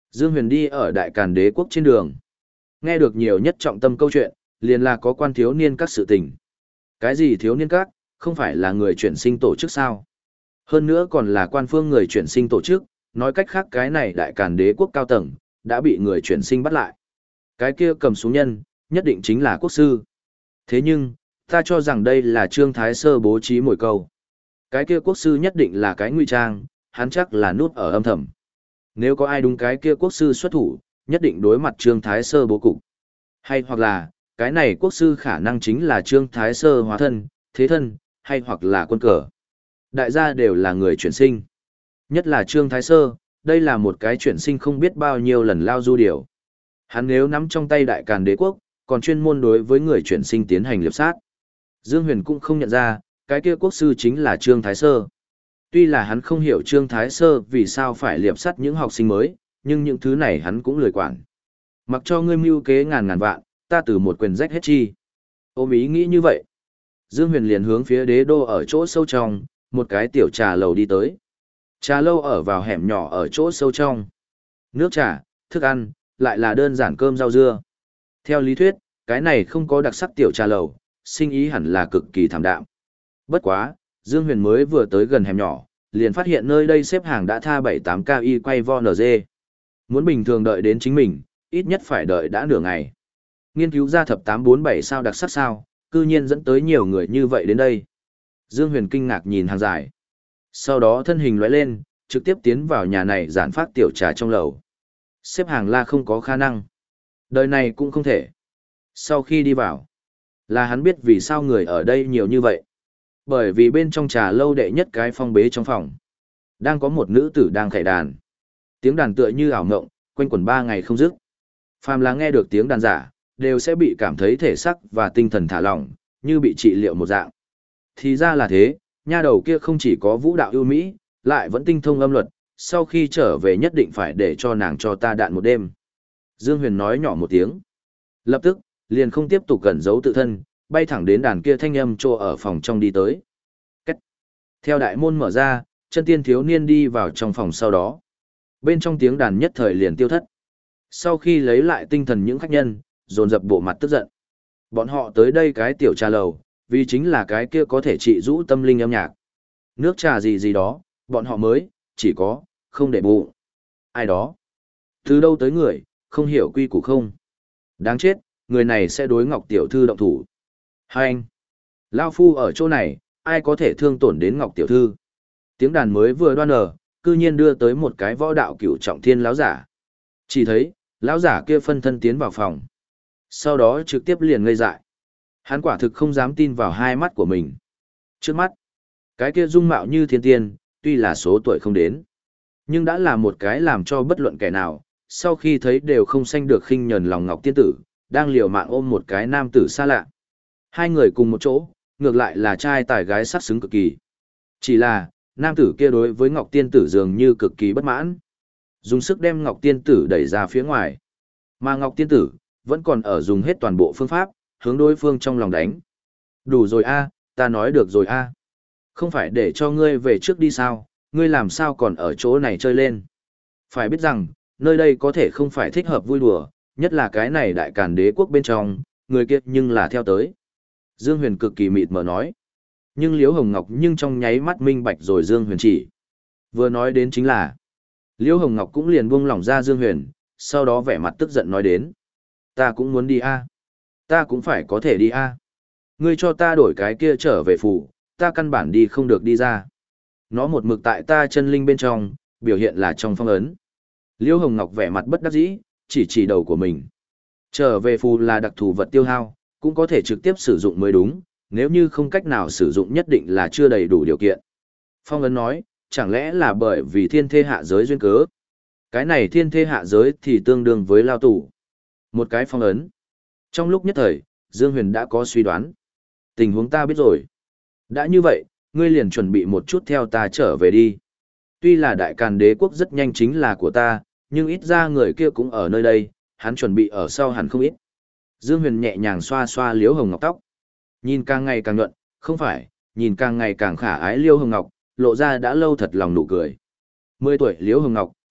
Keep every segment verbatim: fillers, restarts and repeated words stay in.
Dương Huyền đi ở Đại Càn Đế quốc trên đường. Nghe được nhiều nhất trọng tâm câu chuyện, liền là có quan thiếu niên các sự tình. Cái gì thiếu niên các, không phải là người chuyển sinh tổ chức sao? Hơn nữa còn là quan phương người chuyển sinh tổ chức, nói cách khác cái này Đại Càn Đế quốc cao tầng, đã bị người chuyển sinh bắt lại. Cái kia cầm súng nhân, nhất định chính là quốc sư. Thế nhưng, ta cho rằng đây là Trương Thái Sơ bố trí mồi câu. Cái kia quốc sư nhất định là cái ngụy trang, hắn chắc là núp ở âm thầm. Nếu có ai đúng cái kia quốc sư xuất thủ, nhất định đối mặt Trương Thái Sơ bố cục. Hay hoặc là, cái này quốc sư khả năng chính là Trương Thái Sơ hóa thân, thế thân, hay hoặc là quân cờ. Đại gia đều là người chuyển sinh. Nhất là Trương Thái Sơ, đây là một cái chuyển sinh không biết bao nhiêu lần lao du điều. Hắn nếu nắm trong tay Đại Càn Đế quốc, còn chuyên môn đối với người chuyển sinh tiến hành liệp sát. Dương Huyền cũng không nhận ra, cái kia quốc sư chính là Trương Thái Sơ. Tuy là hắn không hiểu Trương Thái Sơ vì sao phải liệp sát những học sinh mới, nhưng những thứ này hắn cũng lười quản. Mặc cho ngươi mưu kế ngàn ngàn vạn, ta từ một quyền rách hết chi. Ôm ý nghĩ như vậy. Dương Huyền liền hướng phía đế đô ở chỗ sâu trong, một cái tiểu trà lầu đi tới. Trà lâu ở vào hẻm nhỏ ở chỗ sâu trong. Nước trà, thức ăn, lại là đơn giản cơm rau dưa. Theo lý thuyết, cái này không có đặc sắc tiểu trà lầu, sinh ý hẳn là cực kỳ thảm đạm. Bất quá, Dương Huyền mới vừa tới gần hẻm nhỏ, liền phát hiện nơi đây xếp hàng đã tha bảy tám ca y quay vo en giê. Muốn bình thường đợi đến chính mình, ít nhất phải đợi đã nửa ngày. Nghiên cứu ra thập tám bốn bảy sao đặc sắc sao, cư nhiên dẫn tới nhiều người như vậy đến đây. Dương Huyền kinh ngạc nhìn hàng dài. Sau đó thân hình lóe lên, trực tiếp tiến vào nhà này giản phát tiểu trà trong lầu. Xếp hàng là không có khả năng. Đời này cũng không thể. Sau khi đi vào, là hắn biết vì sao người ở đây nhiều như vậy. Bởi vì bên trong trà lâu đệ nhất cái phong bế trong phòng, đang có một nữ tử đang khải đàn. Tiếng đàn tựa như ảo ngộng, quanh quẩn ba ngày không dứt. Phàm là nghe được tiếng đàn giả, đều sẽ bị cảm thấy thể sắc và tinh thần thả lỏng, như bị trị liệu một dạng. Thì ra là thế, nha đầu kia không chỉ có vũ đạo ưu mỹ, lại vẫn tinh thông âm luật, sau khi trở về nhất định phải để cho nàng cho ta đạn một đêm. Dương Huyền nói nhỏ một tiếng. Lập tức, liền không tiếp tục cẩn giấu tự thân, bay thẳng đến đàn kia thanh âm trô ở phòng trong đi tới. Cách. Theo đại môn mở ra, chân tiên thiếu niên đi vào trong phòng sau đó. Bên trong tiếng đàn nhất thời liền tiêu thất. Sau khi lấy lại tinh thần những khách nhân, dồn dập bộ mặt tức giận. Bọn họ tới đây cái tiểu trà lầu, vì chính là cái kia có thể trị rũ tâm linh âm nhạc. Nước trà gì gì đó, bọn họ mới, chỉ có, không để bụng. Ai đó? Từ đâu tới người, không hiểu quy củ không? Đáng chết, người này sẽ đối Ngọc Tiểu Thư động thủ. Hai anh! Lao Phu ở chỗ này, ai có thể thương tổn đến Ngọc Tiểu Thư? Tiếng đàn mới vừa đoan ở, cư nhiên đưa tới một cái võ đạo cửu trọng thiên lão giả. Chỉ thấy, lão giả kia phân thân tiến vào phòng. Sau đó trực tiếp liền ngây dại. Hắn quả thực không dám tin vào hai mắt của mình. Trước mắt, cái kia dung mạo như thiên tiên, tuy là số tuổi không đến, nhưng đã là một cái làm cho bất luận kẻ nào, sau khi thấy đều không sanh được khinh nhờn lòng Ngọc Tiên Tử, đang liều mạng ôm một cái nam tử xa lạ. Hai người cùng một chỗ, ngược lại là trai tài gái sắc xứng cực kỳ. Chỉ là, nam tử kia đối với Ngọc Tiên Tử dường như cực kỳ bất mãn. Dùng sức đem Ngọc Tiên Tử đẩy ra phía ngoài. Mà Ngọc Tiên Tử, vẫn còn ở dùng hết toàn bộ phương pháp, hướng đối phương trong lòng đánh. Đủ rồi a, ta nói được rồi a. Không phải để cho ngươi về trước đi sao, ngươi làm sao còn ở chỗ này chơi lên. Phải biết rằng, nơi đây có thể không phải thích hợp vui đùa, nhất là cái này Đại Càn Đế quốc bên trong, người kia nhưng là theo tới. Dương Huyền cực kỳ mịt mờ nói. Nhưng Liễu Hồng Ngọc nhưng trong nháy mắt minh bạch rồi Dương Huyền chỉ. Vừa nói đến chính là, Liễu Hồng Ngọc cũng liền buông lỏng ra Dương Huyền, sau đó vẻ mặt tức giận nói đến. Ta cũng muốn đi a, ta cũng phải có thể đi a. Ngươi cho ta đổi cái kia trở về phủ, ta căn bản đi không được đi ra. Nó một mực tại ta chân linh bên trong, biểu hiện là trong phong ấn. Liễu Hồng Ngọc vẻ mặt bất đắc dĩ, chỉ chỉ đầu của mình. Trở về phù là đặc thù vật tiêu hao, cũng có thể trực tiếp sử dụng mới đúng, nếu như không cách nào sử dụng nhất định là chưa đầy đủ điều kiện. Phong ấn nói, chẳng lẽ là bởi vì thiên thê hạ giới duyên cớ? Cái này thiên thê hạ giới thì tương đương với lao tù. Một cái phong ấn. Trong lúc nhất thời, Dương Huyền đã có suy đoán. Tình huống ta biết rồi. Đã như vậy, ngươi liền chuẩn bị một chút theo ta trở về đi. Tuy là Đại Càn Đế quốc rất nhanh chính là của ta, nhưng ít ra người kia cũng ở nơi đây, hắn chuẩn bị ở sau hẳn không ít. Dương Huyền nhẹ nhàng xoa xoa Liễu Hồng Ngọc tóc. Nhìn càng ngày càng nhuận, không phải, nhìn càng ngày càng khả ái Liễu Hồng Ngọc, lộ ra đã lâu thật lòng nụ cười. Mười tuổi Liễu Hồng Ngọc,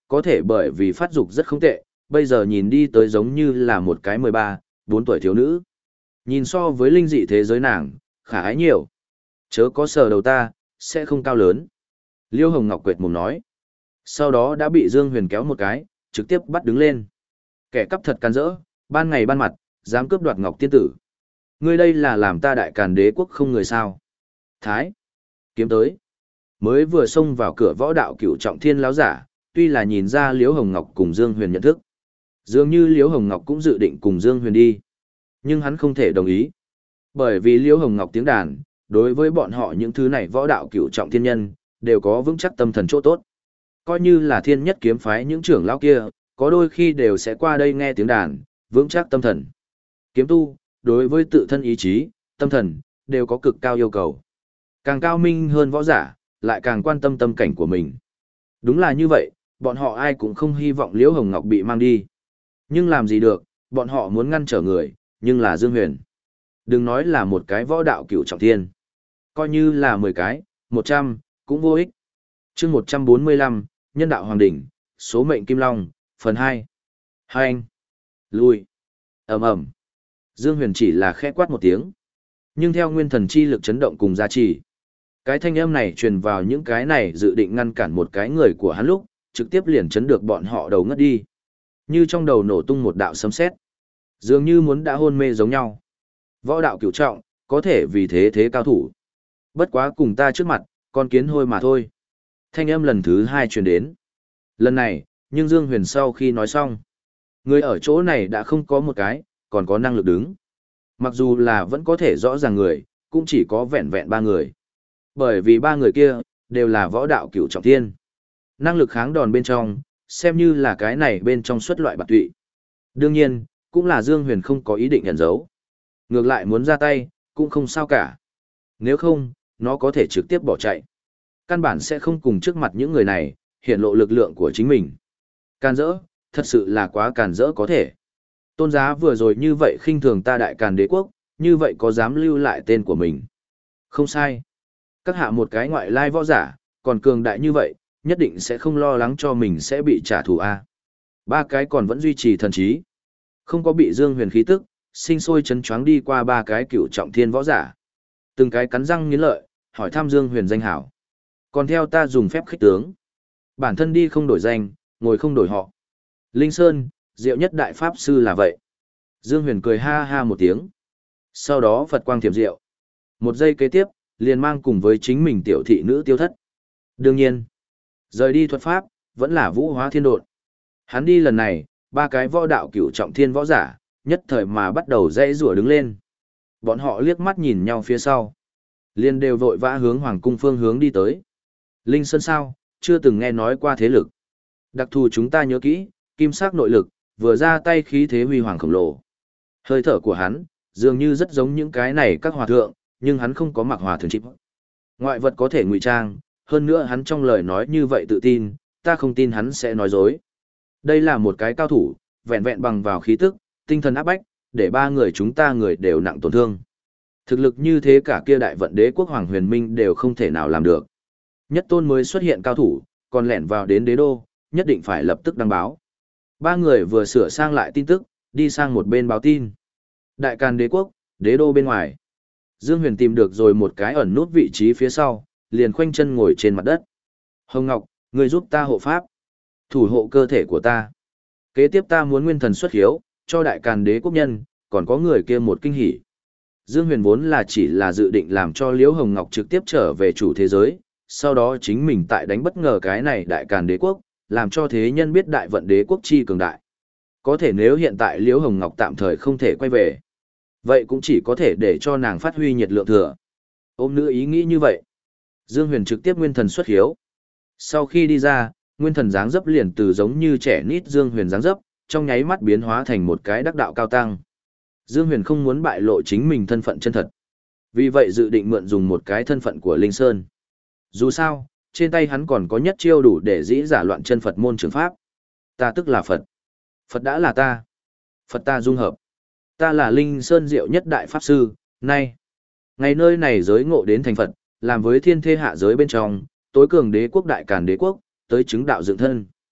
có thể bởi vì phát dục rất không tệ, bây giờ nhìn đi tới giống như là một cái mười ba, bốn tuổi thiếu nữ. Nhìn so với linh dị thế giới nàng, khả ái nhiều. Chớ có sờ đầu ta, sẽ không cao lớn. Liêu Hồng Ngọc quệt mồm nói. Sau đó đã bị Dương Huyền kéo một cái, trực tiếp bắt đứng lên. Kẻ cắp thật can dỡ, ban ngày ban mặt, dám cướp đoạt Ngọc Tiên Tử. Ngươi đây là làm ta đại càn đế quốc không người sao. Thái. Kiếm tới. Mới vừa xông vào cửa võ đạo cửu trọng thiên láo giả, tuy là nhìn ra Liễu Hồng Ngọc cùng Dương Huyền nhận thức. Dường như Liễu Hồng Ngọc cũng dự định cùng Dương Huyền đi. Nhưng hắn không thể đồng ý. Bởi vì Liễu Hồng Ngọc tiếng đàn, đối với bọn họ những thứ này võ đạo cửu trọng thiên nhân, đều có vững chắc tâm thần chỗ tốt. Coi như là thiên nhất kiếm phái những trưởng lão kia, có đôi khi đều sẽ qua đây nghe tiếng đàn, vững chắc tâm thần. Kiếm tu, đối với tự thân ý chí, tâm thần, đều có cực cao yêu cầu. Càng cao minh hơn võ giả, lại càng quan tâm tâm cảnh của mình. Đúng là như vậy, bọn họ ai cũng không hy vọng Liễu Hồng Ngọc bị mang đi. Nhưng làm gì được, bọn họ muốn ngăn trở người, nhưng là Dương Huyền. Đừng nói là một cái võ đạo cửu trọng thiên. Coi như là mười cái, một trăm, cũng vô ích. chương một trăm bốn mươi lăm, Nhân đạo Hoàng Đỉnh, Số mệnh Kim Long, phần hai. Hành. Lui. ầm ầm. Dương Huyền chỉ là khẽ quát một tiếng. Nhưng theo nguyên thần chi lực chấn động cùng gia trì, cái thanh âm này truyền vào những cái này dự định ngăn cản một cái người của hắn lúc, trực tiếp liền chấn được bọn họ đầu ngất đi. Như trong đầu nổ tung một đạo sấm sét, dường như muốn đã hôn mê giống nhau. Võ đạo cửu trọng, có thể vì thế thế cao thủ. Bất quá cùng ta trước mặt, con kiến hôi mà thôi. Thanh âm lần thứ hai truyền đến. Lần này, nhưng Dương Huyền sau khi nói xong, người ở chỗ này đã không có một cái, còn có năng lực đứng. Mặc dù là vẫn có thể rõ ràng người, cũng chỉ có vẹn vẹn ba người. Bởi vì ba người kia, đều là võ đạo cửu trọng thiên. Năng lực kháng đòn bên trong, xem như là cái này bên trong xuất loại bạc tụy. Đương nhiên, cũng là Dương Huyền không có ý định nhận dấu. Ngược lại muốn ra tay, cũng không sao cả. Nếu không, nó có thể trực tiếp bỏ chạy. Căn bản sẽ không cùng trước mặt những người này, hiện lộ lực lượng của chính mình. Càn rỡ, thật sự là quá càn rỡ có thể. Tôn giá vừa rồi như vậy khinh thường ta đại càn đế quốc, như vậy có dám lưu lại tên của mình. Không sai. Các hạ một cái ngoại lai võ giả, còn cường đại như vậy, nhất định sẽ không lo lắng cho mình sẽ bị trả thù a. Ba cái còn vẫn duy trì thần trí. Không có bị Dương Huyền khí tức, sinh sôi chấn choáng đi qua ba cái cựu trọng thiên võ giả. Từng cái cắn răng nghiến lợi, hỏi thăm Dương Huyền danh hảo. Còn theo ta dùng phép khích tướng. Bản thân đi không đổi danh, ngồi không đổi họ. Linh Sơn, diệu nhất đại pháp sư là vậy. Dương Huyền cười ha ha một tiếng. Sau đó Phật quang thiểm diệu. Một giây kế tiếp, liền mang cùng với chính mình tiểu thị nữ tiêu thất. Đương nhiên, rời đi thuật pháp, vẫn là vũ hóa thiên độn. Hắn đi lần này, ba cái võ đạo cửu trọng thiên võ giả, nhất thời mà bắt đầu dãy rủa đứng lên. Bọn họ liếc mắt nhìn nhau phía sau. Liên đều vội vã hướng hoàng cung phương hướng đi tới. Linh Sơn sao, chưa từng nghe nói qua thế lực. Đặc thù chúng ta nhớ kỹ, kim sắc nội lực, vừa ra tay khí thế huy hoàng khổng lồ. Hơi thở của hắn, dường như rất giống những cái này các hòa thượng, nhưng hắn không có mặc hòa thượng chip. Ngoại vật có thể ngụy trang, hơn nữa hắn trong lời nói như vậy tự tin, ta không tin hắn sẽ nói dối. Đây là một cái cao thủ, vẹn vẹn bằng vào khí tức, tinh thần áp bách, để ba người chúng ta người đều nặng tổn thương. Thực lực như thế cả kia đại vận đế quốc Hoàng Huyền Minh đều không thể nào làm được. Nhất tôn mới xuất hiện cao thủ, còn lẻn vào đến đế đô, nhất định phải lập tức đăng báo. Ba người vừa sửa sang lại tin tức, đi sang một bên báo tin. Đại Càn đế quốc, đế đô bên ngoài. Dương Huyền tìm được rồi một cái ẩn nút vị trí phía sau, liền khoanh chân ngồi trên mặt đất. Hồng Ngọc, người giúp ta hộ pháp, thủ hộ cơ thể của ta. Kế tiếp ta muốn nguyên thần xuất hiếu, cho đại Càn đế quốc nhân, còn có người kia một kinh hỉ. Dương Huyền vốn là chỉ là dự định làm cho Liễu Hồng Ngọc trực tiếp trở về chủ thế giới, sau đó chính mình tại đánh bất ngờ cái này đại Càn đế quốc, làm cho thế nhân biết đại vận đế quốc chi cường đại. Có thể nếu hiện tại Liễu Hồng Ngọc tạm thời không thể quay về, vậy cũng chỉ có thể để cho nàng phát huy nhiệt lượng thừa. Ôm nữ ý nghĩ như vậy, Dương Huyền trực tiếp nguyên thần xuất hiếu. Sau khi đi ra, nguyên thần dáng dấp liền từ giống như trẻ nít Dương Huyền dáng dấp, trong nháy mắt biến hóa thành một cái đắc đạo cao tăng. Dương Huyền không muốn bại lộ chính mình thân phận chân thật. Vì vậy dự định mượn dùng một cái thân phận của Linh Sơn. Dù sao, trên tay hắn còn có nhất chiêu đủ để dĩ giả loạn chân Phật môn trường pháp. Ta tức là Phật. Phật đã là ta. Phật ta dung hợp. Ta là Linh Sơn diệu nhất đại pháp sư, nay. Ngày nơi này giới ngộ đến thành Phật, làm với thiên thê hạ giới bên trong, tối cường đế quốc đại Càn đế quốc, tới chứng đạo dựng thân.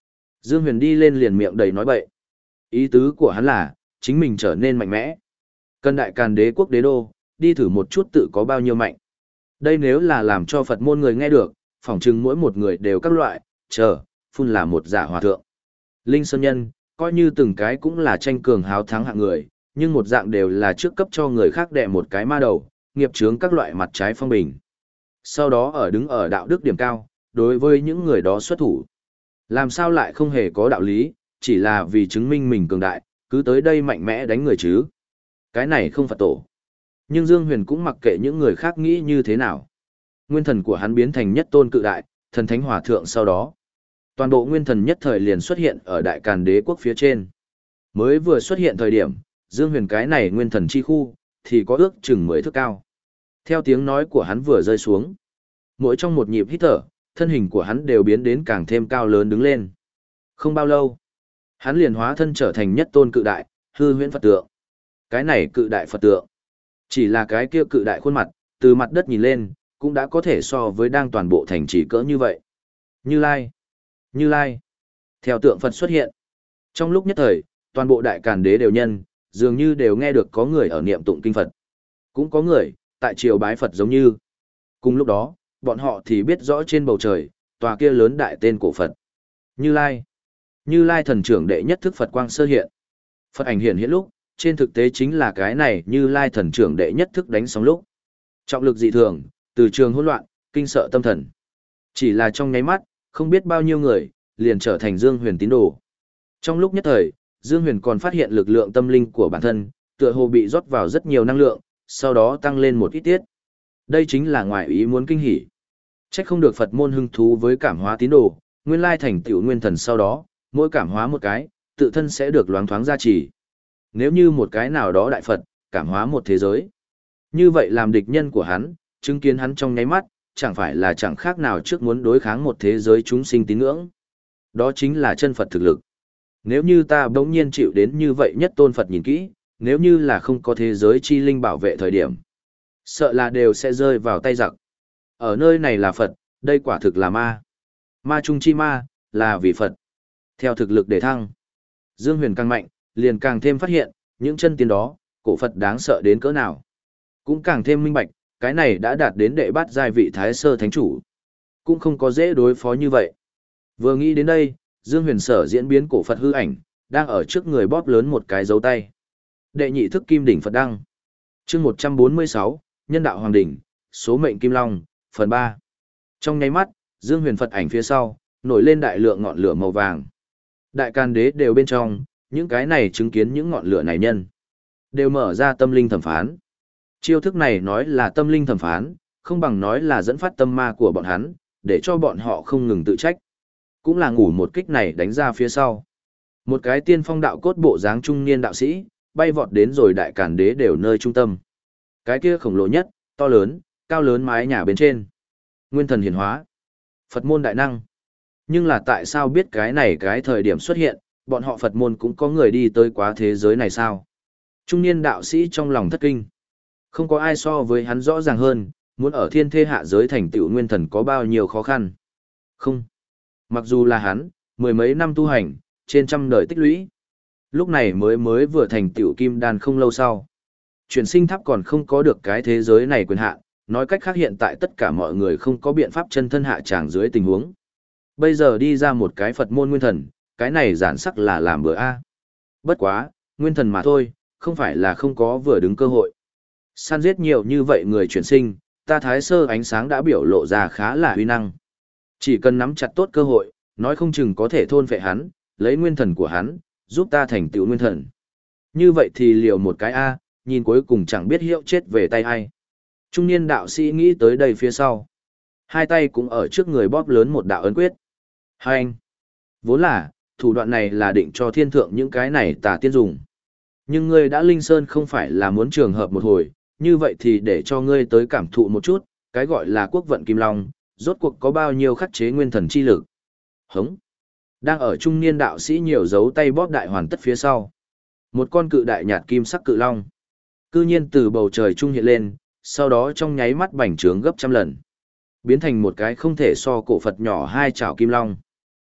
Dương Huyền đi lên liền miệng đầy nói bậy. Ý tứ của hắn là, chính mình trở nên mạnh mẽ. Cần đại càn đế quốc đế đô, đi thử một chút tự có bao nhiêu mạnh. Đây nếu là làm cho Phật môn người nghe được, phỏng chừng mỗi một người đều các loại, chờ, phun là một giả hòa thượng. Linh Sơn Nhân, coi như từng cái cũng là tranh cường háo thắng hạng người, nhưng một dạng đều là trước cấp cho người khác đè một cái ma đầu, nghiệp chướng các loại mặt trái phong bình. Sau đó ở đứng ở đạo đức điểm cao, đối với những người đó xuất thủ. Làm sao lại không hề có đạo lý, chỉ là vì chứng minh mình cường đại, cứ tới đây mạnh mẽ đánh người chứ. Cái này không Phật tổ. Nhưng Dương Huyền cũng mặc kệ những người khác nghĩ như thế nào. Nguyên thần của hắn biến thành nhất tôn cự đại, thần thánh hòa thượng sau đó. Toàn bộ nguyên thần nhất thời liền xuất hiện ở đại càn đế quốc phía trên. Mới vừa xuất hiện thời điểm, Dương Huyền cái này nguyên thần chi khu, thì có ước chừng mười thước cao. Theo tiếng nói của hắn vừa rơi xuống, mỗi trong một nhịp hít thở, thân hình của hắn đều biến đến càng thêm cao lớn đứng lên. Không bao lâu, hắn liền hóa thân trở thành nhất tôn cự đại, hư huyễn Phật tượng. Cái này cự đại Phật tượng, chỉ là cái kia cự đại khuôn mặt, từ mặt đất nhìn lên, cũng đã có thể so với đang toàn bộ thành trì cỡ như vậy. Như Lai, Như Lai. Theo tượng Phật xuất hiện, trong lúc nhất thời, toàn bộ đại càn đế đều nhân, dường như đều nghe được có người ở niệm tụng kinh Phật. Cũng có người, tại triều bái Phật giống như. Cùng lúc đó, bọn họ thì biết rõ trên bầu trời, tòa kia lớn đại tên cổ Phật. Như Lai. Như Lai thần trưởng đệ nhất thức Phật quang sơ hiện. Phật ảnh hiện hiện lúc, trên thực tế chính là cái này Như Lai thần trưởng đệ nhất thức đánh sóng lúc. Trọng lực dị thường, từ trường hỗn loạn, kinh sợ tâm thần. Chỉ là trong nháy mắt, không biết bao nhiêu người, liền trở thành Dương Huyền tín đồ. Trong lúc nhất thời, Dương Huyền còn phát hiện lực lượng tâm linh của bản thân, tựa hồ bị rót vào rất nhiều năng lượng, sau đó tăng lên một ít tiết. Đây chính là ngoại ý muốn kinh hỉ. Chắc không được Phật môn hứng thú với cảm hóa tín đồ, nguyên lai thành tựu nguyên thần sau đó, mỗi cảm hóa một cái, tự thân sẽ được loáng thoáng gia trì. Nếu như một cái nào đó đại Phật, cảm hóa một thế giới. Như vậy làm địch nhân của hắn, chứng kiến hắn trong nháy mắt, chẳng phải là chẳng khác nào trước muốn đối kháng một thế giới chúng sinh tín ngưỡng. Đó chính là chân Phật thực lực. Nếu như ta bỗng nhiên chịu đến như vậy nhất tôn Phật nhìn kỹ, nếu như là không có thế giới chi linh bảo vệ thời điểm, sợ là đều sẽ rơi vào tay giặc. Ở nơi này là Phật, đây quả thực là ma. Ma trung chi ma, là vì Phật. Theo thực lực để thăng, Dương Huyền càng mạnh, liền càng thêm phát hiện, những chân tiên đó, cổ Phật đáng sợ đến cỡ nào. Cũng càng thêm minh bạch, cái này đã đạt đến đệ bát giai vị Thái Sơ Thánh Chủ. Cũng không có dễ đối phó như vậy. Vừa nghĩ đến đây, Dương Huyền sở diễn biến cổ Phật hư ảnh, đang ở trước người bóp lớn một cái dấu tay. Đệ nhị thức kim đỉnh Phật đăng. Chương một trăm bốn mươi sáu, Nhân đạo Hoàng đỉnh, số mệnh Kim Long, phần ba. Trong nháy mắt, Dương Huyền Phật ảnh phía sau, nổi lên đại lượng ngọn lửa màu vàng. Đại Càn Đế đều bên trong, những cái này chứng kiến những ngọn lửa này nhân, đều mở ra tâm linh thẩm phán. Chiêu thức này nói là tâm linh thẩm phán, không bằng nói là dẫn phát tâm ma của bọn hắn, để cho bọn họ không ngừng tự trách. Cũng là ngủ một kích này đánh ra phía sau. Một cái tiên phong đạo cốt bộ dáng trung niên đạo sĩ, bay vọt đến rồi Đại Càn Đế đều nơi trung tâm. Cái kia khổng lồ nhất, to lớn, cao lớn mái nhà bên trên. Nguyên thần hiển hóa. Phật môn đại năng. Nhưng là tại sao biết cái này cái thời điểm xuất hiện, bọn họ Phật môn cũng có người đi tới quá thế giới này sao? Trung niên đạo sĩ trong lòng thất kinh. Không có ai so với hắn rõ ràng hơn, muốn ở thiên thê hạ giới thành tựu nguyên thần có bao nhiêu khó khăn. Không. Mặc dù là hắn, mười mấy năm tu hành, trên trăm đời tích lũy. Lúc này mới mới vừa thành tựu kim đan không lâu sau. Chuyển sinh tháp còn không có được cái thế giới này quyền hạn, nói cách khác hiện tại tất cả mọi người không có biện pháp chân thân hạ tràng dưới tình huống. Bây giờ đi ra một cái Phật môn nguyên thần, cái này giản sắc là làm bữa A. Bất quá, nguyên thần mà thôi, không phải là không có vừa đứng cơ hội. Săn giết nhiều như vậy người chuyển sinh, ta Thái Sơ ánh sáng đã biểu lộ ra khá là uy năng. Chỉ cần nắm chặt tốt cơ hội, nói không chừng có thể thôn phệ hắn, lấy nguyên thần của hắn, giúp ta thành tựu nguyên thần. Như vậy thì liều một cái A, nhìn cuối cùng chẳng biết hiệu chết về tay ai. Trung niên đạo sĩ nghĩ tới đây phía sau. Hai tay cũng ở trước người bóp lớn một đạo ấn quyết. Hai anh. Vốn là, thủ đoạn này là định cho thiên thượng những cái này tà tiên dùng. Nhưng ngươi đã linh sơn không phải là muốn trường hợp một hồi, như vậy thì để cho ngươi tới cảm thụ một chút, cái gọi là quốc vận kim long, rốt cuộc có bao nhiêu khắc chế nguyên thần chi lực. Hống. Đang ở trung niên đạo sĩ nhiều dấu tay bóp đại hoàn tất phía sau. Một con cự đại nhạt kim sắc cự long. Cư nhiên từ bầu trời trung hiện lên, sau đó trong nháy mắt bành trướng gấp trăm lần. Biến thành một cái không thể so cổ Phật nhỏ hai chảo kim long.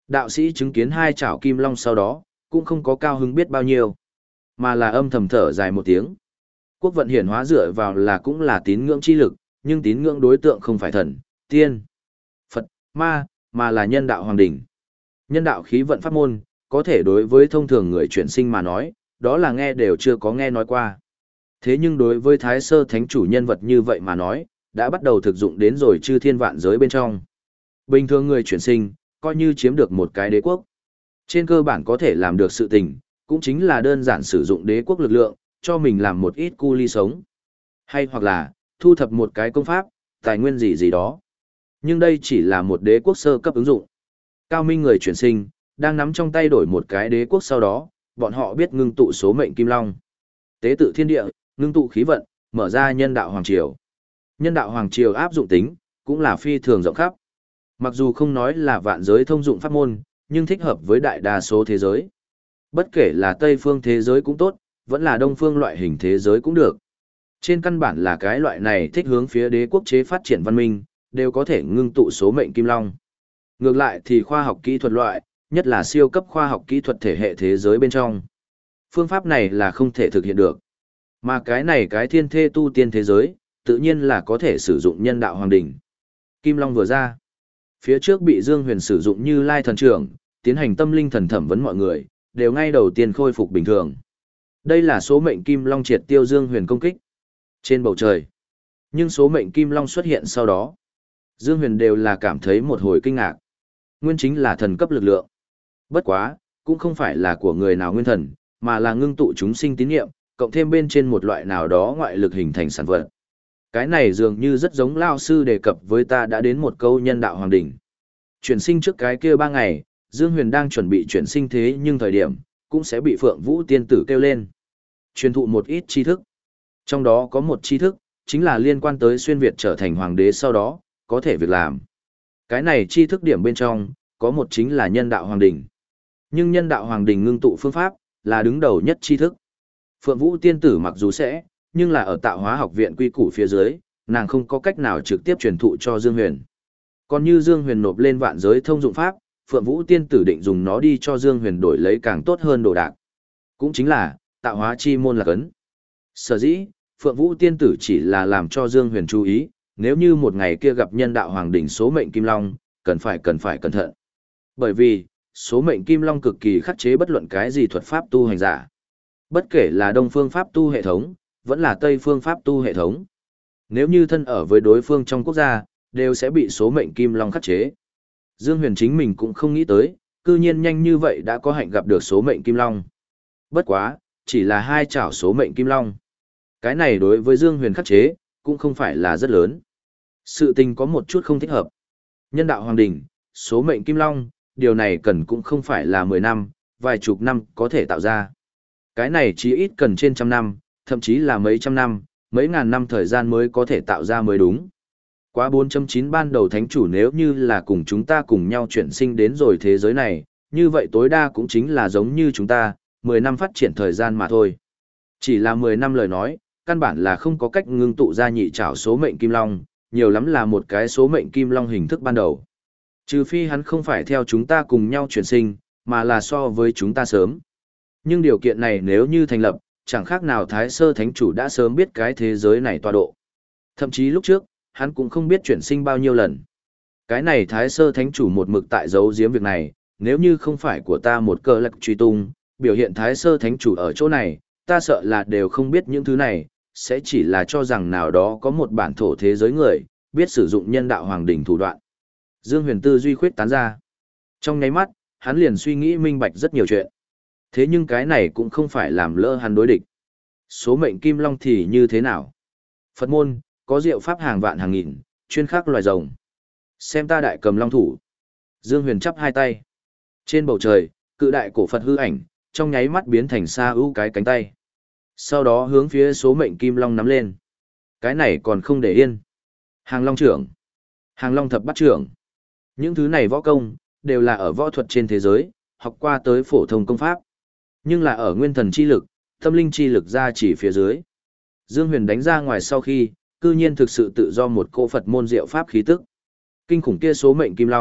Đạo sĩ chứng kiến hai chảo kim long sau đó, cũng không có cao hứng biết bao nhiêu, mà là âm thầm thở dài một tiếng. Quốc vận hiển hóa dựa vào là cũng là tín ngưỡng chi lực, nhưng tín ngưỡng đối tượng không phải thần, tiên, Phật, ma, mà là nhân đạo hoàng đỉnh. Nhân đạo khí vận pháp môn, có thể đối với thông thường người chuyển sinh mà nói, đó là nghe đều chưa có nghe nói qua. Thế nhưng đối với Thái Sơ Thánh chủ nhân vật như vậy mà nói, đã bắt đầu thực dụng đến rồi chư thiên vạn giới bên trong. Bình thường người chuyển sinh, coi như chiếm được một cái đế quốc. Trên cơ bản có thể làm được sự tình, cũng chính là đơn giản sử dụng đế quốc lực lượng, cho mình làm một ít cu ly sống. Hay hoặc là, thu thập một cái công pháp, tài nguyên gì gì đó. Nhưng đây chỉ là một đế quốc sơ cấp ứng dụng. Cao minh người chuyển sinh, đang nắm trong tay đổi một cái đế quốc sau đó, bọn họ biết ngưng tụ số mệnh kim long. Tế tự thiên địa, ngưng tụ khí vận, mở ra nhân đạo hoàng triều. Nhân đạo hoàng triều áp dụng tính, cũng là phi thường rộng khắp. Mặc dù không nói là vạn giới thông dụng pháp môn, nhưng thích hợp với đại đa số thế giới. Bất kể là Tây phương thế giới cũng tốt, vẫn là Đông phương loại hình thế giới cũng được. Trên căn bản là cái loại này thích hướng phía đế quốc chế phát triển văn minh, đều có thể ngưng tụ số mệnh kim long. Ngược lại thì khoa học kỹ thuật loại, nhất là siêu cấp khoa học kỹ thuật thể hệ thế giới bên trong. Phương pháp này là không thể thực hiện được. Mà cái này cái thiên thê tu tiên thế giới, tự nhiên là có thể sử dụng nhân đạo hoàng đỉnh. Kim Long vừa ra. Phía trước bị Dương Huyền sử dụng như Lai thần trưởng, tiến hành tâm linh thần thẩm vấn mọi người, đều ngay đầu tiên khôi phục bình thường. Đây là số mệnh Kim Long triệt tiêu Dương Huyền công kích. Trên bầu trời. Nhưng số mệnh Kim Long xuất hiện sau đó. Dương Huyền đều là cảm thấy một hồi kinh ngạc. Nguyên chính là thần cấp lực lượng. Bất quá, cũng không phải là của người nào nguyên thần, mà là ngưng tụ chúng sinh tín niệm, cộng thêm bên trên một loại nào đó ngoại lực hình thành sản vật. Cái này dường như rất giống Lao sư đề cập với ta đã đến một câu nhân đạo hoàng đỉnh. Chuyển sinh trước cái kia ba ngày, Dương Huyền đang chuẩn bị chuyển sinh thế nhưng thời điểm, cũng sẽ bị Phượng Vũ tiên tử kêu lên. Truyền thụ một ít tri thức. Trong đó có một tri thức, chính là liên quan tới xuyên Việt trở thành hoàng đế sau đó, có thể việc làm. Cái này tri thức điểm bên trong, có một chính là nhân đạo hoàng đỉnh. Nhưng nhân đạo hoàng đỉnh ngưng tụ phương pháp, là đứng đầu nhất tri thức. Phượng Vũ tiên tử mặc dù sẽ, nhưng là ở tạo hóa học viện quy củ phía dưới, nàng không có cách nào trực tiếp truyền thụ cho Dương Huyền. Còn như Dương Huyền nộp lên vạn giới thông dụng pháp, Phượng Vũ tiên tử định dùng nó đi cho Dương Huyền đổi lấy càng tốt hơn đồ đạc. Cũng chính là, tạo hóa chi môn là cấn. Sở dĩ, Phượng Vũ tiên tử chỉ là làm cho Dương Huyền chú ý, nếu như một ngày kia gặp nhân đạo hoàng đỉnh số mệnh Kim Long, cần phải cần phải cẩn thận. Bởi vì, số mệnh Kim Long cực kỳ khắc chế bất luận cái gì thuật pháp tu hành giả. Bất kể là Đông phương pháp tu hệ thống, vẫn là Tây phương pháp tu hệ thống. Nếu như thân ở với đối phương trong quốc gia, đều sẽ bị số mệnh Kim Long khắc chế. Dương Huyền chính mình cũng không nghĩ tới, cư nhiên nhanh như vậy đã có hạnh gặp được số mệnh Kim Long. Bất quá, chỉ là hai chảo số mệnh Kim Long. Cái này đối với Dương Huyền khắc chế, cũng không phải là rất lớn. Sự tình có một chút không thích hợp. Nhân đạo hoàng đỉnh, số mệnh Kim Long, điều này cần cũng không phải là mười năm, vài chục năm có thể tạo ra. Cái này chí ít cần trên trăm năm, thậm chí là mấy trăm năm, mấy ngàn năm thời gian mới có thể tạo ra mới đúng. Quá bốn chấm chín ban đầu thánh chủ nếu như là cùng chúng ta cùng nhau chuyển sinh đến rồi thế giới này, như vậy tối đa cũng chính là giống như chúng ta, mười năm phát triển thời gian mà thôi. Chỉ là mười năm lời nói, căn bản là không có cách ngưng tụ ra nhị trảo số mệnh Kim Long, nhiều lắm là một cái số mệnh Kim Long hình thức ban đầu. Trừ phi hắn không phải theo chúng ta cùng nhau chuyển sinh, mà là so với chúng ta sớm. Nhưng điều kiện này nếu như thành lập, chẳng khác nào Thái Sơ Thánh Chủ đã sớm biết cái thế giới này tọa độ. Thậm chí lúc trước, hắn cũng không biết chuyển sinh bao nhiêu lần. Cái này Thái Sơ Thánh Chủ một mực tại giấu giếm việc này, nếu như không phải của ta một cơ lạc truy tung, biểu hiện Thái Sơ Thánh Chủ ở chỗ này, ta sợ là đều không biết những thứ này, sẽ chỉ là cho rằng nào đó có một bản thổ thế giới người, biết sử dụng nhân đạo hoàng đỉnh thủ đoạn. Dương Huyền tư duy khuyết tán ra. Trong nháy mắt, hắn liền suy nghĩ minh bạch rất nhiều chuyện. Thế nhưng cái này cũng không phải làm lỡ hắn đối địch. Số mệnh Kim Long thì như thế nào? Phật môn, có diệu pháp hàng vạn hàng nghìn, chuyên khắc loài rồng. Xem ta đại cầm long thủ. Dương Huyền chắp hai tay. Trên bầu trời, cự đại cổ Phật hư ảnh, trong nháy mắt biến thành sa ưu cái cánh tay. Sau đó hướng phía số mệnh Kim Long nắm lên. Cái này còn không để yên. Hàng Long trưởng. Hàng Long thập bắt trưởng. Những thứ này võ công, đều là ở võ thuật trên thế giới, học qua tới phổ thông công pháp. Nhưng là ở nguyên thần chi lực, tâm linh chi lực ra chỉ phía dưới. Dương Huyền đánh ra ngoài sau khi, cư nhiên thực sự tự do một cỗ Phật môn diệu pháp khí tức. Kinh khủng kia số mệnh Kim Long,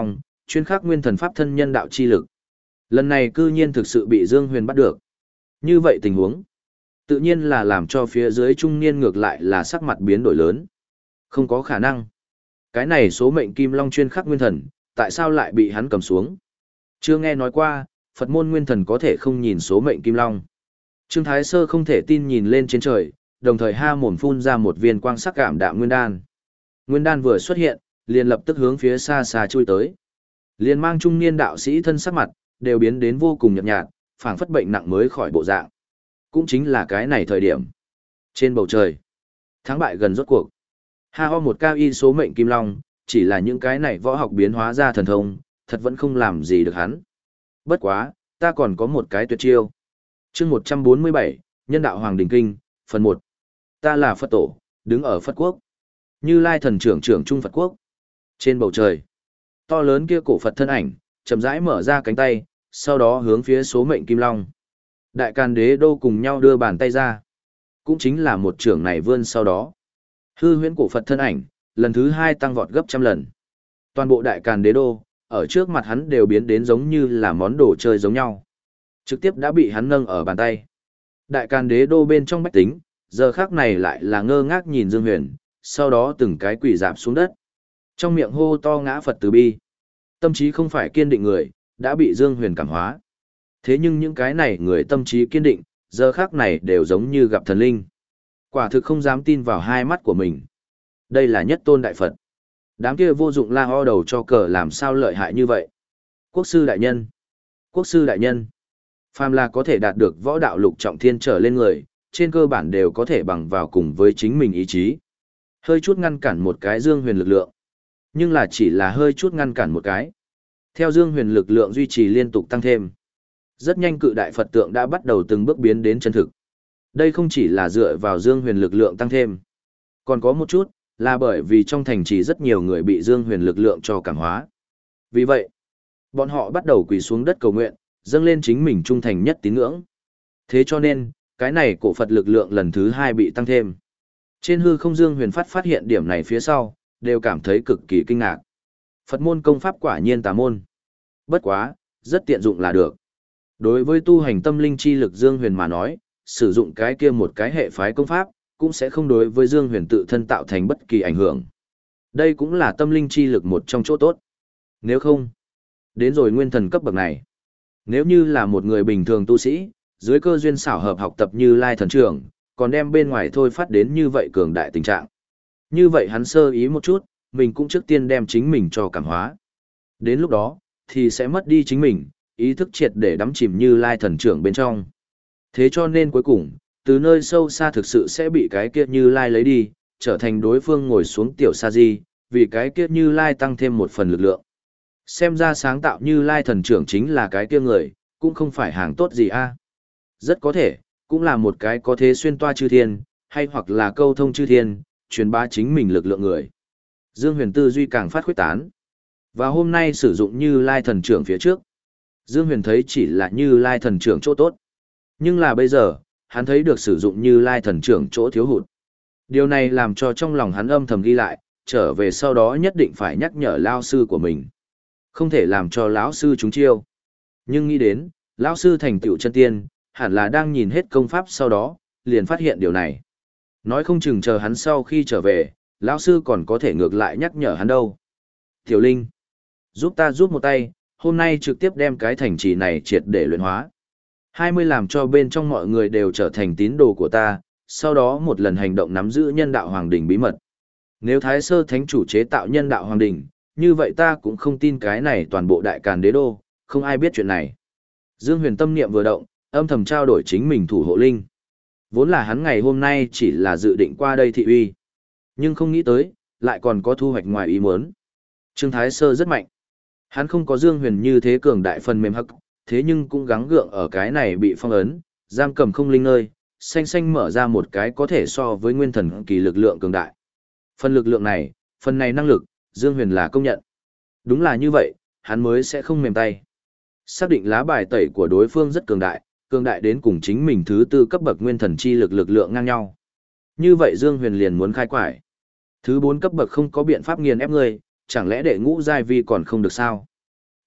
chuyên khắc nguyên thần pháp thân nhân đạo chi lực. Lần này cư nhiên thực sự bị Dương Huyền bắt được. Như vậy tình huống, tự nhiên là làm cho phía dưới trung niên ngược lại là sắc mặt biến đổi lớn. Không có khả năng. Cái này số mệnh kim long chuyên khắc nguyên thần, tại sao lại bị hắn cầm xuống? Chưa nghe nói qua, Phật môn nguyên thần có thể không nhìn số mệnh kim long. Trương Thái Sơ không thể tin nhìn lên trên trời, đồng thời ha mồm phun ra một viên quang sắc cảm đạm nguyên đan. Nguyên đan vừa xuất hiện, liền lập tức hướng phía xa xa chui tới. Liền mang trung niên đạo sĩ thân sắc mặt, đều biến đến vô cùng nhợt nhạt, phảng phất bệnh nặng mới khỏi bộ dạng. Cũng chính là cái này thời điểm. Trên bầu trời, thắng bại gần rốt cuộc. Ha ho một cao y số mệnh kim long, chỉ là những cái này võ học biến hóa ra thần thông, thật vẫn không làm gì được hắn. Bất quá, ta còn có một cái tuyệt chiêu. Chương một trăm bốn mươi bảy, Nhân đạo Hoàng Đình Kinh, phần một. Ta là Phật tổ, đứng ở Phật quốc. Như Lai thần trưởng trưởng trung Phật quốc. Trên bầu trời, to lớn kia cổ Phật thân ảnh, chậm rãi mở ra cánh tay, sau đó hướng phía số mệnh kim long. Đại Càn Đế Đô cùng nhau đưa bàn tay ra. Cũng chính là một trưởng này vươn sau đó. Hư huyễn cổ Phật thân ảnh, lần thứ hai tăng vọt gấp trăm lần. Toàn bộ Đại Càn Đế Đô, ở trước mặt hắn đều biến đến giống như là món đồ chơi giống nhau. Trực tiếp đã bị hắn nâng ở bàn tay. Đại Càn Đế Đô bên trong bách tính, giờ khác này lại là ngơ ngác nhìn Dương Huyền, sau đó từng cái quỳ rạp xuống đất. Trong miệng hô to ngã Phật từ bi. Tâm trí không phải kiên định người, đã bị Dương Huyền cảm hóa. Thế nhưng những cái này người tâm trí kiên định, giờ khác này đều giống như gặp thần linh. Quả thực không dám tin vào hai mắt của mình. Đây là nhất tôn đại Phật. Đám kia vô dụng la ho đầu cho cờ làm sao lợi hại như vậy. Quốc sư đại nhân. Quốc sư đại nhân. Phàm là có thể đạt được võ đạo lục trọng thiên trở lên người, trên cơ bản đều có thể bằng vào cùng với chính mình ý chí. Hơi chút ngăn cản một cái Dương Huyền lực lượng. Nhưng là chỉ là hơi chút ngăn cản một cái. Theo Dương Huyền lực lượng duy trì liên tục tăng thêm. Rất nhanh cự đại Phật tượng đã bắt đầu từng bước biến đến chân thực. Đây không chỉ là dựa vào Dương Huyền lực lượng tăng thêm. Còn có một chút, là bởi vì trong thành trì rất nhiều người bị Dương Huyền lực lượng cho cảm hóa. Vì vậy, bọn họ bắt đầu quỳ xuống đất cầu nguyện, dâng lên chính mình trung thành nhất tín ngưỡng. Thế cho nên, cái này cổ Phật lực lượng lần thứ hai bị tăng thêm. Trên hư không Dương Huyền phát phát hiện điểm này phía sau, đều cảm thấy cực kỳ kinh ngạc. Phật môn công pháp quả nhiên tà môn. Bất quá, rất tiện dụng là được. Đối với tu hành tâm linh chi lực Dương Huyền mà nói, sử dụng cái kia một cái hệ phái công pháp, cũng sẽ không đối với Dương Huyền tự thân tạo thành bất kỳ ảnh hưởng. Đây cũng là tâm linh chi lực một trong chỗ tốt. Nếu không, đến rồi nguyên thần cấp bậc này. Nếu như là một người bình thường tu sĩ, dưới cơ duyên xảo hợp học tập như Lai thần trưởng, còn đem bên ngoài thôi phát đến như vậy cường đại tình trạng. Như vậy hắn sơ ý một chút, mình cũng trước tiên đem chính mình cho cảm hóa. Đến lúc đó, thì sẽ mất đi chính mình, ý thức triệt để đắm chìm như Lai thần trưởng bên trong. Thế cho nên cuối cùng, từ nơi sâu xa thực sự sẽ bị cái kia như Lai lấy đi, trở thành đối phương ngồi xuống tiểu sa di, vì cái kia như Lai tăng thêm một phần lực lượng. Xem ra sáng tạo như Lai thần trưởng chính là cái kia người, cũng không phải hàng tốt gì a. Rất có thể, cũng là một cái có thế xuyên toa chư thiên, hay hoặc là câu thông chư thiên, truyền bá chính mình lực lượng người. Dương Huyền tư duy càng phát khuyết tán. Và hôm nay sử dụng như Lai thần trưởng phía trước. Dương Huyền thấy chỉ là như Lai thần trưởng chỗ tốt. Nhưng là bây giờ, hắn thấy được sử dụng như Lai thần trưởng chỗ thiếu hụt. Điều này làm cho trong lòng hắn âm thầm ghi lại, trở về sau đó nhất định phải nhắc nhở lao sư của mình. Không thể làm cho lão sư trúng chiêu. Nhưng nghĩ đến, lão sư thành tựu chân tiên, hẳn là đang nhìn hết công pháp sau đó, liền phát hiện điều này. Nói không chừng chờ hắn sau khi trở về, lão sư còn có thể ngược lại nhắc nhở hắn đâu. Tiểu Linh, giúp ta giúp một tay, hôm nay trực tiếp đem cái thành trì này triệt để luyện hóa. hai mươi làm cho bên trong mọi người đều trở thành tín đồ của ta, sau đó một lần hành động nắm giữ nhân đạo hoàng đỉnh bí mật. Nếu Thái Sơ Thánh chủ chế tạo nhân đạo hoàng đỉnh, như vậy ta cũng không tin cái này toàn bộ Đại Càn Đế Đô, không ai biết chuyện này. Dương Huyền tâm niệm vừa động, âm thầm trao đổi chính mình thủ hộ linh. Vốn là hắn ngày hôm nay chỉ là dự định qua đây thị uy. Nhưng không nghĩ tới, lại còn có thu hoạch ngoài ý muốn. Trương Thái Sơ rất mạnh. Hắn không có Dương Huyền như thế cường đại phần mềm hắc, thế nhưng cũng gắng gượng ở cái này bị phong ấn, giam cầm không linh nơi, xanh xanh mở ra một cái có thể so với nguyên thần kỳ lực lượng cường đại. Phần lực lượng này, phần này năng lực, Dương Huyền là công nhận. Đúng là như vậy, hắn mới sẽ không mềm tay. Xác định lá bài tẩy của đối phương rất cường đại, cường đại đến cùng chính mình thứ tư cấp bậc nguyên thần chi lực lực lượng ngang nhau. Như vậy Dương Huyền liền muốn khai quải. Thứ bốn cấp bậc không có biện pháp nghiền ép ngươi, chẳng lẽ đệ ngũ giai vi còn không được sao?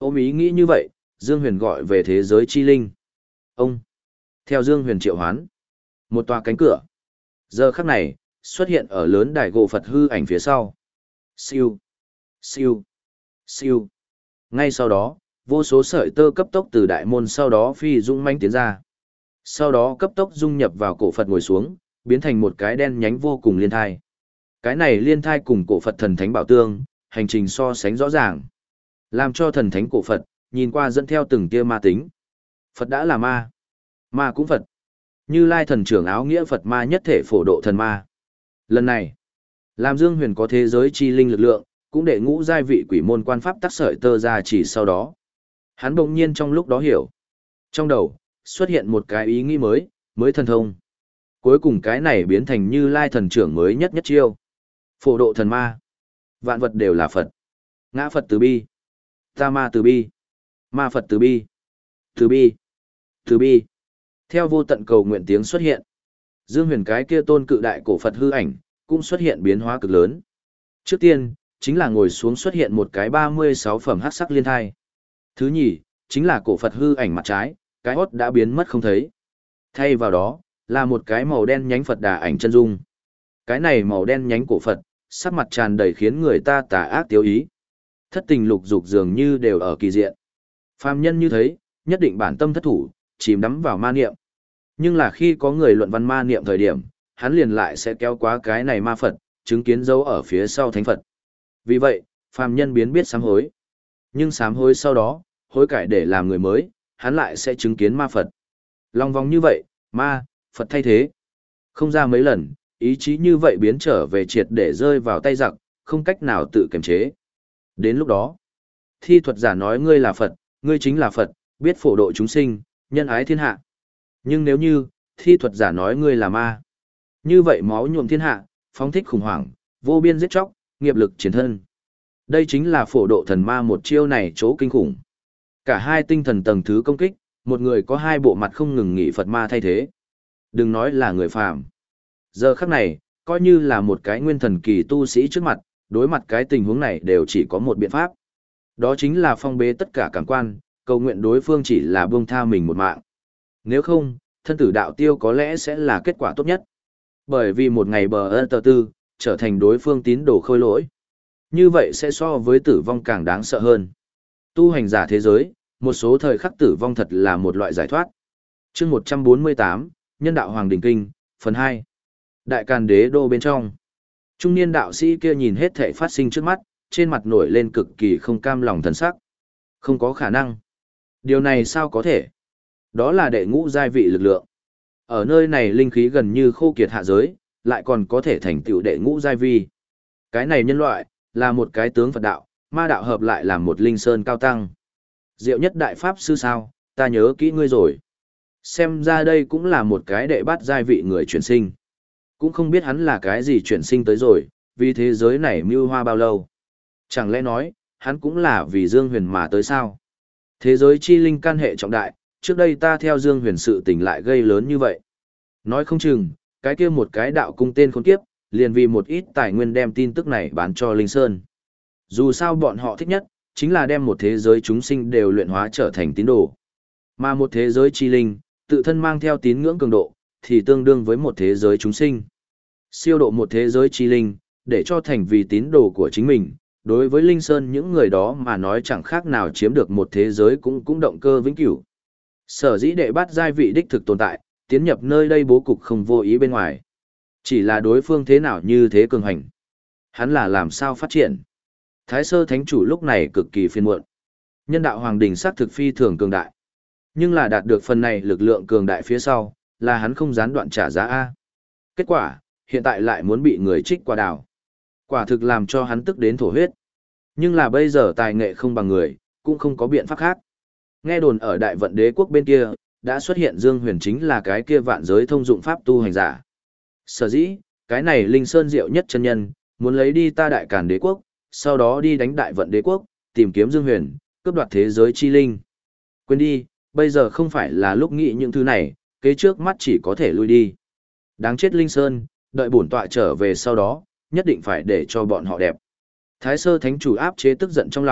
Ôm ý nghĩ như vậy, Dương Huyền gọi về thế giới chi linh. Ông, theo Dương Huyền triệu hoán, một tòa cánh cửa. Giờ khắc này, xuất hiện ở lớn đài gỗ Phật hư ảnh phía sau. Siêu, siêu, siêu. Ngay sau đó, vô số sợi tơ cấp tốc từ đại môn sau đó phi dũng manh tiến ra. Sau đó cấp tốc dung nhập vào cổ Phật ngồi xuống, biến thành một cái đen nhánh vô cùng liên thai. Cái này liên thai cùng cổ Phật thần thánh bảo tương, hành trình so sánh rõ ràng. Làm cho thần thánh cổ Phật, nhìn qua dẫn theo từng tia ma tính. Phật đã là ma. Ma cũng Phật. Như Lai thần trưởng áo nghĩa Phật ma nhất thể phổ độ thần ma. Lần này, làm Dương Huyền có thế giới chi linh lực lượng, cũng để ngũ giai vị quỷ môn quan pháp tắc sợi tơ ra chỉ sau đó. Hắn bỗng nhiên trong lúc đó hiểu. Trong đầu, xuất hiện một cái ý nghĩ mới, mới thần thông. Cuối cùng cái này biến thành Như Lai thần trưởng mới nhất nhất chiêu. Phổ độ thần ma. Vạn vật đều là Phật. Ngã Phật từ bi. Ta ma từ bi. Ma Phật từ bi. Từ bi. Từ bi. Theo vô tận cầu nguyện tiếng xuất hiện. Dương Huyền cái kia tôn cự đại cổ Phật hư ảnh, cũng xuất hiện biến hóa cực lớn. Trước tiên, chính là ngồi xuống xuất hiện một cái ba mươi sáu phẩm hắc sắc liên thai. Thứ nhì, chính là cổ Phật hư ảnh mặt trái, cái hốt đã biến mất không thấy. Thay vào đó, là một cái màu đen nhánh Phật đà ảnh chân dung. Cái này màu đen nhánh cổ Phật, sắc mặt tràn đầy khiến người ta tà ác tiêu ý. Thất tình lục dục dường như đều ở kỳ diện. Phàm nhân như thế, nhất định bản tâm thất thủ, chìm đắm vào ma niệm. Nhưng là khi có người luận văn ma niệm thời điểm, hắn liền lại sẽ kéo qua cái này ma Phật, chứng kiến dấu ở phía sau thánh Phật. Vì vậy, phàm nhân biến biết sám hối. Nhưng sám hối sau đó, hối cải để làm người mới, hắn lại sẽ chứng kiến ma Phật. Lòng vòng như vậy, ma, Phật thay thế. Không ra mấy lần, ý chí như vậy biến trở về triệt để rơi vào tay giặc, không cách nào tự kiềm chế. Đến lúc đó, thi thuật giả nói ngươi là Phật, ngươi chính là Phật, biết phổ độ chúng sinh, nhân ái thiên hạ. Nhưng nếu như, thi thuật giả nói ngươi là ma, như vậy máu nhuộm thiên hạ, phóng thích khủng hoảng, vô biên giết chóc, nghiệp lực chiến thân. Đây chính là phổ độ thần ma một chiêu này chỗ kinh khủng. Cả hai tinh thần tầng thứ công kích, một người có hai bộ mặt không ngừng nghỉ Phật ma thay thế. Đừng nói là người phàm. Giờ khắc này, coi như là một cái nguyên thần kỳ tu sĩ trước mặt, đối mặt cái tình huống này đều chỉ có một biện pháp. Đó chính là phong bế tất cả cảm quan, cầu nguyện đối phương chỉ là buông tha mình một mạng. Nếu không, thân tử đạo tiêu có lẽ sẽ là kết quả tốt nhất. Bởi vì một ngày bờ ơ tờ tư, trở thành đối phương tín đồ khôi lỗi. Như vậy sẽ so với tử vong càng đáng sợ hơn. Tu hành giả thế giới, một số thời khắc tử vong thật là một loại giải thoát. chương một trăm bốn mươi tám, Nhân đạo Hoàng Đình Kinh, phần hai. Đại Càn Đế Đô bên trong. Trung niên đạo sĩ kia nhìn hết thể phát sinh trước mắt, trên mặt nổi lên cực kỳ không cam lòng thần sắc. Không có khả năng. Điều này sao có thể? Đó là đệ ngũ giai vị lực lượng. Ở nơi này linh khí gần như khô kiệt hạ giới, lại còn có thể thành tựu đệ ngũ giai vi. Cái này nhân loại, là một cái tướng Phật đạo, ma đạo hợp lại làm một linh sơn cao tăng. Diệu nhất đại pháp sư sao, ta nhớ kỹ ngươi rồi. Xem ra đây cũng là một cái đệ bát giai vị người chuyển sinh. Cũng không biết hắn là cái gì chuyển sinh tới rồi, vì thế giới này mưu hoa bao lâu. Chẳng lẽ nói, hắn cũng là vì Dương Huyền mà tới sao? Thế giới chi linh can hệ trọng đại, trước đây ta theo Dương Huyền sự tình lại gây lớn như vậy. Nói không chừng, cái kia một cái đạo cung tên khốn kiếp, liền vì một ít tài nguyên đem tin tức này bán cho Linh Sơn. Dù sao bọn họ thích nhất, chính là đem một thế giới chúng sinh đều luyện hóa trở thành tín đồ. Mà một thế giới chi linh, tự thân mang theo tín ngưỡng cường độ, thì tương đương với một thế giới chúng sinh. Siêu độ một thế giới chi linh, để cho thành vì tín đồ của chính mình, đối với Linh Sơn những người đó mà nói chẳng khác nào chiếm được một thế giới cũng cũng động cơ vĩnh cửu. Sở dĩ đệ bát giai vị đích thực tồn tại, tiến nhập nơi đây bố cục không vô ý bên ngoài. Chỉ là đối phương thế nào như thế cường hành. Hắn là làm sao phát triển. Thái Sơ Thánh Chủ lúc này cực kỳ phiền muộn. Nhân đạo Hoàng Đình xác thực phi thường cường đại. Nhưng là đạt được phần này lực lượng cường đại phía sau, là hắn không gián đoạn trả giá A. Kết quả, hiện tại lại muốn bị người trích quả đào. Quả thực làm cho hắn tức đến thổ huyết. Nhưng là bây giờ tài nghệ không bằng người, cũng không có biện pháp khác. Nghe đồn ở Đại Vận Đế quốc bên kia, đã xuất hiện Dương Huyền chính là cái kia vạn giới thông dụng pháp tu hành giả. Sở dĩ, cái này Linh Sơn Diệu nhất chân nhân, muốn lấy đi ta Đại Càn Đế quốc, sau đó đi đánh Đại Vận Đế quốc, tìm kiếm Dương Huyền, cướp đoạt thế giới chi linh. Quên đi, bây giờ không phải là lúc nghĩ những thứ này, kế trước mắt chỉ có thể lui đi. Đáng chết Linh Sơn, đợi bổn tọa trở về sau đó, nhất định phải để cho bọn họ đẹp. Thái Sơ Thánh Chủ áp chế tức giận trong lòng,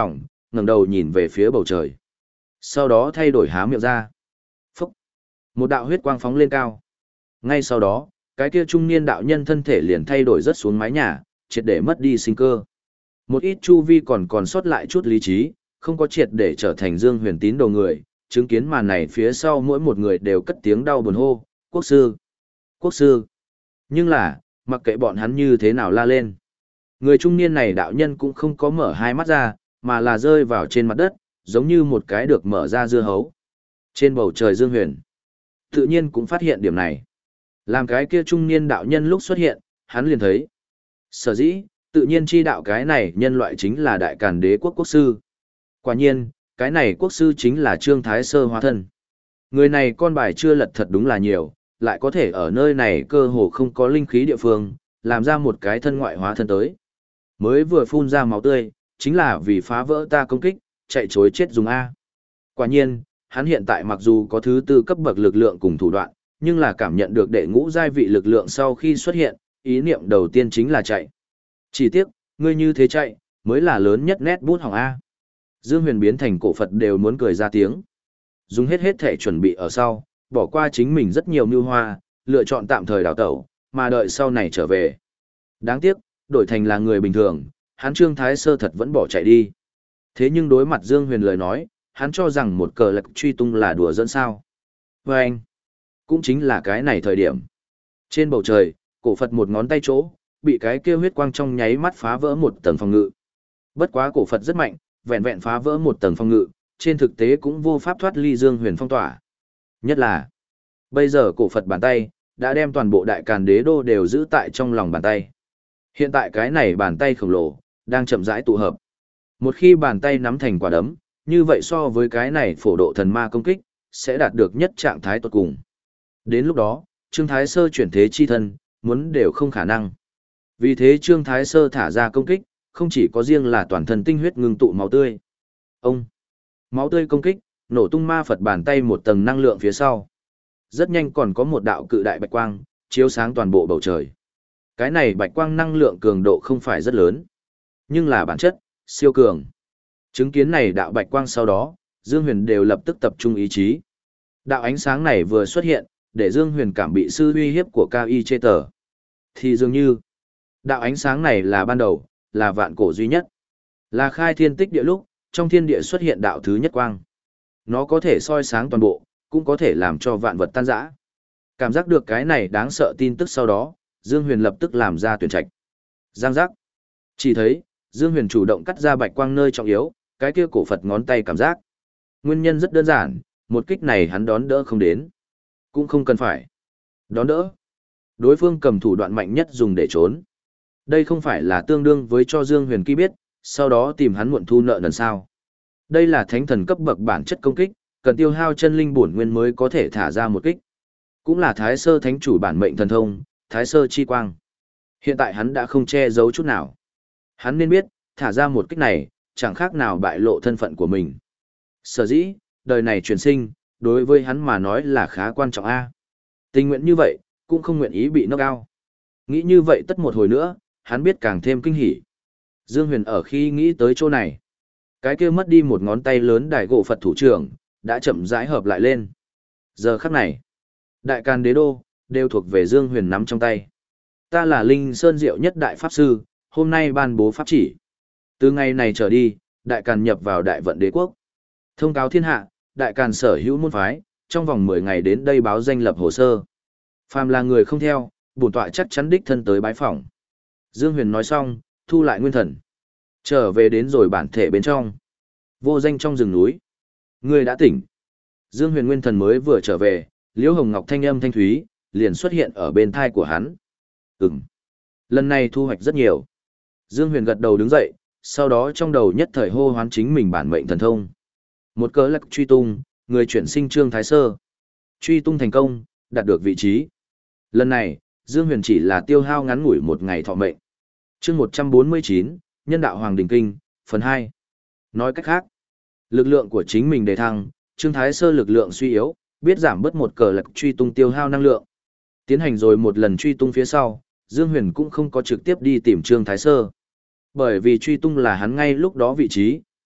ngẩng đầu nhìn về phía bầu trời. Sau đó thay đổi há miệng ra. Phúc! Một đạo huyết quang phóng lên cao. Ngay sau đó, cái kia trung niên đạo nhân thân thể liền thay đổi rất xuống mái nhà, triệt để mất đi sinh cơ. Một ít chu vi còn còn sót lại chút lý trí, không có triệt để trở thành Dương Huyền tín đồ người, chứng kiến màn này phía sau mỗi một người đều cất tiếng đau buồn hô, quốc sư, quốc sư. Nhưng là, mặc kệ bọn hắn như thế nào la lên. Người trung niên này đạo nhân cũng không có mở hai mắt ra, mà là rơi vào trên mặt đất, giống như một cái được mở ra dưa hấu. Trên bầu trời Dương Huyền, tự nhiên cũng phát hiện điểm này. Làm cái kia trung niên đạo nhân lúc xuất hiện, hắn liền thấy. Sở dĩ, tự nhiên chi đạo cái này nhân loại chính là đại càn đế quốc quốc sư. Quả nhiên, cái này quốc sư chính là Trương Thái Sơ hóa thân. Người này con bài chưa lật thật đúng là nhiều, lại có thể ở nơi này cơ hồ không có linh khí địa phương, làm ra một cái thân ngoại hóa thân tới. Mới vừa phun ra máu tươi, chính là vì phá vỡ ta công kích, chạy chối chết dùng A. Quả nhiên, hắn hiện tại mặc dù có thứ tư cấp bậc lực lượng cùng thủ đoạn, nhưng là cảm nhận được đệ ngũ giai vị lực lượng sau khi xuất hiện, ý niệm đầu tiên chính là chạy. Chỉ tiếc, ngươi như thế chạy, mới là lớn nhất nét bút hỏng A. Dương Huyền biến thành cổ Phật đều muốn cười ra tiếng. Dùng hết hết thể chuẩn bị ở sau, bỏ qua chính mình rất nhiều mưu hoa, lựa chọn tạm thời đào tẩu, mà đợi sau này trở về. Đáng tiếc, đổi thành là người bình thường, hắn Trương Thái Sơ thật vẫn bỏ chạy đi. Thế nhưng đối mặt Dương Huyền lời nói, hắn cho rằng một cờ lạc truy tung là đùa dẫn sao. Và anh, cũng chính là cái này thời điểm. Trên bầu trời, cổ Phật một ngón tay chỗ, bị cái kia huyết quang trong nháy mắt phá vỡ một tầng phòng ngự. Bất quá cổ Phật rất mạnh, vẹn vẹn phá vỡ một tầng phòng ngự, trên thực tế cũng vô pháp thoát ly Dương Huyền phong tỏa. Nhất là, bây giờ cổ Phật bàn tay, đã đem toàn bộ đại càn đế đô đều giữ tại trong lòng bàn tay. Hiện tại cái này bàn tay khổng lồ, đang chậm rãi tụ hợp. Một khi bàn tay nắm thành quả đấm, như vậy so với cái này phổ độ thần ma công kích, sẽ đạt được nhất trạng thái tốt cùng. Đến lúc đó, Trương Thái Sơ chuyển thế chi thân, muốn đều không khả năng. Vì thế Trương Thái Sơ thả ra công kích, không chỉ có riêng là toàn thân tinh huyết ngưng tụ máu tươi. Ông! Máu tươi công kích, nổ tung ma Phật bàn tay một tầng năng lượng phía sau. Rất nhanh còn có một đạo cự đại bạch quang, chiếu sáng toàn bộ bầu trời. Cái này bạch quang năng lượng cường độ không phải rất lớn, nhưng là bản chất, siêu cường. Chứng kiến này đạo bạch quang sau đó, Dương Huyền đều lập tức tập trung ý chí. Đạo ánh sáng này vừa xuất hiện, để Dương Huyền cảm bị sư uy hiếp của Cao Y chê tờ. Thì dường như, đạo ánh sáng này là ban đầu, là vạn cổ duy nhất. Là khai thiên tích địa lúc, trong thiên địa xuất hiện đạo thứ nhất quang. Nó có thể soi sáng toàn bộ, cũng có thể làm cho vạn vật tan rã. Cảm giác được cái này đáng sợ tin tức sau đó, Dương Huyền lập tức làm ra tuyển trạch. Giang giác. Chỉ thấy, Dương Huyền chủ động cắt ra bạch quang nơi trọng yếu, cái kia cổ Phật ngón tay cảm giác. Nguyên nhân rất đơn giản, một kích này hắn đón đỡ không đến. Cũng không cần phải. Đón đỡ. Đối phương cầm thủ đoạn mạnh nhất dùng để trốn. Đây không phải là tương đương với cho Dương Huyền Kỳ biết, sau đó tìm hắn muộn thu nợ nần sao. Đây là thánh thần cấp bậc bản chất công kích, cần tiêu hao chân linh bổn nguyên mới có thể thả ra một kích. Cũng là Thái Sơ Thánh chủ bản mệnh thần thông, Thái Sơ Chi Quang. Hiện tại hắn đã không che giấu chút nào. Hắn nên biết, thả ra một kích này, chẳng khác nào bại lộ thân phận của mình. Sở dĩ, đời này truyền sinh, đối với hắn mà nói là khá quan trọng a. Tình nguyện như vậy, cũng không nguyện ý bị knock out. Nghĩ như vậy tất một hồi nữa, hắn biết càng thêm kinh hỉ. Dương Huyền ở khi nghĩ tới chỗ này, cái kia mất đi một ngón tay lớn đại gỗ Phật thủ trưởng, đã chậm rãi hợp lại lên. Giờ khắc này, đại càn đế đô, đều thuộc về Dương Huyền nắm trong tay. Ta là Linh Sơn Diệu nhất đại pháp sư, hôm nay ban bố pháp chỉ. Từ ngày này trở đi, đại càn nhập vào đại vận đế quốc. Thông cáo thiên hạ, đại càn sở hữu môn phái, trong vòng mười ngày đến đây báo danh lập hồ sơ. Phàm là người không theo, bổn tọa chắc chắn đích thân tới bái phỏng. Dương Huyền nói xong, thu lại nguyên thần. Trở về đến rồi bản thể bên trong. Vô danh trong rừng núi. Người đã tỉnh. Dương Huyền nguyên thần mới vừa trở về, Liễu Hồng Ngọc thanh âm thanh thúy, liền xuất hiện ở bên thai của hắn. Ừm. Lần này thu hoạch rất nhiều. Dương Huyền gật đầu đứng dậy, sau đó trong đầu nhất thời hô hoán chính mình bản mệnh thần thông. Một cớ lạc truy tung, người chuyển sinh Trương Thái Sơ. Truy tung thành công, đạt được vị trí. Lần này, Dương Huyền chỉ là tiêu hao ngắn ngủi một ngày thọ mệnh. Chương một trăm bốn mươi chín, Nhân đạo Hoàng Đình Kinh, phần hai. Nói cách khác, lực lượng của chính mình đề thăng, Trương Thái Sơ lực lượng suy yếu, biết giảm bớt một cờ lạc truy tung tiêu hao năng lượng. Tiến hành rồi một lần truy tung phía sau, Dương Huyền cũng không có trực tiếp đi tìm Trương Thái Sơ. Bởi vì truy tung là hắn ngay lúc đó vị trí,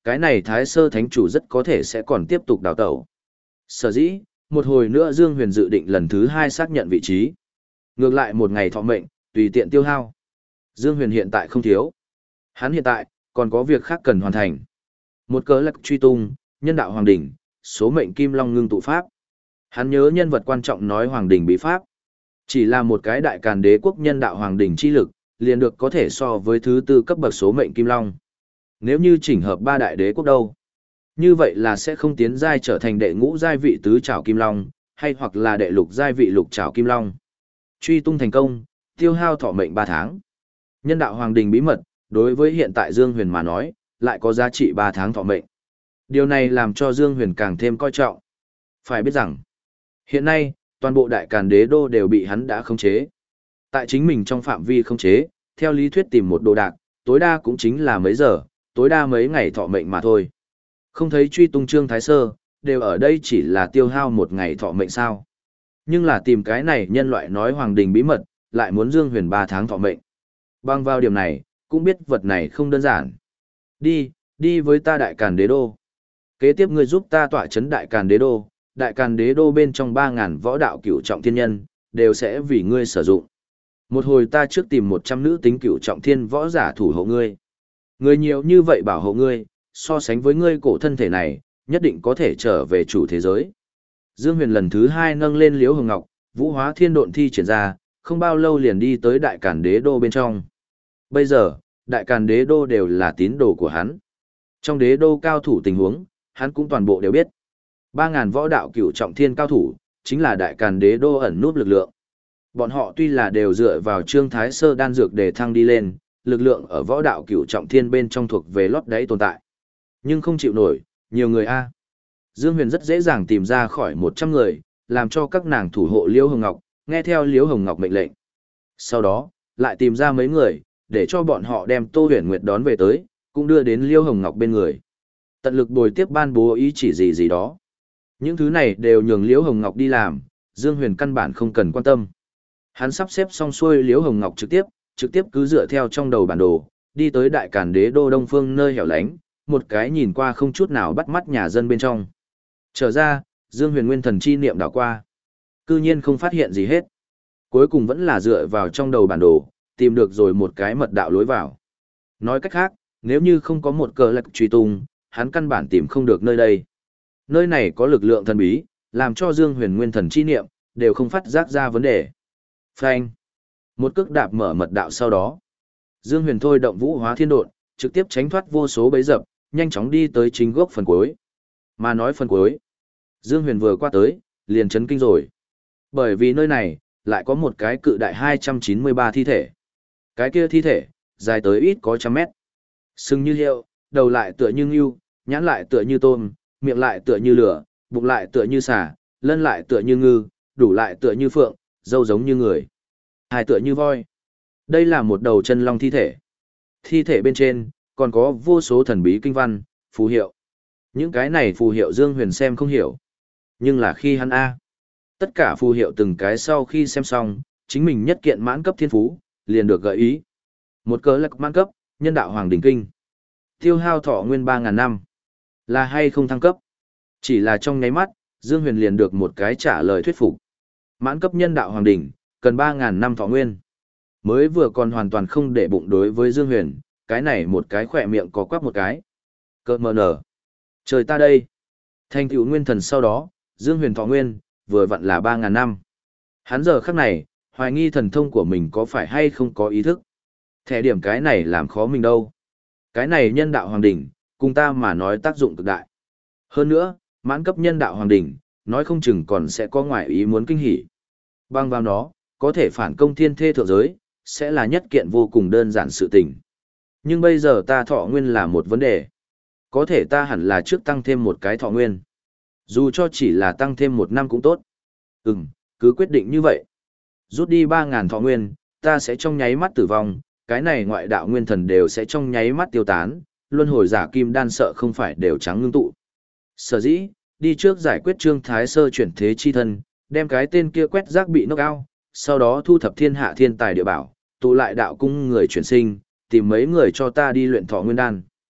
cái này Thái Sơ Thánh Chủ rất có thể sẽ còn tiếp tục đào tẩu. Sở dĩ, một hồi nữa Dương Huyền dự định lần thứ hai xác nhận vị trí. Ngược lại một ngày thọ mệnh, tùy tiện tiêu hao. Dương Huyền hiện tại không thiếu. Hắn hiện tại, còn có việc khác cần hoàn thành. Một cớ lạc truy tung, nhân đạo hoàng đỉnh, số mệnh kim long ngưng tụ pháp. Hắn nhớ nhân vật quan trọng nói hoàng đỉnh bí pháp. Chỉ là một cái đại càn đế quốc nhân đạo hoàng đỉnh chi lực, liền được có thể so với thứ tư cấp bậc số mệnh kim long. Nếu như chỉnh hợp ba đại đế quốc đâu, như vậy là sẽ không tiến giai trở thành đệ ngũ giai vị tứ trảo kim long, hay hoặc là đệ lục giai vị lục trảo kim long. Truy tung thành công, tiêu hao thọ mệnh ba tháng. Nhân đạo hoàng đình bí mật, đối với hiện tại Dương Huyền mà nói, lại có giá trị ba tháng thọ mệnh. Điều này làm cho Dương Huyền càng thêm coi trọng. Phải biết rằng, hiện nay, toàn bộ đại càn đế đô đều bị hắn đã khống chế. Tại chính mình trong phạm vi khống chế, theo lý thuyết tìm một đồ đạc, tối đa cũng chính là mấy giờ, tối đa mấy ngày thọ mệnh mà thôi. Không thấy truy tung Trương Thái Sơ, đều ở đây chỉ là tiêu hao một ngày thọ mệnh sao. Nhưng là tìm cái này nhân loại nói hoàng đình bí mật, lại muốn Dương Huyền ba tháng thọ mệnh. Bằng vào điểm này, cũng biết vật này không đơn giản. Đi, đi với ta đại càn đế đô. Kế tiếp ngươi giúp ta tọa chấn đại càn đế đô, đại càn đế đô bên trong ba ngàn võ đạo cửu trọng thiên nhân, đều sẽ vì ngươi sử dụng. Một hồi ta trước tìm một trăm nữ tính cửu trọng thiên võ giả thủ hộ ngươi. Người nhiều như vậy bảo hộ ngươi, so sánh với ngươi cổ thân thể này, nhất định có thể trở về chủ thế giới. Dương Huyền lần thứ hai nâng lên Liễu Hồng Ngọc, vũ hóa thiên độn thi triển ra, không bao lâu liền đi tới đại càn đế đô bên trong. Bây giờ, đại càn đế đô đều là tín đồ của hắn. Trong đế đô cao thủ tình huống, hắn cũng toàn bộ đều biết. ba ngàn võ đạo cửu trọng thiên cao thủ, chính là đại càn đế đô ẩn núp lực lượng. Bọn họ tuy là đều dựa vào Trương Thái Sơ đan dược để thăng đi lên, lực lượng ở võ đạo cửu trọng thiên bên trong thuộc về lót đáy tồn tại. Nhưng không chịu nổi, nhiều người a. Dương Huyền rất dễ dàng tìm ra khỏi một trăm người, làm cho các nàng thủ hộ Liễu Hồng Ngọc, nghe theo Liễu Hồng Ngọc mệnh lệnh. Sau đó, lại tìm ra mấy người, để cho bọn họ đem Tô Huyền Nguyệt đón về tới, cũng đưa đến Liễu Hồng Ngọc bên người. Tận lực bồi tiếp ban bố ý chỉ gì gì đó. Những thứ này đều nhường Liễu Hồng Ngọc đi làm, Dương Huyền căn bản không cần quan tâm. Hắn sắp xếp xong xuôi Liễu Hồng Ngọc trực tiếp, trực tiếp cứ dựa theo trong đầu bản đồ, đi tới đại càn đế đô đông phương nơi hẻo lánh, một cái nhìn qua không chút nào bắt mắt nhà dân bên trong. Trở ra, Dương Huyền nguyên thần chi niệm đảo qua. Cư nhiên không phát hiện gì hết. Cuối cùng vẫn là dựa vào trong đầu bản đồ, tìm được rồi một cái mật đạo lối vào. Nói cách khác, nếu như không có một cờ lạc truy tung, hắn căn bản tìm không được nơi đây. Nơi này có lực lượng thần bí, làm cho Dương Huyền nguyên thần chi niệm, đều không phát giác ra vấn đề. Phanh. Một cước đạp mở mật đạo sau đó. Dương Huyền thôi động vũ hóa thiên độn, trực tiếp tránh thoát vô số bẫy dập, nhanh chóng đi tới chính gốc phần cuối. Mà nói phần cuối, Dương Huyền vừa qua tới, liền chấn kinh rồi. Bởi vì nơi này, lại có một cái cự đại hai trăm chín mươi ba thi thể. Cái kia thi thể, dài tới ít có trăm mét. Sừng như hiệu, đầu lại tựa như ngưu, nhãn lại tựa như tôm, miệng lại tựa như lửa, bụng lại tựa như xà, lân lại tựa như ngư, đủ lại tựa như phượng, râu giống như người. Hai tựa như voi. Đây là một đầu chân long thi thể. Thi thể bên trên, còn có vô số thần bí kinh văn, phù hiệu. Những cái này phù hiệu Dương Huyền xem không hiểu. Nhưng là khi hắn A. Tất cả phù hiệu từng cái sau khi xem xong, chính mình nhất kiện mãn cấp thiên phú, liền được gợi ý. Một cớ lạc mãn cấp, nhân đạo hoàng đỉnh kinh. Tiêu hao thọ nguyên ba ngàn năm. Là hay không thăng cấp? Chỉ là trong nháy mắt, Dương Huyền liền được một cái trả lời thuyết phục. Mãn cấp nhân đạo hoàng đỉnh, cần ba ngàn năm thọ nguyên. Mới vừa còn hoàn toàn không để bụng đối với Dương Huyền, cái này một cái khỏe miệng có quắc một cái. Cơ mờ nở. Trời ta đây. Thành tựu nguyên thần sau đó, Dương Huyền thọ nguyên, vừa vặn là ba ngàn năm. Hắn giờ khắc này, hoài nghi thần thông của mình có phải hay không có ý thức. Thẻ điểm cái này làm khó mình đâu. Cái này nhân đạo hoàng đỉnh, cùng ta mà nói tác dụng cực đại. Hơn nữa, mãn cấp nhân đạo hoàng đỉnh, nói không chừng còn sẽ có ngoại ý muốn kinh hỉ. Băng vào nó, có thể phản công thiên thê thượng giới, sẽ là nhất kiện vô cùng đơn giản sự tình. Nhưng bây giờ ta thọ nguyên là một vấn đề. Có thể ta hẳn là trước tăng thêm một cái thọ nguyên. Dù cho chỉ là tăng thêm một năm cũng tốt. Ừm, cứ quyết định như vậy. Rút đi ba ngàn thọ nguyên, ta sẽ trong nháy mắt tử vong, cái này ngoại đạo nguyên thần đều sẽ trong nháy mắt tiêu tán, luân hồi giả kim đan sợ không phải đều trắng ngưng tụ. Sở dĩ, đi trước giải quyết Trương Thái Sơ chuyển thế chi thân, đem cái tên kia quét rác bị knock out, sau đó thu thập thiên hạ thiên tài địa bảo, tụ lại đạo cung người chuyển sinh, tìm mấy người cho ta đi luyện thọ nguyên đan.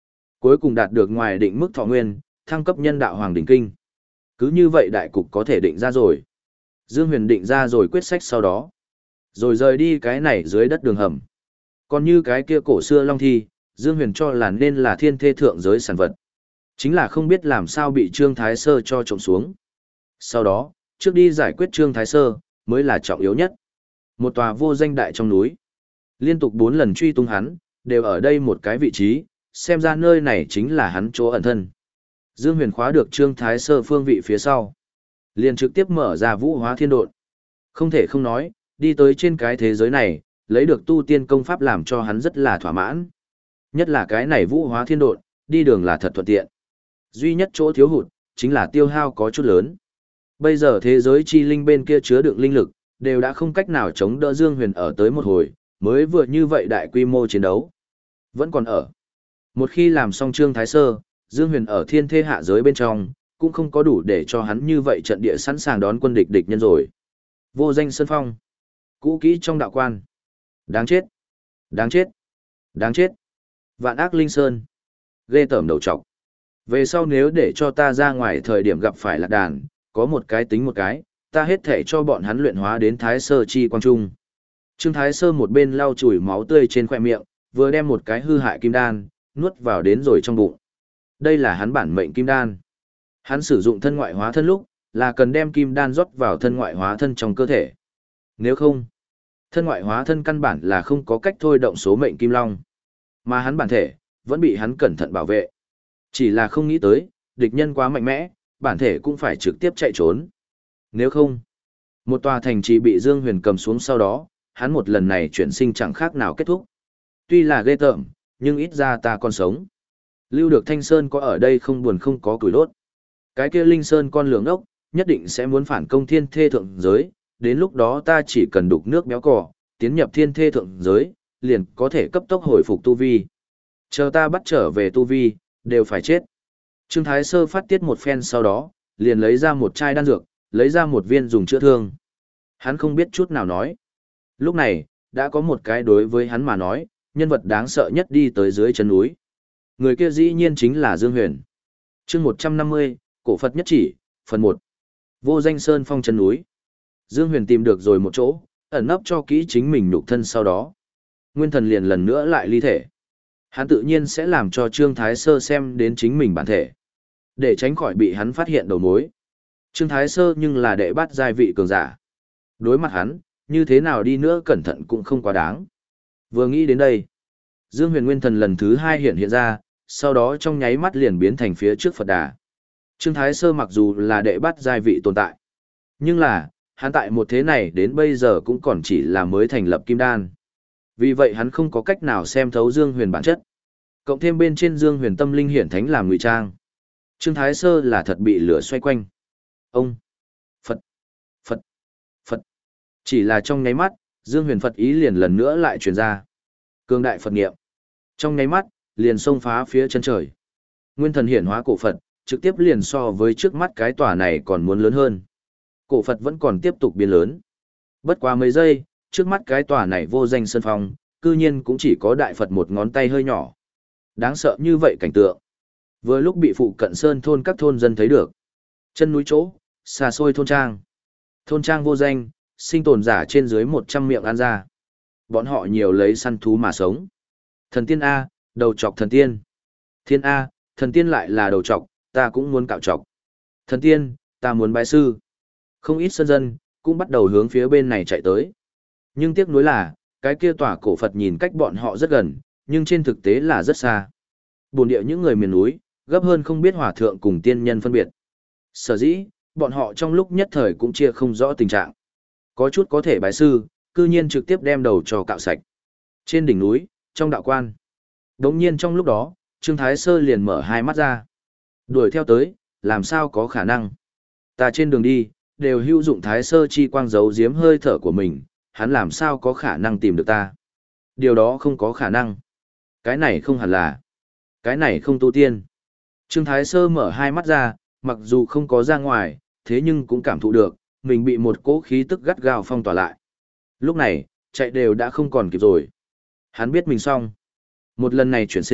Cuối cùng đạt được ngoài định mức thọ nguyên, thăng cấp nhân đạo hoàng đỉnh kinh. Cứ như vậy đại cục có thể định ra rồi. Dương Huyền định ra rồi quyết sách sau đó. Rồi rời đi cái này dưới đất đường hầm. Còn như cái kia cổ xưa long thi, Dương Huyền cho là nên là thiên thê thượng giới sản vật. Chính là không biết làm sao bị Trương Thái Sơ cho trộm xuống. Sau đó, trước đi giải quyết Trương Thái Sơ, mới là trọng yếu nhất. Một tòa vô danh đại trong núi. Liên tục bốn lần truy tung hắn, đều ở đây một cái vị trí, xem ra nơi này chính là hắn chỗ ẩn thân. Dương Huyền khóa được Trương Thái Sơ phương vị phía sau. Liền trực tiếp mở ra vũ hóa thiên độn. Không thể không nói, đi tới trên cái thế giới này, lấy được tu tiên công pháp làm cho hắn rất là thỏa mãn. Nhất là cái này vũ hóa thiên độn, đi đường là thật thuận tiện. Duy nhất chỗ thiếu hụt, chính là tiêu hao có chút lớn. Bây giờ thế giới chi linh bên kia chứa đựng linh lực, đều đã không cách nào chống đỡ Dương Huyền ở tới một hồi, mới vừa như vậy đại quy mô chiến đấu. Vẫn còn ở. Một khi làm xong Trương Thái Sơ, Dương Huyền ở thiên thê hạ giới bên trong, cũng không có đủ để cho hắn như vậy trận địa sẵn sàng đón quân địch địch nhân rồi. Vô danh sơn phong. Cũ kỹ trong đạo quan. Đáng chết. Đáng chết. Đáng chết. Vạn ác linh sơn. Ghê tởm đầu trọc. Về sau nếu để cho ta ra ngoài thời điểm gặp phải lạc đàn, có một cái tính một cái, ta hết thể cho bọn hắn luyện hóa đến Thái Sơ chi quang trung. Trương Thái Sơ một bên lau chùi máu tươi trên khóe miệng, vừa đem một cái hư hại kim đan, nuốt vào đến rồi trong bụng. Đây là hắn bản mệnh kim đan. Hắn sử dụng thân ngoại hóa thân lúc, là cần đem kim đan rót vào thân ngoại hóa thân trong cơ thể. Nếu không, thân ngoại hóa thân căn bản là không có cách thôi động số mệnh kim long. Mà hắn bản thể, vẫn bị hắn cẩn thận bảo vệ. Chỉ là không nghĩ tới, địch nhân quá mạnh mẽ, bản thể cũng phải trực tiếp chạy trốn. Nếu không, một tòa thành trì bị Dương Huyền cầm xuống sau đó, hắn một lần này chuyển sinh chẳng khác nào kết thúc. Tuy là ghê tởm, nhưng ít ra ta còn sống. Lưu được Thanh Sơn có ở đây không buồn không có củi đốt. Cái kia Linh Sơn con lường ốc, nhất định sẽ muốn phản công thiên thê thượng giới, đến lúc đó ta chỉ cần đục nước béo cỏ, tiến nhập thiên thê thượng giới, liền có thể cấp tốc hồi phục tu vi. Chờ ta bắt trở về tu vi, đều phải chết. Trương Thái Sơ phát tiết một phen sau đó, liền lấy ra một chai đan dược, lấy ra một viên dùng chữa thương. Hắn không biết chút nào nói. Lúc này, đã có một cái đối với hắn mà nói, nhân vật đáng sợ nhất đi tới dưới chân núi. Người kia dĩ nhiên chính là Dương Huyền. Chương một trăm năm mươi, Cổ Phật nhất chỉ, phần một. Vô danh sơn phong chân núi. Dương Huyền tìm được rồi một chỗ, ẩn nấp cho kỹ chính mình nhục thân sau đó. Nguyên thần liền lần nữa lại ly thể. Hắn tự nhiên sẽ làm cho Trương Thái Sơ xem đến chính mình bản thể. Để tránh khỏi bị hắn phát hiện đầu mối. Trương Thái Sơ nhưng là đệ bắt giai vị cường giả. Đối mặt hắn, như thế nào đi nữa cẩn thận cũng không quá đáng. Vừa nghĩ đến đây, Dương Huyền Nguyên thần lần thứ hai hiện hiện ra, sau đó trong nháy mắt liền biến thành phía trước Phật Đà. Trương Thái Sơ mặc dù là đệ bắt giai vị tồn tại, nhưng là, hắn tại một thế này đến bây giờ cũng còn chỉ là mới thành lập kim đan. Vì vậy hắn không có cách nào xem thấu Dương Huyền bản chất. Cộng thêm bên trên Dương Huyền tâm linh hiển thánh làm ngụy trang. Trương Thái Sơ là thật bị lửa xoay quanh. Ông, Phật, Phật, Phật. Chỉ là trong nháy mắt, Dương Huyền Phật ý liền lần nữa lại truyền ra. Cương đại Phật nghiệm. Trong nháy mắt, liền xông phá phía chân trời. Nguyên thần hiển hóa cổ Phật, trực tiếp liền so với trước mắt cái tòa này còn muốn lớn hơn. Cổ Phật vẫn còn tiếp tục biến lớn. Bất quá mấy giây, trước mắt cái tòa này vô danh sơn phong, cư nhiên cũng chỉ có đại Phật một ngón tay hơi nhỏ. Đáng sợ như vậy cảnh tượng. Vừa lúc bị phụ cận sơn thôn các thôn dân thấy được. Chân núi chỗ, xa xôi thôn trang. Thôn trang vô danh, sinh tồn giả trên dưới một trăm miệng ăn ra. Bọn họ nhiều lấy săn thú mà sống. Thần tiên A, đầu chọc thần tiên. Thiên A, thần tiên lại là đầu chọc, ta cũng muốn cạo chọc. Thần tiên, ta muốn bái sư. Không ít sơn dân, cũng bắt đầu hướng phía bên này chạy tới. Nhưng tiếc nuối là, cái kia tòa cổ Phật nhìn cách bọn họ rất gần, nhưng trên thực tế là rất xa. Bồn địa những người miền núi, gấp hơn không biết hòa thượng cùng tiên nhân phân biệt. Sở dĩ, bọn họ trong lúc nhất thời cũng chia không rõ tình trạng. Có chút có thể bái sư, cư nhiên trực tiếp đem đầu cho cạo sạch. Trên đỉnh núi, trong đạo quan. Đống nhiên trong lúc đó, Trương Thái Sơ liền mở hai mắt ra. Đuổi theo tới, làm sao có khả năng. Ta trên đường đi, đều hữu dụng Thái Sơ chi quang giấu giếm hơi thở của mình, hắn làm sao có khả năng tìm được ta. Điều đó không có khả năng. Cái này không hẳn là. Cái này không tu tiên. Trương Thái Sơ mở hai mắt ra, mặc dù không có ra ngoài, thế nhưng cũng cảm thụ được, mình bị một cỗ khí tức gắt gao phong tỏa lại. Lúc này, chạy đều đã không còn kịp rồi. Hắn biết mình xong. Một lần này chuyển sinh,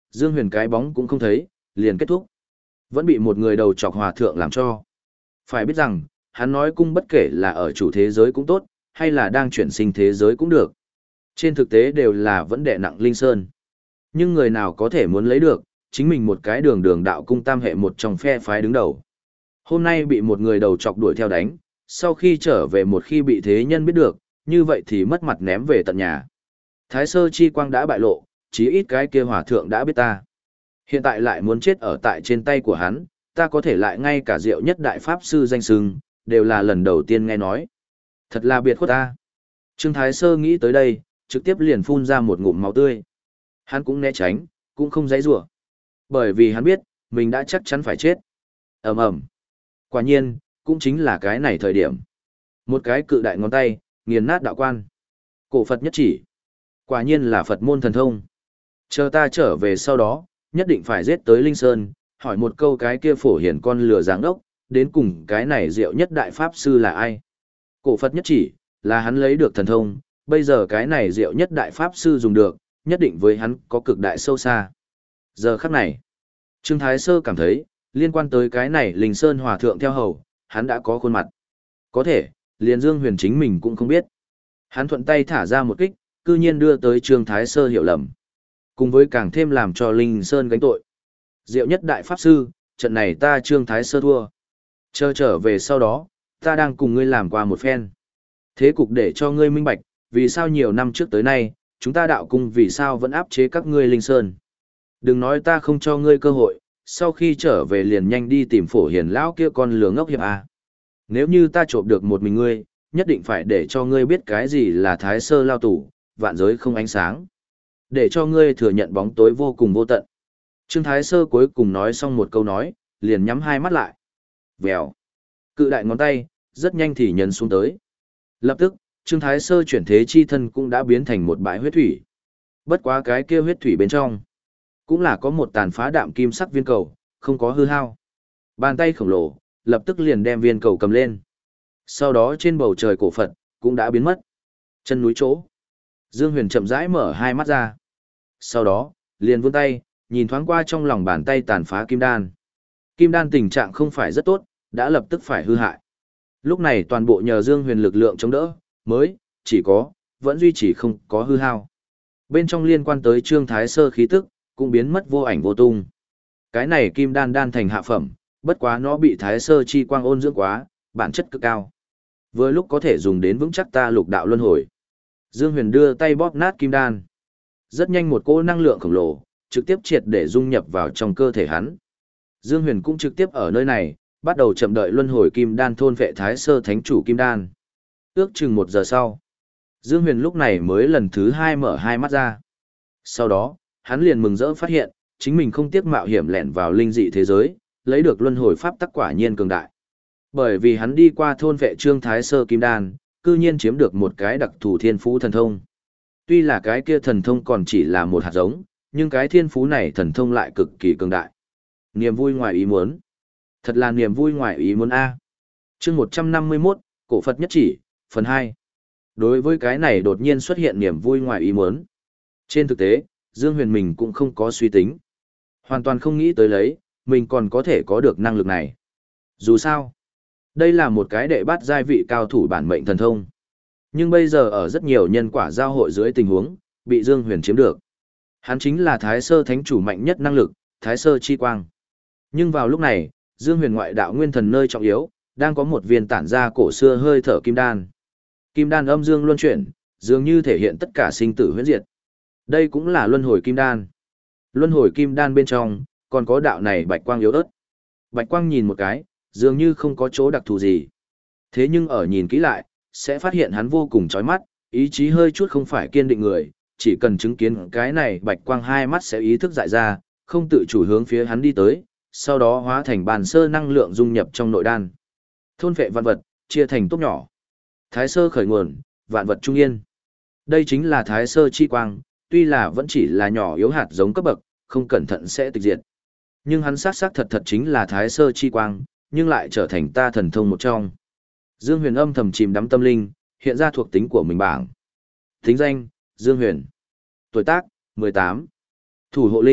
Dương Huyền cái bóng cũng không thấy, liền kết thúc. Vẫn bị một người đầu chọc hòa thượng làm cho. Phải biết rằng, hắn nói cung bất kể là ở chủ thế giới cũng tốt, hay là đang chuyển sinh thế giới cũng được. Trên thực tế đều là vẫn đè nặng linh sơn. Nhưng người nào có thể muốn lấy được, chính mình một cái đường đường đạo cung tam hệ một trong phe phái đứng đầu. Hôm nay bị một người đầu chọc đuổi theo đánh, sau khi trở về một khi bị thế nhân biết được, như vậy thì mất mặt ném về tận nhà. Thái sơ chi quang đã bại lộ, chí ít cái kia hòa thượng đã biết ta. Hiện tại lại muốn chết ở tại trên tay của hắn, ta có thể lại ngay cả diệu nhất đại pháp sư danh sưng, đều là lần đầu tiên nghe nói. Thật là biệt khuất ta. Trương Thái Sơ nghĩ tới đây, trực tiếp liền phun ra một ngụm máu tươi. Hắn cũng né tránh, cũng không giãy giụa. Bởi vì hắn biết, mình đã chắc chắn phải chết. Ầm ầm. Quả nhiên, cũng chính là cái này thời điểm. Một cái cự đại ngón tay, nghiền nát đạo quan. Cổ Phật nhất chỉ. Quả nhiên là Phật môn thần thông. Chờ ta trở về sau đó, nhất định phải giết tới Linh Sơn, hỏi một câu cái kia phổ hiển con lừa giáng ốc, đến cùng cái này diệu nhất đại pháp sư là ai. Cổ Phật nhất chỉ, là hắn lấy được thần thông, bây giờ cái này diệu nhất đại pháp sư dùng được, nhất định với hắn có cực đại sâu xa. Giờ khắc này, Trương Thái Sơ cảm thấy, liên quan tới cái này Linh Sơn Hòa Thượng theo hầu, hắn đã có khuôn mặt. Có thể, liền Dương Huyền chính mình cũng không biết. Hắn thuận tay thả ra một kích, cư nhiên đưa tới Trương Thái Sơ hiểu lầm. Cùng với càng thêm làm cho Linh Sơn gánh tội. Diệu nhất đại pháp sư, trận này ta Trương Thái Sơ thua. Chờ trở về sau đó, ta đang cùng ngươi làm qua một phen. Thế cục để cho ngươi minh bạch, vì sao nhiều năm trước tới nay, chúng ta đạo cung vì sao vẫn áp chế các ngươi Linh Sơn. Đừng nói ta không cho ngươi cơ hội, sau khi trở về liền nhanh đi tìm phổ hiền lão kia con lừa ngốc hiệp à. Nếu như ta trộm được một mình ngươi, nhất định phải để cho ngươi biết cái gì là Thái Sơ lao tủ, vạn giới không ánh sáng. Để cho ngươi thừa nhận bóng tối vô cùng vô tận. Trương Thái Sơ cuối cùng nói xong một câu nói, liền nhắm hai mắt lại. Vèo. Cự đại ngón tay, rất nhanh thì nhấn xuống tới. Lập tức, Trương Thái Sơ chuyển thế chi thân cũng đã biến thành một bãi huyết thủy. Bất quá cái kia huyết thủy bên trong, cũng là có một tàn phá đạm kim sắc viên cầu, không có hư hao. Bàn tay khổng lồ, lập tức liền đem viên cầu cầm lên. Sau đó trên bầu trời cổ Phật, cũng đã biến mất. Chân núi chỗ. Dương Huyền chậm rãi mở hai mắt ra. Sau đó, liền vươn tay, nhìn thoáng qua trong lòng bàn tay tàn phá kim đan. Kim đan tình trạng không phải rất tốt, đã lập tức phải hư hại. Lúc này toàn bộ nhờ Dương Huyền lực lượng chống đỡ, mới, chỉ có, vẫn duy trì không có hư hao. Bên trong liên quan tới Trương Thái Sơ khí tức, cũng biến mất vô ảnh vô tung. Cái này kim đan đan thành hạ phẩm, bất quá nó bị Thái Sơ chi quang ôn dưỡng quá, bản chất cực cao. Vừa lúc có thể dùng đến vững chắc ta lục đạo luân hồi. Dương Huyền đưa tay bóp nát kim đan. Rất nhanh một cỗ năng lượng khổng lồ, trực tiếp triệt để dung nhập vào trong cơ thể hắn. Dương Huyền cũng trực tiếp ở nơi này, bắt đầu chậm đợi luân hồi kim đan thôn vệ Thái Sơ thánh chủ kim đan. Ước chừng một giờ sau, Dương Huyền lúc này mới lần thứ hai mở hai mắt ra. Sau đó, hắn liền mừng rỡ phát hiện, chính mình không tiếc mạo hiểm lẻn vào linh dị thế giới, lấy được luân hồi pháp tắc quả nhiên cường đại. Bởi vì hắn đi qua thôn vệ Trương Thái Sơ kim đan, cư nhiên chiếm được một cái đặc thù thiên phú thần thông. Tuy là cái kia thần thông còn chỉ là một hạt giống, nhưng cái thiên phú này thần thông lại cực kỳ cường đại. Niềm vui ngoài ý muốn. Thật là niềm vui ngoài ý muốn a. Chương một trăm năm mươi mốt, Cổ Phật nhất chỉ, phần hai. Đối với cái này đột nhiên xuất hiện niềm vui ngoài ý muốn. Trên thực tế, Dương Huyền mình cũng không có suy tính. Hoàn toàn không nghĩ tới lấy, mình còn có thể có được năng lực này. Dù sao, đây là một cái đệ bát giai vị cao thủ bản mệnh thần thông. Nhưng bây giờ ở rất nhiều nhân quả giao hội dưới tình huống, bị Dương Huyền chiếm được. Hắn chính là Thái Sơ Thánh chủ mạnh nhất năng lực, Thái Sơ Chi Quang. Nhưng vào lúc này, Dương Huyền ngoại đạo nguyên thần nơi trọng yếu, đang có một viên tản ra cổ xưa hơi thở kim đan. Kim đan âm dương luân chuyển, dường như thể hiện tất cả sinh tử huyễn diệt. Đây cũng là luân hồi kim đan. Luân hồi kim đan bên trong, còn có đạo này bạch quang yếu ớt. Bạch quang nhìn một cái, dường như không có chỗ đặc thù gì. Thế nhưng ở nhìn kỹ lại, sẽ phát hiện hắn vô cùng chói mắt, ý chí hơi chút không phải kiên định người, chỉ cần chứng kiến cái này bạch quang hai mắt sẽ ý thức dại ra, không tự chủ hướng phía hắn đi tới, sau đó hóa thành bàn sơ năng lượng dung nhập trong nội đan. Thôn phệ vạn vật, chia thành tốt nhỏ. Thái sơ khởi nguồn, vạn vật trung yên. Đây chính là thái sơ chi quang, tuy là vẫn chỉ là nhỏ yếu hạt giống cấp bậc, không cẩn thận sẽ tịch diệt. Nhưng hắn xác xác thật thật chính là thái sơ chi quang, nhưng lại trở thành ta thần thông một trong. Dương Huyền âm thầm chìm đắm tâm linh, hiện ra thuộc tính của mình bảng. Tính danh, Dương Huyền. Tuổi tác, mười tám. Thủ hộ linh,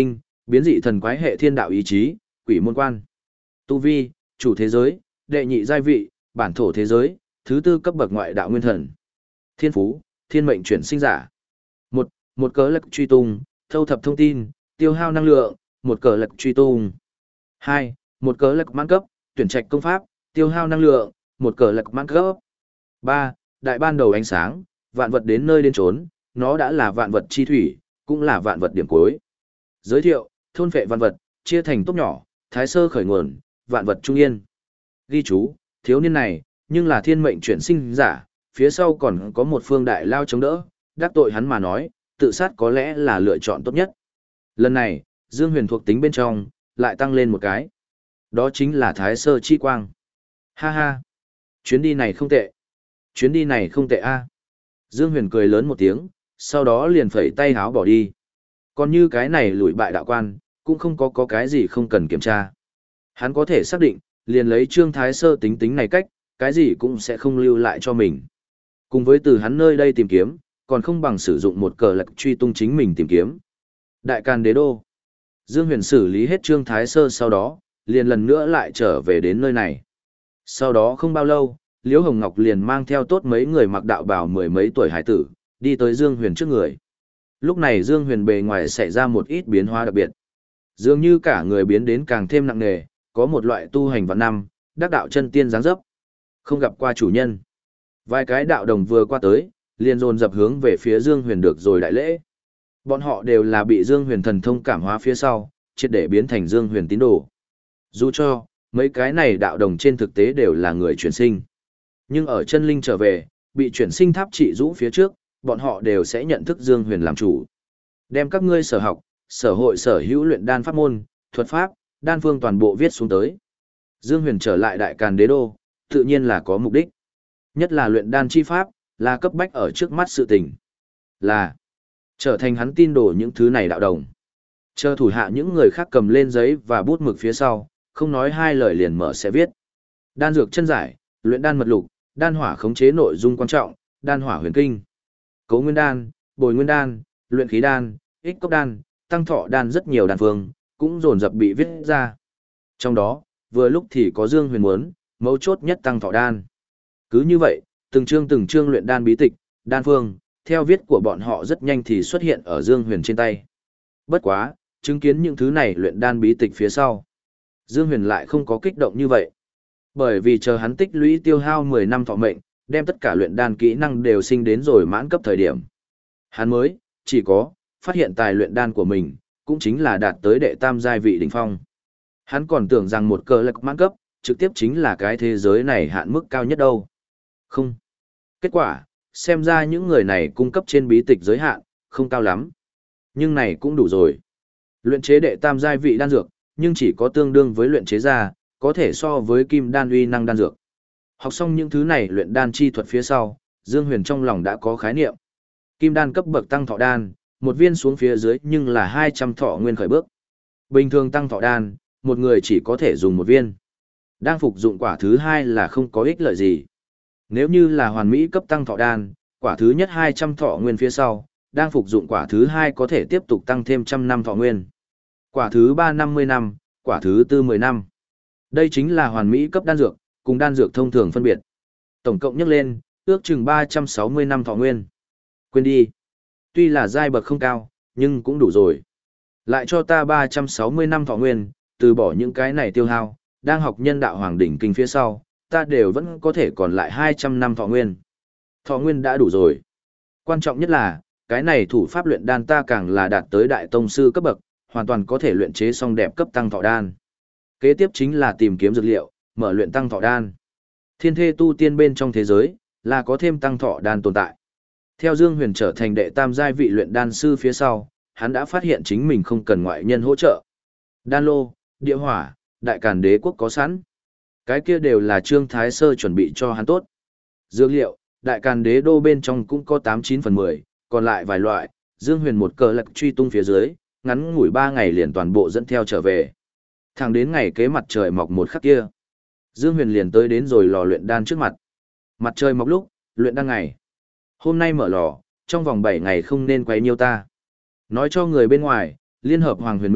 Biến dị thần quái hệ thiên đạo ý chí, quỷ môn quan. Tu vi, chủ thế giới, đệ nhị giai vị, bản thổ thế giới, thứ tư cấp bậc ngoại đạo nguyên thần. Thiên phú, thiên mệnh chuyển sinh giả. Một, một cờ lực truy tung, thâu thập thông tin, tiêu hao năng lượng, một cờ lực truy tung. Hai, một cờ lực mãn cấp, tuyển trạch công pháp, tiêu hao năng lượng, một cờ lực mãn cấp. Ba, đại ban đầu ánh sáng, vạn vật đến nơi đến trốn, nó đã là vạn vật chi thủy, cũng là vạn vật điểm cuối. Giới thiệu, thôn phệ vạn vật, chia thành tốt nhỏ, thái sơ khởi nguồn, vạn vật trung yên. Ghi chú, thiếu niên này, nhưng là thiên mệnh chuyển sinh giả, phía sau còn có một phương đại lao chống đỡ, đắc tội hắn mà nói, tự sát có lẽ là lựa chọn tốt nhất. Lần này, Dương Huyền thuộc tính bên trong, lại tăng lên một cái. Đó chính là thái sơ chi quang. Ha ha, chuyến đi này không tệ. Chuyến đi này không tệ a. Dương Huyền cười lớn một tiếng, sau đó liền phẩy tay háo bỏ đi. Còn như cái này lùi bại đạo quan, cũng không có có cái gì không cần kiểm tra. Hắn có thể xác định, liền lấy Trương Thái Sơ tính tính này cách, cái gì cũng sẽ không lưu lại cho mình. Cùng với từ hắn nơi đây tìm kiếm, còn không bằng sử dụng một cờ lạc truy tung chính mình tìm kiếm. Đại Càn Đế Đô. Dương Huyền xử lý hết Trương Thái Sơ sau đó, liền lần nữa lại trở về đến nơi này. Sau đó không bao lâu, Liễu Hồng Ngọc liền mang theo tốt mấy người mặc đạo bào mười mấy tuổi hải tử, đi tới Dương Huyền trước người. Lúc này Dương Huyền bề ngoài xảy ra một ít biến hóa đặc biệt. Dường như cả người biến đến càng thêm nặng nề, có một loại tu hành vạn năm, đắc đạo chân tiên dáng dấp. Không gặp qua chủ nhân. Vài cái đạo đồng vừa qua tới, liền dồn dập hướng về phía Dương Huyền được rồi đại lễ. Bọn họ đều là bị Dương Huyền thần thông cảm hóa phía sau, triệt để biến thành Dương Huyền tín đồ. Dù cho, mấy cái này đạo đồng trên thực tế đều là người chuyển sinh. Nhưng ở chân linh trở về, bị chuyển sinh tháp trị rũ phía trước, bọn họ đều sẽ nhận thức Dương Huyền làm chủ. Đem các ngươi sở học, sở hội sở hữu luyện đan pháp môn, thuật pháp, đan phương toàn bộ viết xuống tới. Dương Huyền trở lại Đại Càn Đế Đô, tự nhiên là có mục đích. Nhất là luyện đan chi pháp, là cấp bách ở trước mắt sự tình. Là trở thành hắn tin đồ những thứ này đạo đồng. Chờ thủ hạ những người khác cầm lên giấy và bút mực phía sau, không nói hai lời liền mở sẽ viết. Đan dược chân giải, luyện đan mật lục, đan hỏa khống chế nội dung quan trọng, đan hỏa huyền kinh. Cấu nguyên đan, bồi nguyên đan, luyện khí đan, ích cốc đan, tăng thọ đan rất nhiều đan phương, cũng dồn dập bị viết ra. Trong đó, vừa lúc thì có Dương Huyền muốn, mấu chốt nhất tăng thọ đan. Cứ như vậy, từng chương từng chương luyện đan bí tịch, đan phương, theo viết của bọn họ rất nhanh thì xuất hiện ở Dương Huyền trên tay. Bất quá, chứng kiến những thứ này luyện đan bí tịch phía sau. Dương Huyền lại không có kích động như vậy. Bởi vì chờ hắn tích lũy tiêu hao mười năm thọ mệnh, đem tất cả luyện đan kỹ năng đều sinh đến rồi mãn cấp thời điểm. Hắn mới, chỉ có, phát hiện tài luyện đan của mình, cũng chính là đạt tới đệ tam giai vị đỉnh phong. Hắn còn tưởng rằng một cờ lực mãn cấp, trực tiếp chính là cái thế giới này hạn mức cao nhất đâu. Không. Kết quả, xem ra những người này cung cấp trên bí tịch giới hạn, không cao lắm. Nhưng này cũng đủ rồi. Luyện chế đệ tam giai vị đan dược, nhưng chỉ có tương đương với luyện chế ra, có thể so với kim đan uy năng đan dược. Học xong những thứ này luyện đan chi thuật phía sau, Dương Huyền trong lòng đã có khái niệm. Kim đan cấp bậc tăng thọ đan, một viên xuống phía dưới nhưng là hai trăm thọ nguyên khởi bước. Bình thường tăng thọ đan, một người chỉ có thể dùng một viên. Đang phục dụng quả thứ hai là không có ích lợi gì. Nếu như là hoàn mỹ cấp tăng thọ đan, quả thứ nhất hai trăm thọ nguyên phía sau, đang phục dụng quả thứ hai có thể tiếp tục tăng thêm trăm năm thọ nguyên. Quả thứ ba năm mươi năm, quả thứ tư mười năm. Đây chính là hoàn mỹ cấp đan dược, cùng đan dược thông thường phân biệt. Tổng cộng nhắc lên, ước chừng ba trăm sáu mươi năm thọ nguyên. Quên đi. Tuy là giai bậc không cao, nhưng cũng đủ rồi. Lại cho ta ba trăm sáu mươi năm thọ nguyên, từ bỏ những cái này tiêu hao, đang học nhân đạo hoàng đỉnh kinh phía sau, ta đều vẫn có thể còn lại hai trăm năm thọ nguyên. Thọ nguyên đã đủ rồi. Quan trọng nhất là, cái này thủ pháp luyện đan ta càng là đạt tới đại tông sư cấp bậc, hoàn toàn có thể luyện chế xong đẹp cấp tăng thọ đan. Kế tiếp chính là tìm kiếm dược liệu, mở luyện tăng thọ đan. Thiên thê tu tiên bên trong thế giới, là có thêm tăng thọ đan tồn tại. Theo Dương Huyền trở thành đệ tam giai vị luyện đan sư phía sau, hắn đã phát hiện chính mình không cần ngoại nhân hỗ trợ. Đan lô, địa hỏa, Đại Càn Đế quốc có sẵn. Cái kia đều là Trương Thái Sơ chuẩn bị cho hắn tốt. Dược liệu, Đại Càn Đế đô bên trong cũng có tám chín phần mười, còn lại vài loại, Dương Huyền một cờ lạc truy tung phía dưới, ngắn ngủi ba ngày liền toàn bộ dẫn theo trở về. Thẳng đến ngày kế mặt trời mọc một khắc kia, Dương Huyền liền tới đến rồi lò luyện đan trước mặt. Mặt trời mọc lúc, luyện đan ngày. Hôm nay mở lò, trong vòng bảy ngày không nên quấy nhiêu ta. Nói cho người bên ngoài, Liên hợp Hoàng Huyền Minh,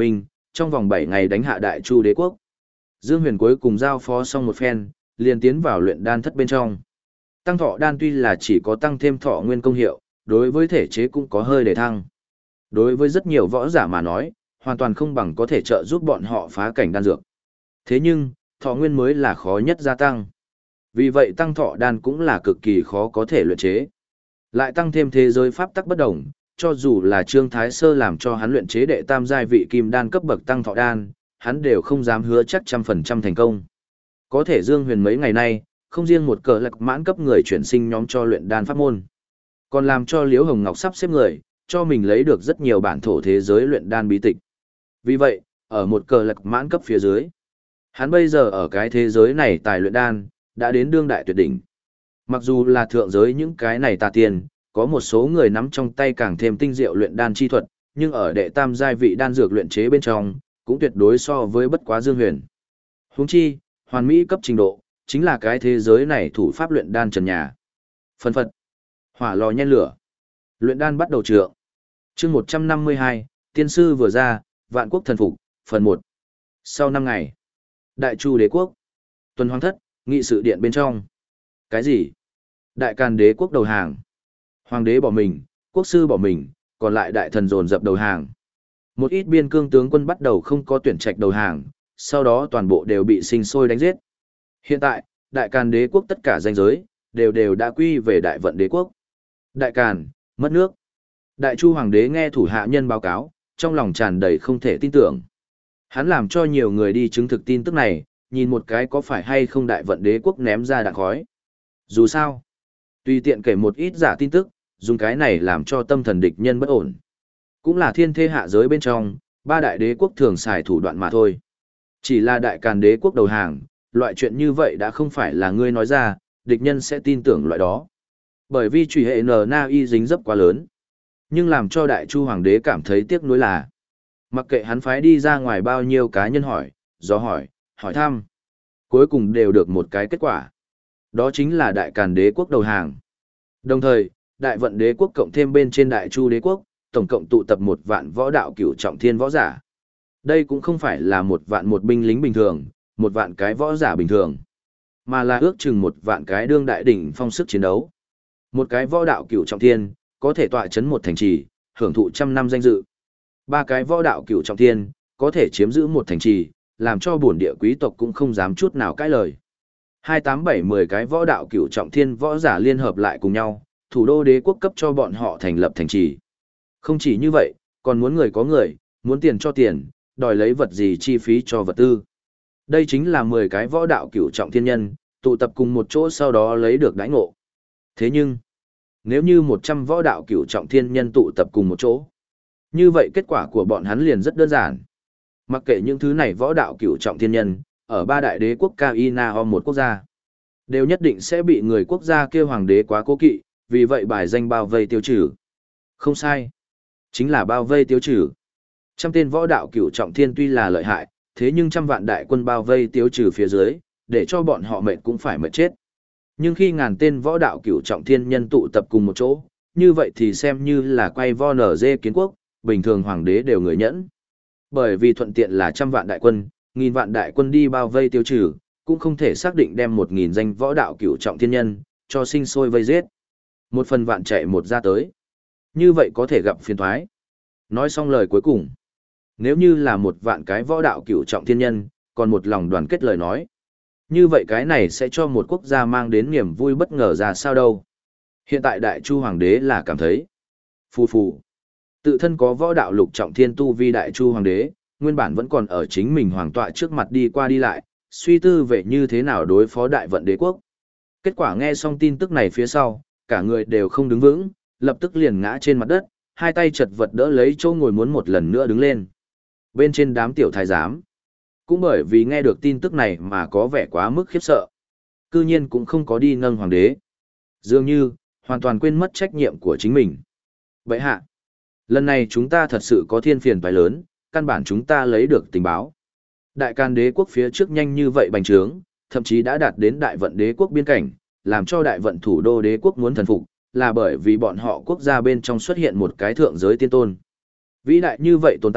trong vòng bảy ngày đánh hạ Đại Chu đế quốc. Dương Huyền cuối cùng giao phó xong một phen, liền tiến vào luyện đan thất bên trong. Tăng thọ đan tuy là chỉ có tăng thêm thọ nguyên công hiệu, đối với thể chế cũng có hơi để thăng. Đối với rất nhiều võ giả mà nói, hoàn toàn không bằng có thể trợ giúp bọn họ phá cảnh đan dược. Thế nhưng, thọ nguyên mới là khó nhất gia tăng. Vì vậy tăng thọ đan cũng là cực kỳ khó có thể luyện chế. Lại tăng thêm thế giới pháp tắc bất đồng, cho dù là Trương Thái Sơ làm cho hắn luyện chế đệ tam giai vị kim đan cấp bậc tăng thọ đan, hắn đều không dám hứa chắc trăm phần trăm thành công. Có thể Dương Huyền mấy ngày nay, không riêng một cờ lạc mãn cấp người chuyển sinh nhóm cho luyện đan pháp môn, còn làm cho Liễu Hồng Ngọc sắp xếp người, cho mình lấy được rất nhiều bản thổ thế giới luyện đan bí tịch. Vì vậy, ở một cờ lạc mãn cấp phía dưới, hắn bây giờ ở cái thế giới này tài luyện đan, đã đến đương đại tuyệt đỉnh. Mặc dù là thượng giới những cái này tà tiền, có một số người nắm trong tay càng thêm tinh diệu luyện đan chi thuật, nhưng ở đệ tam giai vị đan dược luyện chế bên trong, cũng tuyệt đối so với bất quá Dương Huyền. Huống chi, hoàn mỹ cấp trình độ, chính là cái thế giới này thủ pháp luyện đan trần nhà. Phân phật, hỏa lò nhen lửa. Luyện đan bắt đầu trượng. Chương một trăm năm mươi hai, tiên sư vừa ra, vạn quốc thần phục, phần một. Sau năm ngày, Đại Chu đế quốc, tuần hoàng thất, nghị sự điện bên trong. Cái gì? Đại Càn đế quốc đầu hàng. Hoàng đế bỏ mình, quốc sư bỏ mình, còn lại đại thần dồn dập đầu hàng. Một ít biên cương tướng quân bắt đầu không có tuyển trạch đầu hàng, sau đó toàn bộ đều bị sinh sôi đánh giết. Hiện tại, Đại Càn đế quốc tất cả danh giới, đều đều đã quy về Đại Vận đế quốc. Đại Càn, mất nước. Đại Chu hoàng đế nghe thủ hạ nhân báo cáo, trong lòng tràn đầy không thể tin tưởng. Hắn làm cho nhiều người đi chứng thực tin tức này, nhìn một cái có phải hay không Đại Vận đế quốc ném ra đạn khói. Dù sao, tùy tiện kể một ít giả tin tức, dùng cái này làm cho tâm thần địch nhân bất ổn. Cũng là thiên thê hạ giới bên trong, ba đại đế quốc thường xài thủ đoạn mà thôi. Chỉ là Đại Càn đế quốc đầu hàng, loại chuyện như vậy đã không phải là ngươi nói ra, địch nhân sẽ tin tưởng loại đó. Bởi vì truy hệ N Na Y dính dấp quá lớn. Nhưng làm cho Đại Chu hoàng đế cảm thấy tiếc nuối là, mặc kệ hắn phái đi ra ngoài bao nhiêu cá nhân hỏi, do hỏi, hỏi thăm, cuối cùng đều được một cái kết quả. Đó chính là Đại Càn đế quốc đầu hàng. Đồng thời, Đại Vận đế quốc cộng thêm bên trên Đại Chu đế quốc, tổng cộng tụ tập một vạn võ đạo cửu trọng thiên võ giả. Đây cũng không phải là một vạn một binh lính bình thường, một vạn cái võ giả bình thường, mà là ước chừng một vạn cái đương đại đỉnh phong sức chiến đấu. Một cái võ đạo cửu trọng thiên, có thể tọa chấn một thành trì, hưởng thụ trăm năm danh dự. Ba cái võ đạo cửu trọng thiên, có thể chiếm giữ một thành trì, làm cho bổn địa quý tộc cũng không dám chút nào cãi lời. Hai tám bảy mười cái võ đạo cửu trọng thiên võ giả liên hợp lại cùng nhau, thủ đô đế quốc cấp cho bọn họ thành lập thành trì. Không chỉ như vậy, còn muốn người có người, muốn tiền cho tiền, đòi lấy vật gì chi phí cho vật tư. Đây chính là mười cái võ đạo cửu trọng thiên nhân, tụ tập cùng một chỗ sau đó lấy được đãi ngộ. Thế nhưng, nếu như một trăm võ đạo cửu trọng thiên nhân tụ tập cùng một chỗ, như vậy kết quả của bọn hắn liền rất đơn giản. Mặc kệ những thứ này võ đạo cửu trọng thiên nhân, ở ba đại đế quốc Kaina một quốc gia, đều nhất định sẽ bị người quốc gia kêu hoàng đế quá cố kỵ, vì vậy bài danh bao vây tiêu trừ. Không sai, chính là bao vây tiêu trừ. Trăm tên võ đạo cửu trọng thiên tuy là lợi hại, thế nhưng trăm vạn đại quân bao vây tiêu trừ phía dưới, để cho bọn họ mệt cũng phải mệt chết. Nhưng khi ngàn tên võ đạo cửu trọng thiên nhân tụ tập cùng một chỗ, như vậy thì xem như là quay vo nở dê kiến quốc, bình thường hoàng đế đều người nhẫn. Bởi vì thuận tiện là trăm vạn đại quân, nghìn vạn đại quân đi bao vây tiêu trừ, cũng không thể xác định đem một nghìn danh võ đạo cửu trọng thiên nhân, cho sinh sôi vây giết. Một phần vạn chạy một ra tới. Như vậy có thể gặp phiền thoái. Nói xong lời cuối cùng. Nếu như là một vạn cái võ đạo cửu trọng thiên nhân, còn một lòng đoàn kết lời nói. Như vậy cái này sẽ cho một quốc gia mang đến niềm vui bất ngờ ra sao đâu. Hiện tại Đại Chu Hoàng đế là cảm thấy. Phù phù. Tự thân có võ đạo lục trọng thiên tu vi Đại Chu Hoàng đế, nguyên bản vẫn còn ở chính mình hoàng tọa trước mặt đi qua đi lại, suy tư về như thế nào đối phó Đại Vận đế quốc. Kết quả nghe xong tin tức này phía sau, cả người đều không đứng vững, lập tức liền ngã trên mặt đất, hai tay chật vật đỡ lấy chỗ ngồi muốn một lần nữa đứng lên. Bên trên đám tiểu thái giám, cũng bởi vì nghe được tin tức này mà có vẻ quá mức khiếp sợ. Cư nhiên cũng không có đi nâng hoàng đế. Dường như, hoàn toàn quên mất trách nhiệm của chính mình. Vậy hạ, lần này chúng ta thật sự có thiên phiền phải lớn, căn bản chúng ta lấy được tình báo. Đại Càn đế quốc phía trước nhanh như vậy bành trướng, thậm chí đã đạt đến Đại Vận đế quốc biên cảnh, làm cho Đại Vận thủ đô đế quốc muốn thần phục, là bởi vì bọn họ quốc gia bên trong xuất hiện một cái thượng giới tiên tôn. Vĩ đại như vậy tồn tại,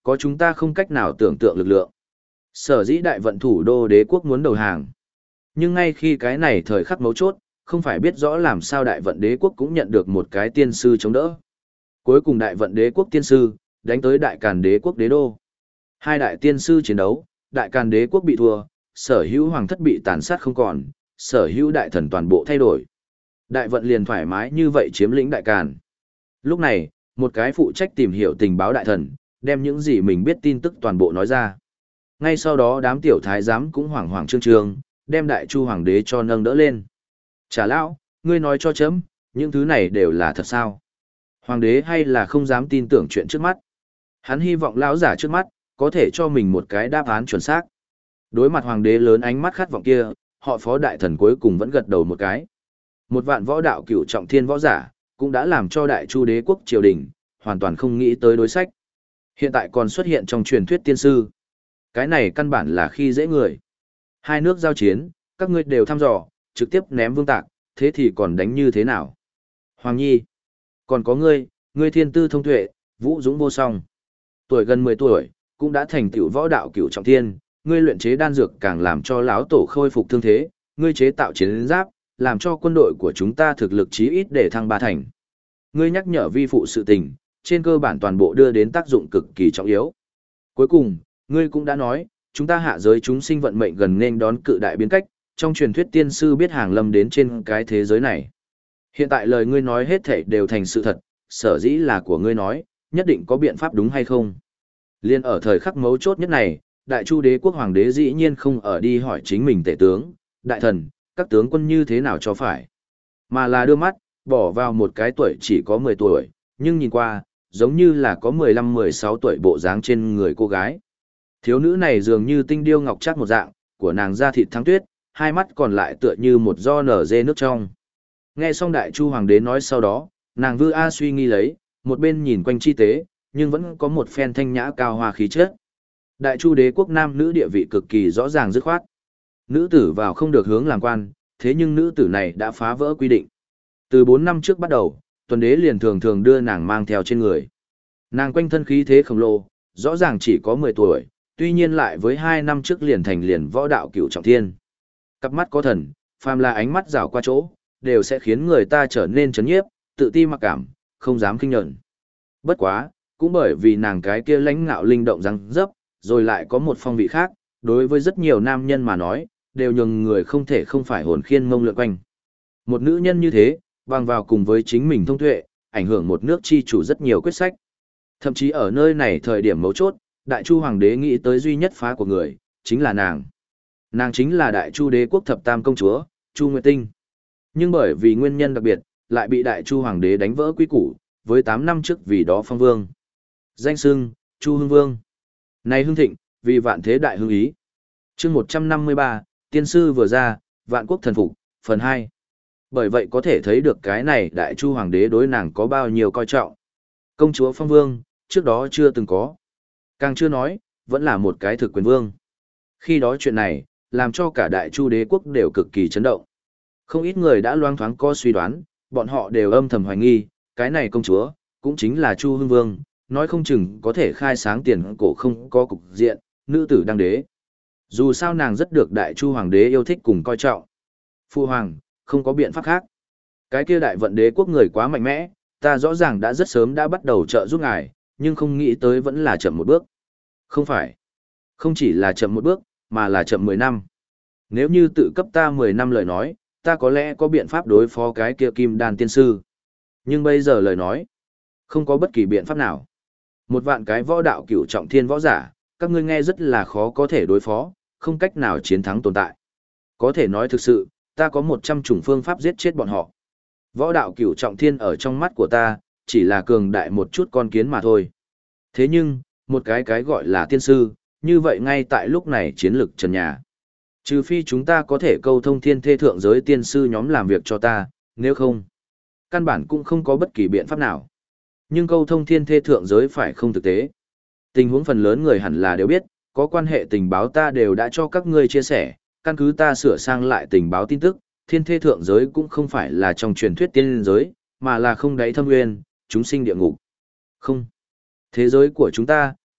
có chúng ta không cách nào tưởng tượng lực lượng. Sở dĩ đại vận thủ đô đế quốc muốn đầu hàng. Nhưng ngay khi cái này thời khắc mấu chốt, không phải biết rõ làm sao đại vận đế quốc cũng nhận được một cái tiên sư chống đỡ. Cuối cùng đại vận đế quốc tiên sư, đánh tới đại càn đế quốc đế đô. Hai đại tiên sư chiến đấu, đại càn đế quốc bị thua, sở hữu hoàng thất bị tàn sát không còn, sở hữu đại thần toàn bộ thay đổi. Đại vận liền thoải mái như vậy chiếm lĩnh đại càn. Lúc này, một cái phụ trách tìm hiểu tình báo đại thần, đem những gì mình biết tin tức toàn bộ nói ra. Ngay sau đó đám tiểu thái giám cũng hoảng hoảng trương trương, đem đại chu hoàng đế cho nâng đỡ lên. Trả lão, ngươi nói cho chấm, những thứ này đều là thật sao? Hoàng đế hay là không dám tin tưởng chuyện trước mắt? Hắn hy vọng lão giả trước mắt, có thể cho mình một cái đáp án chuẩn xác. Đối mặt hoàng đế lớn ánh mắt khát vọng kia, họ phó đại thần cuối cùng vẫn gật đầu một cái. Một vạn võ đạo cửu trọng thiên võ giả, cũng đã làm cho đại chu đế quốc triều đình, hoàn toàn không nghĩ tới đối sách. Hiện tại còn xuất hiện trong truyền thuyết tiên sư. Cái này căn bản là khi dễ người. Hai nước giao chiến, các ngươi đều thăm dò, trực tiếp ném vương tạc, thế thì còn đánh như thế nào? Hoàng Nhi, còn có ngươi, ngươi thiên tư thông tuệ, vũ dũng vô song. Tuổi gần mười tuổi, cũng đã thành tựu võ đạo cửu trọng thiên, ngươi luyện chế đan dược càng làm cho lão tổ khôi phục thương thế, ngươi chế tạo chiến giáp, làm cho quân đội của chúng ta thực lực chí ít để thăng ba thành. Ngươi nhắc nhở vi phụ sự tình, trên cơ bản toàn bộ đưa đến tác dụng cực kỳ trọng yếu. Cuối cùng, ngươi cũng đã nói, chúng ta hạ giới chúng sinh vận mệnh gần nên đón cự đại biến cách, trong truyền thuyết tiên sư biết hàng lâm đến trên cái thế giới này. Hiện tại lời ngươi nói hết thảy đều thành sự thật, sở dĩ là của ngươi nói, nhất định có biện pháp đúng hay không? Liên ở thời khắc mấu chốt nhất này, đại chu đế quốc hoàng đế dĩ nhiên không ở đi hỏi chính mình tể tướng, đại thần, các tướng quân như thế nào cho phải. Mà là đưa mắt, bỏ vào một cái tuổi chỉ có mười tuổi, nhưng nhìn qua, giống như là có mười lăm mười sáu tuổi bộ dáng trên người cô gái. Thiếu nữ này dường như tinh điêu ngọc trác một dạng, của nàng da thịt thắng tuyết, hai mắt còn lại tựa như một do nở dê nước trong. Nghe xong đại chu hoàng đế nói sau đó, nàng vư a suy nghi lấy, một bên nhìn quanh chi tế, nhưng vẫn có một phen thanh nhã cao hoa khí chất. Đại chu đế quốc nam nữ địa vị cực kỳ rõ ràng dứt khoát. Nữ tử vào không được hướng làm quan, thế nhưng nữ tử này đã phá vỡ quy định. Từ bốn năm trước bắt đầu, tuần đế liền thường thường đưa nàng mang theo trên người. Nàng quanh thân khí thế khổng lồ, rõ ràng chỉ có mười tuổi, tuy nhiên lại với hai năm trước liền thành liền võ đạo cửu trọng thiên. Cặp mắt có thần, phàm là ánh mắt rảo qua chỗ, đều sẽ khiến người ta trở nên chấn nhiếp, tự ti mặc cảm, không dám kinh nhẫn. Bất quá, cũng bởi vì nàng cái kia lãnh ngạo linh động răng dấp, rồi lại có một phong vị khác, đối với rất nhiều nam nhân mà nói, đều nhường người không thể không phải hồn khiên mông lượn quanh. Một nữ nhân như thế, bằng vào cùng với chính mình thông tuệ, ảnh hưởng một nước chi chủ rất nhiều quyết sách. Thậm chí ở nơi này thời điểm mấu chốt, đại chu hoàng đế nghĩ tới duy nhất phá của người, chính là nàng. Nàng chính là đại chu đế quốc thập tam công chúa, Chu Nguyệt Tinh. Nhưng bởi vì nguyên nhân đặc biệt, lại bị đại chu hoàng đế đánh vỡ quy củ, với tám năm trước vì đó phong vương. Danh xưng, Chu Hưng Vương. Này hưng thịnh, vì vạn thế đại hưng ý. chương một trăm năm mươi ba, tiên sư vừa ra, vạn quốc thần phục, phần hai. Bởi vậy có thể thấy được cái này đại chu hoàng đế đối nàng có bao nhiêu coi trọng. Công chúa phong vương, trước đó chưa từng có. Càng chưa nói, vẫn là một cái thực quyền vương. Khi đó chuyện này, làm cho cả đại chu đế quốc đều cực kỳ chấn động. Không ít người đã loang thoáng có suy đoán, bọn họ đều âm thầm hoài nghi, cái này công chúa, cũng chính là Chu Hưng Vương, nói không chừng có thể khai sáng tiền cổ không có cục diện, nữ tử đăng đế. Dù sao nàng rất được đại chu hoàng đế yêu thích cùng coi trọng. Phu hoàng, không có biện pháp khác. Cái kia đại vận đế quốc người quá mạnh mẽ, ta rõ ràng đã rất sớm đã bắt đầu trợ giúp ngài, nhưng không nghĩ tới vẫn là chậm một bước. Không phải. Không chỉ là chậm một bước, mà là chậm mười năm. Nếu như tự cấp ta mười năm lời nói, ta có lẽ có biện pháp đối phó cái kia kim đan tiên sư. Nhưng bây giờ lời nói, không có bất kỳ biện pháp nào. Một vạn cái võ đạo cửu trọng thiên võ giả, các ngươi nghe rất là khó có thể đối phó, không cách nào chiến thắng tồn tại. Có thể nói thực sự, ta có một trăm chủng phương pháp giết chết bọn họ. Võ đạo cửu trọng thiên ở trong mắt của ta, chỉ là cường đại một chút con kiến mà thôi. Thế nhưng, một cái cái gọi là tiên sư, như vậy ngay tại lúc này chiến lực trần nhà. Trừ phi chúng ta có thể câu thông thiên thê thượng giới tiên sư nhóm làm việc cho ta, nếu không, căn bản cũng không có bất kỳ biện pháp nào. Nhưng câu thông thiên thê thượng giới phải không thực tế. Tình huống phần lớn người hẳn là đều biết, có quan hệ tình báo ta đều đã cho các ngươi chia sẻ, căn cứ ta sửa sang lại tình báo tin tức, thiên thê thượng giới cũng không phải là trong truyền thuyết tiên giới, mà là không đáy thâm nguyên, chúng sinh địa ngục. Không. Thế giới của chúng ta,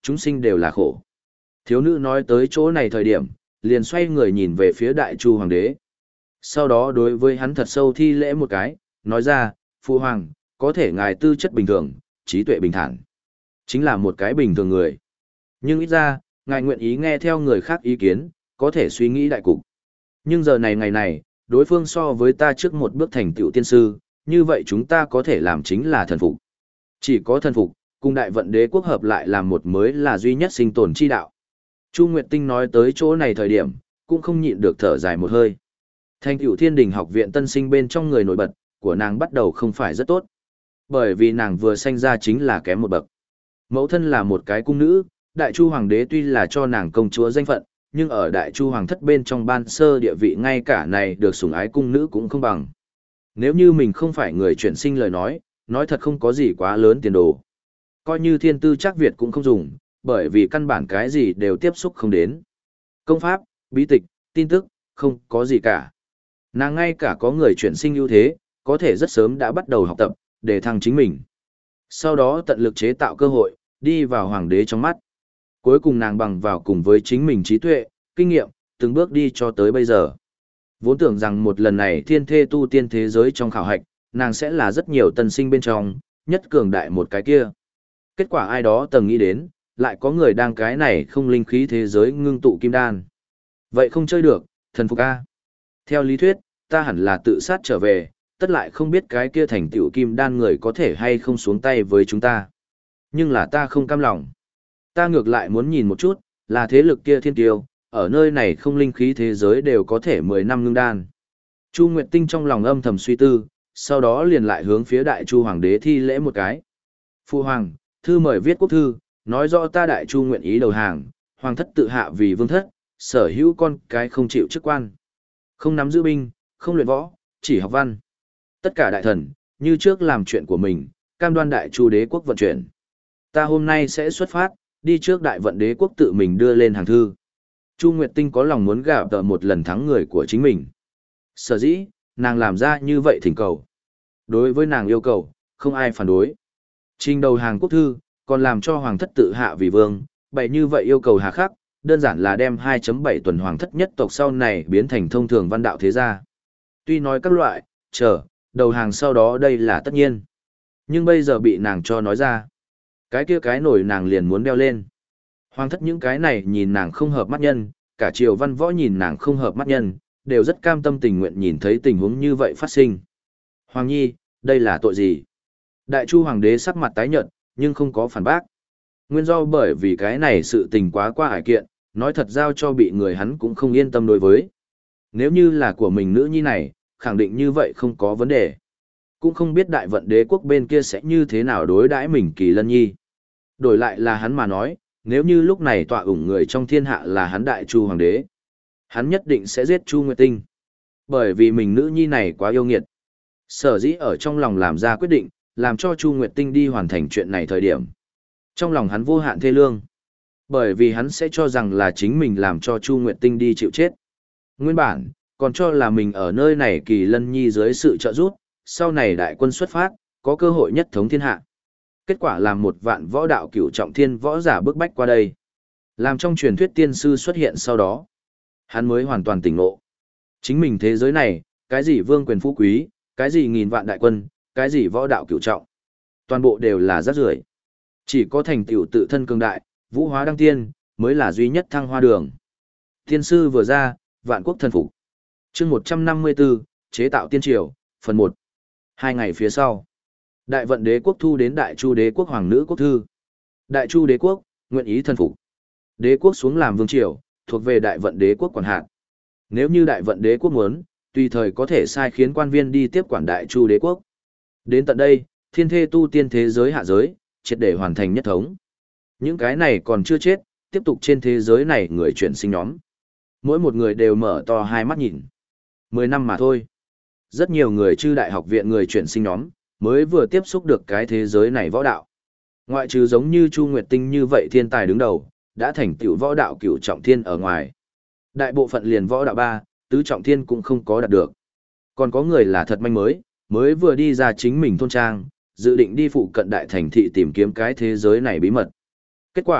chúng sinh đều là khổ. Thiếu nữ nói tới chỗ này thời điểm, liền xoay người nhìn về phía Đại Chu Hoàng đế. Sau đó đối với hắn thật sâu thi lễ một cái, nói ra, Phu Hoàng, có thể ngài tư chất bình thường, trí tuệ bình thản. Chính là một cái bình thường người. Nhưng ít ra, ngài nguyện ý nghe theo người khác ý kiến, có thể suy nghĩ đại cục. Nhưng giờ này ngày này, đối phương so với ta trước một bước thành tựu tiên sư, như vậy chúng ta có thể làm chính là thần phục. Chỉ có thần phục, cùng đại vận đế quốc hợp lại làm một mới là duy nhất sinh tồn chi đạo. Chu Nguyệt Tinh nói tới chỗ này thời điểm, cũng không nhịn được thở dài một hơi. Thành tựu Thiên Đình học viện tân sinh bên trong người nổi bật, của nàng bắt đầu không phải rất tốt. Bởi vì nàng vừa sanh ra chính là kém một bậc. Mẫu thân là một cái cung nữ, Đại Chu Hoàng đế tuy là cho nàng công chúa danh phận, nhưng ở Đại Chu Hoàng thất bên trong ban sơ địa vị ngay cả này được sủng ái cung nữ cũng không bằng. Nếu như mình không phải người chuyển sinh lời nói, nói thật không có gì quá lớn tiền đồ. Coi như thiên tư chắc Việt cũng không dùng, bởi vì căn bản cái gì đều tiếp xúc không đến. Công pháp, bí tịch, tin tức, không có gì cả. Nàng ngay cả có người chuyển sinh ưu thế, có thể rất sớm đã bắt đầu học tập, để thăng chính mình. Sau đó tận lực chế tạo cơ hội, đi vào hoàng đế trong mắt. Cuối cùng nàng bằng vào cùng với chính mình trí tuệ, kinh nghiệm, từng bước đi cho tới bây giờ. Vốn tưởng rằng một lần này thiên thê tu tiên thế giới trong khảo hạch, nàng sẽ là rất nhiều tân sinh bên trong, nhất cường đại một cái kia. Kết quả ai đó từng nghĩ đến, lại có người đang cái này không linh khí thế giới ngưng tụ kim đan. Vậy không chơi được, thần phục A. Theo lý thuyết, ta hẳn là tự sát trở về, tất lại không biết cái kia thành tựu kim đan người có thể hay không xuống tay với chúng ta. Nhưng là ta không cam lòng. Ta ngược lại muốn nhìn một chút, là thế lực kia thiên tiêu, ở nơi này không linh khí thế giới đều có thể mười năm ngưng đan. Chu Nguyệt Tinh trong lòng âm thầm suy tư, sau đó liền lại hướng phía Đại Chu Hoàng đế thi lễ một cái. Phu Hoàng, thư mời viết quốc thư, nói rõ ta Đại Chu nguyện ý đầu hàng, Hoàng thất tự hạ vì vương thất, sở hữu con cái không chịu chức quan. Không nắm giữ binh, không luyện võ, chỉ học văn. Tất cả đại thần, như trước làm chuyện của mình, cam đoan Đại Chu đế quốc vận chuyển. Ta hôm nay sẽ xuất phát, đi trước đại vận đế quốc tự mình đưa lên hàng thư. Chu Nguyệt Tinh có lòng muốn gả tờ một lần thắng người của chính mình. Sở dĩ, nàng làm ra như vậy thỉnh cầu. Đối với nàng yêu cầu, không ai phản đối. Trình đầu hàng quốc thư, còn làm cho hoàng thất tự hạ vì vương, bày như vậy yêu cầu hà khắc, đơn giản là đem hai chấm bảy tuần hoàng thất nhất tộc sau này biến thành thông thường văn đạo thế gia. Tuy nói các loại, chờ, đầu hàng sau đó đây là tất nhiên. Nhưng bây giờ bị nàng cho nói ra. Cái kia cái nổi nàng liền muốn đeo lên. Hoàng thất những cái này nhìn nàng không hợp mắt nhân, cả triều văn võ nhìn nàng không hợp mắt nhân, đều rất cam tâm tình nguyện nhìn thấy tình huống như vậy phát sinh. Hoàng nhi, đây là tội gì? Đại Chu Hoàng đế sắc mặt tái nhợt, nhưng không có phản bác. Nguyên do bởi vì cái này sự tình quá qua hải kiện, nói thật giao cho bị người hắn cũng không yên tâm đối với. Nếu như là của mình nữ nhi này, khẳng định như vậy không có vấn đề. Cũng không biết đại vận đế quốc bên kia sẽ như thế nào đối đãi mình Kỳ Lân Nhi. Đổi lại là hắn mà nói, nếu như lúc này tọa ủng người trong thiên hạ là hắn Đại Chu Hoàng đế, hắn nhất định sẽ giết Chu Nguyệt Tinh. Bởi vì mình nữ nhi này quá yêu nghiệt. Sở dĩ ở trong lòng làm ra quyết định, làm cho Chu Nguyệt Tinh đi hoàn thành chuyện này thời điểm. Trong lòng hắn vô hạn thê lương. Bởi vì hắn sẽ cho rằng là chính mình làm cho Chu Nguyệt Tinh đi chịu chết. Nguyên bản, còn cho là mình ở nơi này Kỳ Lân Nhi dưới sự trợ giúp, sau này đại quân xuất phát, có cơ hội nhất thống thiên hạ. Kết quả làm một vạn võ đạo cửu trọng thiên võ giả bước bách qua đây. Làm trong truyền thuyết tiên sư xuất hiện sau đó. Hắn mới hoàn toàn tỉnh ngộ. Chính mình thế giới này, cái gì vương quyền phú quý, cái gì nghìn vạn đại quân, cái gì võ đạo cửu trọng. Toàn bộ đều là rác rưởi. Chỉ có thành tựu tự thân cường đại, vũ hóa đăng tiên, mới là duy nhất thăng hoa đường. Tiên sư vừa ra, vạn quốc thần phục. Chương một trăm năm mươi tư, chế tạo tiên triều, phần một. Hai ngày phía sau, đại vận đế quốc thu đến đại chu đế quốc hoàng nữ quốc thư. Đại chu đế quốc, nguyện ý thần phục. Đế quốc xuống làm vương triều, thuộc về đại vận đế quốc quản hạt. Nếu như đại vận đế quốc muốn, tùy thời có thể sai khiến quan viên đi tiếp quản đại chu đế quốc. Đến tận đây, thiên thê tu tiên thế giới hạ giới, triệt để hoàn thành nhất thống. Những cái này còn chưa chết, tiếp tục trên thế giới này người chuyển sinh nhóm. Mỗi một người đều mở to hai mắt nhìn. Mười năm mà thôi. Rất nhiều người chư đại học viện người chuyển sinh nhóm, mới vừa tiếp xúc được cái thế giới này võ đạo. Ngoại trừ giống như Chu Nguyệt Tinh như vậy thiên tài đứng đầu, đã thành tựu võ đạo cửu trọng thiên ở ngoài. Đại bộ phận liền võ đạo ba, tứ trọng thiên cũng không có đạt được. Còn có người là thật manh mới, mới vừa đi ra chính mình thôn trang, dự định đi phụ cận đại thành thị tìm kiếm cái thế giới này bí mật. Kết quả,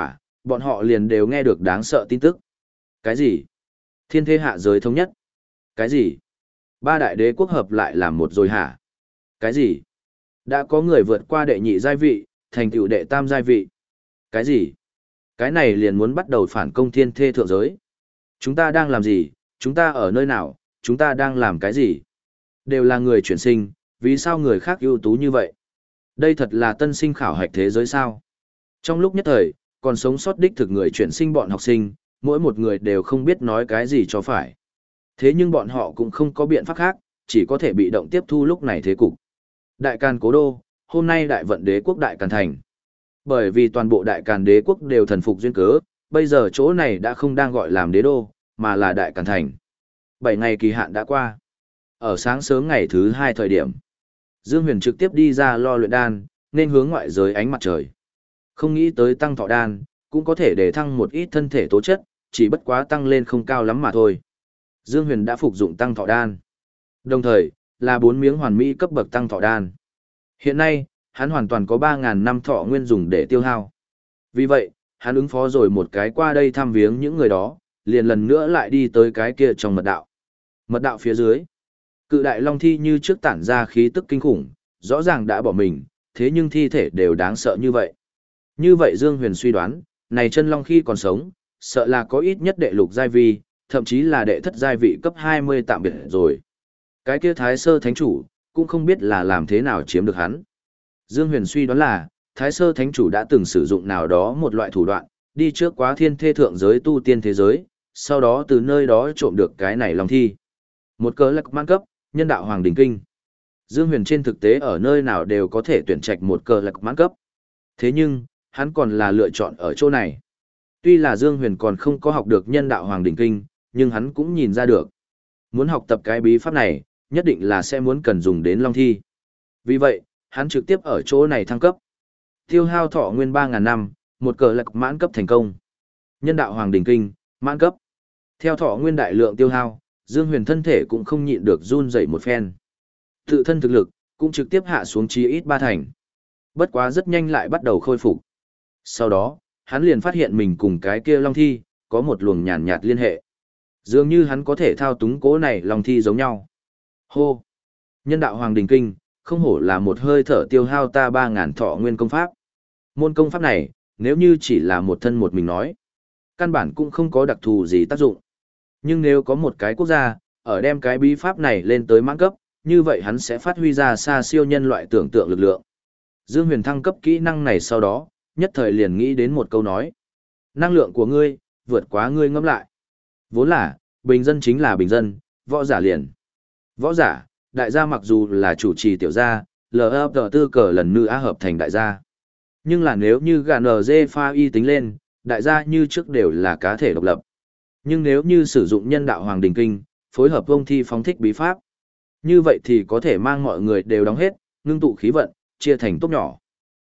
bọn họ liền đều nghe được đáng sợ tin tức. Cái gì? Thiên thế hạ giới thống nhất? Cái gì? Ba đại đế quốc hợp lại làm một rồi hả? Cái gì? Đã có người vượt qua đệ nhị giai vị, thành tựu đệ tam giai vị. Cái gì? Cái này liền muốn bắt đầu phản công thiên thê thượng giới. Chúng ta đang làm gì? Chúng ta ở nơi nào? Chúng ta đang làm cái gì? Đều là người chuyển sinh, vì sao người khác ưu tú như vậy? Đây thật là tân sinh khảo hạch thế giới sao? Trong lúc nhất thời, còn sống sót đích thực người chuyển sinh bọn học sinh, mỗi một người đều không biết nói cái gì cho phải. Thế nhưng bọn họ cũng không có biện pháp khác, chỉ có thể bị động tiếp thu lúc này thế cục. Đại Càn Cố Đô, hôm nay đại vận đế quốc Đại Càn Thành. Bởi vì toàn bộ Đại Càn đế quốc đều thần phục duyên cớ, bây giờ chỗ này đã không đang gọi làm đế đô, mà là Đại Càn Thành. Bảy ngày kỳ hạn đã qua. Ở sáng sớm ngày thứ hai thời điểm, Dương Huyền trực tiếp đi ra lo luyện đan, nên hướng ngoại giới ánh mặt trời. Không nghĩ tới tăng thọ đan, cũng có thể để thăng một ít thân thể tố chất, chỉ bất quá tăng lên không cao lắm mà thôi. Dương Huyền đã phục dụng tăng thọ đan. Đồng thời, là bốn miếng hoàn mỹ cấp bậc tăng thọ đan. Hiện nay, hắn hoàn toàn có ba nghìn năm thọ nguyên dùng để tiêu hao. Vì vậy, hắn ứng phó rồi một cái qua đây thăm viếng những người đó, liền lần nữa lại đi tới cái kia trong mật đạo. Mật đạo phía dưới, cự đại long thi như trước tản ra khí tức kinh khủng, rõ ràng đã bỏ mình, thế nhưng thi thể đều đáng sợ như vậy. Như vậy Dương Huyền suy đoán, này chân long khi còn sống, sợ là có ít nhất đệ lục giai vi, thậm chí là đệ thất giai vị cấp hai mươi tạm biệt rồi. Cái kia Thái Sơ Thánh Chủ, cũng không biết là làm thế nào chiếm được hắn. Dương Huyền suy đoán là, Thái Sơ Thánh Chủ đã từng sử dụng nào đó một loại thủ đoạn, đi trước quá thiên thê thượng giới tu tiên thế giới, sau đó từ nơi đó trộm được cái này long thi. Một cớ lạc man cấp, nhân đạo hoàng đỉnh kinh. Dương Huyền trên thực tế ở nơi nào đều có thể tuyển trạch một cờ lạc mãn cấp. Thế nhưng, hắn còn là lựa chọn ở chỗ này. Tuy là Dương Huyền còn không có học được nhân đạo hoàng đỉnh kinh, nhưng hắn cũng nhìn ra được. Muốn học tập cái bí pháp này, nhất định là sẽ muốn cần dùng đến long thi. Vì vậy, hắn trực tiếp ở chỗ này thăng cấp. Tiêu hao thọ nguyên ba nghìn năm, một cờ lạc mãn cấp thành công. Nhân đạo hoàng đỉnh kinh, mãn cấp. Theo thọ nguyên đại lượng tiêu hao, Dương Huyền thân thể cũng không nhịn được run rẩy một phen. Tự thân thực lực cũng trực tiếp hạ xuống chí ít ba thành. Bất quá rất nhanh lại bắt đầu khôi phục. Sau đó, hắn liền phát hiện mình cùng cái kia long thi có một luồng nhàn nhạt liên hệ. Dường như hắn có thể thao túng cố này long thi giống nhau. Hô! Nhân đạo hoàng đình kinh, không hổ là một hơi thở tiêu hao ta ba ngàn thọ nguyên công pháp. Môn công pháp này, nếu như chỉ là một thân một mình nói, căn bản cũng không có đặc thù gì tác dụng. Nhưng nếu có một cái quốc gia, ở đem cái bí pháp này lên tới mãn cấp, như vậy hắn sẽ phát huy ra xa siêu nhân loại tưởng tượng lực lượng. Dương Huyền thăng cấp kỹ năng này sau đó, nhất thời liền nghĩ đến một câu nói. Năng lượng của ngươi, vượt quá ngươi ngẫm lại. Vốn là, bình dân chính là bình dân, võ giả liền. Võ giả, đại gia mặc dù là chủ trì tiểu gia, lờ ấp tư cờ lần nữa hợp thành đại gia. Nhưng là nếu như gà nờ dê pha y tính lên, đại gia như trước đều là cá thể độc lập. Nhưng nếu như sử dụng nhân đạo hoàng đình kinh, phối hợp vông thi phóng thích bí pháp, như vậy thì có thể mang mọi người đều đóng hết, ngưng tụ khí vận, chia thành tốt nhỏ.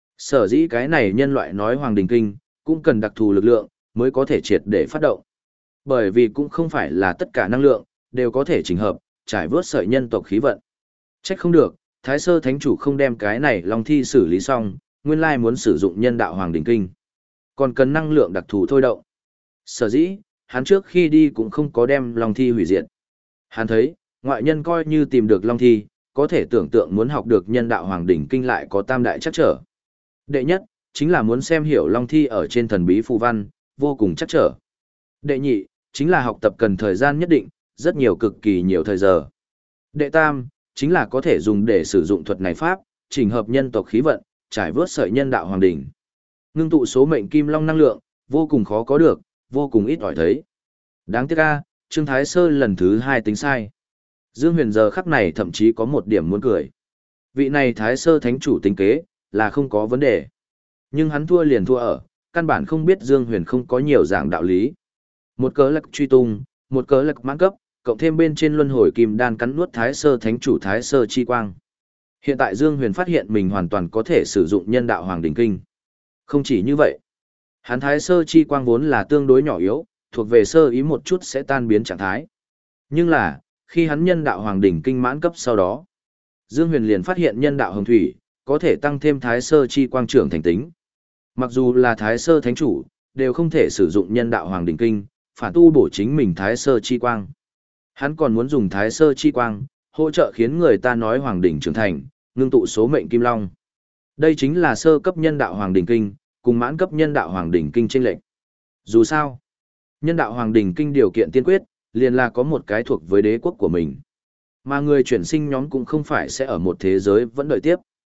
Sở dĩ cái này nhân loại nói hoàng đình kinh, cũng cần đặc thù lực lượng, mới có thể triệt để phát động. Bởi vì cũng không phải là tất cả năng lượng, đều có thể chỉnh hợp, trải vớt sợi nhân tộc khí vận. Trách không được, Thái Sơ Thánh Chủ không đem cái này long thi xử lý xong, nguyên lai muốn sử dụng nhân đạo hoàng đình kinh. Còn cần năng lượng đặc thù thôi động. Sở dĩ, hắn trước khi đi cũng không có đem long thi hủy diệt. Hắn thấy, ngoại nhân coi như tìm được long thi, có thể tưởng tượng muốn học được nhân đạo hoàng đỉnh kinh lại có tam đại chắc trở. Đệ nhất, chính là muốn xem hiểu long thi ở trên thần bí phù văn, vô cùng chắc trở. Đệ nhị, chính là học tập cần thời gian nhất định, rất nhiều cực kỳ nhiều thời giờ. Đệ tam, chính là có thể dùng để sử dụng thuật này pháp, chỉnh hợp nhân tộc khí vận, trải vớt sợi nhân đạo hoàng đỉnh. Ngưng tụ số mệnh kim long năng lượng, vô cùng khó có được, vô cùng ít ỏi thấy. Đáng tiếc a, Trương Thái Sơ lần thứ hai tính sai. Dương Huyền giờ khắc này thậm chí có một điểm muốn cười. Vị này Thái Sơ Thánh Chủ tính kế, là không có vấn đề. Nhưng hắn thua liền thua ở, căn bản không biết Dương Huyền không có nhiều dạng đạo lý. Một cớ lạc truy tung, một cớ lạc mãn cấp, cộng thêm bên trên luân hồi kim đan cắn nuốt Thái Sơ Thánh Chủ Thái Sơ Chi Quang. Hiện tại Dương Huyền phát hiện mình hoàn toàn có thể sử dụng nhân đạo hoàng đỉnh kinh. Không chỉ như vậy, hắn Thái Sơ Chi Quang vốn là tương đối nhỏ yếu, thuộc về sơ ý một chút sẽ tan biến trạng thái. Nhưng là, khi hắn nhân đạo hoàng đỉnh kinh mãn cấp sau đó, Dương Huyền liền phát hiện nhân đạo hồng thủy, có thể tăng thêm Thái Sơ Chi Quang trưởng thành tính. Mặc dù là Thái Sơ Thánh Chủ, đều không thể sử dụng nhân đạo hoàng đỉnh kinh, phản tu bổ chính mình thái sơ chi quang. Hắn còn muốn dùng thái sơ chi quang, hỗ trợ khiến người ta nói hoàng đỉnh trưởng thành, ngưng tụ số mệnh kim long. Đây chính là sơ cấp nhân đạo hoàng đỉnh kinh, cùng mãn cấp nhân đạo hoàng đỉnh kinh chênh lệch. Dù sao, nhân đạo hoàng đỉnh kinh điều kiện tiên quyết, liền là có một cái thuộc với đế quốc của mình. Mà người chuyển sinh nhóm cũng không phải sẽ ở một thế giới vẫn đợi tiếp.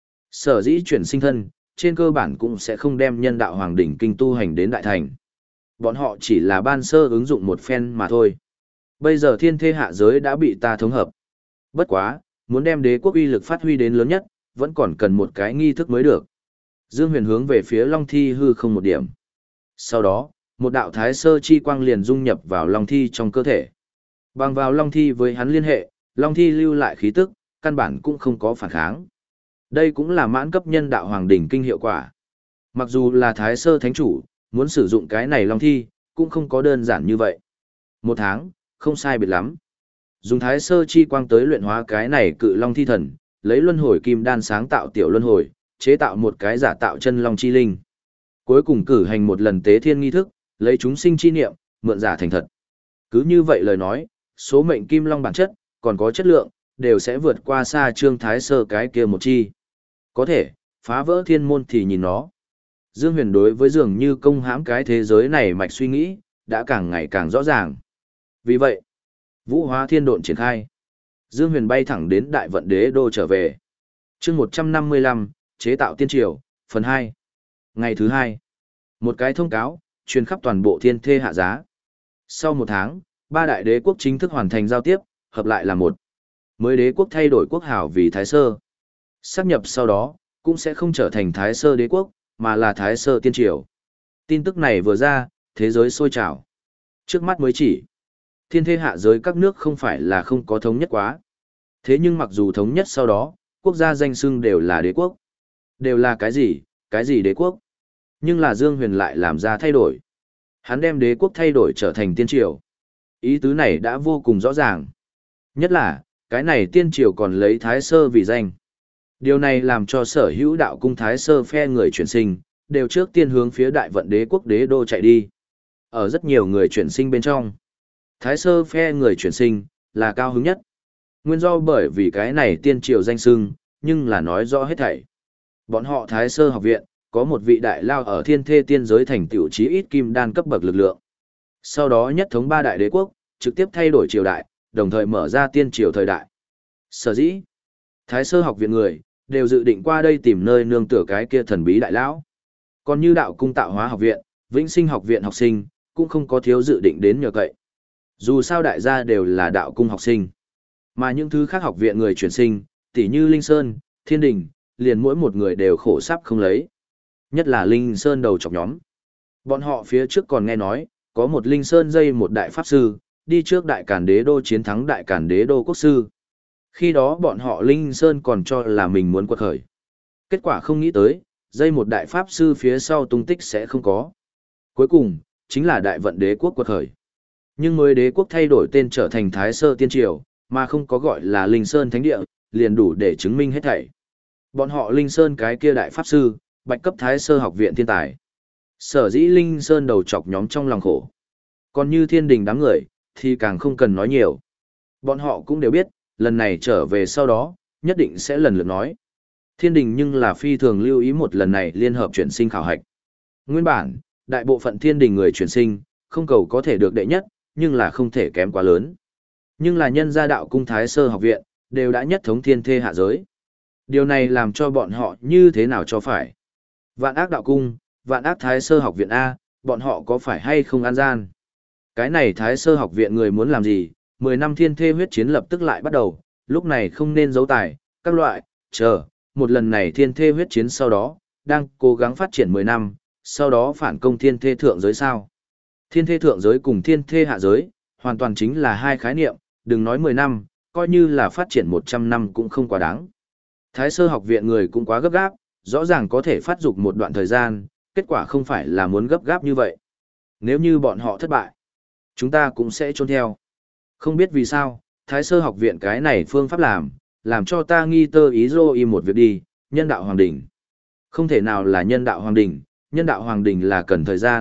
Sở dĩ chuyển sinh thân, trên cơ bản cũng sẽ không đem nhân đạo hoàng đỉnh kinh tu hành đến đại thành. Bọn họ chỉ là ban sơ ứng dụng một phen mà thôi. Bây giờ thiên thê hạ giới đã bị ta thống hợp. Bất quá, muốn đem đế quốc uy lực phát huy đến lớn nhất, vẫn còn cần một cái nghi thức mới được. Dương Huyền hướng về phía Long Thi hư không một điểm. Sau đó, một đạo thái sơ chi quang liền dung nhập vào Long Thi trong cơ thể. Bằng vào Long Thi với hắn liên hệ, Long Thi lưu lại khí tức, căn bản cũng không có phản kháng. Đây cũng là mãn cấp nhân đạo hoàng đỉnh kinh hiệu quả. Mặc dù là thái sơ thánh chủ, muốn sử dụng cái này Long Thi, cũng không có đơn giản như vậy. Một tháng, không sai biệt lắm. Dùng thái sơ chi quang tới luyện hóa cái này cự Long Thi thần, lấy luân hồi kim đan sáng tạo tiểu luân hồi, chế tạo một cái giả tạo chân Long chi linh. Cuối cùng cử hành một lần tế thiên nghi thức, lấy chúng sinh chi niệm, mượn giả thành thật. Cứ như vậy lời nói, số mệnh kim long bản chất, còn có chất lượng, đều sẽ vượt qua xa trương thái sơ cái kia một chi. Có thể, phá vỡ thiên môn thì nhìn nó. Dương Huyền đối với dường như công hãm cái thế giới này mạch suy nghĩ, đã càng ngày càng rõ ràng. Vì vậy, vũ hóa thiên độn triển khai. Dương Huyền bay thẳng đến đại vận đế đô trở về. chương một trăm năm mươi lăm, chế tạo tiên triều, phần hai. Ngày thứ hai, một cái thông cáo, truyền khắp toàn bộ thiên thê hạ giá. Sau một tháng, ba đại đế quốc chính thức hoàn thành giao tiếp, hợp lại là một. Mới đế quốc thay đổi quốc hảo vì Thái Sơ. Sáp nhập sau đó, cũng sẽ không trở thành Thái Sơ đế quốc, mà là Thái Sơ tiên triều. Tin tức này vừa ra, thế giới sôi trào. Trước mắt mới chỉ, thiên thê hạ giới các nước không phải là không có thống nhất quá. Thế nhưng mặc dù thống nhất sau đó, quốc gia danh xưng đều là đế quốc. Đều là cái gì, cái gì đế quốc. Nhưng là Dương Huyền lại làm ra thay đổi. Hắn đem đế quốc thay đổi trở thành tiên triều. Ý tứ này đã vô cùng rõ ràng. Nhất là, cái này tiên triều còn lấy Thái Sơ vì danh. Điều này làm cho sở hữu đạo cung Thái Sơ phe người chuyển sinh, đều trước tiên hướng phía đại vận đế quốc đế đô chạy đi. Ở rất nhiều người chuyển sinh bên trong, Thái Sơ phe người chuyển sinh, là cao hứng nhất. Nguyên do bởi vì cái này tiên triều danh xưng, nhưng là nói rõ hết thảy. Bọn họ Thái Sơ học viện, có một vị đại lao ở thiên thê tiên giới thành tiểu chí ít kim đan cấp bậc lực lượng. Sau đó nhất thống ba đại đế quốc, trực tiếp thay đổi triều đại, đồng thời mở ra tiên triều thời đại. Sở dĩ, Thái Sơ học viện người, đều dự định qua đây tìm nơi nương tựa cái kia thần bí đại lão. Còn như đạo cung tạo hóa học viện, vĩnh sinh học viện học sinh, cũng không có thiếu dự định đến nhờ cậy. Dù sao đại gia đều là đạo cung học sinh. Mà những thứ khác học viện người chuyển sinh, tỉ như Linh Sơn, Thiên Đình, liền mỗi một người đều khổ sắp không lấy. Nhất là Linh Sơn đầu chọc nhóm. Bọn họ phía trước còn nghe nói, có một Linh Sơn dây một đại pháp sư, đi trước đại càn đế đô chiến thắng đại càn đế đô quốc sư. Khi đó bọn họ Linh Sơn còn cho là mình muốn quật khởi. Kết quả không nghĩ tới, dây một đại pháp sư phía sau tung tích sẽ không có. Cuối cùng, chính là đại vận đế quốc quật khởi. Nhưng mới đế quốc thay đổi tên trở thành Thái Sơ Tiên Triều, mà không có gọi là Linh Sơn Thánh Địa, liền đủ để chứng minh hết thảy. Bọn họ Linh Sơn cái kia đại pháp sư, bạch cấp Thái Sơ học viện thiên tài. Sở dĩ Linh Sơn đầu chọc nhóm trong lòng khổ. Còn như Thiên Đình đám người, thì càng không cần nói nhiều. Bọn họ cũng đều biết, lần này trở về sau đó, nhất định sẽ lần lượt nói. Thiên Đình nhưng là phi thường lưu ý một lần này liên hợp chuyển sinh khảo hạch. Nguyên bản, đại bộ phận Thiên Đình người chuyển sinh, không cầu có thể được đệ nhất, nhưng là không thể kém quá lớn. Nhưng là nhân gia đạo cung Thái Sơ học viện, đều đã nhất thống thiên thê hạ giới. Điều này làm cho bọn họ như thế nào cho phải. Vạn ác đạo cung, vạn ác Thái Sơ học viện A, bọn họ có phải hay không an gian. Cái này Thái Sơ học viện người muốn làm gì, mười năm thiên thê huyết chiến lập tức lại bắt đầu, lúc này không nên giấu tài, các loại, chờ, một lần này thiên thê huyết chiến sau đó, đang cố gắng phát triển mười năm, sau đó phản công thiên thê thượng giới sao. Thiên thê thượng giới cùng thiên thê hạ giới, hoàn toàn chính là hai khái niệm, đừng nói mười năm, coi như là phát triển một trăm năm cũng không quá đáng. Thái Sơ học viện người cũng quá gấp gáp, rõ ràng có thể phát dục một đoạn thời gian, kết quả không phải là muốn gấp gáp như vậy. Nếu như bọn họ thất bại, chúng ta cũng sẽ trốn theo. Không biết vì sao, Thái Sơ học viện cái này phương pháp làm, làm cho ta nghi tơ ý dô y một việc đi, nhân đạo hoàng đỉnh. Không thể nào là nhân đạo hoàng đỉnh, nhân đạo hoàng đỉnh là cần thời gian,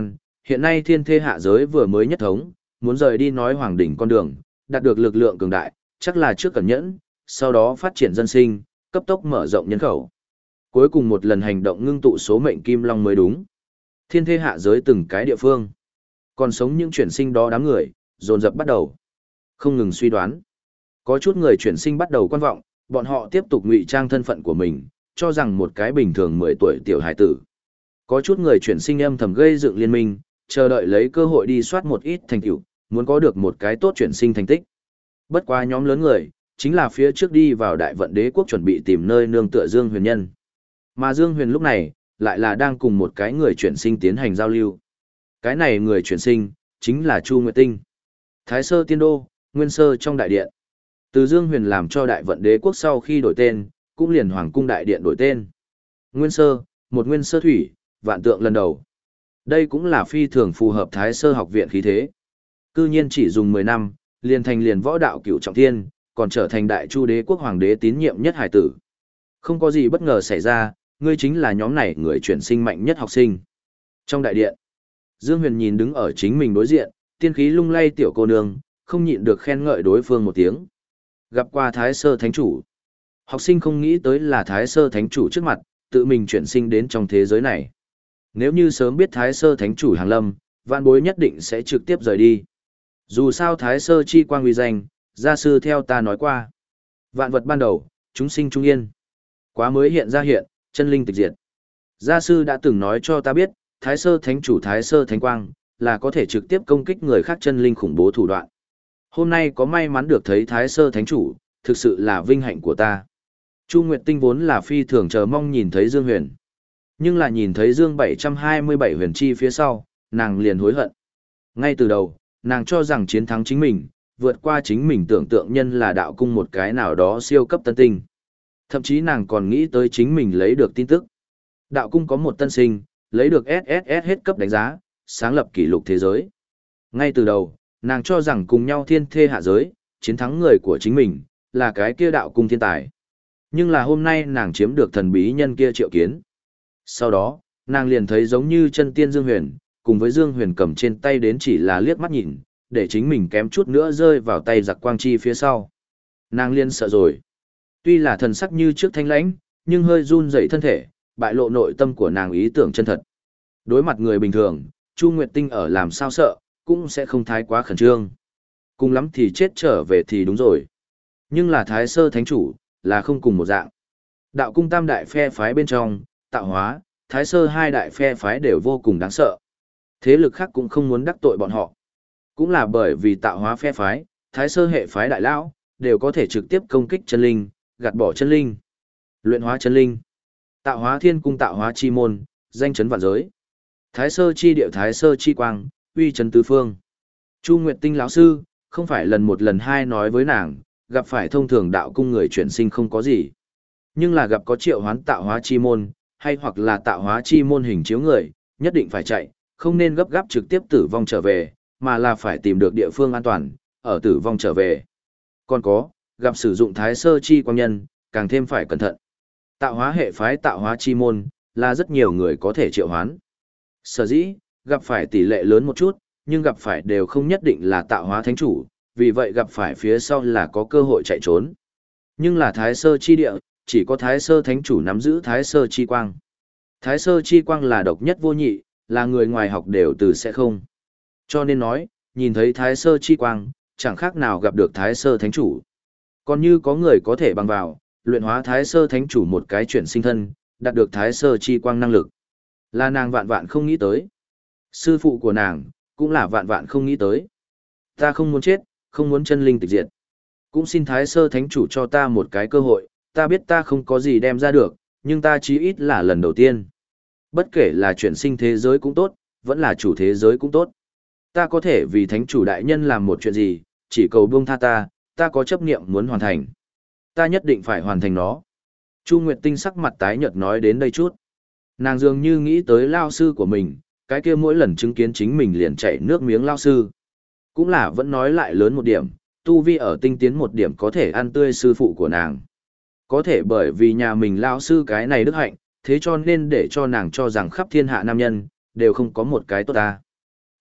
hiện nay thiên thê hạ giới vừa mới nhất thống, muốn rời đi nói hoàng đỉnh con đường, đạt được lực lượng cường đại, chắc là trước cẩn nhẫn, sau đó phát triển dân sinh, cấp tốc mở rộng nhân khẩu. Cuối cùng một lần hành động ngưng tụ số mệnh kim long mới đúng. Thiên thê hạ giới từng cái địa phương. Còn sống những chuyển sinh đó đám người, dồn dập bắt đầu. Không ngừng suy đoán. Có chút người chuyển sinh bắt đầu quan vọng, bọn họ tiếp tục ngụy trang thân phận của mình, cho rằng một cái bình thường mười tuổi tiểu hải tử. Có chút người chuyển sinh âm thầm gây dựng liên minh, chờ đợi lấy cơ hội đi soát một ít thành tựu, muốn có được một cái tốt chuyển sinh thành tích. Bất quá nhóm lớn người, chính là phía trước đi vào đại vận đế quốc chuẩn bị tìm nơi nương tựa Dương Huyền Nhân. Mà Dương Huyền lúc này, lại là đang cùng một cái người chuyển sinh tiến hành giao lưu. Cái này người chuyển sinh, chính là Chu Nguyệt Tinh. Thái Sơ Tiên Đô, Nguyên Sơ trong đại điện. Từ Dương Huyền làm cho đại vận đế quốc sau khi đổi tên, cũng liền Hoàng cung đại điện đổi tên. Nguyên Sơ, một Nguyên Sơ Thủy, vạn tượng lần đầu. Đây cũng là phi thường phù hợp Thái Sơ học viện khí thế. Cư nhiên chỉ dùng mười năm, liền thành liền võ đạo cửu trọng thiên, còn trở thành đại chu đế quốc hoàng đế tín nhiệm nhất hải tử. Không có gì bất ngờ xảy ra, ngươi chính là nhóm này người chuyển sinh mạnh nhất học sinh. Trong đại điện, Dương Huyền nhìn đứng ở chính mình đối diện, tiên khí lung lay tiểu cô nương, không nhịn được khen ngợi đối phương một tiếng. Gặp qua Thái Sơ Thánh Chủ. Học sinh không nghĩ tới là Thái Sơ Thánh Chủ trước mặt, tự mình chuyển sinh đến trong thế giới này. Nếu như sớm biết Thái Sơ Thánh Chủ hàng lâm, vạn bối nhất định sẽ trực tiếp rời đi. Dù sao Thái Sơ chi quang uy danh, gia sư theo ta nói qua. Vạn vật ban đầu, chúng sinh trung yên. Quá mới hiện ra hiện, chân linh tịch diệt. Gia sư đã từng nói cho ta biết, Thái Sơ Thánh Chủ Thái Sơ Thánh Quang, là có thể trực tiếp công kích người khác chân linh khủng bố thủ đoạn. Hôm nay có may mắn được thấy Thái Sơ Thánh Chủ, thực sự là vinh hạnh của ta. Chu Nguyệt Tinh vốn là phi thường chờ mong nhìn thấy Dương Huyền. Nhưng là nhìn thấy Dương bảy trăm hai mươi bảy huyền chi phía sau, nàng liền hối hận. Ngay từ đầu, nàng cho rằng chiến thắng chính mình, vượt qua chính mình tưởng tượng nhân là đạo cung một cái nào đó siêu cấp tân tinh. Thậm chí nàng còn nghĩ tới chính mình lấy được tin tức. Đạo cung có một tân sinh, lấy được ét ét ét hết cấp đánh giá, sáng lập kỷ lục thế giới. Ngay từ đầu, nàng cho rằng cùng nhau thiên thê hạ giới, chiến thắng người của chính mình, là cái kia đạo cung thiên tài. Nhưng là hôm nay nàng chiếm được thần bí nhân kia triệu kiến. Sau đó, nàng liền thấy giống như chân tiên Dương Huyền, cùng với Dương Huyền cầm trên tay đến chỉ là liếc mắt nhìn, để chính mình kém chút nữa rơi vào tay giặc quang chi phía sau. Nàng liên sợ rồi. Tuy là thần sắc như trước thanh lãnh, nhưng hơi run rẩy thân thể, bại lộ nội tâm của nàng ý tưởng chân thật. Đối mặt người bình thường, Chu Nguyệt Tinh ở làm sao sợ, cũng sẽ không thái quá khẩn trương. Cùng lắm thì chết trở về thì đúng rồi. Nhưng là Thái Sơ Thánh Chủ, là không cùng một dạng. Đạo cung tam đại phe phái bên trong, Tạo Hóa, Thái Sơ hai đại phe phái đều vô cùng đáng sợ. Thế lực khác cũng không muốn đắc tội bọn họ. Cũng là bởi vì Tạo Hóa phe phái, Thái Sơ hệ phái đại lão, đều có thể trực tiếp công kích chân linh, gạt bỏ chân linh, luyện hóa chân linh. Tạo Hóa Thiên Cung Tạo Hóa chi môn, danh chấn vạn giới. Thái Sơ chi địa Thái Sơ chi quang, uy chấn tứ phương. Chu Nguyệt Tinh lão sư, không phải lần một lần hai nói với nàng, gặp phải thông thường đạo cung người chuyển sinh không có gì. Nhưng là gặp có triệu hoán Tạo Hóa chi môn, hay hoặc là Tạo Hóa chi môn hình chiếu người, nhất định phải chạy, không nên gấp gáp trực tiếp tử vong trở về, mà là phải tìm được địa phương an toàn, ở tử vong trở về. Còn có, gặp sử dụng Thái Sơ chi quang nhân, càng thêm phải cẩn thận. Tạo Hóa hệ phái Tạo Hóa chi môn, là rất nhiều người có thể triệu hoán. Sở dĩ, gặp phải tỷ lệ lớn một chút, nhưng gặp phải đều không nhất định là Tạo Hóa Thánh Chủ, vì vậy gặp phải phía sau là có cơ hội chạy trốn. Nhưng là Thái Sơ chi địa, chỉ có Thái Sơ Thánh Chủ nắm giữ Thái Sơ chi quang. Thái Sơ chi quang là độc nhất vô nhị, là người ngoài học đều từ sẽ không. Cho nên nói, nhìn thấy Thái Sơ chi quang, chẳng khác nào gặp được Thái Sơ Thánh Chủ. Còn như có người có thể bằng vào, luyện hóa Thái Sơ Thánh Chủ một cái chuyển sinh thân, đạt được Thái Sơ chi quang năng lực. Là nàng vạn vạn không nghĩ tới. Sư phụ của nàng, cũng là vạn vạn không nghĩ tới. Ta không muốn chết, không muốn chân linh tịch diệt. Cũng xin Thái Sơ Thánh Chủ cho ta một cái cơ hội, ta biết ta không có gì đem ra được, nhưng ta chí ít là lần đầu tiên. Bất kể là chuyển sinh thế giới cũng tốt, vẫn là chủ thế giới cũng tốt. Ta có thể vì Thánh Chủ đại nhân làm một chuyện gì, chỉ cầu buông tha ta, ta có chấp niệm muốn hoàn thành. Ta nhất định phải hoàn thành nó. Chu Nguyệt Tinh sắc mặt tái nhợt nói đến đây chút. Nàng dường như nghĩ tới lao sư của mình, cái kia mỗi lần chứng kiến chính mình liền chảy nước miếng lao sư. Cũng là vẫn nói lại lớn một điểm, tu vi ở tinh tiến một điểm có thể ăn tươi sư phụ của nàng. Có thể bởi vì nhà mình lao sư cái này đức hạnh, thế cho nên để cho nàng cho rằng khắp thiên hạ nam nhân, đều không có một cái tốt ta.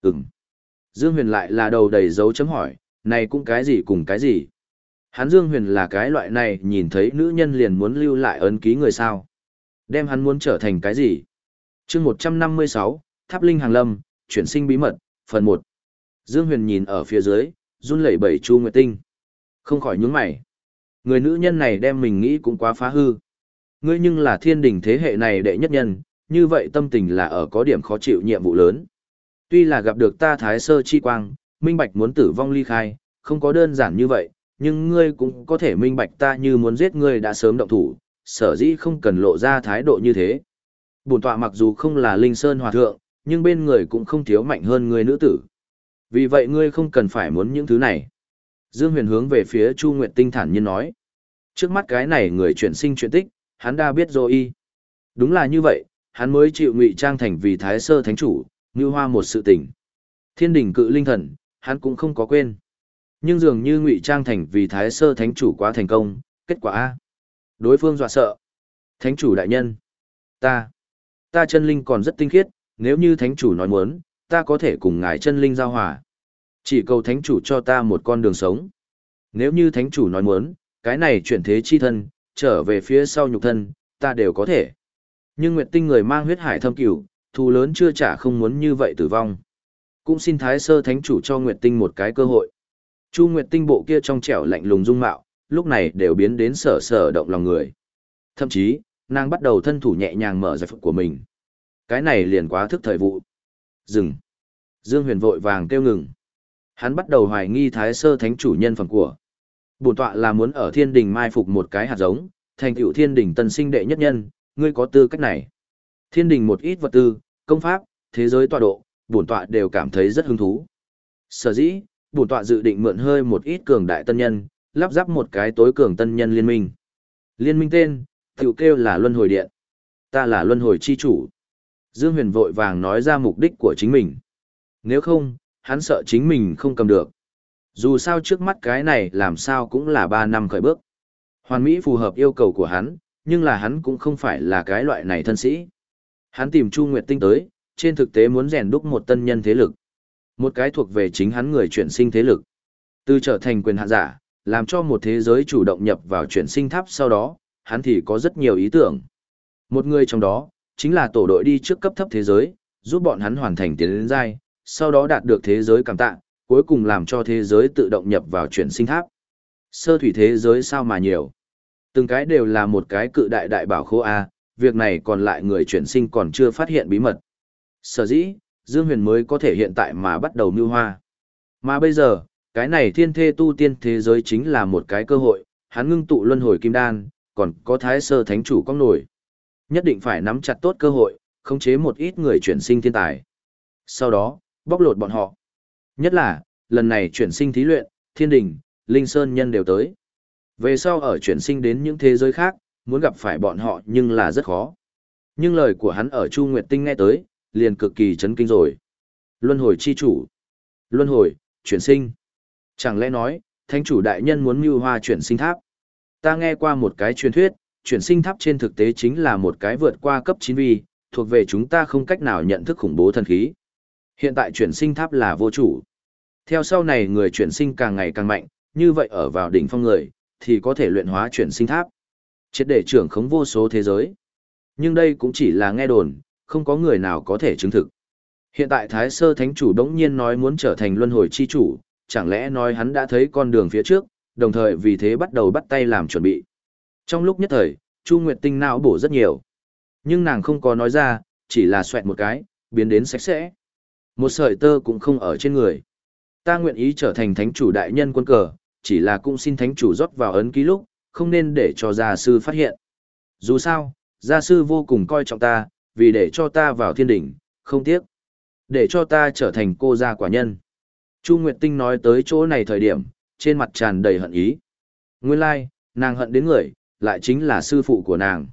Ừm. Dương Huyền lại là đầu đầy dấu chấm hỏi, này cũng cái gì cùng cái gì. Hắn Dương Huyền là cái loại này nhìn thấy nữ nhân liền muốn lưu lại ấn ký người sao. Đem hắn muốn trở thành cái gì? chương một trăm năm mươi sáu, Tháp Linh Hàng Lâm, chuyển sinh bí mật, phần một. Dương Huyền nhìn ở phía dưới, run lẩy bẩy Chu Nguyệt Tinh. Không khỏi nhướng mày. Người nữ nhân này đem mình nghĩ cũng quá phá hư. Ngươi nhưng là thiên đình thế hệ này đệ nhất nhân, như vậy tâm tình là ở có điểm khó chịu nhiệm vụ lớn. Tuy là gặp được ta Thái Sơ Chi Quang, minh bạch muốn tử vong ly khai, không có đơn giản như vậy, nhưng ngươi cũng có thể minh bạch ta như muốn giết ngươi đã sớm động thủ, sở dĩ không cần lộ ra thái độ như thế. Bổn tọa mặc dù không là Linh Sơn Hòa Thượng, nhưng bên người cũng không thiếu mạnh hơn ngươi nữ tử. Vì vậy ngươi không cần phải muốn những thứ này. Dương Huyền hướng về phía Chu Nguyệt Tinh thản nhiên nói. Trước mắt cái này người chuyển sinh chuyện tích, hắn đã biết rồi y. Đúng là như vậy, hắn mới chịu ngụy trang thành vì Thái Sơ Thánh Chủ, như hoa một sự tình. Thiên đỉnh cự linh thần, hắn cũng không có quên. Nhưng dường như ngụy trang thành vì Thái Sơ Thánh Chủ quá thành công, kết quả A. Đối phương dọa sợ. Thánh Chủ đại nhân. Ta. Ta chân linh còn rất tinh khiết, nếu như Thánh Chủ nói muốn, ta có thể cùng ngài chân linh giao hòa. Chỉ cầu Thánh Chủ cho ta một con đường sống. Nếu như Thánh Chủ nói muốn, cái này chuyển thế chi thân, trở về phía sau nhục thân, ta đều có thể. Nhưng Nguyệt Tinh người mang huyết hải thâm cửu, thù lớn chưa trả không muốn như vậy tử vong. Cũng xin Thái Sơ Thánh Chủ cho Nguyệt Tinh một cái cơ hội. Chu Nguyệt Tinh bộ kia trong trẻo lạnh lùng dung mạo, lúc này đều biến đến sở sở động lòng người. Thậm chí, nàng bắt đầu thân thủ nhẹ nhàng mở giải phục của mình. Cái này liền quá thức thời vụ. Dừng. Dương Huyền vội vàng kêu ngừng. Hắn bắt đầu hoài nghi Thái Sơ Thánh Chủ nhân phẩm của. Bổn tọa là muốn ở thiên đình mai phục một cái hạt giống, thành tựu thiên đình tân sinh đệ nhất nhân, ngươi có tư cách này. Thiên đình một ít vật tư, công pháp, thế giới tọa độ, bổn tọa đều cảm thấy rất hứng thú. Sở dĩ, bổn tọa dự định mượn hơi một ít cường đại tân nhân, lắp ráp một cái tối cường tân nhân liên minh. Liên minh tên, tiểu kêu là Luân Hồi Điện. Ta là Luân Hồi chi chủ. Dương Huyền vội vàng nói ra mục đích của chính mình. Nếu không, hắn sợ chính mình không cầm được. Dù sao trước mắt cái này làm sao cũng là ba năm khởi bước. Hoàn mỹ phù hợp yêu cầu của hắn, nhưng là hắn cũng không phải là cái loại này thân sĩ. Hắn tìm Chu Nguyệt Tinh tới, trên thực tế muốn rèn đúc một tân nhân thế lực. Một cái thuộc về chính hắn người chuyển sinh thế lực. Từ trở thành quyền hạn giả, làm cho một thế giới chủ động nhập vào chuyển sinh tháp sau đó, hắn thì có rất nhiều ý tưởng. Một người trong đó, chính là tổ đội đi trước cấp thấp thế giới, giúp bọn hắn hoàn thành tiến đến giai, sau đó đạt được thế giới cảm tạ, cuối cùng làm cho thế giới tự động nhập vào chuyển sinh tháp. Sơ thủy thế giới sao mà nhiều. Từng cái đều là một cái cự đại đại bảo khô A, việc này còn lại người chuyển sinh còn chưa phát hiện bí mật. Sở dĩ, Dương Huyền mới có thể hiện tại mà bắt đầu mưu hoa. Mà bây giờ, cái này thiên thê tu tiên thế giới chính là một cái cơ hội, hắn ngưng tụ luân hồi kim đan, còn có Thái Sơ Thánh Chủ con nổi. Nhất định phải nắm chặt tốt cơ hội, khống chế một ít người chuyển sinh thiên tài. Sau đó, bóc lột bọn họ. Nhất là, lần này chuyển sinh thí luyện, thiên đình, linh sơn nhân đều tới. Về sau ở chuyển sinh đến những thế giới khác, muốn gặp phải bọn họ nhưng là rất khó. Nhưng lời của hắn ở Chu Nguyệt Tinh nghe tới, liền cực kỳ chấn kinh rồi. Luân hồi chi chủ. Luân hồi, chuyển sinh. Chẳng lẽ nói, Thánh Chủ đại nhân muốn mưu hoa chuyển sinh tháp. Ta nghe qua một cái truyền thuyết, chuyển sinh tháp trên thực tế chính là một cái vượt qua cấp chín vi, thuộc về chúng ta không cách nào nhận thức khủng bố thần khí. Hiện tại chuyển sinh tháp là vô chủ. Theo sau này người chuyển sinh càng ngày càng mạnh, như vậy ở vào đỉnh phong người, thì có thể luyện hóa chuyển sinh tháp. Triệt để trưởng khống vô số thế giới. Nhưng đây cũng chỉ là nghe đồn, không có người nào có thể chứng thực. Hiện tại Thái Sơ Thánh Chủ đống nhiên nói muốn trở thành luân hồi chi chủ, chẳng lẽ nói hắn đã thấy con đường phía trước, đồng thời vì thế bắt đầu bắt tay làm chuẩn bị. Trong lúc nhất thời, Chu Nguyệt Tinh não bổ rất nhiều. Nhưng nàng không có nói ra, chỉ là xoẹt một cái, biến đến sạch sẽ. Một sợi tơ cũng không ở trên người. Ta nguyện ý trở thành Thánh Chủ đại nhân quân cờ, chỉ là cũng xin Thánh Chủ rót vào ấn ký lúc, không nên để cho gia sư phát hiện. Dù sao, gia sư vô cùng coi trọng ta, vì để cho ta vào thiên đỉnh, không tiếc. Để cho ta trở thành cô gia quả nhân. Chu Nguyệt Tinh nói tới chỗ này thời điểm, trên mặt tràn đầy hận ý. Nguyên lai, like, nàng hận đến người, lại chính là sư phụ của nàng.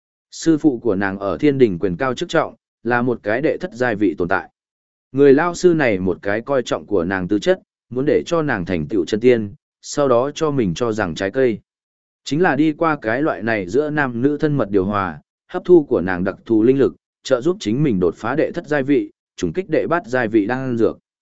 Sư phụ của nàng ở thiên đỉnh quyền cao chức trọng, là một cái đệ thất giai vị tồn tại. Người lao sư này một cái coi trọng của nàng tư chất, muốn để cho nàng thành tựu chân tiên, sau đó cho mình cho rằng trái cây. Chính là đi qua cái loại này giữa nam nữ thân mật điều hòa, hấp thu của nàng đặc thù linh lực, trợ giúp chính mình đột phá đệ thất giai vị, trùng kích đệ bát giai vị đang dược.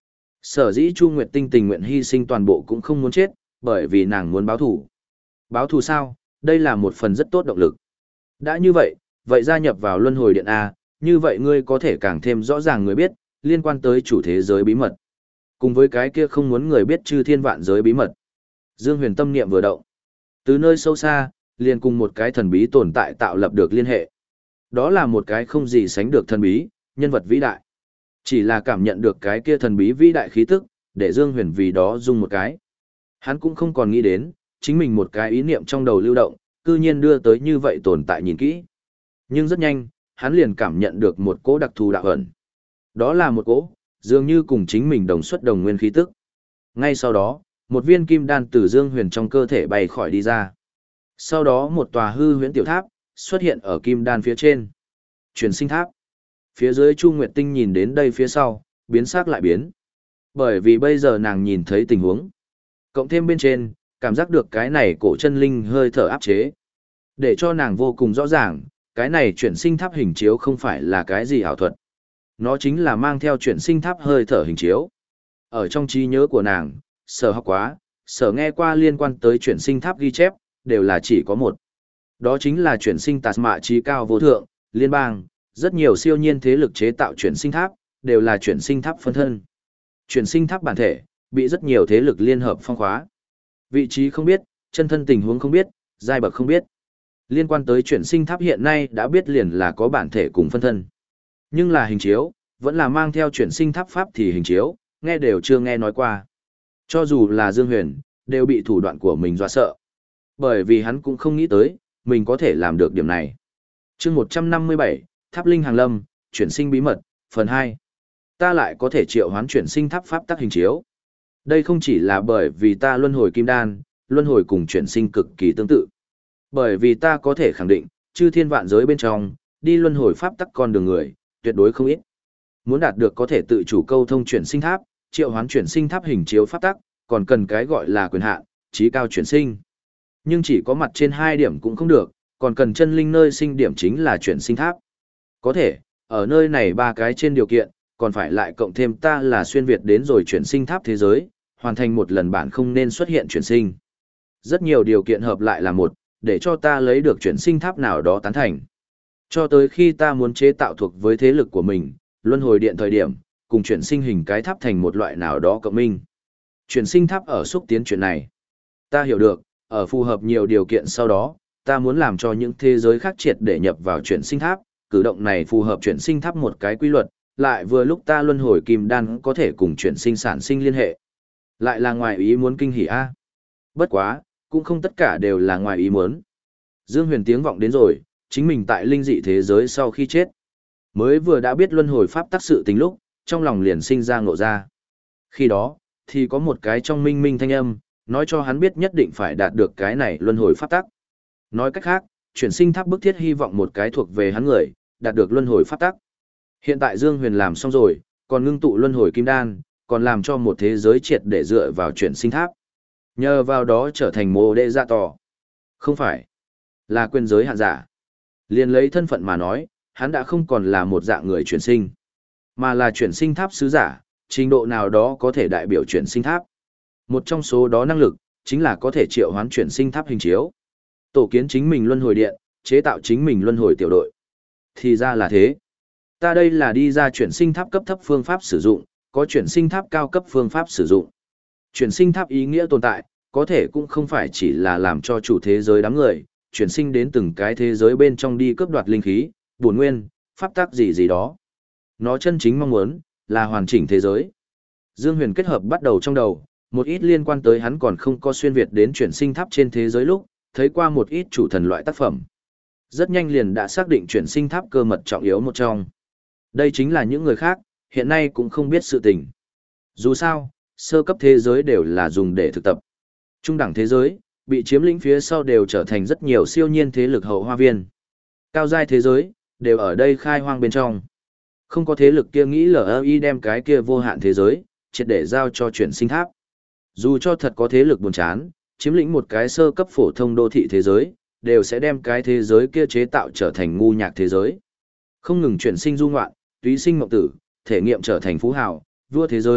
Sở dĩ Chu Nguyệt Tinh tình nguyện hy sinh toàn bộ cũng không muốn chết, bởi vì nàng muốn báo thù. Báo thù sao? Đây là một phần rất tốt động lực. Đã như vậy, vậy gia nhập vào luân hồi điện A, như vậy ngươi có thể càng thêm rõ ràng người biết, liên quan tới chủ thế giới bí mật. Cùng với cái kia không muốn người biết chư thiên vạn giới bí mật. Dương Huyền tâm niệm vừa động. Từ nơi sâu xa, liền cùng một cái thần bí tồn tại tạo lập được liên hệ. Đó là một cái không gì sánh được thần bí, nhân vật vĩ đại. Chỉ là cảm nhận được cái kia thần bí vĩ đại khí tức, để Dương Huyền vì đó dung một cái. Hắn cũng không còn nghĩ đến, chính mình một cái ý niệm trong đầu lưu động, cư nhiên đưa tới như vậy tồn tại nhìn kỹ. Nhưng rất nhanh, hắn liền cảm nhận được một cỗ đặc thù đạo ẩn. Đó là một cỗ, dường như cùng chính mình đồng xuất đồng nguyên khí tức. Ngay sau đó, một viên kim đan từ Dương Huyền trong cơ thể bay khỏi đi ra. Sau đó một tòa hư huyễn tiểu tháp xuất hiện ở kim đan phía trên. Truyền sinh tháp. Phía dưới Chu Nguyệt Tinh nhìn đến đây phía sau, biến sắc lại biến. Bởi vì bây giờ nàng nhìn thấy tình huống. Cộng thêm bên trên, cảm giác được cái này cổ chân linh hơi thở áp chế. Để cho nàng vô cùng rõ ràng, cái này chuyển sinh tháp hình chiếu không phải là cái gì ảo thuật. Nó chính là mang theo chuyển sinh tháp hơi thở hình chiếu. Ở trong trí nhớ của nàng, sở học quá, sở nghe qua liên quan tới chuyển sinh tháp ghi chép, đều là chỉ có một. Đó chính là chuyển sinh tạt mạ trí cao vô thượng, liên bang, rất nhiều siêu nhiên thế lực chế tạo chuyển sinh tháp, đều là chuyển sinh tháp phân thân. Chuyển sinh tháp bản thể, bị rất nhiều thế lực liên hợp phong khóa. Vị trí không biết, chân thân tình huống không biết, giai bậc không biết. Liên quan tới chuyển sinh tháp hiện nay đã biết liền là có bản thể cùng phân thân. Nhưng là hình chiếu, vẫn là mang theo chuyển sinh tháp pháp thì hình chiếu, nghe đều chưa nghe nói qua. Cho dù là Dương Huyền, đều bị thủ đoạn của mình dọa sợ. Bởi vì hắn cũng không nghĩ tới, mình có thể làm được điểm này. chương một trăm năm mươi bảy, Tháp Linh Hàng Lâm, chuyển sinh bí mật, phần hai. Ta lại có thể triệu hoán chuyển sinh tháp pháp tác hình chiếu. Đây không chỉ là bởi vì ta luân hồi kim đan, luân hồi cùng chuyển sinh cực kỳ tương tự. Bởi vì ta có thể khẳng định, chư thiên vạn giới bên trong, đi luân hồi pháp tắc con đường người, tuyệt đối không ít. Muốn đạt được có thể tự chủ câu thông chuyển sinh tháp, triệu hoán chuyển sinh tháp hình chiếu pháp tắc, còn cần cái gọi là quyền hạn, trí cao chuyển sinh. Nhưng chỉ có mặt trên hai điểm cũng không được, còn cần chân linh nơi sinh điểm chính là chuyển sinh tháp. Có thể, ở nơi này ba cái trên điều kiện, còn phải lại cộng thêm ta là xuyên Việt đến rồi chuyển sinh tháp thế giới, hoàn thành một lần bản không nên xuất hiện chuyển sinh. Rất nhiều điều kiện hợp lại là một, để cho ta lấy được chuyển sinh tháp nào đó tán thành. Cho tới khi ta muốn chế tạo thuộc với thế lực của mình, luân hồi điện thời điểm, cùng chuyển sinh hình cái tháp thành một loại nào đó cộng minh. Chuyển sinh tháp ở xúc tiến chuyện này. Ta hiểu được, ở phù hợp nhiều điều kiện sau đó, ta muốn làm cho những thế giới khác triệt để nhập vào chuyển sinh tháp, cử động này phù hợp chuyển sinh tháp một cái quy luật, lại vừa lúc ta luân hồi kim đan có thể cùng chuyển sinh sản sinh liên hệ. Lại là ngoài ý muốn kinh hỉ a. Bất quá, cũng không tất cả đều là ngoài ý muốn. Dương Huyền tiếng vọng đến rồi, chính mình tại linh dị thế giới sau khi chết. Mới vừa đã biết luân hồi pháp tác sự tình lúc, trong lòng liền sinh ra ngộ ra. Khi đó, thì có một cái trong minh minh thanh âm, nói cho hắn biết nhất định phải đạt được cái này luân hồi pháp tắc. Nói cách khác, chuyển sinh tháp bức thiết hy vọng một cái thuộc về hắn người, đạt được luân hồi pháp tắc. Hiện tại Dương Huyền làm xong rồi, còn ngưng tụ luân hồi kim đan, còn làm cho một thế giới triệt để dựa vào chuyển sinh tháp. Nhờ vào đó trở thành mô đệ dạ tỏ. Không phải, là quyền giới hạn giả. Liên lấy thân phận mà nói, hắn đã không còn là một dạng người chuyển sinh, mà là chuyển sinh tháp sứ giả, trình độ nào đó có thể đại biểu chuyển sinh tháp. Một trong số đó năng lực, chính là có thể triệu hoán chuyển sinh tháp hình chiếu. Tổ kiến chính mình luân hồi điện, chế tạo chính mình luân hồi tiểu đội. Thì ra là thế. Ta đây là đi ra chuyển sinh tháp cấp thấp phương pháp sử dụng, có chuyển sinh tháp cao cấp phương pháp sử dụng. Chuyển sinh tháp ý nghĩa tồn tại, có thể cũng không phải chỉ là làm cho chủ thế giới đám người, chuyển sinh đến từng cái thế giới bên trong đi cướp đoạt linh khí, bổn nguyên, pháp tắc gì gì đó. Nó chân chính mong muốn, là hoàn chỉnh thế giới. Dương Huyền kết hợp bắt đầu trong đầu, một ít liên quan tới hắn còn không có xuyên Việt đến chuyển sinh tháp trên thế giới lúc, thấy qua một ít chủ thần loại tác phẩm. Rất nhanh liền đã xác định chuyển sinh tháp cơ mật trọng yếu một trong. Đây chính là những người khác, hiện nay cũng không biết sự tình. Dù sao, sơ cấp thế giới đều là dùng để thực tập. Trung đẳng thế giới, bị chiếm lĩnh phía sau đều trở thành rất nhiều siêu nhiên thế lực hậu hoa viên. Cao giai thế giới, đều ở đây khai hoang bên trong. Không có thế lực kia nghĩ lờ i đem cái kia vô hạn thế giới, triệt để giao cho chuyển sinh tháp. Dù cho thật có thế lực buồn chán, chiếm lĩnh một cái sơ cấp phổ thông đô thị thế giới, đều sẽ đem cái thế giới kia chế tạo trở thành ngu nhạc thế giới. Không ngừng chuyển sinh du ngoạn, túy sinh mộng tử, thể nghiệm trở thành phú hào, vua thế giới,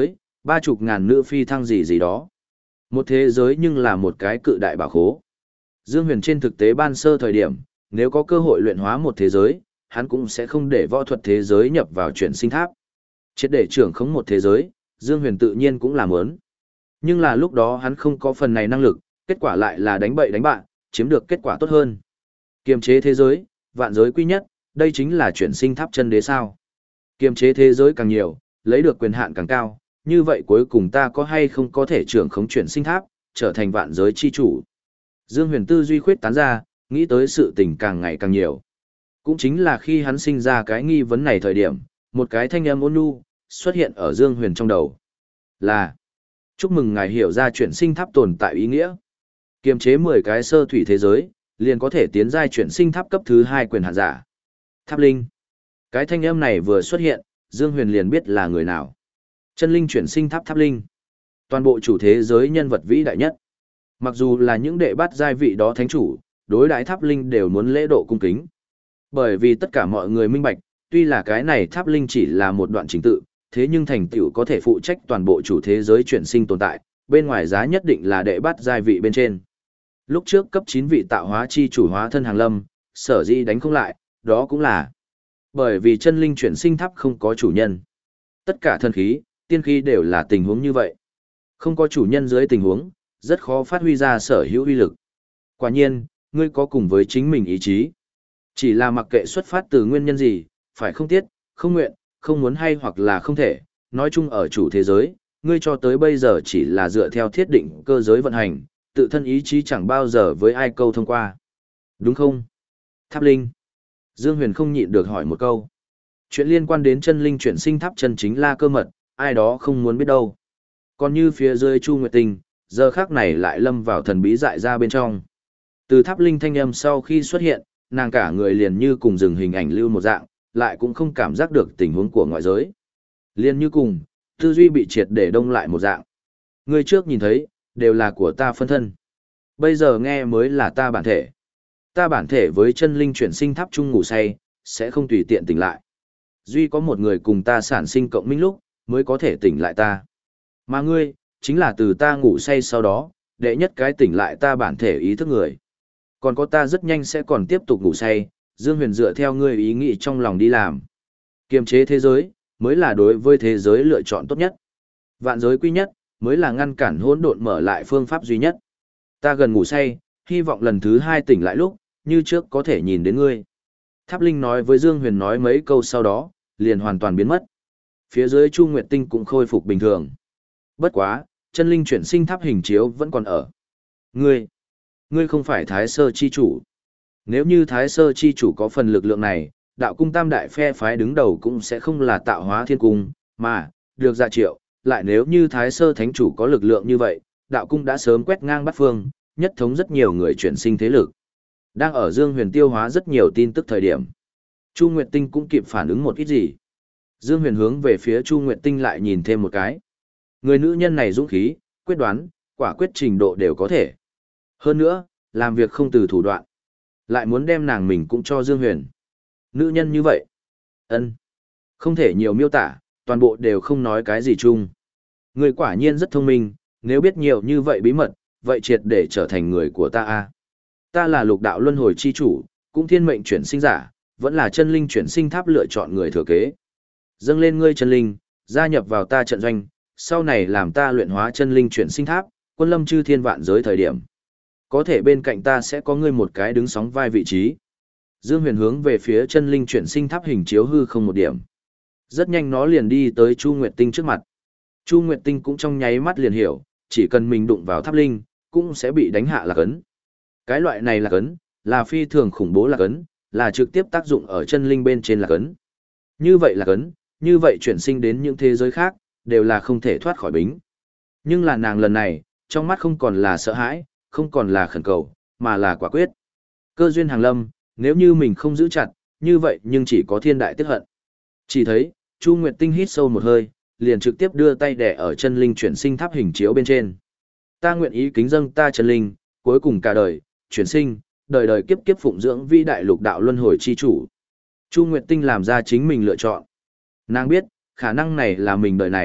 ba chục ngàn nữ phi thăng gì gì đó. Một thế giới nhưng là một cái cự đại bảo khố. Dương Huyền trên thực tế ban sơ thời điểm, nếu có cơ hội luyện hóa một thế giới, hắn cũng sẽ không để võ thuật thế giới nhập vào chuyển sinh tháp. Triệt để trưởng khống một thế giới, Dương Huyền tự nhiên cũng làm muốn. Nhưng là lúc đó hắn không có phần này năng lực, kết quả lại là đánh bậy đánh bạn, chiếm được kết quả tốt hơn. Kiềm chế thế giới, vạn giới quy nhất, đây chính là chuyển sinh tháp chân đế sao. Kiềm chế thế giới càng nhiều, lấy được quyền hạn càng cao, như vậy cuối cùng ta có hay không có thể trưởng khống chuyển sinh tháp, trở thành vạn giới chi chủ. Dương Huyền tư duy khuyết tán ra, nghĩ tới sự tình càng ngày càng nhiều. Cũng chính là khi hắn sinh ra cái nghi vấn này thời điểm, một cái thanh âm ôn nhu xuất hiện ở Dương Huyền trong đầu. Là: chúc mừng ngài hiểu ra chuyển sinh tháp tồn tại ý nghĩa. Kiềm chế mười cái sơ thủy thế giới, liền có thể tiến giai chuyển sinh tháp cấp thứ hai quyền hạn giả. Tháp linh. Cái thanh âm này vừa xuất hiện, Dương Huyền liền biết là người nào. Chân linh chuyển sinh tháp tháp linh. Toàn bộ chủ thế giới nhân vật vĩ đại nhất. Mặc dù là những đệ bát giai vị đó thánh chủ, đối đãi tháp linh đều muốn lễ độ cung kính. Bởi vì tất cả mọi người minh bạch, tuy là cái này tháp linh chỉ là một đoạn trình tự, thế nhưng thành tựu có thể phụ trách toàn bộ chủ thế giới chuyển sinh tồn tại, bên ngoài giá nhất định là đệ bát giai vị bên trên. Lúc trước cấp chín vị tạo hóa chi chủ hóa thân hàng lâm, sở dĩ đánh không lại, đó cũng là bởi vì chân linh chuyển sinh tháp không có chủ nhân. Tất cả thần khí, tiên khí đều là tình huống như vậy. Không có chủ nhân dưới tình huống, rất khó phát huy ra sở hữu uy lực. Quả nhiên, ngươi có cùng với chính mình ý chí. Chỉ là mặc kệ xuất phát từ nguyên nhân gì, phải không tiết, không nguyện, không muốn hay hoặc là không thể, nói chung ở chủ thế giới, ngươi cho tới bây giờ chỉ là dựa theo thiết định cơ giới vận hành, tự thân ý chí chẳng bao giờ với ai câu thông qua. Đúng không? Tháp linh. Dương Huyền không nhịn được hỏi một câu. Chuyện liên quan đến chân linh chuyển sinh tháp chân chính là cơ mật, ai đó không muốn biết đâu. Còn như phía dưới Chu Nguyệt Tình, giờ khác này lại lâm vào thần bí dại ra bên trong. Từ tháp linh thanh âm sau khi xuất hiện, nàng cả người liền như cùng dừng hình ảnh lưu một dạng, lại cũng không cảm giác được tình huống của ngoại giới. Liên như cùng, tư duy bị triệt để đông lại một dạng. Người trước nhìn thấy, đều là của ta phân thân. Bây giờ nghe mới là ta bản thể. Ta bản thể với chân linh chuyển sinh tháp chung ngủ say, sẽ không tùy tiện tỉnh lại. Duy có một người cùng ta sản sinh cộng minh lúc, mới có thể tỉnh lại ta. Mà ngươi, chính là từ ta ngủ say sau đó, đệ nhất cái tỉnh lại ta bản thể ý thức người. Còn có ta rất nhanh sẽ còn tiếp tục ngủ say, Dương Huyền dựa theo ngươi ý nghĩ trong lòng đi làm. Kiềm chế thế giới, mới là đối với thế giới lựa chọn tốt nhất. Vạn giới quy nhất, mới là ngăn cản hỗn độn mở lại phương pháp duy nhất. Ta gần ngủ say, hy vọng lần thứ hai tỉnh lại lúc, như trước có thể nhìn đến ngươi. Tháp Linh nói với Dương Huyền nói mấy câu sau đó, liền hoàn toàn biến mất. Phía dưới Chu Nguyệt Tinh cũng khôi phục bình thường. Bất quá, chân linh chuyển sinh tháp hình chiếu vẫn còn ở. Ngươi, ngươi không phải Thái Sơ chi chủ. Nếu như Thái Sơ chi chủ có phần lực lượng này, đạo cung tam đại phe phái đứng đầu cũng sẽ không là tạo hóa thiên cung, mà, được dạ triệu, lại nếu như Thái Sơ thánh chủ có lực lượng như vậy, đạo cung đã sớm quét ngang bát phương, nhất thống rất nhiều người chuyển sinh thế lực. Đang ở Dương Huyền tiêu hóa rất nhiều tin tức thời điểm. Chu Nguyệt Tinh cũng kịp phản ứng một ít gì. Dương Huyền hướng về phía Chu Nguyệt Tinh lại nhìn thêm một cái. Người nữ nhân này dũng khí, quyết đoán, quả quyết trình độ đều có thể. Hơn nữa, làm việc không từ thủ đoạn. Lại muốn đem nàng mình cũng cho Dương Huyền. Nữ nhân như vậy. Ân, không thể nhiều miêu tả, toàn bộ đều không nói cái gì chung. Người quả nhiên rất thông minh, nếu biết nhiều như vậy bí mật, vậy triệt để trở thành người của ta a. Ta là lục đạo luân hồi chi chủ, cũng thiên mệnh chuyển sinh giả, vẫn là chân linh chuyển sinh tháp lựa chọn người thừa kế. Dâng lên ngươi chân linh, gia nhập vào ta trận doanh, sau này làm ta luyện hóa chân linh chuyển sinh tháp, quân lâm chư thiên vạn giới thời điểm. Có thể bên cạnh ta sẽ có ngươi một cái đứng sóng vai vị trí. Dương Huyền hướng về phía chân linh chuyển sinh tháp hình chiếu hư không một điểm. Rất nhanh nó liền đi tới Chu Nguyệt Tinh trước mặt. Chu Nguyệt Tinh cũng trong nháy mắt liền hiểu, chỉ cần mình đụng vào tháp linh, cũng sẽ bị đánh hạ lạc ấn. Cái loại này lạc ấn, là phi thường khủng bố lạc ấn, là trực tiếp tác dụng ở chân linh bên trên lạc ấn. Như vậy lạc ấn, như vậy chuyển sinh đến những thế giới khác, đều là không thể thoát khỏi bính. Nhưng là nàng lần này, trong mắt không còn là sợ hãi, không còn là khẩn cầu, mà là quả quyết. Cơ duyên hàng lâm, nếu như mình không giữ chặt, như vậy nhưng chỉ có thiên đại tiếc hận. Chỉ thấy, Chu Nguyệt Tinh hít sâu một hơi, liền trực tiếp đưa tay đè ở chân linh chuyển sinh tháp hình chiếu bên trên. Ta nguyện ý kính dâng ta chân linh, cuối cùng cả đời, chuyển sinh, đời đời kiếp kiếp phụng dưỡng vĩ đại lục đạo luân hồi chi chủ. Chu Nguyệt Tinh làm ra chính mình lựa chọn. Nàng biết, khả năng này là mình đời này,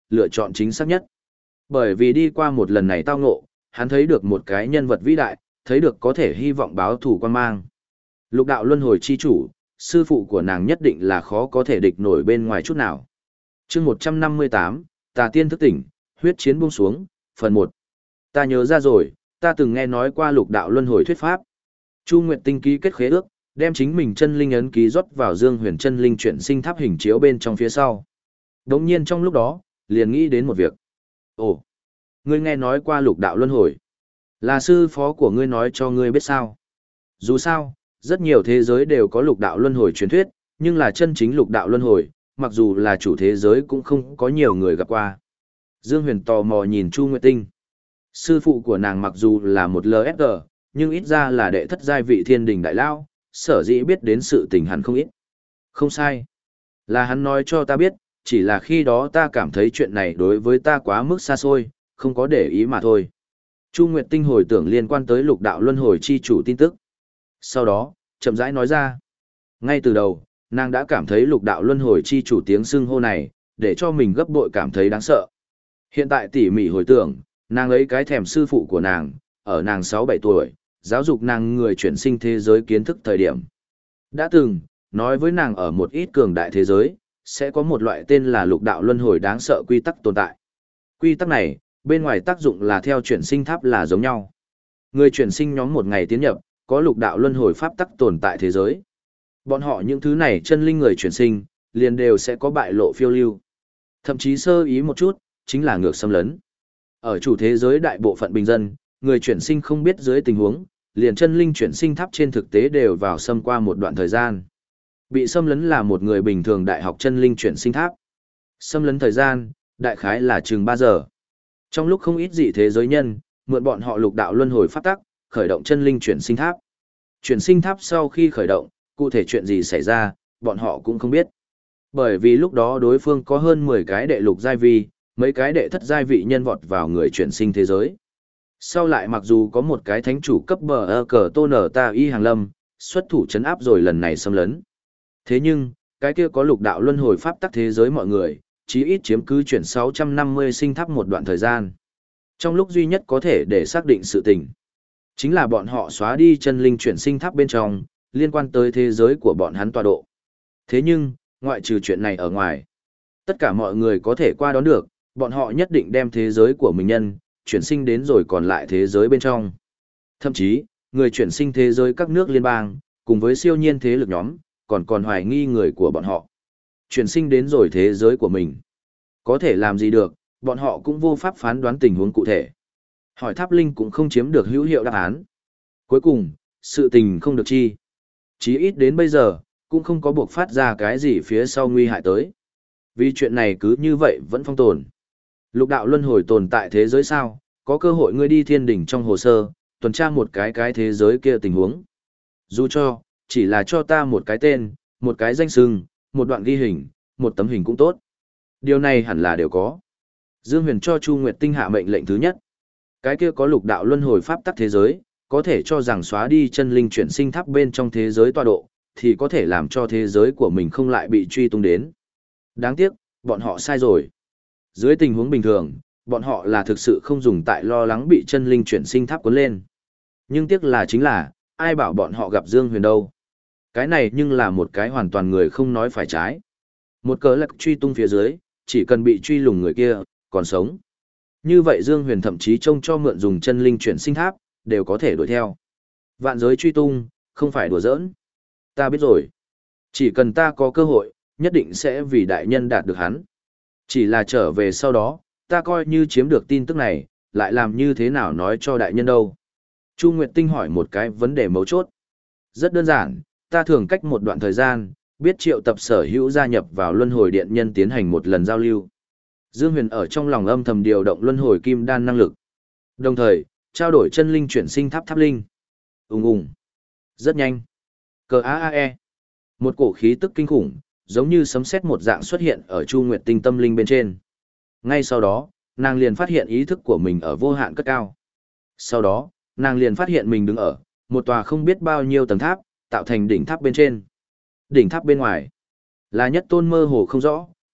lựa chọn chính xác nhất. Bởi vì đi qua một lần này tao ngộ, hắn thấy được một cái nhân vật vĩ đại, thấy được có thể hy vọng báo thù quan mang. Lục đạo luân hồi chi chủ, sư phụ của nàng nhất định là khó có thể địch nổi bên ngoài chút nào. chương một trăm năm mươi tám, Tà Tiên thức tỉnh, huyết chiến buông xuống, phần một. Ta nhớ ra rồi, ta từng nghe nói qua lục đạo luân hồi thuyết pháp. Chu Nguyệt Tinh ký kết khế ước, đem chính mình chân linh ấn ký rót vào Dương Huyền chân linh chuyển sinh tháp hình chiếu bên trong phía sau. Đống nhiên trong lúc đó, liền nghĩ đến một việc. Ồ, ngươi nghe nói qua lục đạo luân hồi. Là sư phó của ngươi nói cho ngươi biết sao? Dù sao, rất nhiều thế giới đều có lục đạo luân hồi truyền thuyết, nhưng là chân chính lục đạo luân hồi, mặc dù là chủ thế giới cũng không có nhiều người gặp qua. Dương Huyền tò mò nhìn Chu Nguyệt Tinh. Sư phụ của nàng mặc dù là một lờ ép giê, nhưng ít ra là đệ thất giai vị thiên đình đại lao, sở dĩ biết đến sự tình hẳn không ít. Không sai. Là hắn nói cho ta biết, chỉ là khi đó ta cảm thấy chuyện này đối với ta quá mức xa xôi, không có để ý mà thôi. Chu Nguyệt Tinh hồi tưởng liên quan tới lục đạo luân hồi chi chủ tin tức. Sau đó, chậm rãi nói ra. Ngay từ đầu, nàng đã cảm thấy lục đạo luân hồi chi chủ tiếng xưng hô này, để cho mình gấp bội cảm thấy đáng sợ. Hiện tại tỉ mỉ hồi tưởng, nàng ấy cái thèm sư phụ của nàng, ở nàng sáu bảy tuổi, giáo dục nàng người chuyển sinh thế giới kiến thức thời điểm. Đã từng, nói với nàng ở một ít cường đại thế giới, sẽ có một loại tên là lục đạo luân hồi đáng sợ quy tắc tồn tại. Quy tắc này, bên ngoài tác dụng là theo chuyển sinh tháp là giống nhau. Người chuyển sinh nhóm một ngày tiến nhập, có lục đạo luân hồi pháp tắc tồn tại thế giới. Bọn họ những thứ này chân linh người chuyển sinh, liền đều sẽ có bại lộ phiêu lưu. Thậm chí sơ ý một chút, chính là ngược xâm lấn. Ở chủ thế giới đại bộ phận bình dân, người chuyển sinh không biết dưới tình huống, liền chân linh chuyển sinh tháp trên thực tế đều vào xâm qua một đoạn thời gian. Bị xâm lấn là một người bình thường đại học chân linh chuyển sinh tháp. Xâm lấn thời gian, đại khái là chừng ba giờ. Trong lúc không ít dị thế giới nhân, mượn bọn họ lục đạo luân hồi pháp tắc, khởi động chân linh chuyển sinh tháp. Chuyển sinh tháp sau khi khởi động, cụ thể chuyện gì xảy ra, bọn họ cũng không biết. Bởi vì lúc đó đối phương có hơn mười cái đệ lục giai vi, mấy cái đệ thất giai vị nhân vọt vào người chuyển sinh thế giới. Sau lại mặc dù có một cái thánh chủ cấp bờ ơ cờ tô nở ta y hàng lâm, xuất thủ chấn áp rồi lần này xâm lấn. Thế nhưng, cái kia có lục đạo luân hồi pháp tắc thế giới mọi người, chí ít chiếm cứ chuyển sáu trăm năm mươi sinh tháp một đoạn thời gian. Trong lúc duy nhất có thể để xác định sự tình, chính là bọn họ xóa đi chân linh chuyển sinh tháp bên trong, liên quan tới thế giới của bọn hắn tọa độ. Thế nhưng, ngoại trừ chuyện này ở ngoài, tất cả mọi người có thể qua đón được, bọn họ nhất định đem thế giới của mình nhân, chuyển sinh đến rồi còn lại thế giới bên trong. Thậm chí, người chuyển sinh thế giới các nước liên bang, cùng với siêu nhiên thế lực nhóm, còn còn hoài nghi người của bọn họ. Chuyển sinh đến rồi thế giới của mình. Có thể làm gì được, bọn họ cũng vô pháp phán đoán tình huống cụ thể. Hỏi Tháp Linh cũng không chiếm được hữu hiệu đáp án. Cuối cùng, sự tình không được chi. Chí ít đến bây giờ, cũng không có buộc phát ra cái gì phía sau nguy hại tới. Vì chuyện này cứ như vậy vẫn phong tồn. Lục đạo luân hồi tồn tại thế giới sao, có cơ hội ngươi đi thiên đỉnh trong hồ sơ, tuần tra một cái cái thế giới kia tình huống. Dù cho, chỉ là cho ta một cái tên, một cái danh xưng, một đoạn ghi hình, một tấm hình cũng tốt. Điều này hẳn là đều có. Dương Huyền cho Chu Nguyệt Tinh hạ mệnh lệnh thứ nhất. Cái kia có lục đạo luân hồi pháp tắc thế giới, có thể cho rằng xóa đi chân linh chuyển sinh tháp bên trong thế giới tọa độ, thì có thể làm cho thế giới của mình không lại bị truy tung đến. Đáng tiếc, bọn họ sai rồi. Dưới tình huống bình thường, bọn họ là thực sự không dùng tại lo lắng bị chân linh chuyển sinh tháp cuốn lên. Nhưng tiếc là chính là, ai bảo bọn họ gặp Dương Huyền đâu. Cái này nhưng là một cái hoàn toàn người không nói phải trái. Một cớ lạc truy tung phía dưới, chỉ cần bị truy lùng người kia, còn sống. Như vậy Dương Huyền thậm chí trông cho mượn dùng chân linh chuyển sinh tháp, đều có thể đuổi theo. Vạn giới truy tung, không phải đùa giỡn. Ta biết rồi. Chỉ cần ta có cơ hội, nhất định sẽ vì đại nhân đạt được hắn. Chỉ là trở về sau đó, ta coi như chiếm được tin tức này, lại làm như thế nào nói cho đại nhân đâu. Chu Nguyệt Tinh hỏi một cái vấn đề mấu chốt. Rất đơn giản, ta thường cách một đoạn thời gian, biết triệu tập sở hữu gia nhập vào luân hồi điện nhân tiến hành một lần giao lưu. Dương Huyền ở trong lòng âm thầm điều động luân hồi kim đan năng lực. Đồng thời, trao đổi chân linh chuyển sinh tháp tháp linh. Ùng ùng. Rất nhanh. Cờ a a e. Một cổ khí tức kinh khủng, giống như sấm sét một dạng xuất hiện ở Chu Nguyệt Tinh tâm linh bên trên. Ngay sau đó, nàng liền phát hiện ý thức của mình ở vô hạn cất cao. Sau đó, nàng liền phát hiện mình đứng ở một tòa không biết bao nhiêu tầng tháp, tạo thành đỉnh tháp bên trên. Đỉnh tháp bên ngoài là nhất tôn mơ hồ không rõ,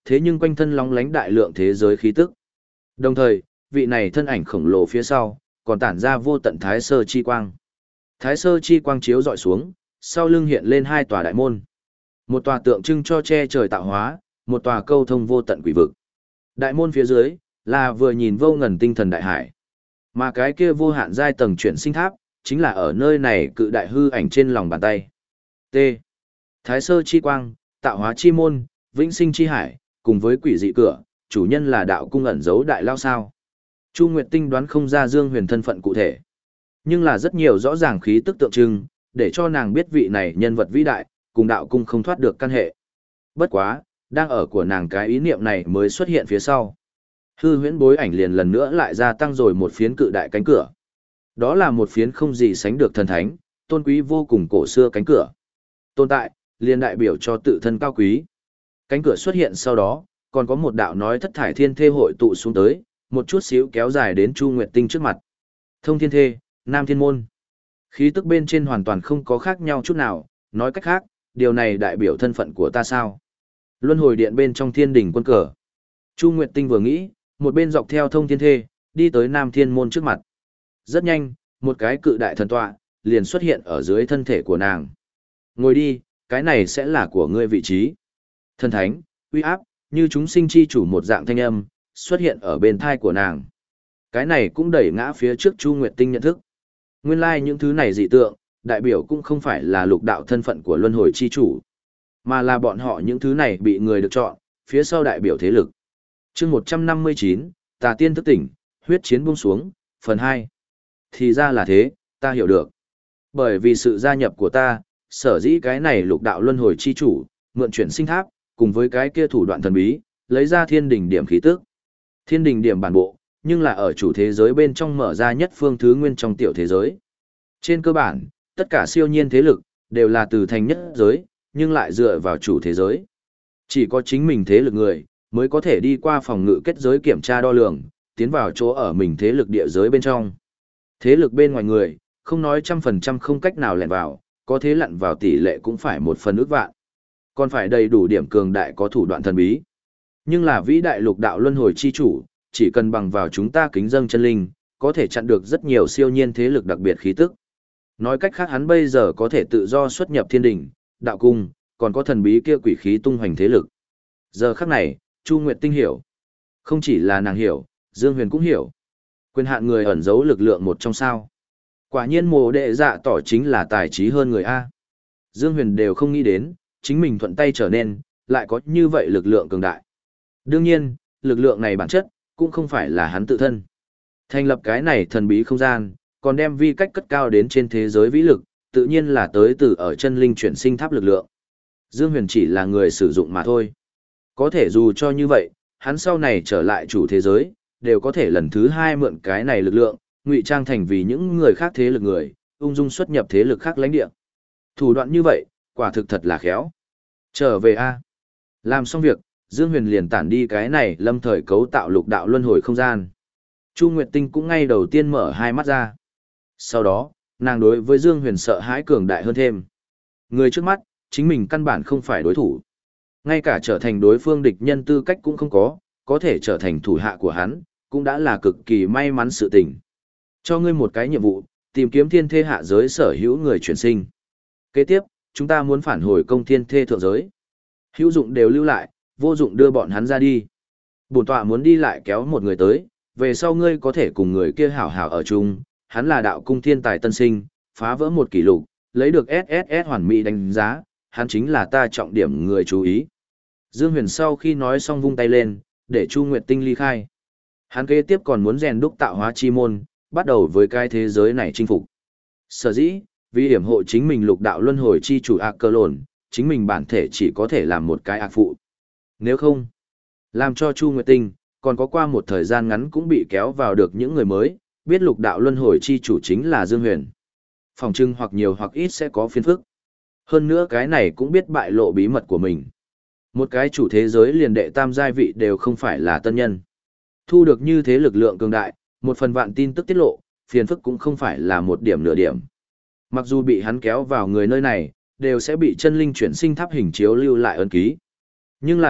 thế nhưng quanh thân lóng lánh đại lượng thế giới khí tức. Đồng thời, vị này thân ảnh khổng lồ phía sau, còn tản ra vô tận thái sơ chi quang. Thái sơ chi quang chiếu dọi xuống, sau lưng hiện lên hai tòa đại môn. Một tòa tượng trưng cho che trời tạo hóa, một tòa câu thông vô tận quỷ vực. Đại môn phía dưới, là vừa nhìn vô ngần tinh thần đại hải. Mà cái kia vô hạn giai tầng chuyển sinh tháp, chính là ở nơi này cự đại hư ảnh trên lòng bàn tay. T. Thái sơ chi quang, tạo hóa chi môn, vĩnh sinh chi hải, cùng với quỷ dị cửa, chủ nhân là đạo cung ẩn giấu đại lao sao. Chu Nguyệt Tinh đoán không ra Dương Huyền thân phận cụ thể. Nhưng là rất nhiều rõ ràng khí tức tượng trưng, để cho nàng biết vị này nhân vật vĩ đại, cùng đạo cung không thoát được căn hệ. Bất quá, đang ở của nàng cái ý niệm này mới xuất hiện phía sau. Hư huyễn bối ảnh liền lần nữa lại gia tăng rồi một phiến cự đại cánh cửa. Đó là một phiến không gì sánh được thần thánh, tôn quý vô cùng cổ xưa cánh cửa. Tồn tại, liền đại biểu cho tự thân cao quý. Cánh cửa xuất hiện sau đó, còn có một đạo nói thất thải thiên thê hội tụ xuống tới, một chút xíu kéo dài đến Chu Nguyệt Tinh trước mặt. Thông thiên thê, Nam Thiên Môn. Khí tức bên trên hoàn toàn không có khác nhau chút nào, nói cách khác, điều này đại biểu thân phận của ta sao? Luân hồi điện bên trong thiên đỉnh quân cờ. Chu Nguyệt Tinh vừa nghĩ, một bên dọc theo thông thiên thê, đi tới Nam Thiên Môn trước mặt. Rất nhanh, một cái cự đại thần tọa, liền xuất hiện ở dưới thân thể của nàng. Ngồi đi, cái này sẽ là của ngươi vị trí. Thần thánh, uy áp, như chúng sinh chi chủ một dạng thanh âm, xuất hiện ở bên thai của nàng. Cái này cũng đẩy ngã phía trước Chu Nguyệt Tinh nhận thức. Nguyên lai những thứ này dị tượng, đại biểu cũng không phải là lục đạo thân phận của luân hồi chi chủ, mà là bọn họ những thứ này bị người được chọn, phía sau đại biểu thế lực. chương một trăm năm mươi chín, Tà Tiên thức tỉnh, huyết chiến buông xuống, phần hai. Thì ra là thế, ta hiểu được. Bởi vì sự gia nhập của ta, sở dĩ cái này lục đạo luân hồi chi chủ, mượn chuyển sinh tháp, cùng với cái kia thủ đoạn thần bí, lấy ra thiên đỉnh điểm khí tức. Thiên đỉnh điểm bản bộ, nhưng là ở chủ thế giới bên trong mở ra nhất phương thứ nguyên trong tiểu thế giới. Trên cơ bản, tất cả siêu nhiên thế lực, đều là từ thành nhất giới, nhưng lại dựa vào chủ thế giới. Chỉ có chính mình thế lực người, mới có thể đi qua phòng ngự kết giới kiểm tra đo lường, tiến vào chỗ ở mình thế lực địa giới bên trong. Thế lực bên ngoài người, không nói trăm phần trăm không cách nào lẻn vào, có thế lặn vào tỷ lệ cũng phải một phần ước vạn. Còn phải đầy đủ điểm cường đại có thủ đoạn thần bí. Nhưng là vĩ đại lục đạo luân hồi chi chủ, chỉ cần bằng vào chúng ta kính dâng chân linh, có thể chặn được rất nhiều siêu nhiên thế lực đặc biệt khí tức. Nói cách khác hắn bây giờ có thể tự do xuất nhập thiên đỉnh, đạo cung, còn có thần bí kia quỷ khí tung hoành thế lực. Giờ khắc này, Chu Nguyệt Tinh hiểu. Không chỉ là nàng hiểu, Dương Huyền cũng hiểu. Quyền hạn người ẩn giấu lực lượng một trong sao. Quả nhiên mồ đệ dạ tỏ chính là tài trí hơn người A. Dương Huyền đều không nghĩ đến, chính mình thuận tay trở nên, lại có như vậy lực lượng cường đại. Đương nhiên, lực lượng này bản chất, cũng không phải là hắn tự thân. Thành lập cái này thần bí không gian, còn đem vi cách cất cao đến trên thế giới vĩ lực, tự nhiên là tới từ ở chân linh chuyển sinh tháp lực lượng. Dương Huyền chỉ là người sử dụng mà thôi. Có thể dù cho như vậy, hắn sau này trở lại chủ thế giới, đều có thể lần thứ hai mượn cái này lực lượng, ngụy trang thành vì những người khác thế lực người, ung dung xuất nhập thế lực khác lãnh địa. Thủ đoạn như vậy, quả thực thật là khéo. Trở về A. Làm xong việc, Dương Huyền liền tản đi cái này lâm thời cấu tạo lục đạo luân hồi không gian. Chu Nguyệt Tinh cũng ngay đầu tiên mở hai mắt ra. Sau đó, nàng đối với Dương Huyền sợ hãi cường đại hơn thêm. Người trước mắt, chính mình căn bản không phải đối thủ. Ngay cả trở thành đối phương địch nhân tư cách cũng không có, có thể trở thành thủ hạ của hắn, cũng đã là cực kỳ may mắn sự tình. Cho ngươi một cái nhiệm vụ, tìm kiếm thiên thê hạ giới sở hữu người chuyển sinh. Kế tiếp, chúng ta muốn phản hồi công thiên thê thượng giới. Hữu dụng đều lưu lại, vô dụng đưa bọn hắn ra đi. Bổn tọa muốn đi lại kéo một người tới, về sau ngươi có thể cùng người kia hảo hảo ở chung, hắn là đạo cung thiên tài tân sinh, phá vỡ một kỷ lục, lấy được ét ét ét hoàn mỹ đánh giá, hắn chính là ta trọng điểm người chú ý. Dương Huyền sau khi nói xong vung tay lên, để Chu Nguyệt Tinh ly khai. Hắn kế tiếp còn muốn rèn đúc tạo hóa chi môn, bắt đầu với cái thế giới này chinh phục. Sở dĩ, vì hiểm hộ chính mình lục đạo luân hồi chi chủ ác cơ lồn, chính mình bản thể chỉ có thể làm một cái ác phụ. Nếu không, làm cho Chu Nguyệt Tinh, còn có qua một thời gian ngắn cũng bị kéo vào được những người mới, biết lục đạo luân hồi chi chủ chính là Dương Huyền. Phòng trưng hoặc nhiều hoặc ít sẽ có phiền phức. Hơn nữa cái này cũng biết bại lộ bí mật của mình. Một cái chủ thế giới liền đệ tam giai vị đều không phải là tân nhân. Thu được như thế lực lượng cường đại, một phần vạn tin tức tiết lộ, phiền phức cũng không phải là một điểm nửa điểm. Mặc dù bị hắn kéo vào người nơi này, đều sẽ bị chân linh chuyển sinh tháp hình chiếu lưu lại ấn ký. Nhưng là,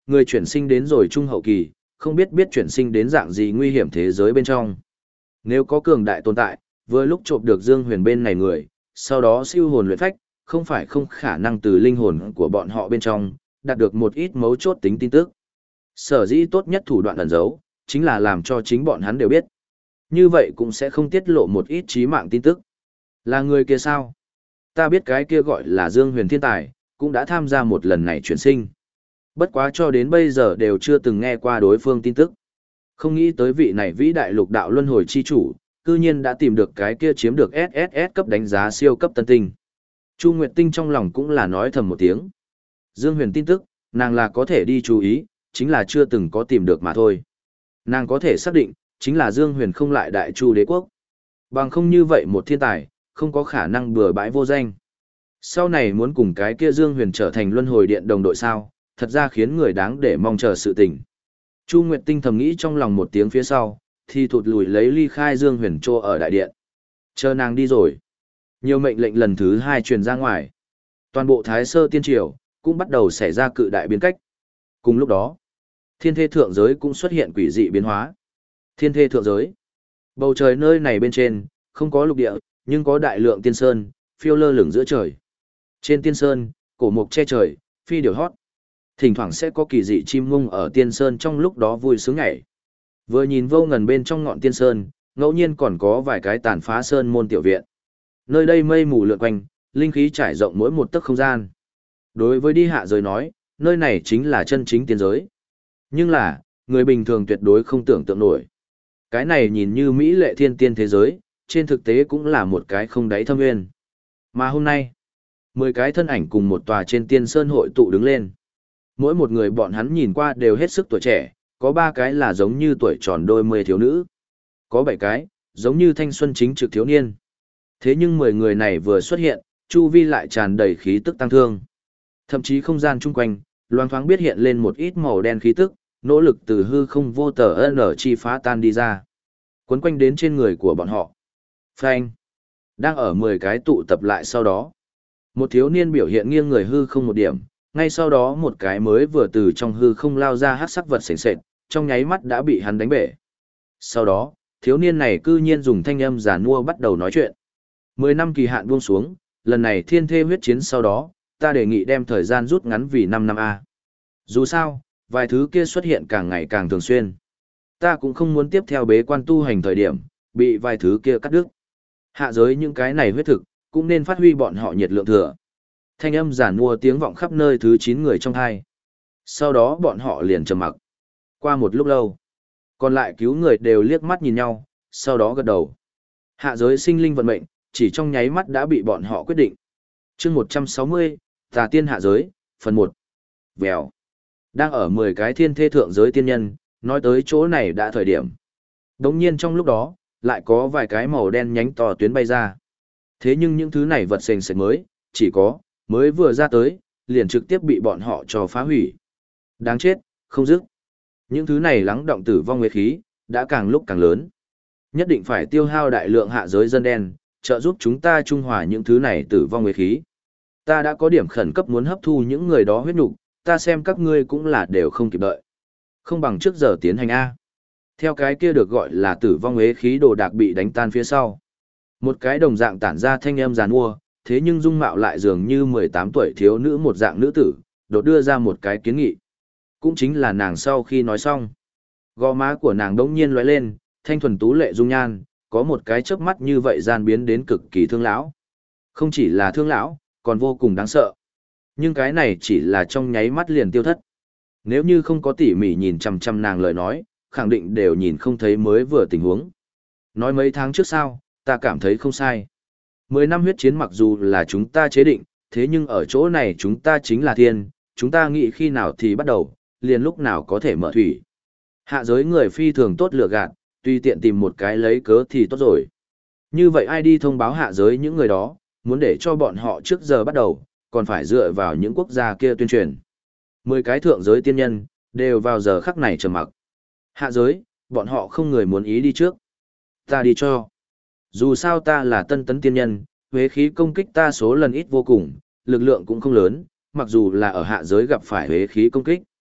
Người chuyển sinh đến rồi trung hậu kỳ, không biết biết chuyển sinh đến dạng gì nguy hiểm thế giới bên trong. Nếu có cường đại tồn tại, vừa lúc trộm được Dương Huyền bên này người, sau đó siêu hồn luyện phách, không phải không khả năng từ linh hồn của bọn họ bên trong, đạt được một ít mấu chốt tính tin tức. Sở dĩ tốt nhất thủ đoạn ẩn giấu, chính là làm cho chính bọn hắn đều biết. Như vậy cũng sẽ không tiết lộ một ít trí mạng tin tức. Là người kia sao? Ta biết cái kia gọi là Dương Huyền thiên tài, cũng đã tham gia một lần này chuyển sinh. Bất quá cho đến bây giờ đều chưa từng nghe qua đối phương tin tức. Không nghĩ tới vị này vĩ đại lục đạo luân hồi chi chủ, cư nhiên đã tìm được cái kia chiếm được ét ét ét cấp đánh giá siêu cấp tân tinh. Chu Nguyệt Tinh trong lòng cũng là nói thầm một tiếng. Dương Huyền tin tức, nàng là có thể đi chú ý, chính là chưa từng có tìm được mà thôi. Nàng có thể xác định, chính là Dương Huyền không lại đại chu đế quốc. Bằng không như vậy một thiên tài, không có khả năng bừa bãi vô danh. Sau này muốn cùng cái kia Dương Huyền trở thành luân hồi điện đồng đội sao, thật ra khiến người đáng để mong chờ sự tình. Chu Nguyệt Tinh thầm nghĩ trong lòng một tiếng phía sau, thì thụt lùi lấy ly khai Dương Huyền Trô ở đại điện. Chờ nàng đi rồi. Nhiều mệnh lệnh lần thứ hai truyền ra ngoài. Toàn bộ Thái Sơ Tiên Triều cũng bắt đầu xảy ra cự đại biến cách. Cùng lúc đó, thiên thê thượng giới cũng xuất hiện quỷ dị biến hóa. Thiên thê thượng giới. Bầu trời nơi này bên trên, không có lục địa, nhưng có đại lượng tiên sơn, phiêu lơ lửng giữa trời. Trên tiên sơn, cổ mục che trời, phi điểu hót. Thỉnh thoảng sẽ có kỳ dị chim ngung ở tiên sơn trong lúc đó vui sướng nhảy. Vừa nhìn vô ngần bên trong ngọn tiên sơn, ngẫu nhiên còn có vài cái tàn phá sơn môn tiểu viện. Nơi đây mây mù lượn quanh, linh khí trải rộng mỗi một tấc không gian. Đối với đi hạ giới nói, nơi này chính là chân chính tiên giới. Nhưng là, người bình thường tuyệt đối không tưởng tượng nổi. Cái này nhìn như mỹ lệ thiên tiên thế giới, trên thực tế cũng là một cái không đáy thâm nguyên. Mà hôm nay, mười cái thân ảnh cùng một tòa trên tiên sơn hội tụ đứng lên. Mỗi một người bọn hắn nhìn qua đều hết sức tuổi trẻ, có ba cái là giống như tuổi tròn đôi mươi thiếu nữ. Có bảy cái, giống như thanh xuân chính trực thiếu niên. Thế nhưng mười người này vừa xuất hiện, chu vi lại tràn đầy khí tức tăng thương. Thậm chí không gian chung quanh, loang thoáng biết hiện lên một ít màu đen khí tức, nỗ lực từ hư không vô tờ nở chi phá tan đi ra. Quấn quanh đến trên người của bọn họ. Phanh. Đang ở mười cái tụ tập lại sau đó. Một thiếu niên biểu hiện nghiêng người hư không một điểm, ngay sau đó một cái mới vừa từ trong hư không lao ra hát sắc vật sền sệt, trong nháy mắt đã bị hắn đánh bể. Sau đó, thiếu niên này cư nhiên dùng thanh âm giả nua bắt đầu nói chuyện. Mười năm kỳ hạn buông xuống, lần này thiên thê huyết chiến sau đó, ta đề nghị đem thời gian rút ngắn vì năm năm A. Dù sao, vài thứ kia xuất hiện càng ngày càng thường xuyên. Ta cũng không muốn tiếp theo bế quan tu hành thời điểm, bị vài thứ kia cắt đứt. Hạ giới những cái này huyết thực, cũng nên phát huy bọn họ nhiệt lượng thừa. Thanh âm giản mua tiếng vọng khắp nơi thứ chín người trong hai. Sau đó bọn họ liền trầm mặc. Qua một lúc lâu, còn lại cứu người đều liếc mắt nhìn nhau, sau đó gật đầu. Hạ giới sinh linh vận mệnh, chỉ trong nháy mắt đã bị bọn họ quyết định. chương một trăm sáu mươi, Tà Tiên Hạ Giới, phần một. Vèo. Đang ở mười cái thiên thê thượng giới tiên nhân, nói tới chỗ này đã thời điểm. Đống nhiên trong lúc đó, lại có vài cái màu đen nhánh to tuyến bay ra. Thế nhưng những thứ này vật sền sệt mới, chỉ có, mới vừa ra tới, liền trực tiếp bị bọn họ cho phá hủy. Đáng chết, không dứt. Những thứ này lắng động tử vong nguyệt khí, đã càng lúc càng lớn. Nhất định phải tiêu hao đại lượng hạ giới dân đen, trợ giúp chúng ta trung hòa những thứ này tử vong nguyệt khí. Ta đã có điểm khẩn cấp muốn hấp thu những người đó huyết nục, ta xem các ngươi cũng là đều không kịp đợi. Không bằng trước giờ tiến hành A. Theo cái kia được gọi là tử vong ế khí đồ đạc bị đánh tan phía sau. Một cái đồng dạng tản ra thanh âm giàn mua, thế nhưng dung mạo lại dường như mười tám tuổi thiếu nữ một dạng nữ tử, đột đưa ra một cái kiến nghị. Cũng chính là nàng sau khi nói xong. Gò má của nàng đống nhiên lóe lên, thanh thuần tú lệ dung nhan, có một cái chớp mắt như vậy gian biến đến cực kỳ thương lão. Không chỉ là thương lão, còn vô cùng đáng sợ. Nhưng cái này chỉ là trong nháy mắt liền tiêu thất. Nếu như không có tỉ mỉ nhìn chằm chằm nàng lời nói, khẳng định đều nhìn không thấy mới vừa tình huống. Nói mấy tháng trước sao, ta cảm thấy không sai. Mười năm huyết chiến mặc dù là chúng ta chế định, thế nhưng ở chỗ này chúng ta chính là thiên, chúng ta nghĩ khi nào thì bắt đầu, liền lúc nào có thể mở thủy. Hạ giới người phi thường tốt lựa gạt, tùy tiện tìm một cái lấy cớ thì tốt rồi. Như vậy ai đi thông báo hạ giới những người đó, muốn để cho bọn họ trước giờ bắt đầu, còn phải dựa vào những quốc gia kia tuyên truyền. Mười cái thượng giới tiên nhân, đều vào giờ khắc này trầm mặc. Hạ giới, bọn họ không người muốn ý đi trước. Ta đi cho. Dù sao ta là tân tấn tiên nhân, huế khí công kích ta số lần ít vô cùng, lực lượng cũng không lớn, mặc dù là ở hạ giới gặp phải huế khí công kích.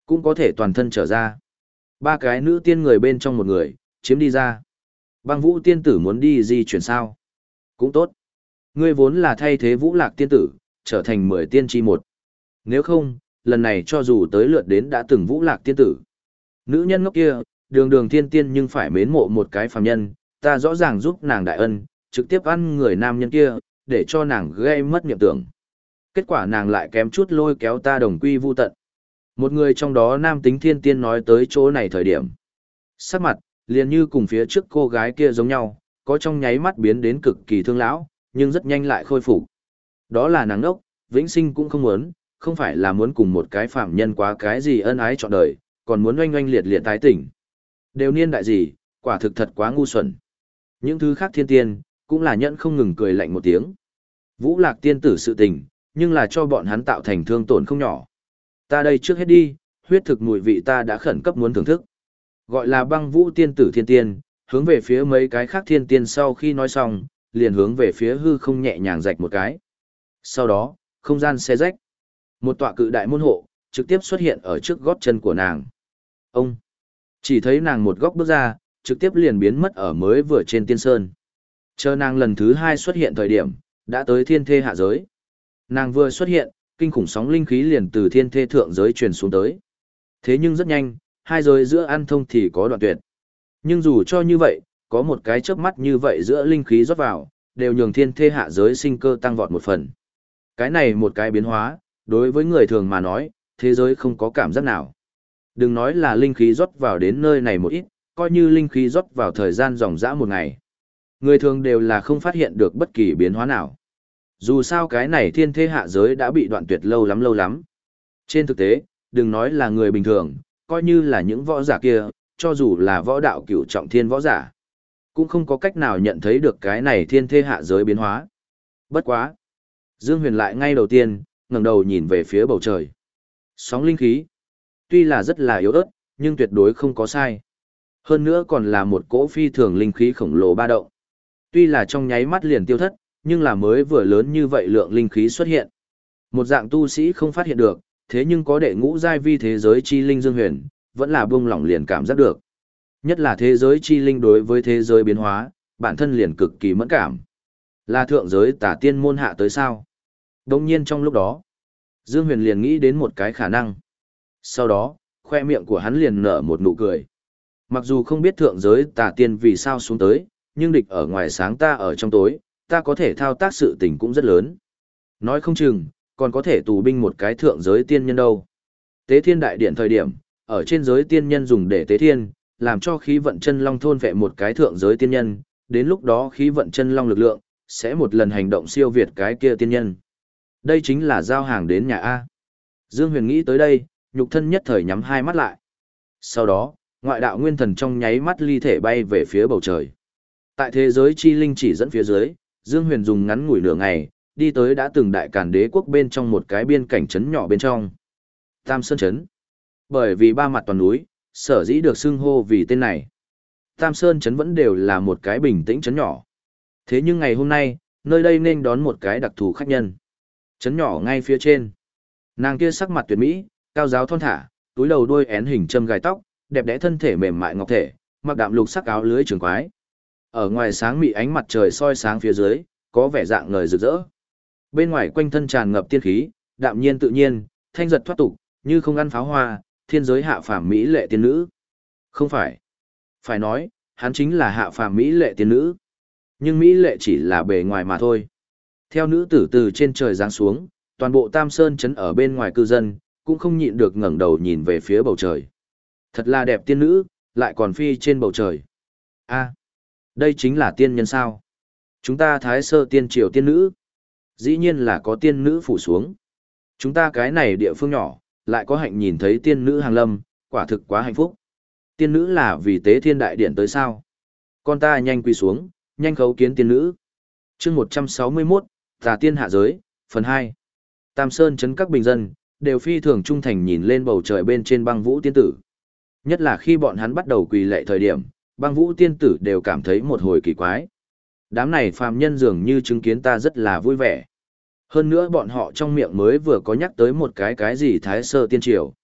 cũng có thể toàn thân trở ra. Ba cái nữ tiên người bên trong một người, chiếm đi ra. Băng vũ tiên tử muốn đi di chuyển sao? Cũng tốt. Ngươi vốn là thay thế vũ lạc tiên tử, trở thành mười tiên tri một. Nếu không, lần này cho dù tới lượt đến đã từng vũ lạc tiên tử. Nữ nhân ngốc kia, đường đường thiên tiên nhưng phải mến mộ một cái phàm nhân, ta rõ ràng giúp nàng đại ân, trực tiếp ăn người nam nhân kia, để cho nàng gây mất niệm tưởng. Kết quả nàng lại kém chút lôi kéo ta đồng quy vu tận. Một người trong đó nam tính thiên tiên nói tới chỗ này thời điểm. Sắc mặt, liền như cùng phía trước cô gái kia giống nhau, có trong nháy mắt biến đến cực kỳ thương lão, nhưng rất nhanh lại khôi phục. Đó là nàng đốc, vĩnh sinh cũng không muốn, không phải là muốn cùng một cái phạm nhân quá cái gì ân ái trọn đời, còn muốn oanh oanh liệt liệt tái tỉnh. Đều niên đại gì, quả thực thật quá ngu xuẩn. Những thứ khác thiên tiên, cũng là nhẫn không ngừng cười lạnh một tiếng. Vũ lạc tiên tử sự tình, nhưng là cho bọn hắn tạo thành thương tổn không nhỏ. Ta đây trước hết đi, huyết thực mùi vị ta đã khẩn cấp muốn thưởng thức. Gọi là băng vũ tiên tử thiên tiên, hướng về phía mấy cái khác thiên tiên sau khi nói xong, liền hướng về phía hư không nhẹ nhàng rạch một cái. Sau đó, không gian xé rách. Một tọa cự đại môn hộ, trực tiếp xuất hiện ở trước gót chân của nàng. Ông! Chỉ thấy nàng một góc bước ra, trực tiếp liền biến mất ở mới vừa trên tiên sơn. Chờ nàng lần thứ hai xuất hiện thời điểm, đã tới thiên thê hạ giới. Nàng vừa xuất hiện, kinh khủng sóng linh khí liền từ thiên thê thượng giới truyền xuống tới. Thế nhưng rất nhanh, hai giới giữa ăn thông thì có đoạn tuyệt. Nhưng dù cho như vậy, có một cái chớp mắt như vậy giữa linh khí rót vào, đều nhường thiên thê hạ giới sinh cơ tăng vọt một phần. Cái này một cái biến hóa, đối với người thường mà nói, thế giới không có cảm giác nào. Đừng nói là linh khí rót vào đến nơi này một ít, coi như linh khí rót vào thời gian dòng dã một ngày. Người thường đều là không phát hiện được bất kỳ biến hóa nào. Dù sao cái này thiên thê hạ giới đã bị đoạn tuyệt lâu lắm lâu lắm. Trên thực tế, đừng nói là người bình thường, coi như là những võ giả kia, cho dù là võ đạo cửu trọng thiên võ giả, cũng không có cách nào nhận thấy được cái này thiên thê hạ giới biến hóa. Bất quá. Dương Huyền lại ngay đầu tiên, ngẩng đầu nhìn về phía bầu trời. Sóng linh khí. Tuy là rất là yếu ớt, nhưng tuyệt đối không có sai. Hơn nữa còn là một cỗ phi thường linh khí khổng lồ ba động. Tuy là trong nháy mắt liền tiêu thất, nhưng là mới vừa lớn như vậy lượng linh khí xuất hiện. Một dạng tu sĩ không phát hiện được, thế nhưng có đệ ngũ giai vi thế giới chi linh Dương Huyền, vẫn là buông lỏng liền cảm giác được. Nhất là thế giới chi linh đối với thế giới biến hóa, bản thân liền cực kỳ mẫn cảm. Là thượng giới tả tiên môn hạ tới sao? Đồng nhiên trong lúc đó, Dương Huyền liền nghĩ đến một cái khả năng. Sau đó, khoe miệng của hắn liền nở một nụ cười. Mặc dù không biết thượng giới tả tiên vì sao xuống tới, nhưng địch ở ngoài sáng ta ở trong tối, ta có thể thao tác sự tình cũng rất lớn. Nói không chừng, còn có thể tù binh một cái thượng giới tiên nhân đâu. Tế thiên đại điện thời điểm, ở trên giới tiên nhân dùng để tế thiên, làm cho khí vận chân long thôn vệ một cái thượng giới tiên nhân, đến lúc đó khí vận chân long lực lượng, sẽ một lần hành động siêu việt cái kia tiên nhân. Đây chính là giao hàng đến nhà A. Dương Huyền nghĩ tới đây, nhục thân nhất thời nhắm hai mắt lại. Sau đó, ngoại đạo nguyên thần trong nháy mắt ly thể bay về phía bầu trời. Tại thế giới chi linh chỉ dẫn phía dưới, Dương Huyền dùng ngắn ngủi nửa ngày, đi tới đã từng đại càn đế quốc bên trong một cái biên cảnh trấn nhỏ bên trong. Tam Sơn Trấn. Bởi vì ba mặt toàn núi, sở dĩ được xưng hô vì tên này. Tam Sơn Trấn vẫn đều là một cái bình tĩnh trấn nhỏ. Thế nhưng ngày hôm nay, nơi đây nên đón một cái đặc thù khách nhân. Trấn nhỏ ngay phía trên. Nàng kia sắc mặt tuyệt mỹ, cao giáo thon thả, túi đầu đuôi én hình châm gài tóc, đẹp đẽ thân thể mềm mại ngọc thể, mặc đạm lục sắc áo lưới trường quái. Ở ngoài sáng mị ánh mặt trời soi sáng phía dưới, có vẻ dạng ngời rực rỡ. Bên ngoài quanh thân tràn ngập tiên khí, đạm nhiên tự nhiên, thanh giật thoát tục, như không ăn pháo hoa, thiên giới hạ phàm mỹ lệ tiên nữ. Không phải. Phải nói, hắn chính là hạ phàm mỹ lệ tiên nữ. Nhưng mỹ lệ chỉ là bề ngoài mà thôi. Theo nữ tử từ trên trời giáng xuống, toàn bộ Tam Sơn Trấn ở bên ngoài cư dân, cũng không nhịn được ngẩng đầu nhìn về phía bầu trời. Thật là đẹp tiên nữ, lại còn phi trên bầu trời. A, đây chính là tiên nhân sao? Chúng ta thái sơ tiên triều tiên nữ. Dĩ nhiên là có tiên nữ phủ xuống. Chúng ta cái này địa phương nhỏ, lại có hạnh nhìn thấy tiên nữ hàng lâm, quả thực quá hạnh phúc. Tiên nữ là vì tế thiên đại điện tới sao? Con ta nhanh quỳ xuống, nhanh khấu kiến tiên nữ. Chương một trăm sáu mươi mốt, Tà tiên hạ giới, phần hai. Tam Sơn Trấn các bình dân, đều phi thường trung thành nhìn lên bầu trời bên trên băng vũ tiên tử. Nhất là khi bọn hắn bắt đầu quỳ lệ thời điểm, băng vũ tiên tử đều cảm thấy một hồi kỳ quái. Đám này phàm nhân dường như chứng kiến ta rất là vui vẻ. Hơn nữa bọn họ trong miệng mới vừa có nhắc tới một cái cái gì thái sơ tiên triều.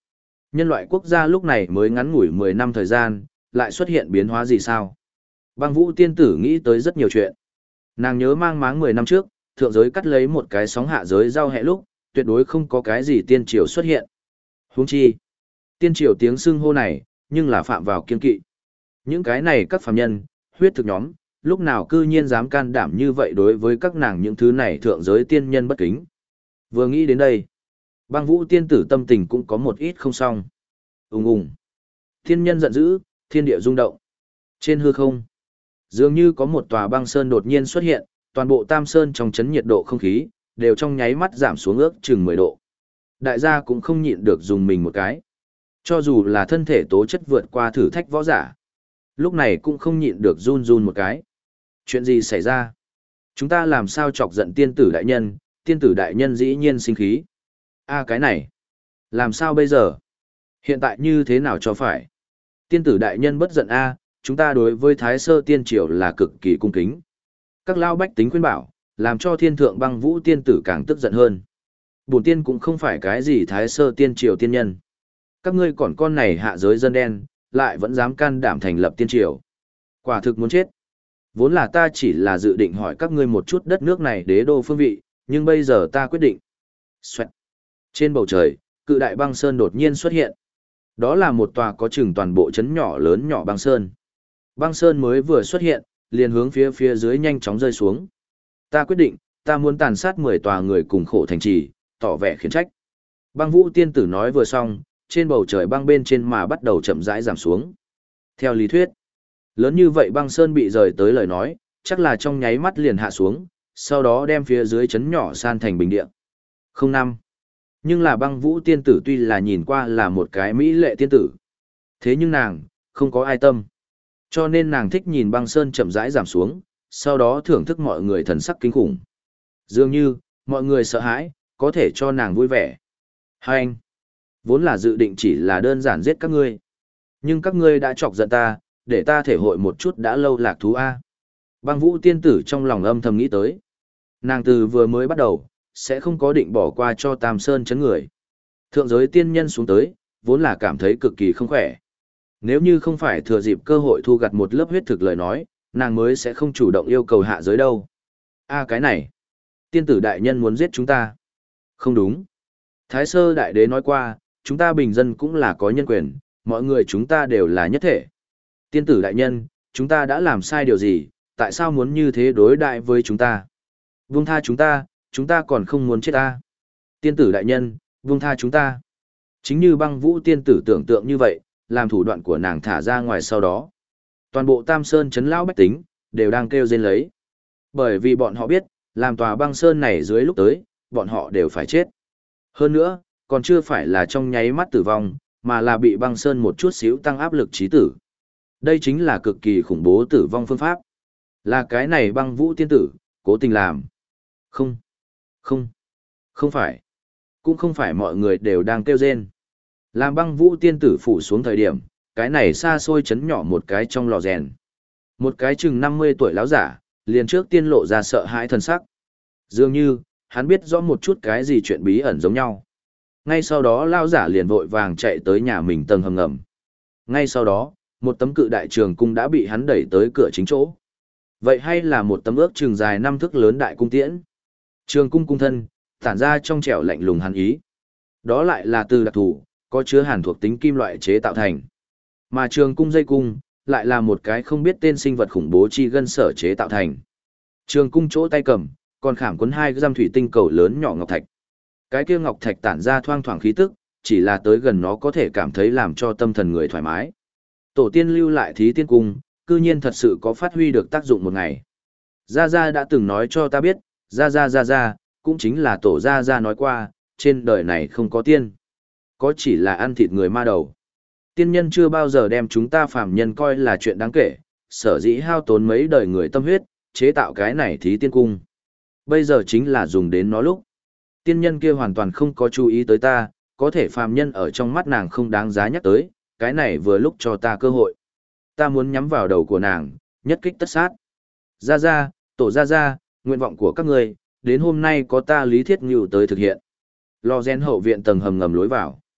Nhân loại quốc gia lúc này mới ngắn ngủi mười năm thời gian, lại xuất hiện biến hóa gì sao? Băng Vũ tiên tử nghĩ tới rất nhiều chuyện. Nàng nhớ mang máng mười năm trước, thượng giới cắt lấy một cái sóng hạ giới giao hẹ lúc, tuyệt đối không có cái gì tiên triều xuất hiện. Huống chi, tiên triều tiếng xưng hô này, nhưng là phạm vào kiên kỵ. Những cái này các phàm nhân, huyết thực nhóm, lúc nào cư nhiên dám can đảm như vậy đối với các nàng những thứ này thượng giới tiên nhân bất kính. Vừa nghĩ đến đây, Băng Vũ tiên tử tâm tình cũng có một ít không xong. Ùng ùng. Thiên nhân giận dữ, thiên địa rung động. Trên hư không, dường như có một tòa băng sơn đột nhiên xuất hiện, toàn bộ Tam Sơn trong chấn nhiệt độ không khí, đều trong nháy mắt giảm xuống ước chừng mười độ. Đại gia cũng không nhịn được dùng mình một cái. Cho dù là thân thể tố chất vượt qua thử thách võ giả, lúc này cũng không nhịn được run run một cái. Chuyện gì xảy ra? Chúng ta làm sao chọc giận tiên tử đại nhân, tiên tử đại nhân dĩ nhiên sinh khí. A cái này, làm sao bây giờ? Hiện tại như thế nào cho phải? Tiên tử đại nhân bất giận a, chúng ta đối với Thái Sơ tiên triều là cực kỳ cung kính. Các lao bách tính khuyên bảo, làm cho thiên thượng Băng Vũ tiên tử càng tức giận hơn. Bổn tiên cũng không phải cái gì Thái Sơ tiên triều tiên nhân. Các ngươi còn con này hạ giới dân đen, lại vẫn dám can đảm thành lập tiên triều. Quả thực muốn chết. Vốn là ta chỉ là dự định hỏi các ngươi một chút đất nước này đế đô phương vị, nhưng bây giờ ta quyết định. Xoẹt. Trên bầu trời, cự đại băng sơn đột nhiên xuất hiện. Đó là một tòa có chừng toàn bộ chấn nhỏ lớn nhỏ băng sơn. Băng sơn mới vừa xuất hiện, liền hướng phía phía dưới nhanh chóng rơi xuống. Ta quyết định, ta muốn tàn sát mười tòa người cùng khổ thành trì, tỏ vẻ khiển trách. Băng Vũ tiên tử nói vừa xong, trên bầu trời băng bên trên mà bắt đầu chậm rãi giảm xuống. Theo lý thuyết, lớn như vậy băng sơn bị rời tới lời nói, chắc là trong nháy mắt liền hạ xuống, sau đó đem phía dưới chấn nhỏ san thành bình địa. Không năm. Nhưng là Băng Vũ tiên tử tuy là nhìn qua là một cái mỹ lệ tiên tử. Thế nhưng nàng, không có ai tâm. Cho nên nàng thích nhìn băng sơn chậm rãi giảm xuống, sau đó thưởng thức mọi người thần sắc kinh khủng. Dường như, mọi người sợ hãi, có thể cho nàng vui vẻ. Hai anh, vốn là dự định chỉ là đơn giản giết các ngươi. Nhưng các ngươi đã chọc giận ta, để ta thể hội một chút đã lâu lạc thú A. Băng Vũ tiên tử trong lòng âm thầm nghĩ tới. Nàng từ vừa mới bắt đầu, sẽ không có định bỏ qua cho Tam Sơn chấn người. Thượng giới tiên nhân xuống tới, vốn là cảm thấy cực kỳ không khỏe. Nếu như không phải thừa dịp cơ hội thu gặt một lớp huyết thực lời nói, nàng mới sẽ không chủ động yêu cầu hạ giới đâu. A cái này, tiên tử đại nhân muốn giết chúng ta. Không đúng. Thái Sơ đại đế nói qua, chúng ta bình dân cũng là có nhân quyền, mọi người chúng ta đều là nhất thể. Tiên tử đại nhân, chúng ta đã làm sai điều gì, tại sao muốn như thế đối đại với chúng ta? Buông tha chúng ta, chúng ta còn không muốn chết ta. Tiên tử đại nhân, buông tha chúng ta. Chính như Băng Vũ tiên tử tưởng tượng như vậy, làm thủ đoạn của nàng thả ra ngoài sau đó. Toàn bộ Tam Sơn chấn lão bách tính, đều đang kêu rên lấy. Bởi vì bọn họ biết, làm tòa băng sơn này dưới lúc tới, bọn họ đều phải chết. Hơn nữa, còn chưa phải là trong nháy mắt tử vong, mà là bị băng sơn một chút xíu tăng áp lực trí tử. Đây chính là cực kỳ khủng bố tử vong phương pháp. Là cái này Băng Vũ tiên tử, cố tình làm. Không, không, không phải. Cũng không phải mọi người đều đang kêu rên. Làm Băng Vũ tiên tử phủ xuống thời điểm, cái này xa xôi chấn nhỏ một cái trong lò rèn. Một cái chừng năm mươi tuổi lão giả, liền trước tiên lộ ra sợ hãi thần sắc. Dường như, hắn biết rõ một chút cái gì chuyện bí ẩn giống nhau. Ngay sau đó lão giả liền vội vàng chạy tới nhà mình tầng hầm ngầm. Ngay sau đó, một tấm cự đại trường cung đã bị hắn đẩy tới cửa chính chỗ. Vậy hay là một tấm ước trường dài năm thước lớn đại cung tiễn. Trường cung cung thân, tản ra trong trẻo lạnh lùng hắn ý. Đó lại là từ đặc thù, có chứa hàn thuộc tính kim loại chế tạo thành. Mà trường cung dây cung, lại là một cái không biết tên sinh vật khủng bố chi gân sở chế tạo thành. Trường cung chỗ tay cầm, còn khảm cuốn hai giam thủy tinh cầu lớn nhỏ ngọc thạch. Cái kia ngọc thạch tản ra thoang thoảng khí tức, chỉ là tới gần nó có thể cảm thấy làm cho tâm thần người thoải mái. Tổ tiên lưu lại thí tiên cung, cư nhiên thật sự có phát huy được tác dụng một ngày. Gia Gia đã từng nói cho ta biết, Gia Gia Gia Gia, cũng chính là tổ Gia Gia nói qua, trên đời này không có tiên. Có chỉ là ăn thịt người ma đầu. Tiên nhân chưa bao giờ đem chúng ta phàm nhân coi là chuyện đáng kể, sở dĩ hao tốn mấy đời người tâm huyết, chế tạo cái này thí tiên cung. Bây giờ chính là dùng đến nó lúc. Tiên nhân kia hoàn toàn không có chú ý tới ta, có thể phàm nhân ở trong mắt nàng không đáng giá nhắc tới, cái này vừa lúc cho ta cơ hội. Ta muốn nhắm vào đầu của nàng, nhất kích tất sát. Gia Gia, tổ Gia Gia, nguyện vọng của các người, đến hôm nay có ta Lý Thiết Ngưu tới thực hiện. Lò rèn hậu viện tầng hầm ngầm lối vào.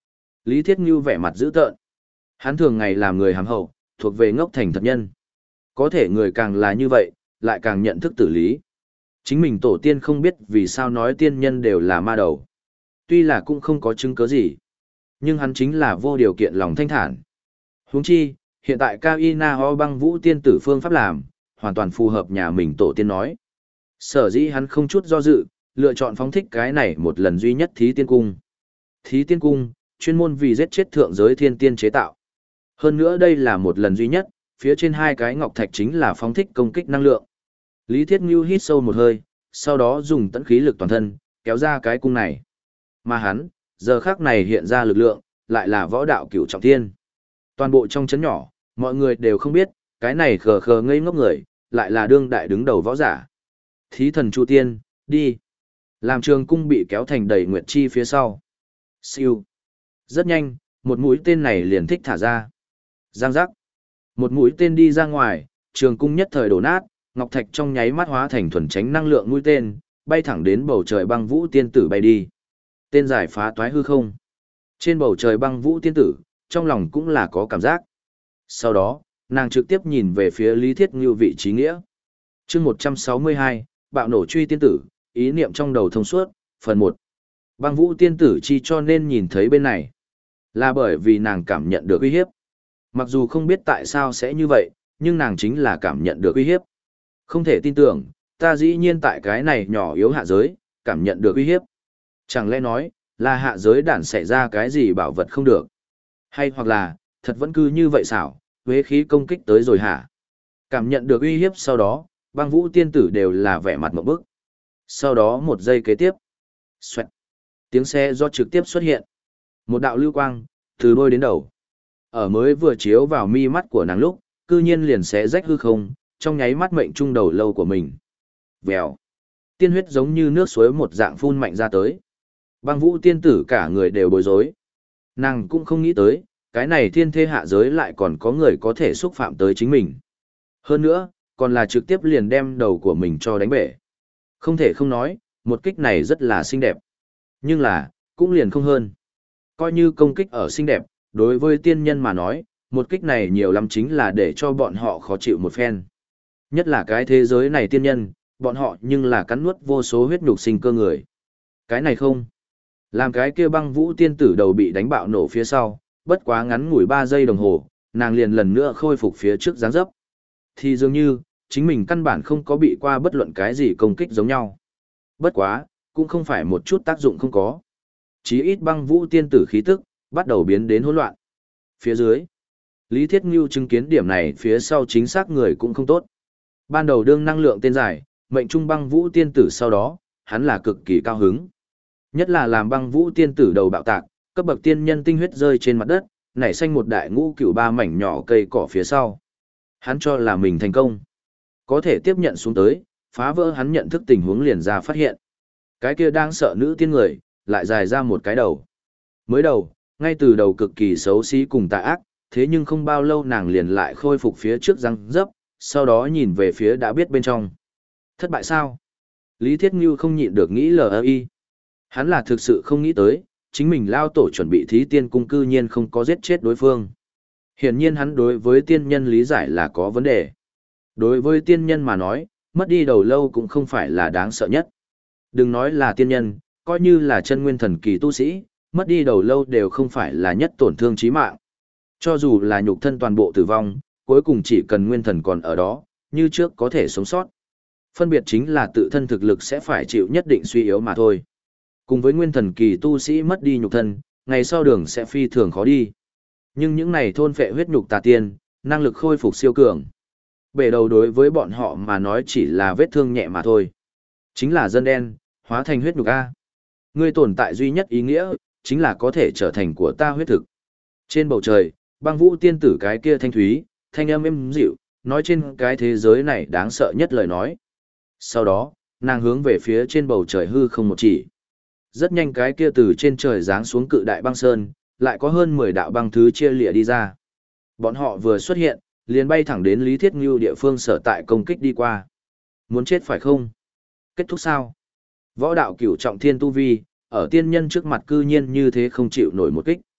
Lý Thiết Ngưu vẻ mặt dữ tợn. Hắn thường ngày làm người hàm hậu, thuộc về ngốc thành thật nhân. Có thể người càng là như vậy, lại càng nhận thức tử lý. Chính mình tổ tiên không biết vì sao nói tiên nhân đều là ma đầu. Tuy là cũng không có chứng cứ gì, nhưng hắn chính là vô điều kiện lòng thanh thản. Huống chi, hiện tại Cao Y Na Ho băng vũ tiên tử phương pháp làm, hoàn toàn phù hợp nhà mình tổ tiên nói. Sở dĩ hắn không chút do dự, lựa chọn phóng thích cái này một lần duy nhất thí tiên cung. Thí tiên cung, chuyên môn vì giết chết thượng giới thiên tiên chế tạo. Hơn nữa đây là một lần duy nhất, phía trên hai cái ngọc thạch chính là phóng thích công kích năng lượng. Lý Thiết Ngưu hít sâu một hơi, sau đó dùng tận khí lực toàn thân, kéo ra cái cung này. Mà hắn, giờ khắc này hiện ra lực lượng, lại là võ đạo cửu trọng thiên. Toàn bộ trong chấn nhỏ, mọi người đều không biết, cái này khờ khờ ngây ngốc người, lại là đương đại đứng đầu võ giả. Thí thần Chu Tiên, đi. Làm trường cung bị kéo thành đầy nguyệt chi phía sau. Siêu. Rất nhanh, một mũi tên này liền thích thả ra. Giang giác. Một mũi tên đi ra ngoài, trường cung nhất thời đổ nát, ngọc thạch trong nháy mắt hóa thành thuần tránh năng lượng mũi tên, bay thẳng đến bầu trời băng vũ tiên tử bay đi. Tên giải phá toái hư không. Trên bầu trời băng vũ tiên tử, trong lòng cũng là có cảm giác. Sau đó, nàng trực tiếp nhìn về phía Lý Thiết Ngưu vị trí nghĩa. chương một trăm sáu mươi hai, bạo nổ truy tiên tử, ý niệm trong đầu thông suốt, phần một. Băng vũ tiên tử chi cho nên nhìn thấy bên này. Là bởi vì nàng cảm nhận được uy hiếp. Mặc dù không biết tại sao sẽ như vậy, nhưng nàng chính là cảm nhận được uy hiếp. Không thể tin tưởng, ta dĩ nhiên tại cái này nhỏ yếu hạ giới, cảm nhận được uy hiếp. Chẳng lẽ nói, là hạ giới đản xảy ra cái gì bảo vật không được? Hay hoặc là, thật vẫn cứ như vậy xảo, huế khí công kích tới rồi hả? Cảm nhận được uy hiếp sau đó, băng vũ tiên tử đều là vẻ mặt một bức. Sau đó một giây kế tiếp. Xoẹt. Tiếng xe do trực tiếp xuất hiện. Một đạo lưu quang, từ đôi đến đầu. Ở mới vừa chiếu vào mi mắt của nàng lúc, cư nhiên liền xé rách hư không, trong nháy mắt mệnh trung đầu lâu của mình. Vèo. Tiên huyết giống như nước suối một dạng phun mạnh ra tới. Băng vũ tiên tử cả người đều bối rối. Nàng cũng không nghĩ tới, cái này thiên thê hạ giới lại còn có người có thể xúc phạm tới chính mình. Hơn nữa, còn là trực tiếp liền đem đầu của mình cho đánh bể. Không thể không nói, một kích này rất là xinh đẹp. Nhưng là, cũng liền không hơn. Coi như công kích ở xinh đẹp, đối với tiên nhân mà nói, một kích này nhiều lắm chính là để cho bọn họ khó chịu một phen. Nhất là cái thế giới này tiên nhân, bọn họ nhưng là cắn nuốt vô số huyết nhục sinh cơ người. Cái này không. Làm cái kia băng vũ tiên tử đầu bị đánh bạo nổ phía sau, bất quá ngắn ngủi ba giây đồng hồ, nàng liền lần nữa khôi phục phía trước dáng dấp. Thì dường như, chính mình căn bản không có bị qua bất luận cái gì công kích giống nhau. Bất quá, cũng không phải một chút tác dụng không có. Chí ít băng vũ tiên tử khí tức, bắt đầu biến đến hỗn loạn. Phía dưới, Lý Thiết Ngưu chứng kiến điểm này phía sau chính xác người cũng không tốt. Ban đầu đương năng lượng tên giải, mệnh trung băng vũ tiên tử sau đó, hắn là cực kỳ cao hứng. Nhất là làm băng vũ tiên tử đầu bạo tạc, cấp bậc tiên nhân tinh huyết rơi trên mặt đất, nảy xanh một đại ngũ cửu ba mảnh nhỏ cây cỏ phía sau. Hắn cho là mình thành công. Có thể tiếp nhận xuống tới, phá vỡ hắn nhận thức tình huống liền ra phát hiện. Cái kia đang sợ nữ tiên người, lại dài ra một cái đầu. Mới đầu, ngay từ đầu cực kỳ xấu xí cùng tà ác, thế nhưng không bao lâu nàng liền lại khôi phục phía trước răng dấp, sau đó nhìn về phía đã biết bên trong. Thất bại sao? Lý Thiết Ngưu không nhịn được nghĩ lờ y. Hắn là thực sự không nghĩ tới, chính mình lao tổ chuẩn bị thí tiên cung cư nhiên không có giết chết đối phương. Hiển nhiên hắn đối với tiên nhân lý giải là có vấn đề. Đối với tiên nhân mà nói, mất đi đầu lâu cũng không phải là đáng sợ nhất. Đừng nói là tiên nhân, coi như là chân nguyên thần kỳ tu sĩ, mất đi đầu lâu đều không phải là nhất tổn thương chí mạng. Cho dù là nhục thân toàn bộ tử vong, cuối cùng chỉ cần nguyên thần còn ở đó, như trước có thể sống sót. Phân biệt chính là tự thân thực lực sẽ phải chịu nhất định suy yếu mà thôi. Cùng với nguyên thần kỳ tu sĩ mất đi nhục thân, ngày sau đường sẽ phi thường khó đi. Nhưng những này thôn phệ huyết nhục tà tiên, năng lực khôi phục siêu cường. Bể đầu đối với bọn họ mà nói chỉ là vết thương nhẹ mà thôi. Chính là dân đen, hóa thành huyết nhục A. Ngươi tồn tại duy nhất ý nghĩa, chính là có thể trở thành của ta huyết thực. Trên bầu trời, băng vũ tiên tử cái kia thanh thúy, thanh âm êm dịu, nói trên cái thế giới này đáng sợ nhất lời nói. Sau đó, nàng hướng về phía trên bầu trời hư không một chỉ. Rất nhanh cái kia từ trên trời giáng xuống cự đại băng sơn, lại có hơn mười đạo băng thứ chia lìa đi ra. Bọn họ vừa xuất hiện, liền bay thẳng đến Lý Thiết Ngưu địa phương sở tại công kích đi qua. Muốn chết phải không? Kết thúc sao? Võ đạo cửu trọng thiên tu vi, ở tiên nhân trước mặt cư nhiên như thế không chịu nổi một kích.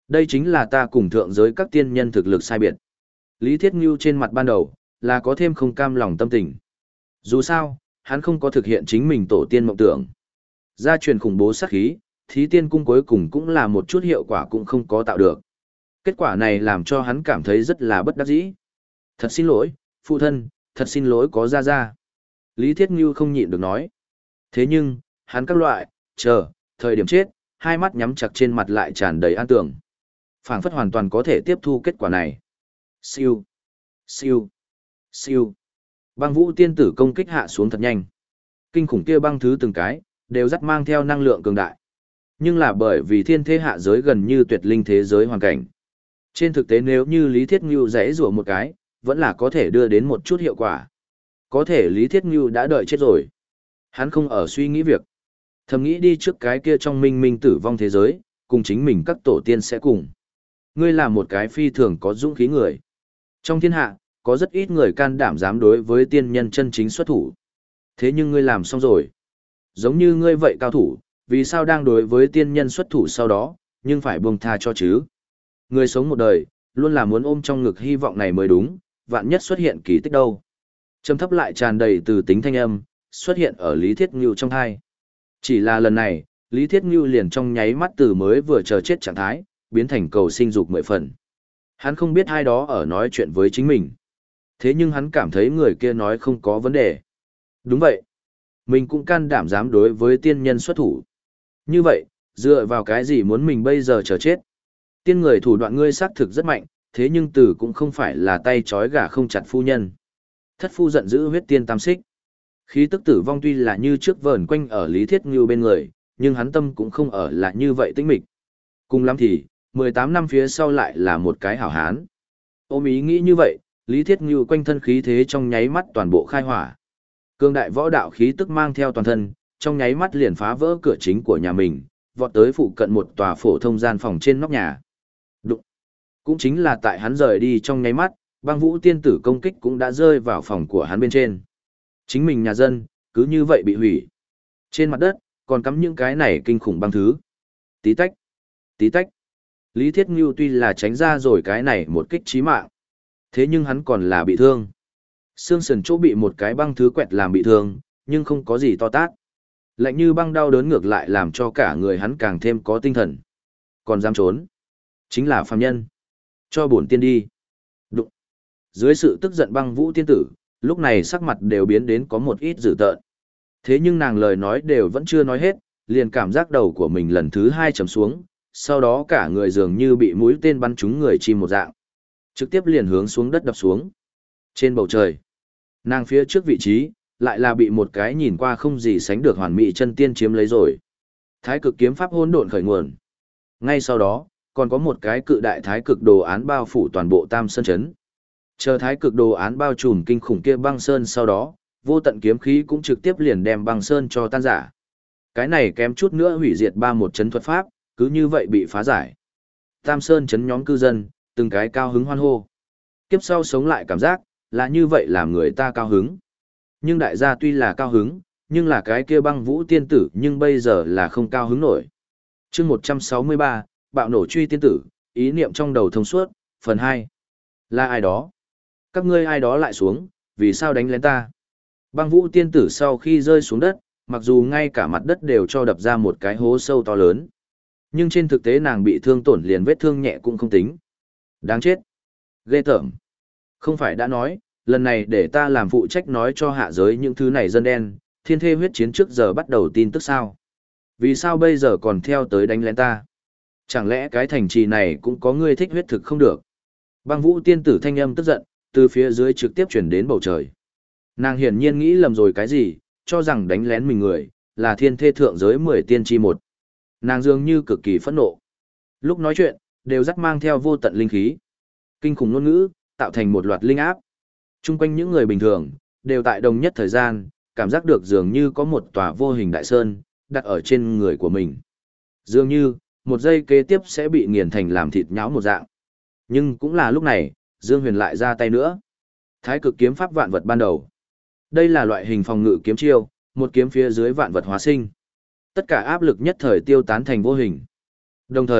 Đây chính là ta cùng thượng giới các tiên nhân thực lực sai biệt. Lý Thiết Ngưu trên mặt ban đầu, là có thêm không cam lòng tâm tình. Dù sao, hắn không có thực hiện chính mình tổ tiên mộng tưởng. Gia truyền khủng bố sát khí, thí tiên cung cuối cùng cũng là một chút hiệu quả cũng không có tạo được. Kết quả này làm cho hắn cảm thấy rất là bất đắc dĩ. Thật xin lỗi, phụ thân, thật xin lỗi có ra ra. Lý Thiết Ngưu không nhịn được nói. Thế nhưng, hắn các loại, chờ, thời điểm chết, hai mắt nhắm chặt trên mặt lại tràn đầy an tưởng. Phảng phất hoàn toàn có thể tiếp thu kết quả này. Siêu, siêu, siêu. Băng vũ tiên tử công kích hạ xuống thật nhanh. Kinh khủng kia băng thứ từng cái, đều dắt mang theo năng lượng cường đại. Nhưng là bởi vì thiên thế hạ giới gần như tuyệt linh thế giới hoàn cảnh. Trên thực tế nếu như Lý Thiết Ngưu giãy rủa một cái, vẫn là có thể đưa đến một chút hiệu quả. Có thể Lý Thiết Ngưu đã đợi chết rồi. Hắn không ở suy nghĩ việc. Thầm nghĩ đi trước cái kia trong minh minh tử vong thế giới, cùng chính mình các tổ tiên sẽ cùng. Ngươi là một cái phi thường có dũng khí người. Trong thiên hạ, có rất ít người can đảm dám đối với tiên nhân chân chính xuất thủ. Thế nhưng ngươi làm xong rồi. Giống như ngươi vậy cao thủ, vì sao đang đối với tiên nhân xuất thủ sau đó, nhưng phải buông tha cho chứ? Người sống một đời, luôn là muốn ôm trong ngực hy vọng này mới đúng, vạn nhất xuất hiện kỳ tích đâu. Trầm thấp lại tràn đầy từ tính thanh âm, xuất hiện ở Lý Thiết Ngưu trong thai. Chỉ là lần này, Lý Thiết Ngưu liền trong nháy mắt từ mới vừa chờ chết trạng thái, biến thành cầu sinh dục mười phần. Hắn không biết ai đó ở nói chuyện với chính mình. Thế nhưng hắn cảm thấy người kia nói không có vấn đề. Đúng vậy. Mình cũng can đảm dám đối với tiên nhân xuất thủ. Như vậy, dựa vào cái gì muốn mình bây giờ chờ chết? Tiên người thủ đoạn ngươi xác thực rất mạnh, thế nhưng tử cũng không phải là tay trói gà không chặt phu nhân. Thất phu giận dữ huyết tiên tam xích. Khí tức tử vong tuy là như trước vờn quanh ở Lý Thiết Ngưu bên người, nhưng hắn tâm cũng không ở là như vậy tĩnh mịch. Cùng lắm thì, mười tám năm phía sau lại là một cái hảo hán. Ôm ý nghĩ như vậy, Lý Thiết Ngưu quanh thân khí thế trong nháy mắt toàn bộ khai hỏa. Cương đại võ đạo khí tức mang theo toàn thân, trong nháy mắt liền phá vỡ cửa chính của nhà mình, vọt tới phụ cận một tòa phổ thông gian phòng trên nóc nhà. Đụng. Cũng chính là tại hắn rời đi trong nháy mắt, băng vũ tiên tử công kích cũng đã rơi vào phòng của hắn bên trên. Chính mình nhà dân, cứ như vậy bị hủy. Trên mặt đất, còn cắm những cái này kinh khủng băng thứ. Tí tách, tí tách. Lý Thiết Ngưu tuy là tránh ra rồi cái này một kích chí mạng. Thế nhưng hắn còn là bị thương. Xương sườn chỗ bị một cái băng thứ quẹt làm bị thương, nhưng không có gì to tát. Lạnh như băng đau đớn ngược lại làm cho cả người hắn càng thêm có tinh thần. Còn dám trốn. Chính là phàm nhân. Cho bổn tiên đi. Đụng. Dưới sự tức giận băng vũ tiên tử, lúc này sắc mặt đều biến đến có một ít dữ tợn. Thế nhưng nàng lời nói đều vẫn chưa nói hết, liền cảm giác đầu của mình lần thứ hai trầm xuống, sau đó cả người dường như bị mũi tên bắn trúng người chim một dạng. Trực tiếp liền hướng xuống đất đập xuống. Trên bầu trời, nàng phía trước vị trí, lại là bị một cái nhìn qua không gì sánh được hoàn mỹ chân tiên chiếm lấy rồi. Thái cực kiếm pháp hỗn độn khởi nguồn. Ngay sau đó, còn có một cái cự đại thái cực đồ án bao phủ toàn bộ Tam Sơn Chấn. Chờ thái cực đồ án bao trùm kinh khủng kia băng sơn sau đó, vô tận kiếm khí cũng trực tiếp liền đem băng sơn cho tan rã. Cái này kém chút nữa hủy diệt ba một chấn thuật pháp, cứ như vậy bị phá giải. Tam Sơn Chấn nhóm cư dân, từng cái cao hứng hoan hô. Kiếp sau sống lại cảm giác, là như vậy làm người ta cao hứng. Nhưng đại gia tuy là cao hứng, nhưng là cái kia băng vũ tiên tử nhưng bây giờ là không cao hứng nổi. chương một trăm sáu mươi ba, bạo nổ truy tiên tử, ý niệm trong đầu thông suốt, phần hai. Là ai đó? Các ngươi ai đó lại xuống, vì sao đánh lén ta? Băng vũ tiên tử sau khi rơi xuống đất, mặc dù ngay cả mặt đất đều cho đập ra một cái hố sâu to lớn. Nhưng trên thực tế nàng bị thương tổn liền vết thương nhẹ cũng không tính. Đáng chết. Ghê tởm. Không phải đã nói, lần này để ta làm phụ trách nói cho hạ giới những thứ này dân đen, thiên thê huyết chiến trước giờ bắt đầu tin tức sao? Vì sao bây giờ còn theo tới đánh lén ta? Chẳng lẽ cái thành trì này cũng có người thích huyết thực không được? Băng vũ tiên tử thanh âm tức giận, từ phía dưới trực tiếp chuyển đến bầu trời. Nàng hiển nhiên nghĩ lầm rồi cái gì, cho rằng đánh lén mình người, là thiên thê thượng giới mười tiên chi một. Nàng dường như cực kỳ phẫn nộ. Lúc nói chuyện, đều dắt mang theo vô tận linh khí. Kinh khủng ngôn ngữ, tạo thành một loạt linh áp. Trung quanh những người bình thường, đều tại đồng nhất thời gian, cảm giác được dường như có một tòa vô hình đại sơn, đặt ở trên người của mình. Dường như, một giây kế tiếp sẽ bị nghiền thành làm thịt nhão một dạng. Nhưng cũng là lúc này, Dương Huyền lại ra tay nữa. Thái cực kiếm pháp vạn vật ban đầu. Đây là loại hình phòng ngự kiếm chiêu, một kiếm phía dưới vạn vật hóa sinh. Tất cả áp lực nhất thời tiêu tán thành vô hình. Đồng thời,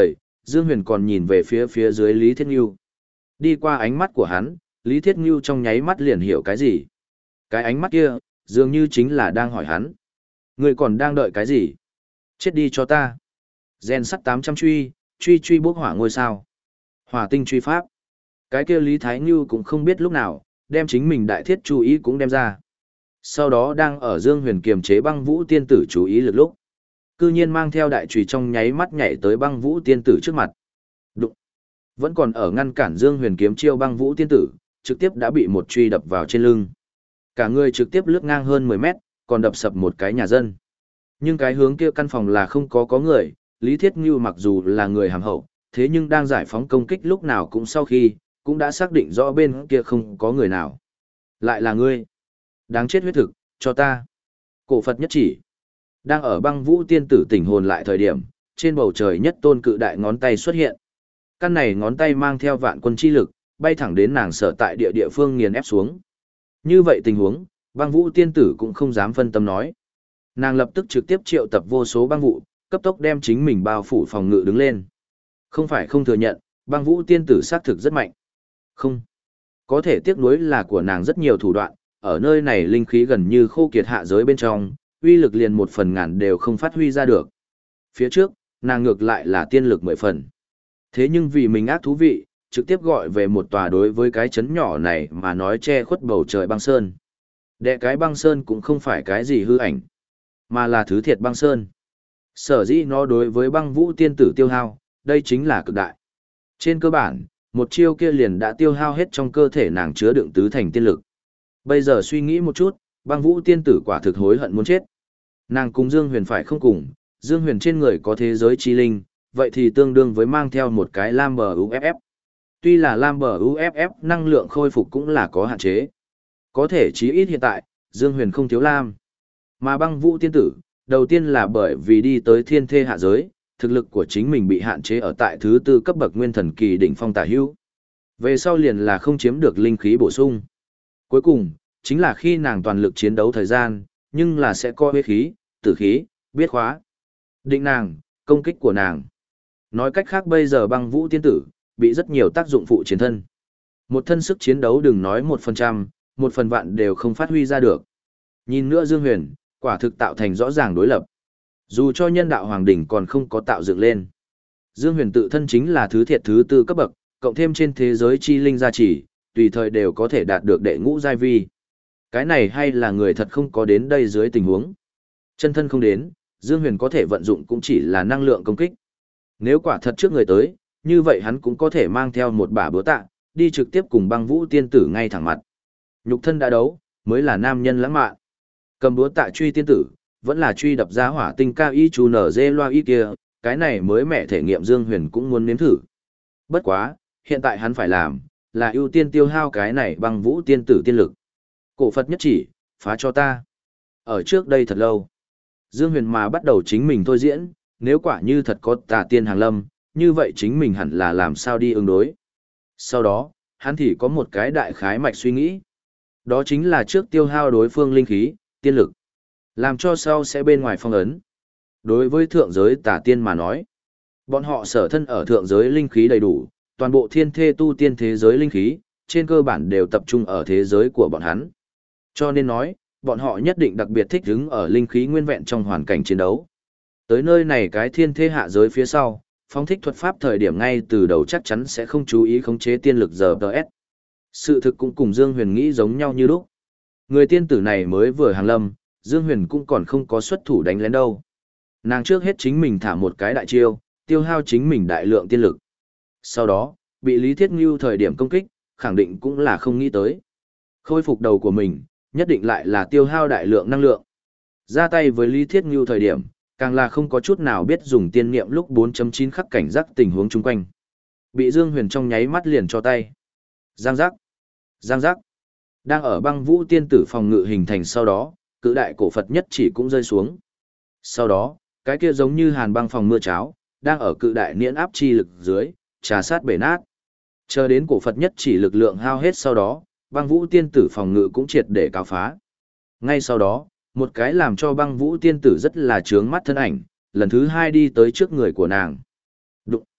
Dương Huyền còn nhìn về phía phía dưới Lý Thiết Ngưu. Đi qua ánh mắt của hắn, Lý Thiết Ngưu trong nháy mắt liền hiểu cái gì. Cái ánh mắt kia, dường như chính là đang hỏi hắn. Ngươi còn đang đợi cái gì? Chết đi cho ta. Gen sắt tám trăm truy, truy truy bốc hỏa ngôi sao. Hỏa tinh truy pháp. Cái kia Lý Thái Ngưu cũng không biết lúc nào, đem chính mình đại thiết chú ý cũng đem ra. Sau đó đang ở Dương Huyền kiềm chế băng vũ tiên tử chú ý lực lúc. Cư nhiên mang theo đại chùy trong nháy mắt nhảy tới băng vũ tiên tử trước mặt. Đụng. Vẫn còn ở ngăn cản Dương Huyền kiếm chiêu băng vũ tiên tử, trực tiếp đã bị một truy đập vào trên lưng. Cả người trực tiếp lướt ngang hơn mười mét, còn đập sập một cái nhà dân. Nhưng cái hướng kia căn phòng là không có có người, Lý Thiết Ngưu mặc dù là người hàm hậu, thế nhưng đang giải phóng công kích lúc nào cũng sau khi, cũng đã xác định rõ bên kia không có người nào. Lại là ngươi. Đáng chết huyết thực, cho ta. Cổ Phật nhất chỉ. Đang ở băng vũ tiên tử tỉnh hồn lại thời điểm, trên bầu trời nhất tôn cự đại ngón tay xuất hiện. Căn này ngón tay mang theo vạn quân chi lực, bay thẳng đến nàng sở tại địa địa phương nghiền ép xuống. Như vậy tình huống, băng vũ tiên tử cũng không dám phân tâm nói. Nàng lập tức trực tiếp triệu tập vô số băng vụ, cấp tốc đem chính mình bao phủ phòng ngự đứng lên. Không phải không thừa nhận, băng vũ tiên tử xác thực rất mạnh. Không. Có thể tiếc nuối là của nàng rất nhiều thủ đoạn, ở nơi này linh khí gần như khô kiệt hạ giới bên trong, uy lực liền một phần ngàn đều không phát huy ra được. Phía trước, nàng ngược lại là tiên lực mười phần. Thế nhưng vì mình ác thú vị, trực tiếp gọi về một tòa đối với cái chấn nhỏ này mà nói che khuất bầu trời băng sơn. Đệ cái băng sơn cũng không phải cái gì hư ảnh, mà là thứ thiệt băng sơn. Sở dĩ nó đối với băng vũ tiên tử tiêu hao, đây chính là cực đại. Trên cơ bản, một chiêu kia liền đã tiêu hao hết trong cơ thể nàng chứa đựng tứ thành tiên lực. Bây giờ suy nghĩ một chút, băng vũ tiên tử quả thực hối hận muốn chết. Nàng cùng Dương Huyền phải không cùng, Dương Huyền trên người có thế giới chi linh, vậy thì tương đương với mang theo một cái lam bờ u ép ép. Tuy là lam bờ u ép ép năng lượng khôi phục cũng là có hạn chế. Có thể chí ít hiện tại, Dương Huyền không thiếu lam. Mà băng vũ tiên tử, đầu tiên là bởi vì đi tới thiên thê hạ giới, thực lực của chính mình bị hạn chế ở tại thứ tư cấp bậc nguyên thần kỳ đỉnh phong tả hữu. Về sau liền là không chiếm được linh khí bổ sung. Cuối cùng, chính là khi nàng toàn lực chiến đấu thời gian, nhưng là sẽ có huyết khí, tử khí, biết khóa. Định nàng, công kích của nàng. Nói cách khác bây giờ băng vũ tiên tử, bị rất nhiều tác dụng phụ chiến thân. Một thân sức chiến đấu đừng nói một phần trăm, một phần vạn đều không phát huy ra được. Nhìn nữa Dương Huyền, quả thực tạo thành rõ ràng đối lập. Dù cho nhân đạo hoàng đỉnh còn không có tạo dựng lên. Dương Huyền tự thân chính là thứ thiệt thứ tư cấp bậc, cộng thêm trên thế giới chi linh gia trì, tùy thời đều có thể đạt được đệ ngũ giai vi. Cái này hay là người thật không có đến đây dưới tình huống. Chân thân không đến, Dương Huyền có thể vận dụng cũng chỉ là năng lượng công kích. Nếu quả thật trước người tới, như vậy hắn cũng có thể mang theo một bả búa tạ, đi trực tiếp cùng băng vũ tiên tử ngay thẳng mặt. Nhục thân đã đấu, mới là nam nhân lãng mạn. Cầm búa tạ truy tiên tử, vẫn là truy đập ra hỏa tinh cao y chú nở dê loa y kia, cái này mới mẹ thể nghiệm Dương Huyền cũng muốn nếm thử. Bất quá, hiện tại hắn phải làm, là ưu tiên tiêu hao cái này băng vũ tiên tử tiên lực. Cổ Phật nhất chỉ, phá cho ta. Ở trước đây thật lâu, Dương Huyền mà bắt đầu chính mình thôi diễn, nếu quả như thật có tà tiên hàng lâm, như vậy chính mình hẳn là làm sao đi ứng đối. Sau đó, hắn thì có một cái đại khái mạch suy nghĩ. Đó chính là trước tiêu hao đối phương linh khí, tiên lực. Làm cho sau sẽ bên ngoài phong ấn. Đối với thượng giới tà tiên mà nói, bọn họ sở thân ở thượng giới linh khí đầy đủ, toàn bộ thiên thê tu tiên thế giới linh khí, trên cơ bản đều tập trung ở thế giới của bọn hắn. Cho nên nói, bọn họ nhất định đặc biệt thích ứng ở linh khí nguyên vẹn trong hoàn cảnh chiến đấu. Tới nơi này cái thiên thê hạ giới phía sau, phóng thích thuật pháp thời điểm ngay từ đầu chắc chắn sẽ không chú ý khống chế tiên lực giờ tê ét. Sự thực cũng cùng Dương Huyền nghĩ giống nhau như lúc. Người tiên tử này mới vừa hàng lâm, Dương Huyền cũng còn không có xuất thủ đánh lén đâu. Nàng trước hết chính mình thả một cái đại chiêu, tiêu hao chính mình đại lượng tiên lực. Sau đó, bị Lý Thiết Ngưu thời điểm công kích, khẳng định cũng là không nghĩ tới. Khôi phục đầu của mình, nhất định lại là tiêu hao đại lượng năng lượng. Ra tay với Lý Thiết Ngưu thời điểm, càng là không có chút nào biết dùng tiên niệm lúc bốn chấm chín khắc cảnh giác tình huống chung quanh. Bị Dương Huyền trong nháy mắt liền cho tay. Giang giác. Giang giác. Đang ở băng vũ tiên tử phòng ngự hình thành sau đó, cự đại cổ Phật nhất chỉ cũng rơi xuống. Sau đó, cái kia giống như hàn băng phòng mưa cháo, đang ở cự đại niễn áp chi lực dưới, trà sát bể nát. Chờ đến cổ Phật nhất chỉ lực lượng hao hết sau đó, băng vũ tiên tử phòng ngự cũng triệt để cáo phá. Ngay sau đó, một cái làm cho băng vũ tiên tử rất là trướng mắt thân ảnh, lần thứ hai đi tới trước người của nàng. Đụng.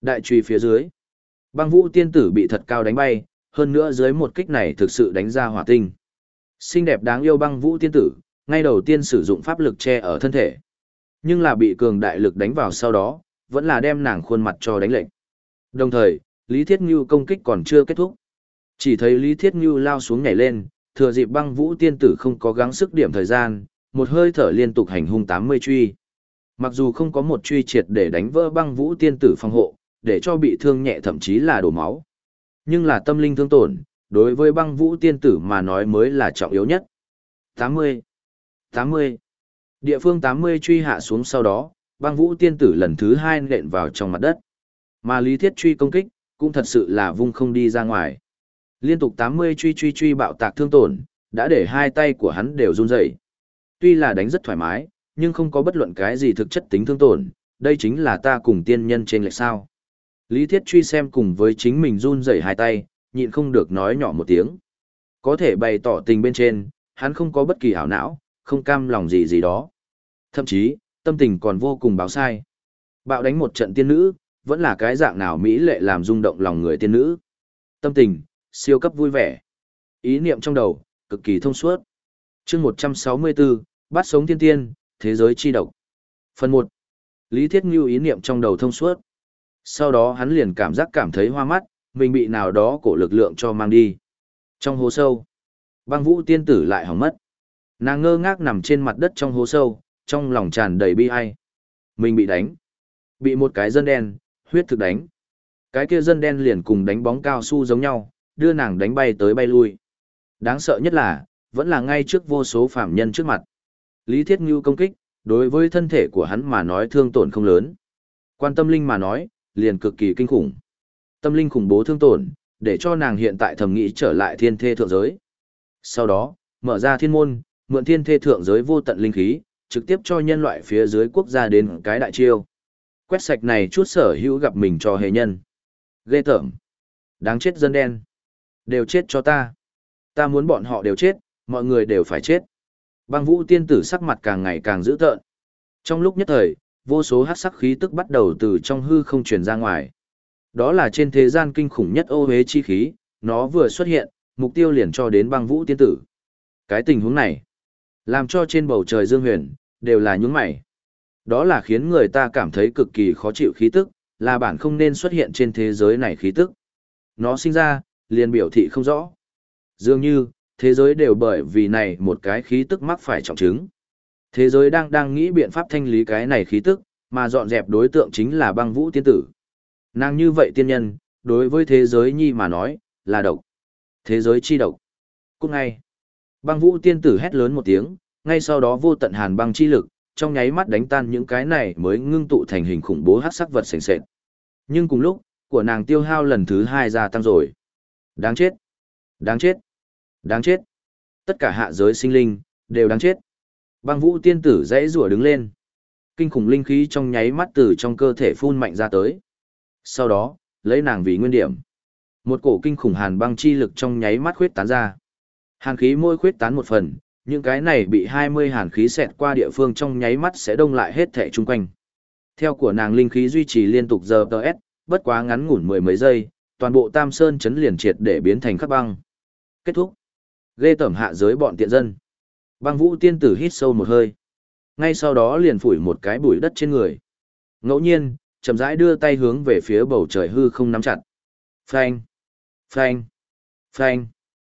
Đại truy phía dưới. Băng vũ tiên tử bị thật cao đánh bay, hơn nữa dưới một kích này thực sự đánh ra hỏa tinh. Xinh đẹp đáng yêu băng vũ tiên tử, ngay đầu tiên sử dụng pháp lực che ở thân thể. Nhưng là bị cường đại lực đánh vào sau đó, vẫn là đem nàng khuôn mặt cho đánh lệnh. Đồng thời, Lý Thiết Ngưu công kích còn chưa kết thúc. Chỉ thấy Lý Thiết Ngưu lao xuống nhảy lên, thừa dịp băng vũ tiên tử không có gắng sức điểm thời gian, một hơi thở liên tục hành hung tám mươi truy. Mặc dù không có một truy triệt để đánh vỡ băng vũ tiên tử phòng hộ, để cho bị thương nhẹ thậm chí là đổ máu. Nhưng là tâm linh thương tổn, đối với băng vũ tiên tử mà nói mới là trọng yếu nhất. tám mươi, tám mươi. Địa phương tám mươi truy hạ xuống sau đó, băng vũ tiên tử lần thứ hai nện vào trong mặt đất. Mà Lý Thiết truy công kích, cũng thật sự là vung không đi ra ngoài. Liên tục tám mươi truy truy truy bạo tạc thương tổn, đã để hai tay của hắn đều run rẩy. Tuy là đánh rất thoải mái, nhưng không có bất luận cái gì thực chất tính thương tổn, đây chính là ta cùng tiên nhân trên lệch sao. Lý Thiết truy xem cùng với chính mình run rẩy hai tay, nhịn không được nói nhỏ một tiếng. Có thể bày tỏ tình bên trên, hắn không có bất kỳ ảo não, không cam lòng gì gì đó. Thậm chí, tâm tình còn vô cùng báo sai. Bạo đánh một trận tiên nữ, vẫn là cái dạng nào mỹ lệ làm rung động lòng người tiên nữ. Tâm tình, siêu cấp vui vẻ. Ý niệm trong đầu, cực kỳ thông suốt. chương một trăm sáu mươi bốn, bắt sống thiên tiên, thế giới chi độc. Phần một. Lý Thiết Ngưu ý niệm trong đầu thông suốt. Sau đó hắn liền cảm giác cảm thấy hoa mắt, mình bị nào đó cổ lực lượng cho mang đi. Trong hố sâu, băng vũ tiên tử lại hỏng mất. Nàng ngơ ngác nằm trên mặt đất trong hố sâu, trong lòng tràn đầy bi ai. Mình bị đánh. Bị một cái dân đen, huyết thực đánh. Cái kia dân đen liền cùng đánh bóng cao su giống nhau, đưa nàng đánh bay tới bay lui. Đáng sợ nhất là, vẫn là ngay trước vô số phạm nhân trước mặt. Lý Thiết Ngưu công kích, đối với thân thể của hắn mà nói thương tổn không lớn. Quan tâm linh mà nói, liền cực kỳ kinh khủng. Tâm linh khủng bố thương tổn, để cho nàng hiện tại thầm nghĩ trở lại thiên thê thượng giới. Sau đó, mở ra thiên môn, mượn thiên thê thượng giới vô tận linh khí, trực tiếp cho nhân loại phía dưới quốc gia đến cái đại chiêu. Quét sạch này chút sở hữu gặp mình cho hề nhân. Ghê tởm. Đáng chết dân đen. Đều chết cho ta. Ta muốn bọn họ đều chết, mọi người đều phải chết. Băng vũ tiên tử sắc mặt càng ngày càng dữ tợn. Trong lúc nhất thời, vô số hắc sắc khí tức bắt đầu từ trong hư không truyền ra ngoài. Đó là trên thế gian kinh khủng nhất ô hế chi khí, nó vừa xuất hiện, mục tiêu liền cho đến băng vũ tiên tử. Cái tình huống này, làm cho trên bầu trời dương huyền, đều là những mày. Đó là khiến người ta cảm thấy cực kỳ khó chịu khí tức, là bản không nên xuất hiện trên thế giới này khí tức. Nó sinh ra, liền biểu thị không rõ. Dường như, thế giới đều bởi vì này một cái khí tức mắc phải trọng chứng. Thế giới đang đang nghĩ biện pháp thanh lý cái này khí tức, mà dọn dẹp đối tượng chính là băng vũ tiên tử. Nàng như vậy tiên nhân, đối với thế giới nhi mà nói, là độc. Thế giới chi độc. Cũng ngay. Băng vũ tiên tử hét lớn một tiếng, ngay sau đó vô tận hàn băng chi lực, trong nháy mắt đánh tan những cái này mới ngưng tụ thành hình khủng bố hắc sắc vật sền sệt. Nhưng cùng lúc, của nàng tiêu hao lần thứ hai gia tăng rồi. Đáng chết. Đáng chết. Đáng chết. Tất cả hạ giới sinh linh, đều đáng chết. Băng vũ tiên tử dãy rủa đứng lên. Kinh khủng linh khí trong nháy mắt từ trong cơ thể phun mạnh ra tới. Sau đó, lấy nàng vì nguyên điểm. Một cổ kinh khủng hàn băng chi lực trong nháy mắt khuyết tán ra. Hàn khí môi khuyết tán một phần, những cái này bị hai mươi hàn khí xẹt qua địa phương trong nháy mắt sẽ đông lại hết thể chung quanh. Theo của nàng linh khí duy trì liên tục giờ tờ S, bất quá ngắn ngủn mười mấy giây, toàn bộ Tam Sơn chấn liền triệt để biến thành khắc băng. Kết thúc. Ghê tởm hạ giới bọn tiện dân. Băng vũ tiên tử hít sâu một hơi. Ngay sau đó liền phủi một cái bụi đất trên người. Ngẫu nhiên, chậm rãi đưa tay hướng về phía bầu trời hư không nắm chặt. Phanh, phanh, phanh.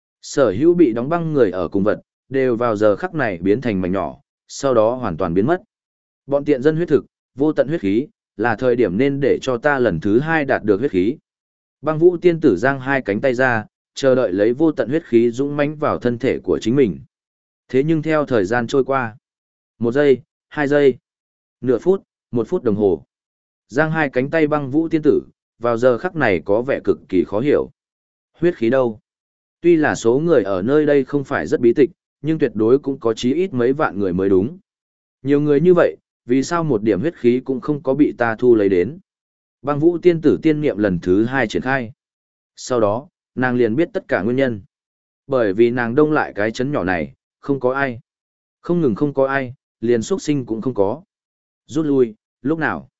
Sở hữu bị đóng băng người ở cùng vật, đều vào giờ khắc này biến thành mảnh nhỏ, sau đó hoàn toàn biến mất. Bọn tiện dân huyết thực, vô tận huyết khí, là thời điểm nên để cho ta lần thứ hai đạt được huyết khí. Băng vũ tiên tử giang hai cánh tay ra, chờ đợi lấy vô tận huyết khí dũng mãnh vào thân thể của chính mình. Thế nhưng theo thời gian trôi qua, một giây, hai giây, nửa phút, một phút đồng hồ, giang hai cánh tay băng vũ tiên tử, vào giờ khắc này có vẻ cực kỳ khó hiểu. Huyết khí đâu? Tuy là số người ở nơi đây không phải rất bí tịch, nhưng tuyệt đối cũng có chí ít mấy vạn người mới đúng. Nhiều người như vậy, vì sao một điểm huyết khí cũng không có bị ta thu lấy đến? Băng vũ tiên tử tiên niệm lần thứ hai triển khai. Sau đó, nàng liền biết tất cả nguyên nhân. Bởi vì nàng đông lại cái chấn nhỏ này, không có ai. Không ngừng không có ai, liền xuất sinh cũng không có. Rút lui, lúc nào?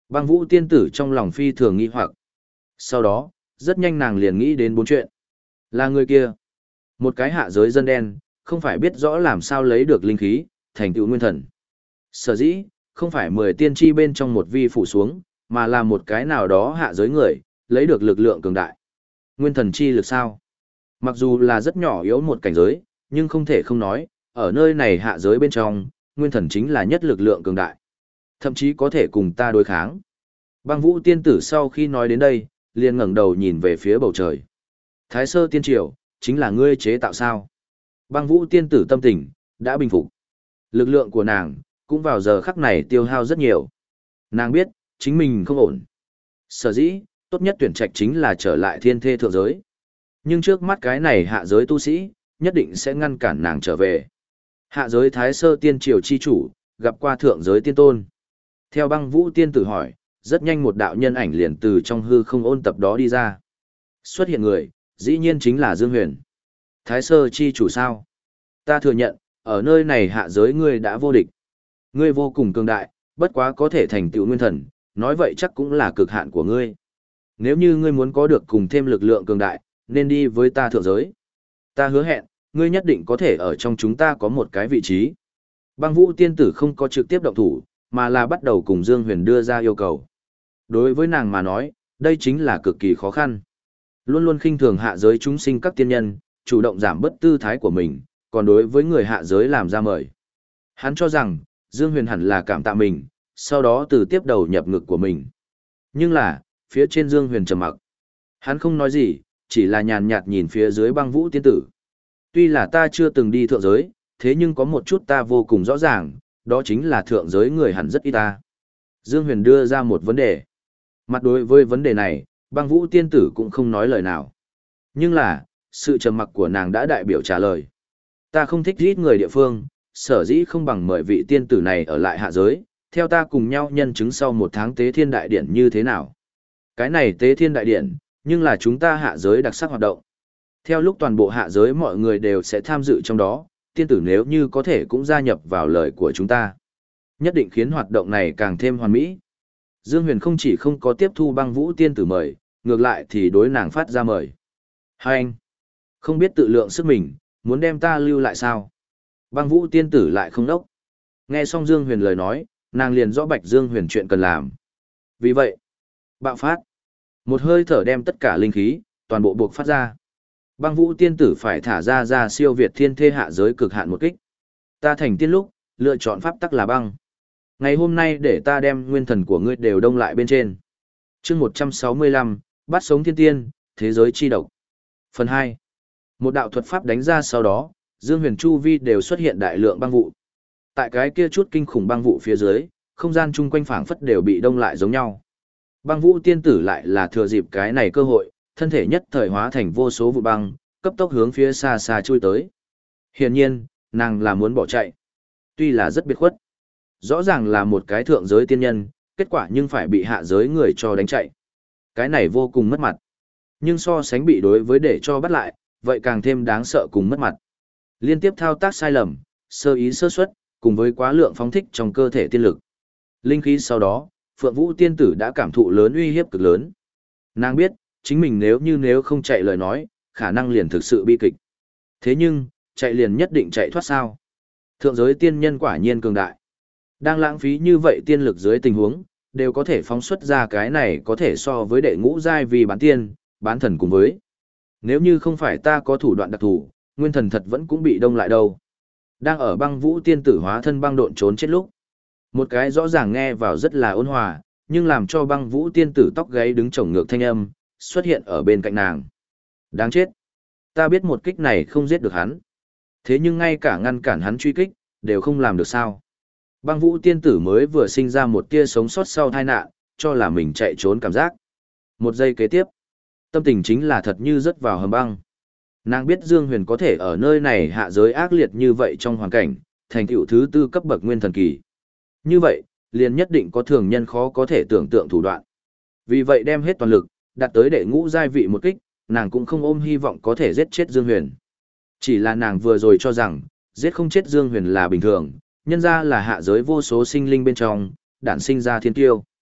Băng Vũ tiên tử trong lòng phi thường nghi hoặc. Sau đó, rất nhanh nàng liền nghĩ đến bốn chuyện. Là người kia. Một cái hạ giới dân đen, không phải biết rõ làm sao lấy được linh khí, thành tựu nguyên thần. Sở dĩ, không phải mười tiên tri bên trong một vi phủ xuống, mà là một cái nào đó hạ giới người, lấy được lực lượng cường đại. Nguyên thần chi lực sao? Mặc dù là rất nhỏ yếu một cảnh giới, nhưng không thể không nói, ở nơi này hạ giới bên trong, nguyên thần chính là nhất lực lượng cường đại. Thậm chí có thể cùng ta đối kháng. Băng Vũ tiên tử sau khi nói đến đây, liền ngẩng đầu nhìn về phía bầu trời. Thái sơ tiên triều, chính là ngươi chế tạo sao? Băng Vũ tiên tử tâm tình, đã bình phục. Lực lượng của nàng, cũng vào giờ khắc này tiêu hao rất nhiều. Nàng biết, chính mình không ổn. Sở dĩ, tốt nhất tuyển trạch chính là trở lại thiên thê thượng giới. Nhưng trước mắt cái này hạ giới tu sĩ, nhất định sẽ ngăn cản nàng trở về. Hạ giới thái sơ tiên triều chi chủ, gặp qua thượng giới tiên tôn. Theo Băng Vũ tiên tử hỏi, rất nhanh một đạo nhân ảnh liền từ trong hư không ôn tập đó đi ra. Xuất hiện người, dĩ nhiên chính là Dương Huyền. Thái sơ chi chủ sao? Ta thừa nhận, ở nơi này hạ giới ngươi đã vô địch. Ngươi vô cùng cường đại, bất quá có thể thành tựu nguyên thần, nói vậy chắc cũng là cực hạn của ngươi. Nếu như ngươi muốn có được cùng thêm lực lượng cường đại, nên đi với ta thượng giới. Ta hứa hẹn, ngươi nhất định có thể ở trong chúng ta có một cái vị trí. Băng Vũ tiên tử không có trực tiếp động thủ, mà là bắt đầu cùng Dương Huyền đưa ra yêu cầu. Đối với nàng mà nói, đây chính là cực kỳ khó khăn. Luôn luôn khinh thường hạ giới chúng sinh các tiên nhân, chủ động giảm bất tư thái của mình, còn đối với người hạ giới làm ra mời. Hắn cho rằng, Dương Huyền hẳn là cảm tạ mình, sau đó từ tiếp đầu nhập ngực của mình. Nhưng là, phía trên Dương Huyền trầm mặc. Hắn không nói gì, chỉ là nhàn nhạt nhìn phía dưới Băng Vũ tiên tử. Tuy là ta chưa từng đi thượng giới, thế nhưng có một chút ta vô cùng rõ ràng, đó chính là thượng giới người hẳn rất ít ta. Dương Huyền đưa ra một vấn đề. Mặt đối với vấn đề này, Băng Vũ tiên tử cũng không nói lời nào. Nhưng là, sự trầm mặc của nàng đã đại biểu trả lời. Ta không thích ít người địa phương, sở dĩ không bằng mời vị tiên tử này ở lại hạ giới, theo ta cùng nhau nhân chứng sau một tháng tế thiên đại điển như thế nào. Cái này tế thiên đại điển, nhưng là chúng ta hạ giới đặc sắc hoạt động. Theo lúc toàn bộ hạ giới mọi người đều sẽ tham dự trong đó, tiên tử nếu như có thể cũng gia nhập vào lời của chúng ta. Nhất định khiến hoạt động này càng thêm hoàn mỹ. Dương Huyền không chỉ không có tiếp thu Băng Vũ tiên tử mời, ngược lại thì đối nàng phát ra mời. Hai anh, không biết tự lượng sức mình, muốn đem ta lưu lại sao? Băng Vũ tiên tử lại không đốc. Nghe xong Dương Huyền lời nói, nàng liền rõ bạch Dương Huyền chuyện cần làm. Vì vậy, bạo phát. Một hơi thở đem tất cả linh khí, toàn bộ buộc phát ra. Băng Vũ tiên tử phải thả ra ra siêu việt thiên thê hạ giới cực hạn một kích. Ta thành tiên lúc, lựa chọn pháp tắc là băng. Ngày hôm nay để ta đem nguyên thần của ngươi đều đông lại bên trên. Chương một trăm sáu mươi lăm, bắt sống thiên tiên, thế giới chi độc. Phần hai. Một đạo thuật pháp đánh ra sau đó, Dương Huyền chu vi đều xuất hiện đại lượng băng vụ. Tại cái kia chút kinh khủng băng vụ phía dưới, không gian chung quanh phảng phất đều bị đông lại giống nhau. Băng Vũ tiên tử lại là thừa dịp cái này cơ hội, thân thể nhất thời hóa thành vô số vụ băng, cấp tốc hướng phía xa xa chui tới. Hiển nhiên, nàng là muốn bỏ chạy. Tuy là rất biệt khuất. Rõ ràng là một cái thượng giới tiên nhân, kết quả nhưng phải bị hạ giới người cho đánh chạy. Cái này vô cùng mất mặt. Nhưng so sánh bị đối với để cho bắt lại, vậy càng thêm đáng sợ cùng mất mặt. Liên tiếp thao tác sai lầm, sơ ý sơ suất, cùng với quá lượng phóng thích trong cơ thể tiên lực. Linh khí sau đó, Phượng Vũ tiên tử đã cảm thụ lớn uy hiếp cực lớn. Nàng biết, chính mình nếu như nếu không chạy lời nói, khả năng liền thực sự bi kịch. Thế nhưng, chạy liền nhất định chạy thoát sao. Thượng giới tiên nhân quả nhiên cường đại. Đang lãng phí như vậy tiên lực dưới tình huống, đều có thể phóng xuất ra cái này có thể so với đệ ngũ giai vì bán tiên, bán thần cùng với. Nếu như không phải ta có thủ đoạn đặc thù, nguyên thần thật vẫn cũng bị đông lại đâu. Đang ở Băng Vũ tiên tử hóa thân băng độn trốn chết lúc. Một cái rõ ràng nghe vào rất là ôn hòa, nhưng làm cho Băng Vũ tiên tử tóc gáy đứng chổng ngược thanh âm, xuất hiện ở bên cạnh nàng. Đáng chết. Ta biết một kích này không giết được hắn. Thế nhưng ngay cả ngăn cản hắn truy kích, đều không làm được sao. Băng Vũ tiên tử mới vừa sinh ra một tia sống sót sau tai nạn, cho là mình chạy trốn cảm giác. Một giây kế tiếp, tâm tình chính là thật như rớt vào hầm băng. Nàng biết Dương Huyền có thể ở nơi này hạ giới ác liệt như vậy trong hoàn cảnh, thành tựu thứ tư cấp bậc nguyên thần kỳ. Như vậy, liền nhất định có thường nhân khó có thể tưởng tượng thủ đoạn. Vì vậy đem hết toàn lực, đạt tới đệ ngũ giai vị một kích, nàng cũng không ôm hy vọng có thể giết chết Dương Huyền. Chỉ là nàng vừa rồi cho rằng, giết không chết Dương Huyền là bình thường, nhân ra là hạ giới vô số sinh linh bên trong, đản sinh ra thiên tiêu.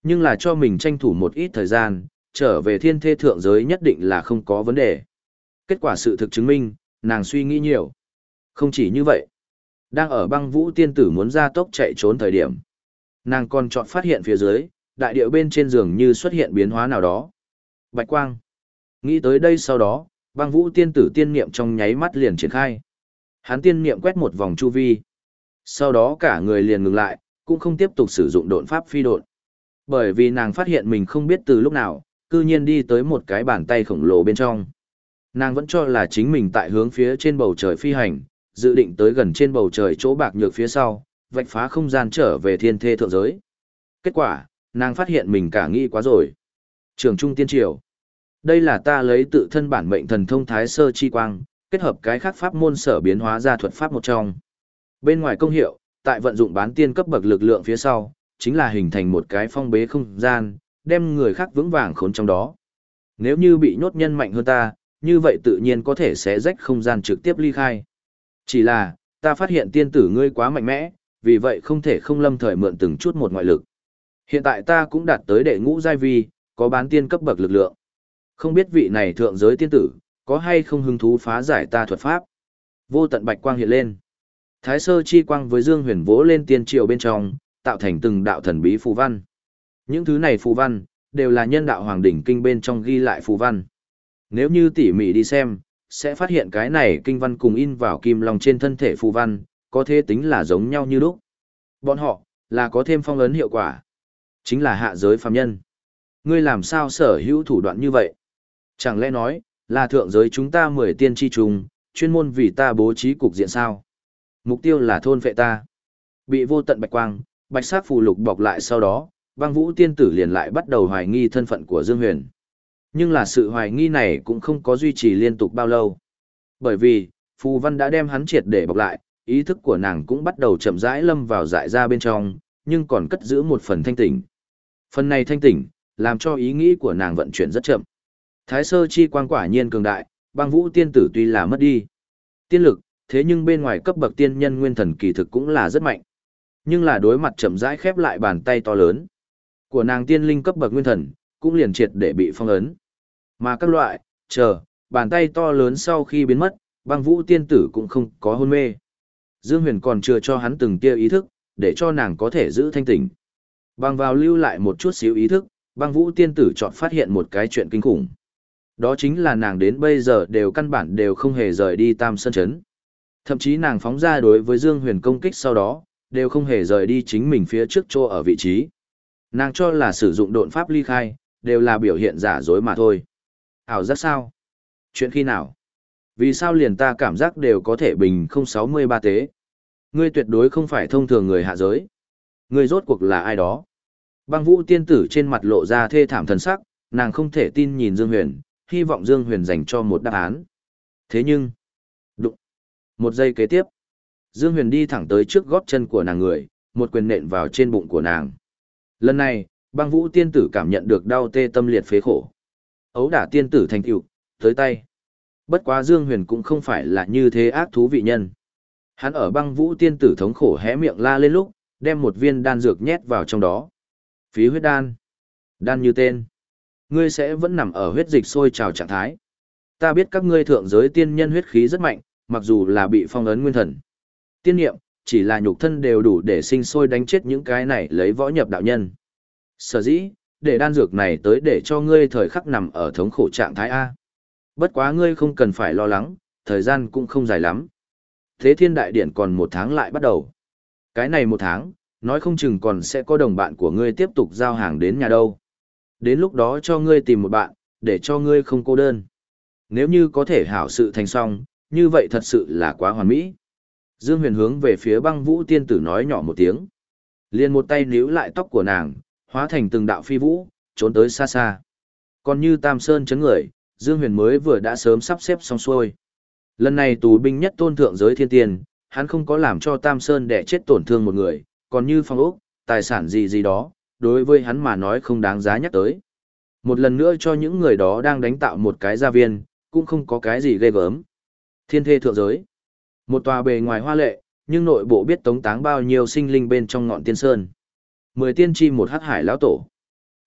Nhưng là cho mình tranh thủ một ít thời gian, trở về thiên thê thượng giới nhất định là không có vấn đề. Kết quả sự thực chứng minh, nàng suy nghĩ nhiều. Không chỉ như vậy, đang ở băng vũ tiên tử muốn ra tốc chạy trốn thời điểm. Nàng còn chọn phát hiện phía dưới, đại điệu bên trên giường như xuất hiện biến hóa nào đó. Bạch quang. Nghĩ tới đây sau đó, băng vũ tiên tử tiên niệm trong nháy mắt liền triển khai. Hắn tiên niệm quét một vòng chu vi. Sau đó cả người liền ngừng lại, cũng không tiếp tục sử dụng độn pháp phi độn. Bởi vì nàng phát hiện mình không biết từ lúc nào, cư nhiên đi tới một cái bàn tay khổng lồ bên trong. Nàng vẫn cho là chính mình tại hướng phía trên bầu trời phi hành, dự định tới gần trên bầu trời chỗ bạc nhược phía sau, vạch phá không gian trở về thiên thê thượng giới. Kết quả, nàng phát hiện mình cả nghĩ quá rồi. Trường Trung Tiên Triều. Đây là ta lấy tự thân bản mệnh thần thông Thái Sơ Chi Quang, kết hợp cái khác pháp môn sở biến hóa ra thuật pháp một trong. Bên ngoài công hiệu, tại vận dụng bán tiên cấp bậc lực lượng phía sau, chính là hình thành một cái phong bế không gian, đem người khác vững vàng khốn trong đó. Nếu như bị nhốt nhân mạnh hơn ta, như vậy tự nhiên có thể sẽ rách không gian trực tiếp ly khai. Chỉ là, ta phát hiện tiên tử ngươi quá mạnh mẽ, vì vậy không thể không lâm thời mượn từng chút một ngoại lực. Hiện tại ta cũng đạt tới đệ ngũ giai vi, có bán tiên cấp bậc lực lượng. Không biết vị này thượng giới tiên tử, có hay không hứng thú phá giải ta thuật pháp. Vô tận bạch quang hiện lên. Thái sơ chi quang với Dương Huyền vỗ lên tiên triều bên trong, tạo thành từng đạo thần bí phù văn. Những thứ này phù văn, đều là nhân đạo hoàng đỉnh kinh bên trong ghi lại phù văn. Nếu như tỉ mỉ đi xem, sẽ phát hiện cái này kinh văn cùng in vào kim long trên thân thể phù văn, có thể tính là giống nhau như lúc. Bọn họ, là có thêm phong ấn hiệu quả. Chính là hạ giới phàm nhân. Ngươi làm sao sở hữu thủ đoạn như vậy? Chẳng lẽ nói, là thượng giới chúng ta mười tiên tri trùng, chuyên môn vì ta bố trí cục diện sao? Mục tiêu là thôn phệ ta. Bị vô tận bạch quang, bạch sắc phù lục bọc lại sau đó, băng vũ tiên tử liền lại bắt đầu hoài nghi thân phận của Dương Huyền. Nhưng là sự hoài nghi này cũng không có duy trì liên tục bao lâu. Bởi vì, phù văn đã đem hắn triệt để bọc lại, ý thức của nàng cũng bắt đầu chậm rãi lâm vào dại ra bên trong, nhưng còn cất giữ một phần thanh tỉnh. Phần này thanh tỉnh, làm cho ý nghĩ của nàng vận chuyển rất chậm. Thái sơ chi quang quả nhiên cường đại, băng vũ tiên tử tuy là mất đi tiên lực, thế nhưng bên ngoài cấp bậc tiên nhân nguyên thần kỳ thực cũng là rất mạnh. Nhưng là đối mặt chậm rãi khép lại bàn tay to lớn của nàng tiên linh cấp bậc nguyên thần, cũng liền triệt để bị phong ấn. Mà các loại, chờ, bàn tay to lớn sau khi biến mất, băng vũ tiên tử cũng không có hôn mê. Dương Huyền còn chưa cho hắn từng tia ý thức, để cho nàng có thể giữ thanh tỉnh. Bằng vào lưu lại một chút xíu ý thức, băng vũ tiên tử chọn phát hiện một cái chuyện kinh khủng. Đó chính là nàng đến bây giờ đều căn bản đều không hề rời đi Tam Sơn Chấn. Thậm chí nàng phóng ra đối với Dương Huyền công kích sau đó, đều không hề rời đi chính mình phía trước chỗ ở vị trí. Nàng cho là sử dụng độn pháp ly khai, đều là biểu hiện giả dối mà thôi. Ảo giác sao? Chuyện khi nào? Vì sao liền ta cảm giác đều có thể bình không sáu mươi ba tế? Ngươi tuyệt đối không phải thông thường người hạ giới. Ngươi rốt cuộc là ai đó? Băng vũ tiên tử trên mặt lộ ra thê thảm thần sắc, nàng không thể tin nhìn Dương Huyền, hy vọng Dương Huyền dành cho một đáp án. Thế nhưng, đụng. Một giây kế tiếp, Dương Huyền đi thẳng tới trước gót chân của nàng người, một quyền nện vào trên bụng của nàng. Lần này, băng vũ tiên tử cảm nhận được đau tê tâm liệt phế khổ. Ấu đả tiên tử thành tựu, tới tay. Bất quá Dương Huyền cũng không phải là như thế ác thú vị nhân. Hắn ở băng vũ tiên tử thống khổ hé miệng la lên lúc, đem một viên đan dược nhét vào trong đó. Phí huyết đan. Đan như tên. Ngươi sẽ vẫn nằm ở huyết dịch sôi trào trạng thái. Ta biết các ngươi thượng giới tiên nhân huyết khí rất mạnh, mặc dù là bị phong ấn nguyên thần. Tiên niệm, chỉ là nhục thân đều đủ để sinh sôi đánh chết những cái này lấy võ nhập đạo nhân. Sở dĩ, để đan dược này tới để cho ngươi thời khắc nằm ở thống khổ trạng thái A. Bất quá ngươi không cần phải lo lắng, thời gian cũng không dài lắm. Thế thiên đại điển còn một tháng lại bắt đầu. Cái này một tháng, nói không chừng còn sẽ có đồng bạn của ngươi tiếp tục giao hàng đến nhà đâu. Đến lúc đó cho ngươi tìm một bạn, để cho ngươi không cô đơn. Nếu như có thể hảo sự thành xong, như vậy thật sự là quá hoàn mỹ. Dương Huyền hướng về phía băng vũ tiên tử nói nhỏ một tiếng. Liền một tay níu lại tóc của nàng, hóa thành từng đạo phi vũ, trốn tới xa xa. Còn như Tam Sơn chấn người, Dương Huyền mới vừa đã sớm sắp xếp xong xuôi. Lần này tù binh nhất tôn thượng giới thiên tiền, hắn không có làm cho Tam Sơn đẻ chết tổn thương một người, còn như phong ốc, tài sản gì gì đó, đối với hắn mà nói không đáng giá nhắc tới. Một lần nữa cho những người đó đang đánh tạo một cái gia viên, cũng không có cái gì ghê gớm. Thiên thê thượng giới. Một tòa bề ngoài hoa lệ, nhưng nội bộ biết tống táng bao nhiêu sinh linh bên trong ngọn tiên sơn. Mười tiên tri một hắc hải lão tổ.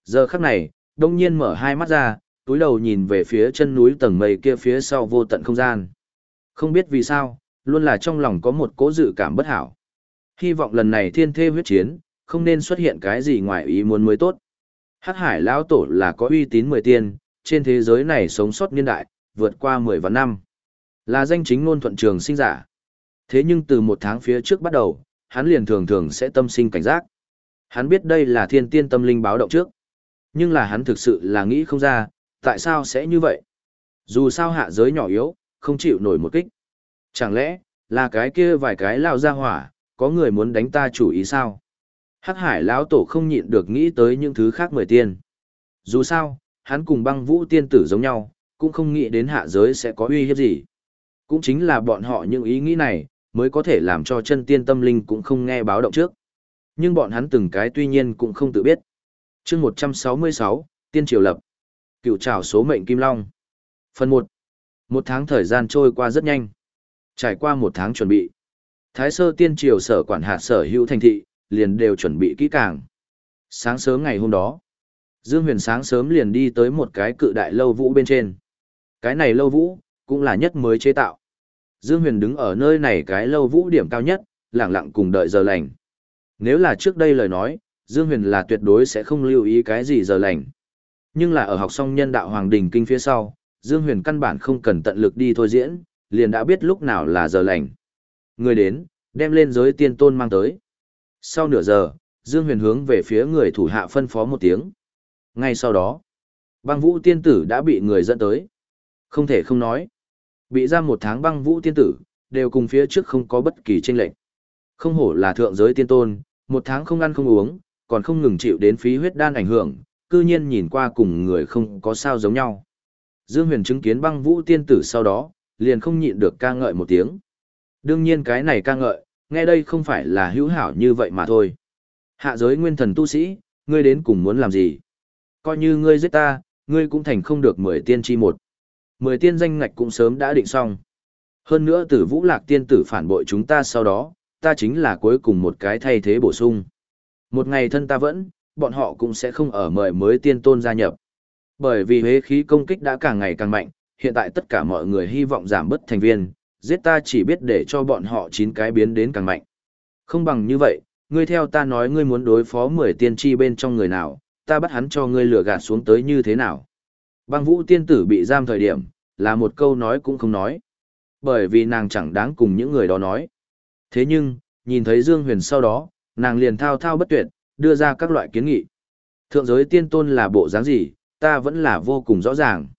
Giờ khắc này, đông nhiên mở hai mắt ra, túi đầu nhìn về phía chân núi tầng mây kia phía sau vô tận không gian. Không biết vì sao, luôn là trong lòng có một cố dự cảm bất hảo. Hy vọng lần này thiên thê huyết chiến, không nên xuất hiện cái gì ngoài ý muốn mới tốt. Hắc Hải lão tổ là có uy tín mười tiên, trên thế giới này sống sót niên đại, vượt qua mười vạn năm. Là danh chính ngôn thuận trường sinh giả. Thế nhưng từ một tháng phía trước bắt đầu, hắn liền thường thường sẽ tâm sinh cảnh giác. Hắn biết đây là thiên tiên tâm linh báo động trước. Nhưng là hắn thực sự là nghĩ không ra, tại sao sẽ như vậy? Dù sao hạ giới nhỏ yếu, không chịu nổi một kích. Chẳng lẽ, là cái kia vài cái lao ra hỏa, có người muốn đánh ta chủ ý sao? Hắc Hải lão tổ không nhịn được nghĩ tới những thứ khác mười tiên. Dù sao, hắn cùng băng vũ tiên tử giống nhau, cũng không nghĩ đến hạ giới sẽ có uy hiếp gì. Cũng chính là bọn họ những ý nghĩ này, mới có thể làm cho chân tiên tâm linh cũng không nghe báo động trước. Nhưng bọn hắn từng cái tuy nhiên cũng không tự biết. chương một trăm sáu mươi sáu, Tiên Triều Lập. Cựu trảo số mệnh Kim Long. Phần một. Một tháng thời gian trôi qua rất nhanh. Trải qua một tháng chuẩn bị. Thái Sơ Tiên Triều sở quản hạt sở hữu thành thị, liền đều chuẩn bị kỹ càng. Sáng sớm ngày hôm đó, Dương Huyền sáng sớm liền đi tới một cái cự đại lâu vũ bên trên. Cái này lâu vũ, cũng là nhất mới chế tạo. Dương Huyền đứng ở nơi này cái lâu vũ điểm cao nhất, lặng lặng cùng đợi giờ lành. Nếu là trước đây lời nói, Dương Huyền là tuyệt đối sẽ không lưu ý cái gì giờ lành. Nhưng là ở học xong nhân đạo Hoàng Đình Kinh phía sau, Dương Huyền căn bản không cần tận lực đi thôi diễn, liền đã biết lúc nào là giờ lành. Người đến, đem lên giới tiên tôn mang tới. Sau nửa giờ, Dương Huyền hướng về phía người thủ hạ phân phó một tiếng. Ngay sau đó, băng vũ tiên tử đã bị người dẫn tới. Không thể không nói. Bị giam một tháng băng vũ tiên tử, đều cùng phía trước không có bất kỳ chênh lệch. Không hổ là thượng giới tiên tôn, một tháng không ăn không uống, còn không ngừng chịu đến phí huyết đan ảnh hưởng, cư nhiên nhìn qua cùng người không có sao giống nhau. Dương Huyền chứng kiến băng vũ tiên tử sau đó, liền không nhịn được ca ngợi một tiếng. Đương nhiên cái này ca ngợi, nghe đây không phải là hữu hảo như vậy mà thôi. Hạ giới nguyên thần tu sĩ, ngươi đến cùng muốn làm gì? Coi như ngươi giết ta, ngươi cũng thành không được mười tiên chi một. Mười tiên danh ngạch cũng sớm đã định xong. Hơn nữa tử vũ lạc tiên tử phản bội chúng ta sau đó, ta chính là cuối cùng một cái thay thế bổ sung. Một ngày thân ta vẫn, bọn họ cũng sẽ không ở mời mới tiên tôn gia nhập. Bởi vì huế khí công kích đã càng ngày càng mạnh, hiện tại tất cả mọi người hy vọng giảm bớt thành viên, giết ta chỉ biết để cho bọn họ chín cái biến đến càng mạnh. Không bằng như vậy, ngươi theo ta nói ngươi muốn đối phó mười tiên tri bên trong người nào, ta bắt hắn cho ngươi lừa gạt xuống tới như thế nào. Băng vũ tiên tử bị giam thời điểm, là một câu nói cũng không nói. Bởi vì nàng chẳng đáng cùng những người đó nói. Thế nhưng, nhìn thấy Dương Huyền sau đó, nàng liền thao thao bất tuyệt, đưa ra các loại kiến nghị. Thượng giới tiên tôn là bộ dáng gì, ta vẫn là vô cùng rõ ràng.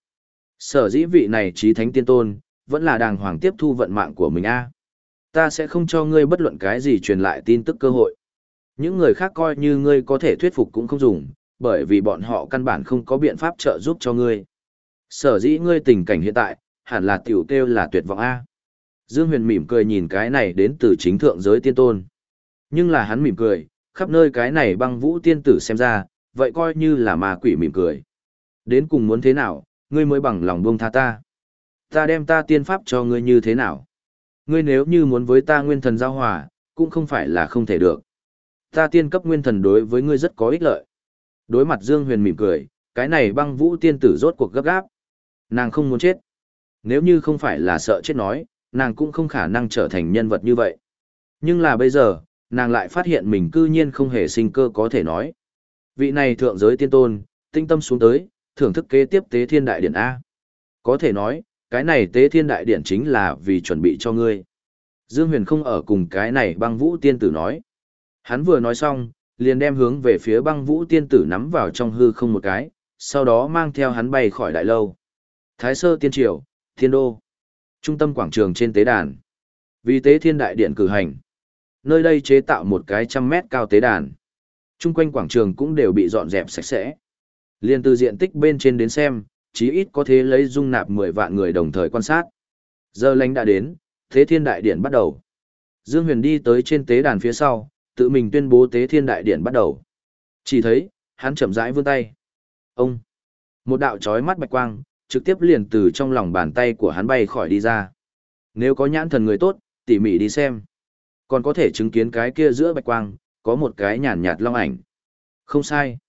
Sở dĩ vị này trí thánh tiên tôn, vẫn là đàng hoàng tiếp thu vận mạng của mình a. Ta sẽ không cho ngươi bất luận cái gì truyền lại tin tức cơ hội. Những người khác coi như ngươi có thể thuyết phục cũng không dùng, bởi vì bọn họ căn bản không có biện pháp trợ giúp cho ngươi. Sở dĩ ngươi tình cảnh hiện tại, hẳn là tiểu kêu là tuyệt vọng a. Dương Huyền mỉm cười nhìn cái này đến từ chính thượng giới tiên tôn. Nhưng là hắn mỉm cười, khắp nơi cái này băng vũ tiên tử xem ra, vậy coi như là ma quỷ mỉm cười. Đến cùng muốn thế nào, ngươi mới bằng lòng buông tha ta. Ta đem ta tiên pháp cho ngươi như thế nào? Ngươi nếu như muốn với ta nguyên thần giao hòa, cũng không phải là không thể được. Ta tiên cấp nguyên thần đối với ngươi rất có ích lợi. Đối mặt Dương Huyền mỉm cười, cái này băng vũ tiên tử rốt cuộc gấp gáp. Nàng không muốn chết. Nếu như không phải là sợ chết nói, nàng cũng không khả năng trở thành nhân vật như vậy. Nhưng là bây giờ, nàng lại phát hiện mình cư nhiên không hề sinh cơ có thể nói. Vị này thượng giới tiên tôn, tinh tâm xuống tới, thưởng thức kế tiếp tế thiên đại điển A. Có thể nói, cái này tế thiên đại điển chính là vì chuẩn bị cho ngươi. Dương Huyền không ở cùng cái này băng vũ tiên tử nói. Hắn vừa nói xong, liền đem hướng về phía băng vũ tiên tử nắm vào trong hư không một cái, sau đó mang theo hắn bay khỏi đại lâu. Thái Sơ Tiên Triều, Thiên Đô. Trung tâm quảng trường trên tế đàn. Vì tế thiên đại điện cử hành. Nơi đây chế tạo một cái trăm mét cao tế đàn. Trung quanh quảng trường cũng đều bị dọn dẹp sạch sẽ. Liên từ diện tích bên trên đến xem, chí ít có thể lấy dung nạp mười vạn người đồng thời quan sát. Giờ lành đã đến, tế thiên đại điện bắt đầu. Dương Huyền đi tới trên tế đàn phía sau, tự mình tuyên bố tế thiên đại điện bắt đầu. Chỉ thấy, hắn chậm rãi vươn tay. Ông! Một đạo chói mắt bạch quang, trực tiếp liền từ trong lòng bàn tay của hắn bay khỏi đi ra. Nếu có nhãn thần người tốt, tỉ mỉ đi xem. Còn có thể chứng kiến cái kia giữa bạch quang, có một cái nhàn nhạt long ảnh. Không sai.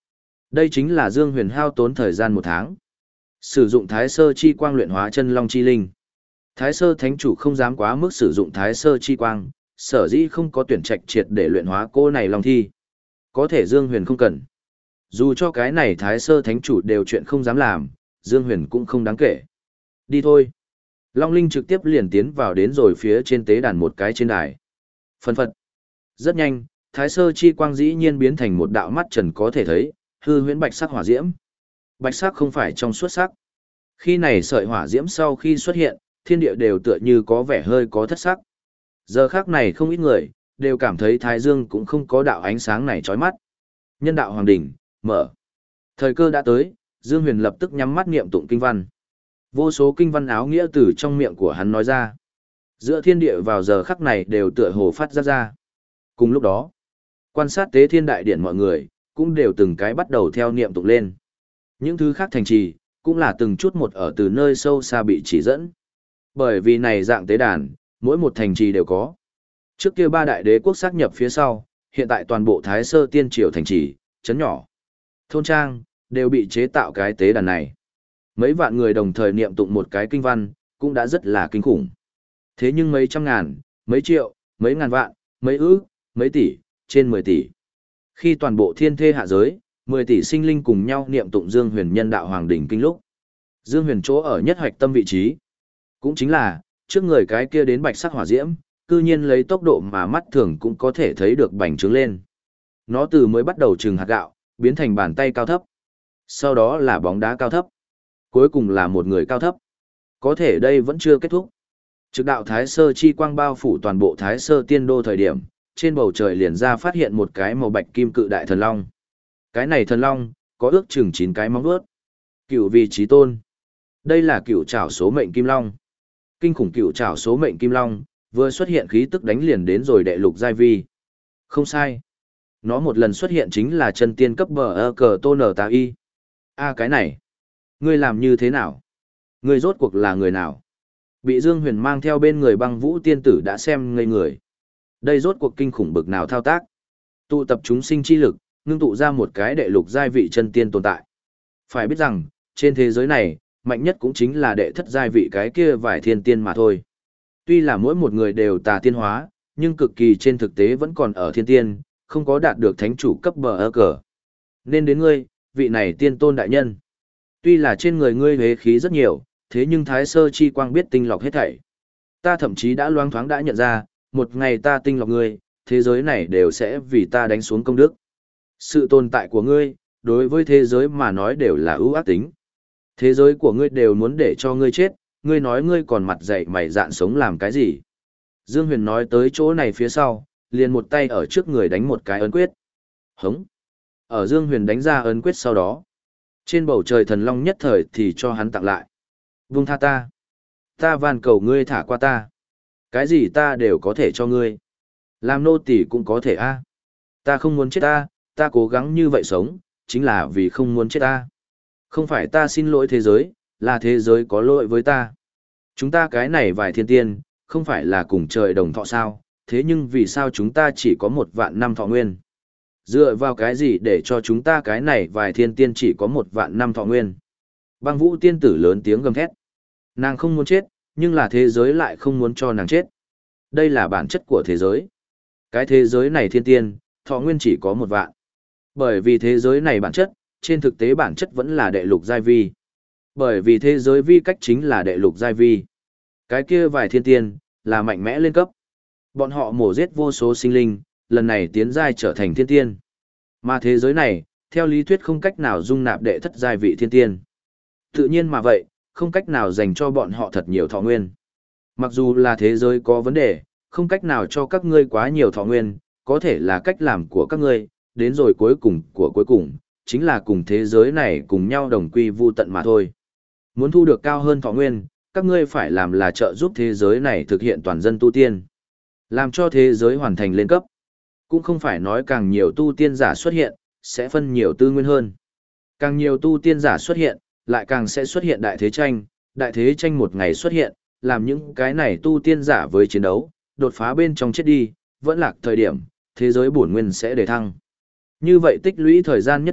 Đây chính là Dương Huyền hao tốn thời gian một tháng. Sử dụng Thái Sơ Chi Quang luyện hóa chân long chi linh. Thái Sơ Thánh Chủ không dám quá mức sử dụng Thái Sơ Chi Quang, sở dĩ không có tuyển trạch triệt để luyện hóa cô này long thi. Có thể Dương Huyền không cần. Dù cho cái này Thái Sơ Thánh Chủ đều chuyện không dám làm, Dương Huyền cũng không đáng kể. Đi thôi. Long Linh trực tiếp liền tiến vào đến rồi phía trên tế đàn một cái trên đài. Phân phật. Rất nhanh, Thái Sơ Chi Quang dĩ nhiên biến thành một đạo mắt trần có thể thấy, hư huyễn bạch sắc hỏa diễm. Bạch sắc không phải trong suốt sắc. Khi này sợi hỏa diễm sau khi xuất hiện, thiên địa đều tựa như có vẻ hơi có thất sắc. Giờ khác này không ít người, đều cảm thấy Thái Dương cũng không có đạo ánh sáng này chói mắt. Nhân đạo hoàng đỉnh, mở. Thời cơ đã tới, Dương Huyền lập tức nhắm mắt niệm tụng kinh văn. Vô số kinh văn áo nghĩa từ trong miệng của hắn nói ra. Giữa thiên địa vào giờ khắc này đều tựa hồ phát ra ra. Cùng lúc đó, quan sát tế thiên đại điện mọi người, cũng đều từng cái bắt đầu theo niệm tụng lên. Những thứ khác thành trì, cũng là từng chút một ở từ nơi sâu xa bị chỉ dẫn. Bởi vì này dạng tế đàn, mỗi một thành trì đều có. Trước kia ba đại đế quốc xác nhập phía sau, hiện tại toàn bộ Thái Sơ Tiên Triều thành trì, trấn nhỏ, thôn trang, đều bị chế tạo cái tế đàn này. Mấy vạn người đồng thời niệm tụng một cái kinh văn, cũng đã rất là kinh khủng. Thế nhưng mấy trăm ngàn, mấy triệu, mấy ngàn vạn, mấy ước, mấy tỷ, trên mười tỷ. Khi toàn bộ thiên thê hạ giới, mười tỷ sinh linh cùng nhau niệm tụng Dương Huyền Nhân Đạo Hoàng Đỉnh kinh lúc. Dương Huyền chỗ ở nhất hoạch tâm vị trí. Cũng chính là, trước người cái kia đến bạch sắc hỏa diễm, cư nhiên lấy tốc độ mà mắt thường cũng có thể thấy được bành trướng lên. Nó từ mới bắt đầu chừng hạt gạo, biến thành bàn tay cao thấp. Sau đó là bóng đá cao thấp. Cuối cùng là một người cao thấp. Có thể đây vẫn chưa kết thúc. Trực đạo Thái Sơ Chi Quang bao phủ toàn bộ Thái Sơ Tiên Đô thời điểm, trên bầu trời liền ra phát hiện một cái màu bạch kim cự đại thần long. Cái này thần long, có ước chừng chín cái móng vuốt. Cựu vị trí tôn. Đây là cựu trảo số mệnh kim long. Kinh khủng cựu trảo số mệnh kim long, vừa xuất hiện khí tức đánh liền đến rồi đệ lục giai vi. Không sai. Nó một lần xuất hiện chính là chân tiên cấp bờ ơ cờ tôn ở tà y. A cái này. Ngươi làm như thế nào? Ngươi rốt cuộc là người nào? Bị Dương Huyền mang theo bên người băng vũ tiên tử đã xem ngây người. Đây rốt cuộc kinh khủng bực nào thao tác? Tụ tập chúng sinh chi lực, ngưng tụ ra một cái đệ lục giai vị chân tiên tồn tại. Phải biết rằng, trên thế giới này, mạnh nhất cũng chính là đệ thất giai vị cái kia vài thiên tiên mà thôi. Tuy là mỗi một người đều tà tiên hóa, nhưng cực kỳ trên thực tế vẫn còn ở thiên tiên, không có đạt được thánh chủ cấp bờ ơ cờ. Nên đến ngươi, vị này tiên tôn đại nhân. Tuy là trên người ngươi huế khí rất nhiều, thế nhưng Thái Sơ Chi Quang biết tinh lọc hết thảy. Ta thậm chí đã loáng thoáng đã nhận ra, một ngày ta tinh lọc ngươi, thế giới này đều sẽ vì ta đánh xuống công đức. Sự tồn tại của ngươi, đối với thế giới mà nói đều là ưu ác tính. Thế giới của ngươi đều muốn để cho ngươi chết, ngươi nói ngươi còn mặt dày mày dạn sống làm cái gì. Dương Huyền nói tới chỗ này phía sau, liền một tay ở trước người đánh một cái ấn quyết. Hống. Ở Dương Huyền đánh ra ấn quyết sau đó, trên bầu trời thần long nhất thời thì cho hắn tặng lại. Vung tha ta. Ta van cầu ngươi thả qua ta. Cái gì ta đều có thể cho ngươi. Làm nô tỳ cũng có thể a. Ta không muốn chết ta, ta cố gắng như vậy sống, chính là vì không muốn chết ta. Không phải ta xin lỗi thế giới, là thế giới có lỗi với ta. Chúng ta cái này vài thiên tiên, không phải là cùng trời đồng thọ sao, thế nhưng vì sao chúng ta chỉ có một vạn năm thọ nguyên? Dựa vào cái gì để cho chúng ta cái này vài thiên tiên chỉ có một vạn năm thọ nguyên? Băng vũ tiên tử lớn tiếng gầm thét. Nàng không muốn chết, nhưng là thế giới lại không muốn cho nàng chết. Đây là bản chất của thế giới. Cái thế giới này thiên tiên, thọ nguyên chỉ có một vạn. Bởi vì thế giới này bản chất, trên thực tế bản chất vẫn là đệ lục giai vi. Bởi vì thế giới vi cách chính là đệ lục giai vi. Cái kia vài thiên tiên, là mạnh mẽ lên cấp. Bọn họ mổ giết vô số sinh linh, lần này tiến giai trở thành thiên tiên. Mà thế giới này, theo lý thuyết không cách nào dung nạp đệ thất giai vị thiên tiên. Tự nhiên mà vậy, không cách nào dành cho bọn họ thật nhiều thọ nguyên. Mặc dù là thế giới có vấn đề, không cách nào cho các ngươi quá nhiều thọ nguyên, có thể là cách làm của các ngươi, đến rồi cuối cùng của cuối cùng, chính là cùng thế giới này cùng nhau đồng quy vu tận mà thôi. Muốn thu được cao hơn thọ nguyên, các ngươi phải làm là trợ giúp thế giới này thực hiện toàn dân tu tiên. Làm cho thế giới hoàn thành lên cấp. Cũng không phải nói càng nhiều tu tiên giả xuất hiện, sẽ phân nhiều tư nguyên hơn. Càng nhiều tu tiên giả xuất hiện, lại càng sẽ xuất hiện đại thế tranh, đại thế tranh một ngày xuất hiện, làm những cái này tu tiên giả với chiến đấu, đột phá bên trong chết đi, vẫn lạc thời điểm, thế giới bổn nguyên sẽ đề thăng. Như vậy tích lũy thời gian nhất định,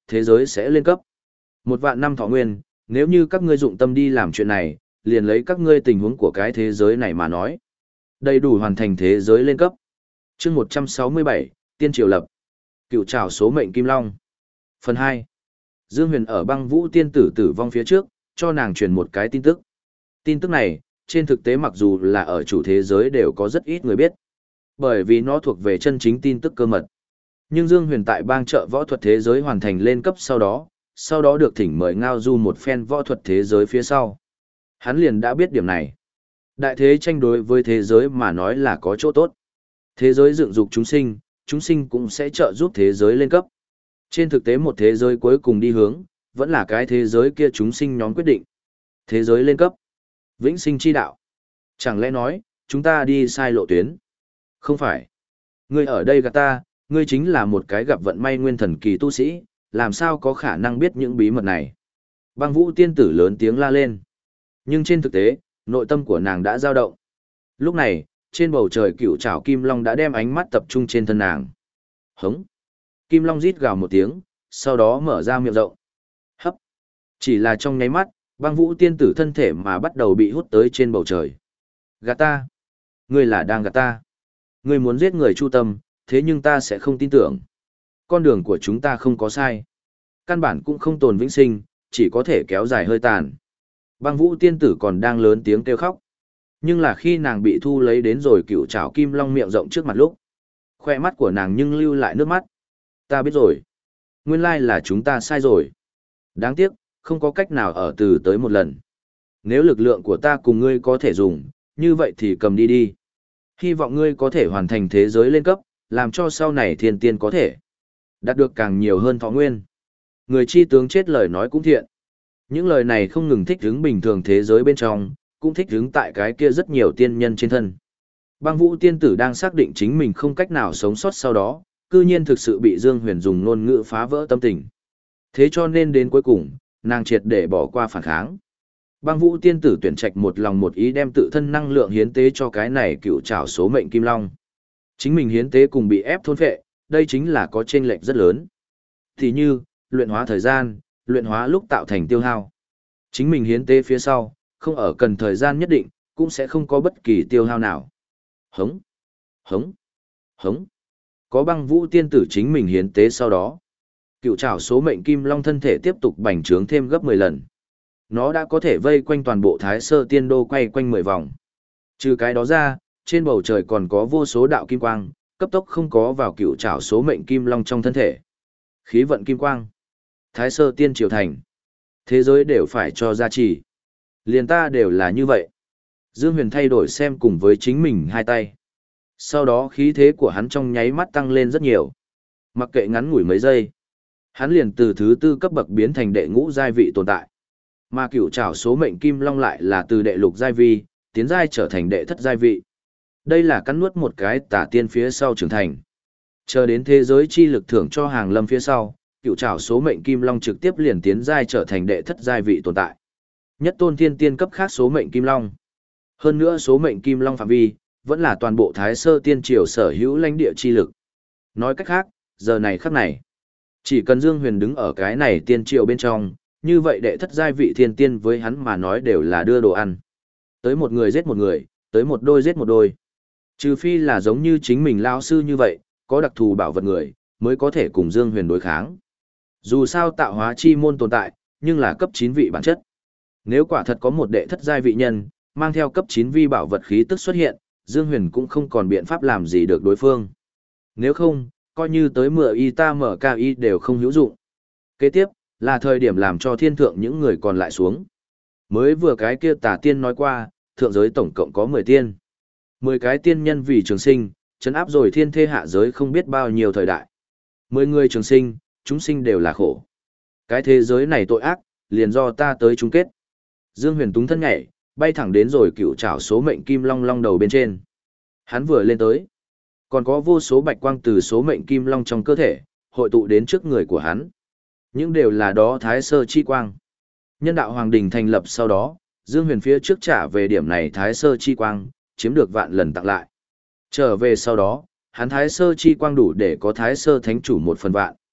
thế giới sẽ lên cấp. Một vạn năm thọ nguyên, nếu như các ngươi dụng tâm đi làm chuyện này, liền lấy các ngươi tình huống của cái thế giới này mà nói. Đầy đủ hoàn thành thế giới lên cấp. chương một trăm sáu mươi bảy, Tiên Triều Lập. Cựu trảo số mệnh Kim Long. Phần hai. Dương Huyền ở băng vũ tiên tử tử vong phía trước, cho nàng truyền một cái tin tức. Tin tức này, trên thực tế mặc dù là ở chủ thế giới đều có rất ít người biết. Bởi vì nó thuộc về chân chính tin tức cơ mật. Nhưng Dương Huyền tại bang trợ võ thuật thế giới hoàn thành lên cấp sau đó, sau đó được thỉnh mời ngao du một phen võ thuật thế giới phía sau. Hắn liền đã biết điểm này. Đại thế tranh đối với thế giới mà nói là có chỗ tốt. Thế giới dựng dục chúng sinh, chúng sinh cũng sẽ trợ giúp thế giới lên cấp. Trên thực tế một thế giới cuối cùng đi hướng, vẫn là cái thế giới kia chúng sinh nhóm quyết định. Thế giới lên cấp. Vĩnh sinh chi đạo. Chẳng lẽ nói, chúng ta đi sai lộ tuyến? Không phải. Ngươi ở đây gạt ta, ngươi chính là một cái gặp vận may nguyên thần kỳ tu sĩ, làm sao có khả năng biết những bí mật này? Băng vũ tiên tử lớn tiếng la lên. Nhưng trên thực tế, nội tâm của nàng đã dao động. Lúc này, trên bầu trời cựu trảo Kim Long đã đem ánh mắt tập trung trên thân nàng. Hống. Kim Long rít gào một tiếng, sau đó mở ra miệng rộng. Hấp. Chỉ là trong nháy mắt, băng vũ tiên tử thân thể mà bắt đầu bị hút tới trên bầu trời. Gạt ta. Ngươi là đang gạt ta. Ngươi muốn giết người chu tâm, thế nhưng ta sẽ không tin tưởng. Con đường của chúng ta không có sai. Căn bản cũng không tồn vĩnh sinh, chỉ có thể kéo dài hơi tàn. Băng vũ tiên tử còn đang lớn tiếng kêu khóc. Nhưng là khi nàng bị thu lấy đến rồi cựu trảo Kim Long miệng rộng trước mặt lúc. Khoe mắt của nàng nhưng lưu lại nước mắt. Ta biết rồi. Nguyên lai là chúng ta sai rồi. Đáng tiếc, không có cách nào ở từ tới một lần. Nếu lực lượng của ta cùng ngươi có thể dùng, như vậy thì cầm đi đi. Hy vọng ngươi có thể hoàn thành thế giới lên cấp, làm cho sau này thiên tiên có thể đạt được càng nhiều hơn thọ nguyên. Người chi tướng chết lời nói cũng thiện. Những lời này không ngừng thích ứng bình thường thế giới bên trong, cũng thích ứng tại cái kia rất nhiều tiên nhân trên thân. Băng vũ tiên tử đang xác định chính mình không cách nào sống sót sau đó, cư nhiên thực sự bị Dương Huyền dùng ngôn ngữ phá vỡ tâm tình. Thế cho nên đến cuối cùng, nàng triệt để bỏ qua phản kháng. Băng vũ tiên tử tuyển trạch một lòng một ý đem tự thân năng lượng hiến tế cho cái này cựu trảo số mệnh Kim Long. Chính mình hiến tế cùng bị ép thôn phệ, đây chính là có chênh lệch rất lớn. Thì như, luyện hóa thời gian, luyện hóa lúc tạo thành tiêu hao. Chính mình hiến tế phía sau, không ở cần thời gian nhất định, cũng sẽ không có bất kỳ tiêu hao nào. Hống, hống, hống. Có băng vũ tiên tử chính mình hiến tế sau đó. Cựu trảo số mệnh Kim Long thân thể tiếp tục bành trướng thêm gấp mười lần. Nó đã có thể vây quanh toàn bộ Thái Sơ Tiên Đô quay quanh mười vòng. Trừ cái đó ra, trên bầu trời còn có vô số đạo kim quang, cấp tốc không có vào cựu trảo số mệnh Kim Long trong thân thể. Khí vận kim quang. Thái Sơ Tiên Triều Thành. Thế giới đều phải cho gia trì. Liền ta đều là như vậy. Dương Huyền thay đổi xem cùng với chính mình hai tay. Sau đó khí thế của hắn trong nháy mắt tăng lên rất nhiều. Mặc kệ ngắn ngủi mấy giây, hắn liền từ thứ tư cấp bậc biến thành đệ ngũ giai vị tồn tại. Mà cựu trảo số mệnh Kim Long lại là từ đệ lục giai vị, tiến giai trở thành đệ thất giai vị. Đây là cắn nuốt một cái tả tiên phía sau trưởng thành. Chờ đến thế giới chi lực thưởng cho hàng lâm phía sau, cựu trảo số mệnh Kim Long trực tiếp liền tiến giai trở thành đệ thất giai vị tồn tại. Nhất tôn thiên tiên cấp khác số mệnh Kim Long. Hơn nữa số mệnh Kim Long phạm vi, vẫn là toàn bộ Thái Sơ Tiên Triều sở hữu lãnh địa chi lực. Nói cách khác, giờ này khắc này, chỉ cần Dương Huyền đứng ở cái này tiên triều bên trong, như vậy đệ thất giai vị thiên tiên với hắn mà nói đều là đưa đồ ăn. Tới một người giết một người, tới một đôi giết một đôi. Trừ phi là giống như chính mình lao sư như vậy, có đặc thù bảo vật người, mới có thể cùng Dương Huyền đối kháng. Dù sao tạo hóa chi môn tồn tại, nhưng là cấp chín vị bản chất. Nếu quả thật có một đệ thất giai vị nhân, mang theo cấp chín vi bảo vật khí tức xuất hiện, Dương Huyền cũng không còn biện pháp làm gì được đối phương. Nếu không, coi như tới mưa y ta mở ca y đều không hữu dụng. Kế tiếp, là thời điểm làm cho thiên thượng những người còn lại xuống. Mới vừa cái kia tà tiên nói qua, thượng giới tổng cộng có mười tiên. mười cái tiên nhân vì trường sinh, trấn áp rồi thiên thê hạ giới không biết bao nhiêu thời đại. mười người trường sinh, chúng sinh đều là khổ. Cái thế giới này tội ác, liền do ta tới chung kết. Dương Huyền túng thân nhảy, bay thẳng đến rồi cựu trảo số mệnh Kim Long long đầu bên trên. Hắn vừa lên tới, còn có vô số bạch quang từ số mệnh Kim Long trong cơ thể, hội tụ đến trước người của hắn. Những đều là đó Thái Sơ chi quang. Nhân đạo Hoàng Đình thành lập sau đó, Dương Huyền phía trước trả về điểm này Thái Sơ chi quang, chiếm được vạn lần tặng lại. Trở về sau đó, hắn Thái Sơ chi quang đủ để có Thái Sơ thánh chủ một phần vạn.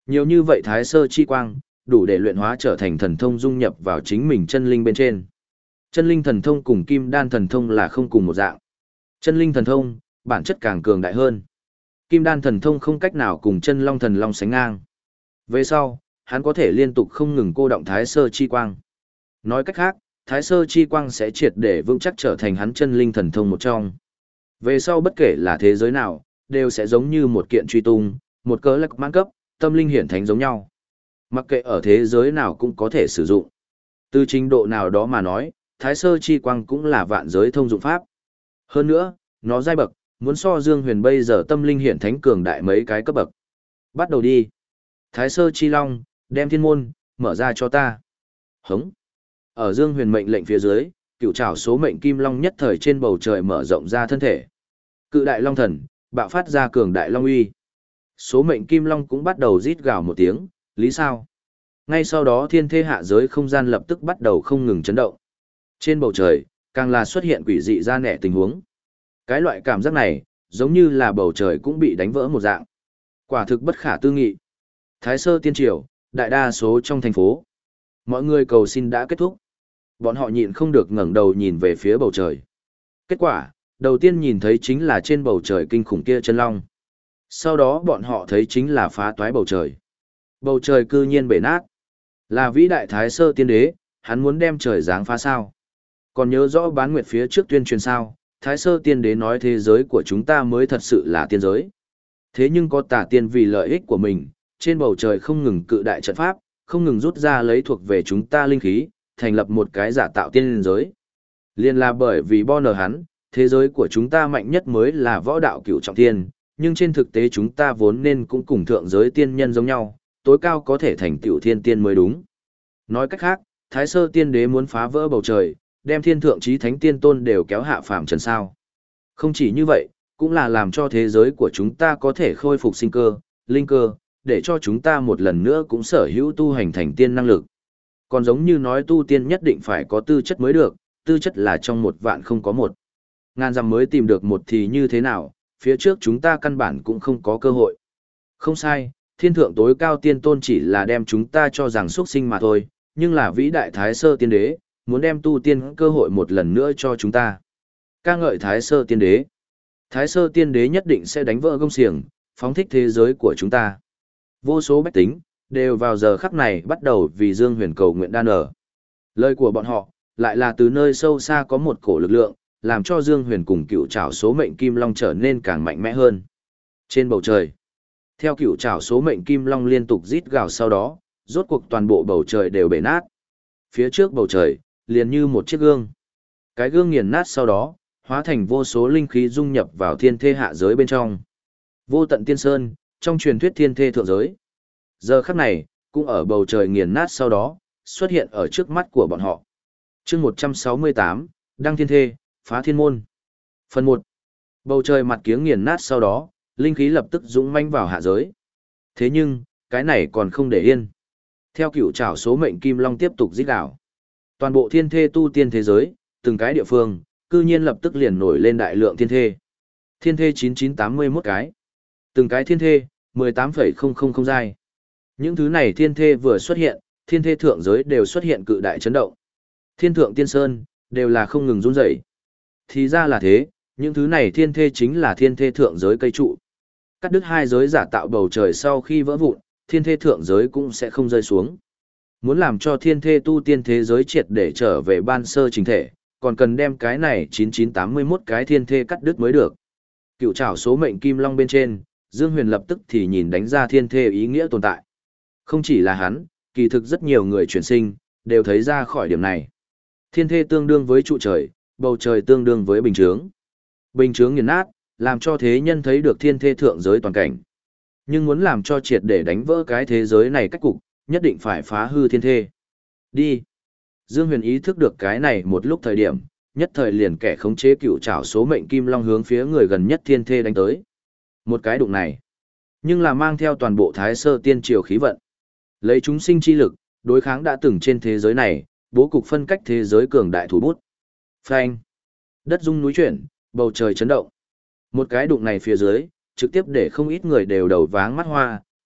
Nhiều như vậy thái sơ chi quang, đủ để luyện hóa trở thành thần thông dung nhập vào chính mình chân linh bên trên. Chân linh thần thông cùng kim đan thần thông là không cùng một dạng. Chân linh thần thông, bản chất càng cường đại hơn. Kim đan thần thông không cách nào cùng chân long thần long sánh ngang. Về sau, hắn có thể liên tục không ngừng cô động thái sơ chi quang. Nói cách khác, thái sơ chi quang sẽ triệt để vững chắc trở thành hắn chân linh thần thông một trong. Về sau bất kể là thế giới nào, đều sẽ giống như một kiện truy tung, một cớ lạc mãn cấp, tâm linh hiển thánh giống nhau. Mặc kệ ở thế giới nào cũng có thể sử dụng. Từ trình độ nào đó mà nói, thái sơ chi quang cũng là vạn giới thông dụng pháp. Hơn nữa, nó giai bậc, muốn so Dương Huyền bây giờ tâm linh hiển thánh cường đại mấy cái cấp bậc. Bắt đầu đi. Thái sơ chi long, đem thiên môn, mở ra cho ta. Hống. Ở Dương Huyền mệnh lệnh phía dưới, cựu trảo số mệnh kim long nhất thời trên bầu trời mở rộng ra thân thể. Cự đại long thần, bạo phát ra cường đại long uy. Số mệnh kim long cũng bắt đầu rít gào một tiếng, lý sao? Ngay sau đó thiên thê hạ giới không gian lập tức bắt đầu không ngừng chấn động. Trên bầu trời, càng là xuất hiện quỷ dị ra nẻ tình huống. Cái loại cảm giác này, giống như là bầu trời cũng bị đánh vỡ một dạng. Quả thực bất khả tư nghị. Thái sơ tiên triều, đại đa số trong thành phố. Mọi người cầu xin đã kết thúc. Bọn họ nhịn không được ngẩng đầu nhìn về phía bầu trời. Kết quả, đầu tiên nhìn thấy chính là trên bầu trời kinh khủng kia chân long. Sau đó bọn họ thấy chính là phá toái bầu trời. Bầu trời cư nhiên bể nát. Là vĩ đại thái sơ tiên đế, hắn muốn đem trời giáng phá sao. Còn nhớ rõ bán nguyệt phía trước tuyên truyền sao, thái sơ tiên đế nói thế giới của chúng ta mới thật sự là tiên giới. Thế nhưng có tà tiên vì lợi ích của mình, trên bầu trời không ngừng cự đại trận pháp, không ngừng rút ra lấy thuộc về chúng ta linh khí, thành lập một cái giả tạo tiên giới. Liên là bởi vì Bonner hắn, thế giới của chúng ta mạnh nhất mới là võ đạo cửu trọng thiên, nhưng trên thực tế chúng ta vốn nên cũng cùng thượng giới tiên nhân giống nhau, tối cao có thể thành tiểu thiên tiên mới đúng. Nói cách khác, Thái Sơ Tiên Đế muốn phá vỡ bầu trời, đem thiên thượng chí thánh tiên tôn đều kéo hạ phàm trần sao. Không chỉ như vậy, cũng là làm cho thế giới của chúng ta có thể khôi phục sinh cơ, linh cơ, để cho chúng ta một lần nữa cũng sở hữu tu hành thành tiên năng lực. Còn giống như nói tu tiên nhất định phải có tư chất mới được, tư chất là trong một vạn không có một. Ngàn dặm mới tìm được một thì như thế nào, phía trước chúng ta căn bản cũng không có cơ hội. Không sai, thiên thượng tối cao tiên tôn chỉ là đem chúng ta cho rằng xuất sinh mà thôi, nhưng là vĩ đại Thái Sơ Tiên Đế, muốn đem tu tiên cơ hội một lần nữa cho chúng ta. Ca ngợi Thái Sơ Tiên Đế. Thái Sơ Tiên Đế nhất định sẽ đánh vỡ gông xiềng, phóng thích thế giới của chúng ta. Vô số bách tính, đều vào giờ khắc này bắt đầu vì Dương Huyền cầu nguyện đan ở. Lời của bọn họ, lại là từ nơi sâu xa có một cổ lực lượng, làm cho Dương Huyền cùng cựu trảo số mệnh Kim Long trở nên càng mạnh mẽ hơn. Trên bầu trời, theo cựu trảo số mệnh Kim Long liên tục rít gào sau đó, rốt cuộc toàn bộ bầu trời đều bể nát. Phía trước bầu trời, liền như một chiếc gương. Cái gương nghiền nát sau đó, hóa thành vô số linh khí dung nhập vào thiên thê hạ giới bên trong. Vô tận tiên sơn, trong truyền thuyết thiên thê thượng giới. Giờ khắc này, cũng ở bầu trời nghiền nát sau đó, xuất hiện ở trước mắt của bọn họ. chương một trăm sáu mươi tám, Đăng Thiên Thê, Phá Thiên Môn. Phần một. Bầu trời mặt kiếng nghiền nát sau đó, linh khí lập tức dũng manh vào hạ giới. Thế nhưng, cái này còn không để yên. Theo cựu trảo số mệnh Kim Long tiếp tục giết đảo. Toàn bộ thiên thê tu tiên thế giới, từng cái địa phương, cư nhiên lập tức liền nổi lên đại lượng thiên thê. Thiên thê chín chín tám mươi mốt cái. Từng cái thiên thê, mười tám phẩy không không không giai. Những thứ này thiên thê vừa xuất hiện, thiên thê thượng giới đều xuất hiện cự đại chấn động. Thiên thượng tiên sơn, đều là không ngừng run rẩy. Thì ra là thế, những thứ này thiên thê chính là thiên thê thượng giới cây trụ. Cắt đứt hai giới giả tạo bầu trời sau khi vỡ vụn, thiên thê thượng giới cũng sẽ không rơi xuống. Muốn làm cho thiên thê tu tiên thế giới triệt để trở về ban sơ chính thể, còn cần đem cái này chín chín tám mươi mốt cái thiên thê cắt đứt mới được. Cựu trảo số mệnh Kim Long bên trên, Dương Huyền lập tức thì nhìn đánh ra thiên thê ý nghĩa tồn tại. Không chỉ là hắn, kỳ thực rất nhiều người chuyển sinh, đều thấy ra khỏi điểm này. Thiên thê tương đương với trụ trời, bầu trời tương đương với bình chướng. Bình chướng nghiền nát, làm cho thế nhân thấy được thiên thê thượng giới toàn cảnh. Nhưng muốn làm cho triệt để đánh vỡ cái thế giới này cách cục, nhất định phải phá hư thiên thê. Đi. Dương Huyền ý thức được cái này một lúc thời điểm, nhất thời liền kẻ khống chế cựu trảo số mệnh Kim Long hướng phía người gần nhất thiên thê đánh tới. Một cái đụng này, nhưng là mang theo toàn bộ Thái Sơ Tiên Triều khí vận. Lấy chúng sinh chi lực, đối kháng đã từng trên thế giới này, bố cục phân cách thế giới cường đại thủ bút. Phanh. Đất rung núi chuyển, bầu trời chấn động. Một cái đụng này phía dưới, trực tiếp để không ít người đều đầu váng mắt hoa,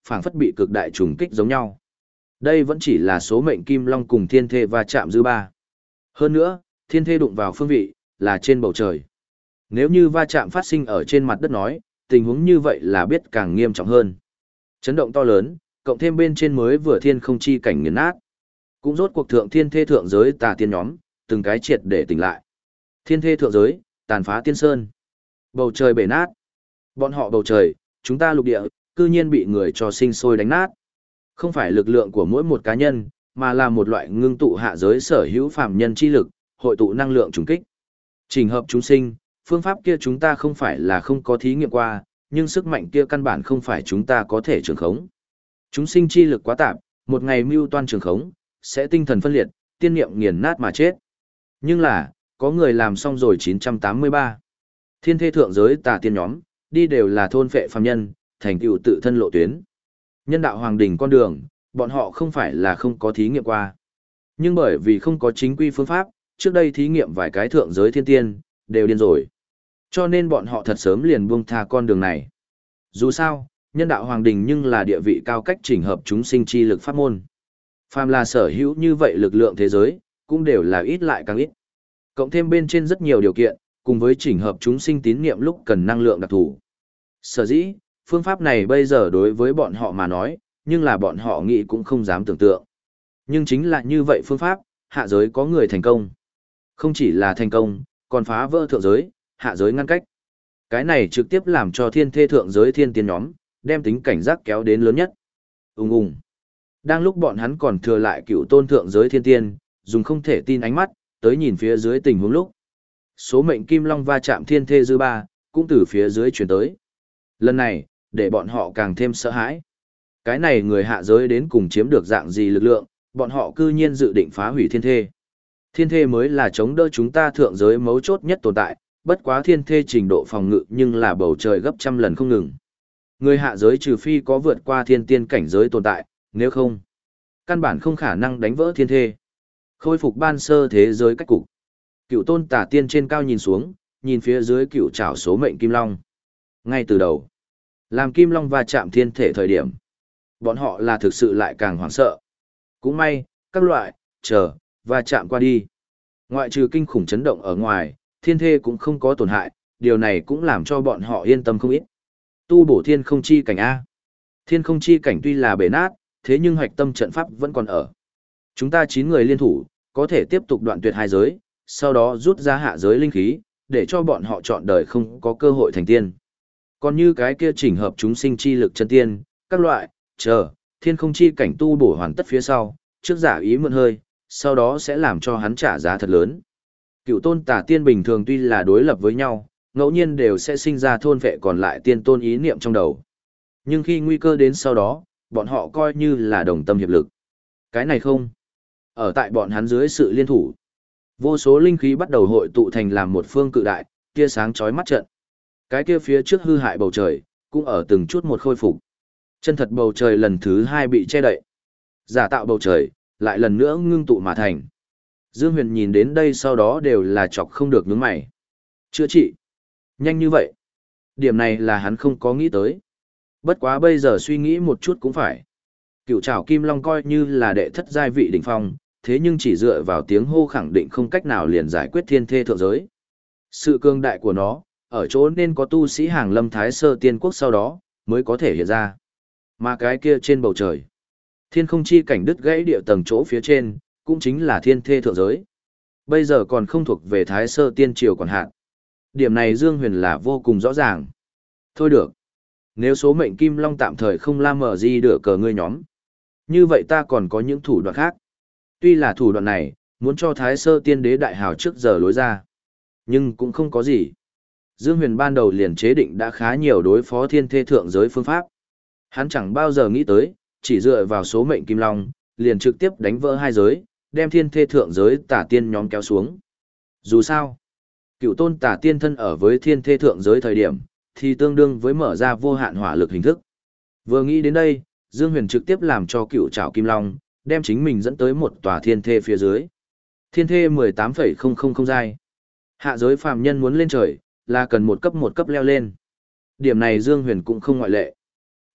phảng phất bị cực đại trùng kích giống nhau. Đây vẫn chỉ là số mệnh kim long cùng thiên thê va chạm dư ba. Hơn nữa, thiên thê đụng vào phương vị, là trên bầu trời. Nếu như va chạm phát sinh ở trên mặt đất nói, tình huống như vậy là biết càng nghiêm trọng hơn. Chấn động to lớn, cộng thêm bên trên mới vừa thiên không chi cảnh nghiền nát. Cũng rốt cuộc thượng thiên thê thượng giới tà tiên nhóm, từng cái triệt để tỉnh lại. Thiên thê thượng giới, tàn phá tiên sơn. Bầu trời bể nát. Bọn họ bầu trời, chúng ta lục địa, cư nhiên bị người cho sinh sôi đánh nát. Không phải lực lượng của mỗi một cá nhân, mà là một loại ngưng tụ hạ giới sở hữu phàm nhân chi lực, hội tụ năng lượng trùng kích. Trình hợp chúng sinh, phương pháp kia chúng ta không phải là không có thí nghiệm qua, nhưng sức mạnh kia căn bản không phải chúng ta có thể trường khống. Chúng sinh chi lực quá tạp, một ngày mưu toan trường khống, sẽ tinh thần phân liệt, tiên niệm nghiền nát mà chết. Nhưng là, có người làm xong rồi chín trăm tám mươi ba. Thiên thê thượng giới tà tiên nhóm, đi đều là thôn phệ phàm nhân, thành tựu tự thân lộ tuyến. Nhân đạo hoàng đỉnh con đường, bọn họ không phải là không có thí nghiệm qua. Nhưng bởi vì không có chính quy phương pháp, trước đây thí nghiệm vài cái thượng giới thiên tiên, đều điên rồi. Cho nên bọn họ thật sớm liền buông tha con đường này. Dù sao, nhân đạo hoàng đình nhưng là địa vị cao cách chỉnh hợp chúng sinh chi lực pháp môn. Phàm là sở hữu như vậy lực lượng thế giới, cũng đều là ít lại càng ít. Cộng thêm bên trên rất nhiều điều kiện, cùng với chỉnh hợp chúng sinh tín niệm lúc cần năng lượng đặc thù. Sở dĩ, phương pháp này bây giờ đối với bọn họ mà nói, nhưng là bọn họ nghĩ cũng không dám tưởng tượng. Nhưng chính là như vậy phương pháp, hạ giới có người thành công. Không chỉ là thành công, còn phá vỡ thượng giới, hạ giới ngăn cách. Cái này trực tiếp làm cho thiên thê thượng giới thiên tiên nhóm, đem tính cảnh giác kéo đến lớn nhất. Ung ung. Đang lúc bọn hắn còn thừa lại cựu tôn thượng giới thiên tiên, dùng không thể tin ánh mắt, tới nhìn phía dưới tình huống lúc. Số mệnh kim long va chạm thiên thê dư ba, cũng từ phía dưới chuyển tới. Lần này, để bọn họ càng thêm sợ hãi. Cái này người hạ giới đến cùng chiếm được dạng gì lực lượng, bọn họ cư nhiên dự định phá hủy thiên thê. Thiên thê mới là chống đỡ chúng ta thượng giới mấu chốt nhất tồn tại, bất quá thiên thê trình độ phòng ngự nhưng là bầu trời gấp trăm lần không ngừng. Người hạ giới trừ phi có vượt qua thiên tiên cảnh giới tồn tại, nếu không, căn bản không khả năng đánh vỡ thiên thê. Khôi phục ban sơ thế giới cách cục. Cựu tôn tả tiên trên cao nhìn xuống, nhìn phía dưới cựu trảo số mệnh kim long. Ngay từ đầu, làm kim long va chạm thiên thể thời điểm, bọn họ là thực sự lại càng hoảng sợ. Cũng may, các loại, chờ, va chạm qua đi. Ngoại trừ kinh khủng chấn động ở ngoài, thiên thê cũng không có tổn hại, điều này cũng làm cho bọn họ yên tâm không ít. Tu bổ thiên không chi cảnh A. Thiên không chi cảnh tuy là bể nát, thế nhưng hoạch tâm trận pháp vẫn còn ở. Chúng ta chín người liên thủ, có thể tiếp tục đoạn tuyệt hai giới, sau đó rút ra hạ giới linh khí, để cho bọn họ chọn đời không có cơ hội thành tiên. Còn như cái kia chỉnh hợp chúng sinh chi lực chân tiên, các loại, chờ, thiên không chi cảnh tu bổ hoàn tất phía sau, trước giả ý mượn hơi, sau đó sẽ làm cho hắn trả giá thật lớn. Cựu tôn tả tiên bình thường tuy là đối lập với nhau, ngẫu nhiên đều sẽ sinh ra thôn vệ còn lại tiên tôn ý niệm trong đầu. Nhưng khi nguy cơ đến sau đó, bọn họ coi như là đồng tâm hiệp lực. Cái này không. Ở tại bọn hắn dưới sự liên thủ, vô số linh khí bắt đầu hội tụ thành làm một phương cự đại, tia sáng chói mắt trận. Cái kia phía trước hư hại bầu trời, cũng ở từng chút một khôi phục. Chân thật bầu trời lần thứ hai bị che đậy. Giả tạo bầu trời, lại lần nữa ngưng tụ mà thành. Dương Huyền nhìn đến đây sau đó đều là chọc không được nhướng mày. Chữa trị. Nhanh như vậy. Điểm này là hắn không có nghĩ tới. Bất quá bây giờ suy nghĩ một chút cũng phải. Cựu trảo kim long coi như là đệ thất giai vị đỉnh phong, thế nhưng chỉ dựa vào tiếng hô khẳng định không cách nào liền giải quyết thiên thê thượng giới. Sự cương đại của nó, ở chỗ nên có tu sĩ hàng lâm thái sơ tiên quốc sau đó, mới có thể hiện ra. Mà cái kia trên bầu trời, thiên không chi cảnh đứt gãy địa tầng chỗ phía trên, cũng chính là thiên thê thượng giới. Bây giờ còn không thuộc về thái sơ tiên triều còn hạn. Điểm này Dương Huyền là vô cùng rõ ràng. Thôi được. Nếu số mệnh kim long tạm thời không la mở gì được cờ ngươi nhóm, như vậy ta còn có những thủ đoạn khác. Tuy là thủ đoạn này, muốn cho thái sơ tiên đế đại hào trước giờ lối ra, nhưng cũng không có gì. Dương Huyền ban đầu liền chế định đã khá nhiều đối phó thiên thê thượng giới phương pháp. Hắn chẳng bao giờ nghĩ tới, chỉ dựa vào số mệnh kim long, liền trực tiếp đánh vỡ hai giới, đem thiên thê thượng giới tả tiên nhóm kéo xuống. Dù sao, cựu tôn tả tiên thân ở với thiên thê thượng giới thời điểm, thì tương đương với mở ra vô hạn hỏa lực hình thức. Vừa nghĩ đến đây, Dương Huyền trực tiếp làm cho cựu trảo kim long, đem chính mình dẫn tới một tòa thiên thê phía dưới. Thiên thê mười tám phẩy không không không giai. Hạ giới phàm nhân muốn lên trời, là cần một cấp một cấp leo lên. Điểm này Dương Huyền cũng không ngoại lệ.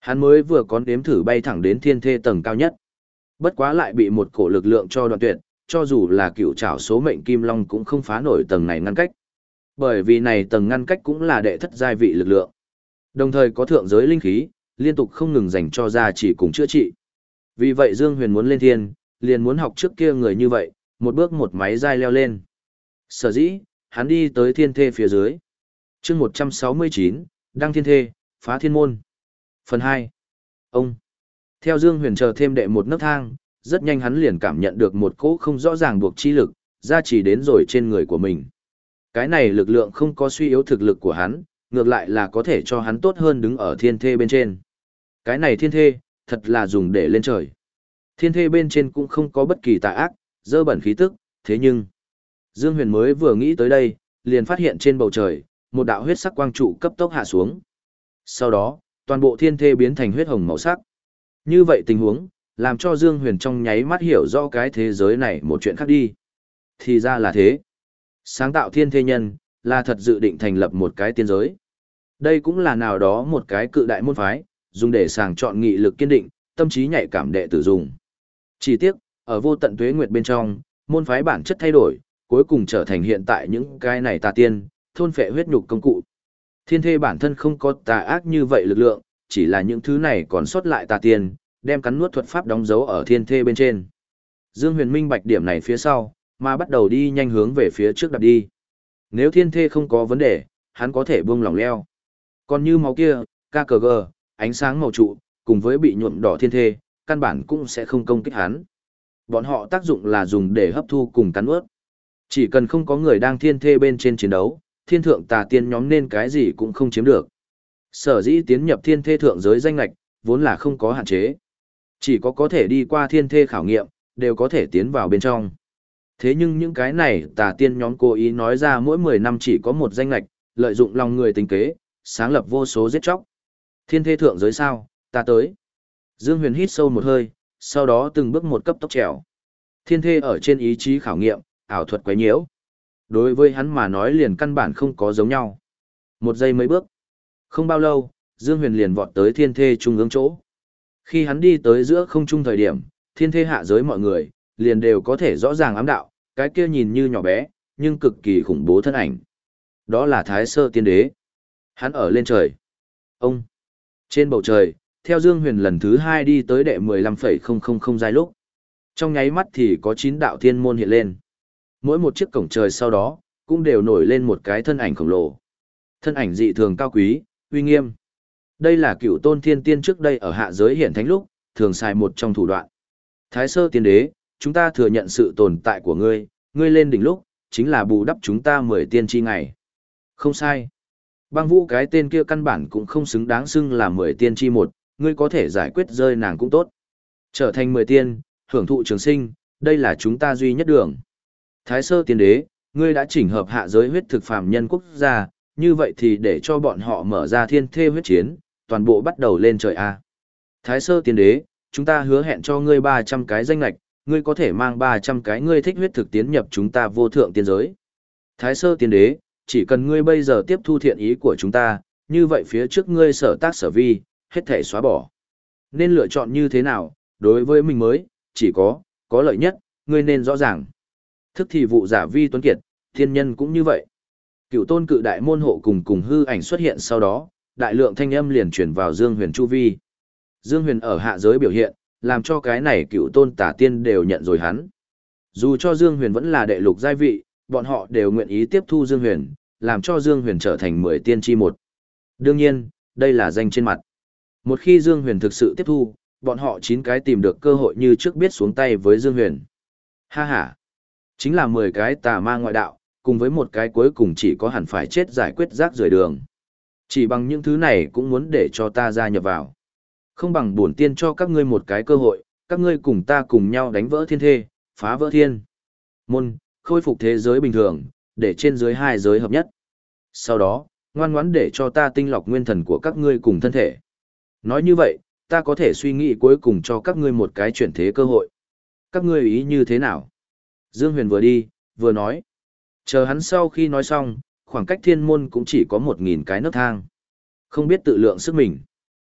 Hắn mới vừa có nếm thử bay thẳng đến thiên thê tầng cao nhất. Bất quá lại bị một cổ lực lượng cho đoạn tuyệt, cho dù là cựu trảo số mệnh kim long cũng không phá nổi tầng này ngăn cách. Bởi vì này tầng ngăn cách cũng là đệ thất giai vị lực lượng. Đồng thời có thượng giới linh khí, liên tục không ngừng dành cho gia chỉ cùng chữa trị. Vì vậy Dương Huyền muốn lên thiên, liền muốn học trước kia người như vậy, một bước một máy giai leo lên. Sở dĩ, hắn đi tới thiên thê phía dưới. Chương một trăm sáu mươi chín, Đăng Thiên Thê, Phá Thiên Môn. Phần hai. Ông. Theo Dương Huyền chờ thêm đệ một nấc thang, rất nhanh hắn liền cảm nhận được một cỗ không rõ ràng buộc chi lực, gia chỉ đến rồi trên người của mình. Cái này lực lượng không có suy yếu thực lực của hắn, ngược lại là có thể cho hắn tốt hơn đứng ở thiên thê bên trên. Cái này thiên thê, thật là dùng để lên trời. Thiên thê bên trên cũng không có bất kỳ tà ác, dơ bẩn khí tức, thế nhưng... Dương Huyền mới vừa nghĩ tới đây, liền phát hiện trên bầu trời, một đạo huyết sắc quang trụ cấp tốc hạ xuống. Sau đó, toàn bộ thiên thê biến thành huyết hồng màu sắc. Như vậy tình huống, làm cho Dương Huyền trong nháy mắt hiểu rõ cái thế giới này một chuyện khác đi. Thì ra là thế. Sáng tạo thiên thê nhân, là thật dự định thành lập một cái tiên giới. Đây cũng là nào đó một cái cự đại môn phái, dùng để sàng chọn nghị lực kiên định, tâm trí nhạy cảm đệ tử dùng. Chỉ tiếc, ở vô tận tuế nguyệt bên trong, môn phái bản chất thay đổi, cuối cùng trở thành hiện tại những cái này tà tiên, thôn phệ huyết nhục công cụ. Thiên thê bản thân không có tà ác như vậy lực lượng, chỉ là những thứ này còn sót lại tà tiên, đem cắn nuốt thuật pháp đóng dấu ở thiên thê bên trên. Dương Huyền minh bạch điểm này phía sau, mà bắt đầu đi nhanh hướng về phía trước đặt đi. Nếu thiên thê không có vấn đề, hắn có thể buông lỏng leo. Còn như máu kia, ca cờ gờ, ánh sáng màu trụ, cùng với bị nhuộm đỏ thiên thê, căn bản cũng sẽ không công kích hắn. Bọn họ tác dụng là dùng để hấp thu cùng cắn nuốt. Chỉ cần không có người đang thiên thê bên trên chiến đấu, thiên thượng tà tiên nhóm nên cái gì cũng không chiếm được. Sở dĩ tiến nhập thiên thê thượng giới danh lạch, vốn là không có hạn chế. Chỉ có có thể đi qua thiên thê khảo nghiệm, đều có thể tiến vào bên trong. Thế nhưng những cái này tà tiên nhóm cố ý nói ra mỗi mười năm chỉ có một danh lạch, lợi dụng lòng người tính kế, sáng lập vô số giết chóc. Thiên thê thượng giới sao, ta tới. Dương Huyền hít sâu một hơi, sau đó từng bước một cấp tốc trèo. Thiên thê ở trên ý chí khảo nghiệm, ảo thuật quấy nhiễu. Đối với hắn mà nói liền căn bản không có giống nhau. Một giây mấy bước. Không bao lâu, Dương Huyền liền vọt tới thiên thê trung ương chỗ. Khi hắn đi tới giữa không trung thời điểm, thiên thê hạ giới mọi người, liền đều có thể rõ ràng ám đạo, cái kia nhìn như nhỏ bé, nhưng cực kỳ khủng bố thân ảnh. Đó là Thái Sơ Tiên Đế. Hắn ở lên trời. Ông. Trên bầu trời, theo Dương Huyền lần thứ hai đi tới đệ mười lăm phẩy không không không giai lúc. Trong nháy mắt thì có chín đạo thiên môn hiện lên. Mỗi một chiếc cổng trời sau đó, cũng đều nổi lên một cái thân ảnh khổng lồ. Thân ảnh dị thường cao quý, uy nghiêm. Đây là cựu tôn thiên tiên trước đây ở hạ giới hiển thánh lúc, thường xài một trong thủ đoạn. Thái Sơ Tiên Đế, chúng ta thừa nhận sự tồn tại của ngươi, ngươi lên đỉnh lúc, chính là bù đắp chúng ta mười tiên chi ngày. Không sai. Băng Vũ cái tên kia căn bản cũng không xứng đáng xưng là mười tiên chi một, ngươi có thể giải quyết rơi nàng cũng tốt. Trở thành mười tiên, hưởng thụ trường sinh, đây là chúng ta duy nhất đường. Thái Sơ Tiên Đế, ngươi đã chỉnh hợp hạ giới huyết thực phàm nhân quốc gia, như vậy thì để cho bọn họ mở ra thiên thê huyết chiến, toàn bộ bắt đầu lên trời A. Thái Sơ Tiên Đế, chúng ta hứa hẹn cho ngươi ba trăm cái danh lạch, ngươi có thể mang ba trăm cái ngươi thích huyết thực tiến nhập chúng ta vô thượng tiên giới. Thái Sơ Tiên Đế, chỉ cần ngươi bây giờ tiếp thu thiện ý của chúng ta, như vậy phía trước ngươi sở tác sở vi, hết thể xóa bỏ. Nên lựa chọn như thế nào, đối với mình mới, chỉ có, có lợi nhất, ngươi nên rõ ràng. Thức thì vụ giả vi tuấn kiệt, thiên nhân cũng như vậy. Cựu tôn cự đại môn hộ cùng cùng hư ảnh xuất hiện sau đó, đại lượng thanh âm liền chuyển vào Dương Huyền chu vi. Dương Huyền ở hạ giới biểu hiện, làm cho cái này cựu tôn tả tiên đều nhận rồi hắn. Dù cho Dương Huyền vẫn là đệ lục giai vị, bọn họ đều nguyện ý tiếp thu Dương Huyền, làm cho Dương Huyền trở thành mười tiên chi một. Đương nhiên, đây là danh trên mặt. Một khi Dương Huyền thực sự tiếp thu, bọn họ chín cái tìm được cơ hội như trước biết xuống tay với Dương Huyền. Ha ha! Chính là mười cái tà ma ngoại đạo, cùng với một cái cuối cùng chỉ có hẳn phải chết giải quyết rác rời đường. Chỉ bằng những thứ này cũng muốn để cho ta gia nhập vào. Không bằng bổn tiên cho các ngươi một cái cơ hội, các ngươi cùng ta cùng nhau đánh vỡ thiên thê, phá vỡ thiên môn, khôi phục thế giới bình thường, để trên dưới hai giới hợp nhất. Sau đó, ngoan ngoãn để cho ta tinh lọc nguyên thần của các ngươi cùng thân thể. Nói như vậy, ta có thể suy nghĩ cuối cùng cho các ngươi một cái chuyển thế cơ hội. Các ngươi ý như thế nào? Dương Huyền vừa đi, vừa nói. Chờ hắn sau khi nói xong, khoảng cách thiên môn cũng chỉ có một nghìn cái nấc thang. Không biết tự lượng sức mình.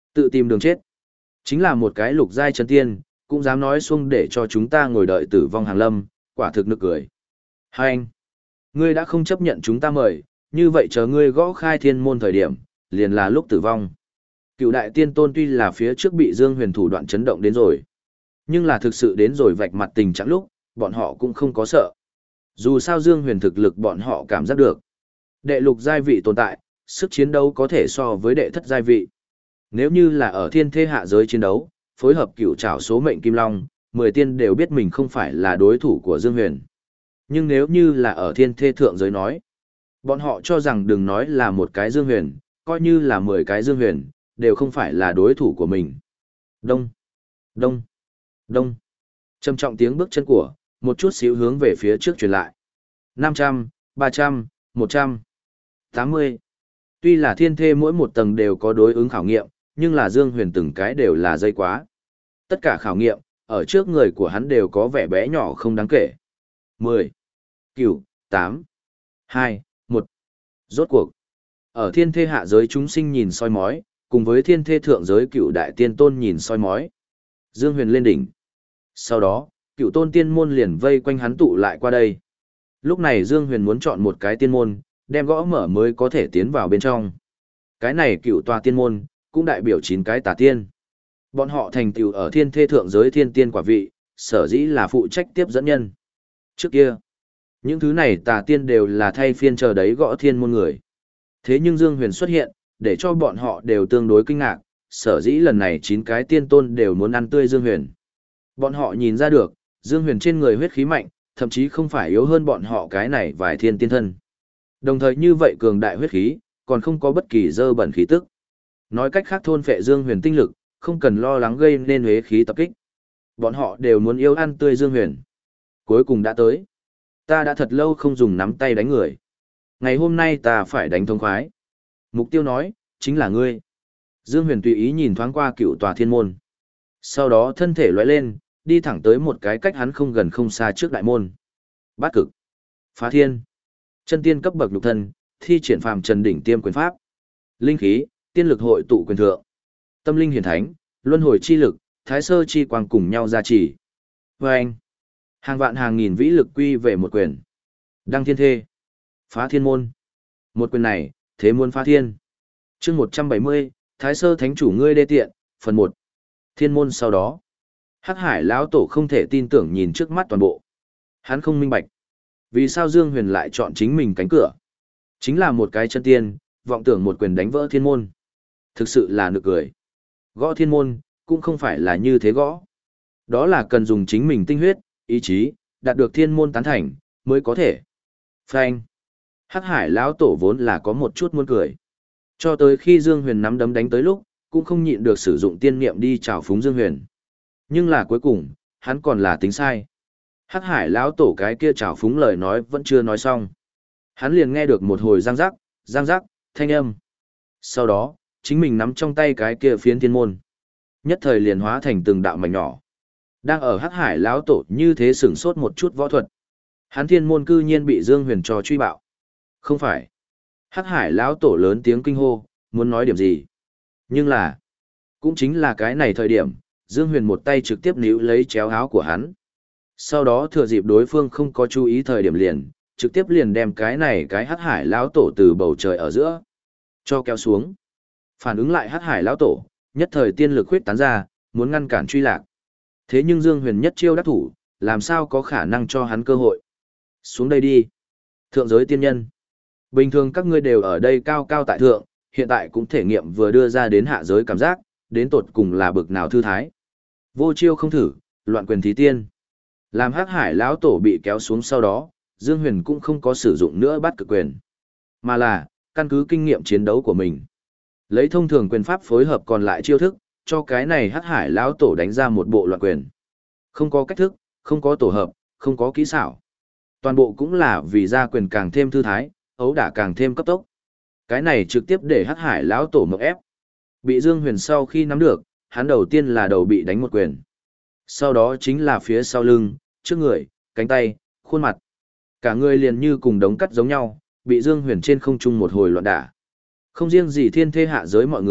Tự tìm đường chết. Chính là một cái lục giai chân tiên, cũng dám nói xuông để cho chúng ta ngồi đợi tử vong hàng lâm, quả thực nực cười. Hai anh, ngươi đã không chấp nhận chúng ta mời, như vậy chờ ngươi gõ khai thiên môn thời điểm, liền là lúc tử vong. Cựu đại tiên tôn tuy là phía trước bị Dương Huyền thủ đoạn chấn động đến rồi, nhưng là thực sự đến rồi vạch mặt tình trạng lúc, bọn họ cũng không có sợ. Dù sao Dương Huyền thực lực bọn họ cảm giác được. Đệ lục giai vị tồn tại, sức chiến đấu có thể so với đệ thất giai vị. Nếu như là ở thiên thế hạ giới chiến đấu, phối hợp cửu trảo số mệnh kim long, mười tiên đều biết mình không phải là đối thủ của Dương Huyền. Nhưng nếu như là ở thiên thế thượng giới nói, bọn họ cho rằng đừng nói là một cái Dương Huyền, coi như là mười cái Dương Huyền, đều không phải là đối thủ của mình. Đông, đông, đông. Trầm trọng tiếng bước chân của, một chút xíu hướng về phía trước truyền lại. năm trăm, ba trăm, một trăm, tám mươi. Tuy là thiên thê mỗi một tầng đều có đối ứng khảo nghiệm, nhưng là Dương Huyền từng cái đều là dây quá. Tất cả khảo nghiệm, ở trước người của hắn đều có vẻ bé nhỏ không đáng kể. mười, chín, tám, hai, một. Rốt cuộc. Ở thiên thê hạ giới chúng sinh nhìn soi mói, cùng với thiên thê thượng giới cựu đại tiên tôn nhìn soi mói. Dương Huyền lên đỉnh. Sau đó, cựu tôn tiên môn liền vây quanh hắn tụ lại qua đây. Lúc này Dương Huyền muốn chọn một cái tiên môn, đem gõ mở mới có thể tiến vào bên trong. Cái này cựu tòa tiên môn, cũng đại biểu chín cái tà tiên. Bọn họ thành tựu ở thiên thê thượng giới thiên tiên quả vị, sở dĩ là phụ trách tiếp dẫn nhân. Trước kia, những thứ này tà tiên đều là thay phiên chờ đấy gõ thiên môn người. Thế nhưng Dương Huyền xuất hiện, để cho bọn họ đều tương đối kinh ngạc, sở dĩ lần này chín cái tiên tôn đều muốn ăn tươi Dương Huyền. Bọn họ nhìn ra được, Dương Huyền trên người huyết khí mạnh, thậm chí không phải yếu hơn bọn họ cái này vài thiên tiên thân. Đồng thời như vậy cường đại huyết khí, còn không có bất kỳ dơ bẩn khí tức. Nói cách khác thôn phệ Dương Huyền tinh lực, không cần lo lắng gây nên huế khí tập kích. Bọn họ đều muốn yêu ăn tươi Dương Huyền. Cuối cùng đã tới. Ta đã thật lâu không dùng nắm tay đánh người. Ngày hôm nay ta phải đánh thông khoái. Mục tiêu nói, chính là ngươi. Dương Huyền tùy ý nhìn thoáng qua cựu tòa thiên môn. Sau đó thân thể lóe lên, đi thẳng tới một cái cách hắn không gần không xa trước đại môn. Bát cực. Phá thiên. Chân tiên cấp bậc nhục thân, thi triển phàm trần đỉnh tiêm quyền pháp. Linh khí, tiên lực hội tụ quyền thượng. Tâm linh hiển thánh, luân hồi chi lực, thái sơ chi quang cùng nhau gia trì. Và anh. Hàng vạn hàng nghìn vĩ lực quy về một quyền. Đăng thiên thê. Phá thiên môn. Một quyền này, thế muôn phá thiên. Chương một trăm bảy mươi, Thái sơ thánh chủ ngươi đê tiện, phần một. Thiên môn sau đó. Hắc Hải lão tổ không thể tin tưởng nhìn trước mắt toàn bộ. Hắn không minh bạch. Vì sao Dương Huyền lại chọn chính mình cánh cửa? Chính là một cái chân tiên, vọng tưởng một quyền đánh vỡ thiên môn. Thực sự là nực cười. Gõ thiên môn, cũng không phải là như thế gõ. Đó là cần dùng chính mình tinh huyết, ý chí, đạt được thiên môn tán thành, mới có thể. Phanh. Hắc Hải lão tổ vốn là có một chút muốn cười. Cho tới khi Dương Huyền nắm đấm đánh tới lúc, cũng không nhịn được sử dụng tiên niệm đi chào phúng Dương Huyền. Nhưng là cuối cùng, hắn còn là tính sai. Hắc Hải lão tổ cái kia chào phúng lời nói vẫn chưa nói xong. Hắn liền nghe được một hồi răng rắc, răng rắc, thanh âm. Sau đó, chính mình nắm trong tay cái kia phiến thiên môn. Nhất thời liền hóa thành từng đạo mảnh nhỏ. Đang ở Hắc Hải lão tổ như thế sửng sốt một chút võ thuật. Hắn thiên môn cư nhiên bị Dương Huyền cho truy bạo. Không phải. Hắc Hải lão tổ lớn tiếng kinh hô, muốn nói điểm gì. Nhưng là, cũng chính là cái này thời điểm, Dương Huyền một tay trực tiếp níu lấy chéo áo của hắn. Sau đó thừa dịp đối phương không có chú ý thời điểm liền, trực tiếp liền đem cái này cái Hắc Hải lão tổ từ bầu trời ở giữa cho kéo xuống. Phản ứng lại Hắc Hải lão tổ, nhất thời tiên lực huyết tán ra, muốn ngăn cản truy lạc. Thế nhưng Dương Huyền nhất chiêu đắc thủ, làm sao có khả năng cho hắn cơ hội. Xuống đây đi. Thượng giới tiên nhân. Bình thường các ngươi đều ở đây cao cao tại thượng, hiện tại cũng thể nghiệm vừa đưa ra đến hạ giới cảm giác, đến tột cùng là bực nào thư thái. Vô chiêu không thử, loạn quyền thí tiên. Làm Hắc Hải lão tổ bị kéo xuống sau đó, Dương Huyền cũng không có sử dụng nữa bắt cực quyền, mà là căn cứ kinh nghiệm chiến đấu của mình, lấy thông thường quyền pháp phối hợp còn lại chiêu thức, cho cái này Hắc Hải lão tổ đánh ra một bộ loạn quyền. Không có cách thức, không có tổ hợp, không có kỹ xảo. Toàn bộ cũng là vì ra quyền càng thêm thư thái, ấu đả càng thêm cấp tốc. Cái này trực tiếp để Hắc Hải lão tổ mộng ép. Bị Dương Huyền sau khi nắm được, hắn đầu tiên là đầu bị đánh một quyền. Sau đó chính là phía sau lưng, trước người, cánh tay, khuôn mặt. Cả người liền như cùng đống cắt giống nhau, bị Dương Huyền trên không trung một hồi loạn đả. Không riêng gì thiên thê hạ giới mọi người,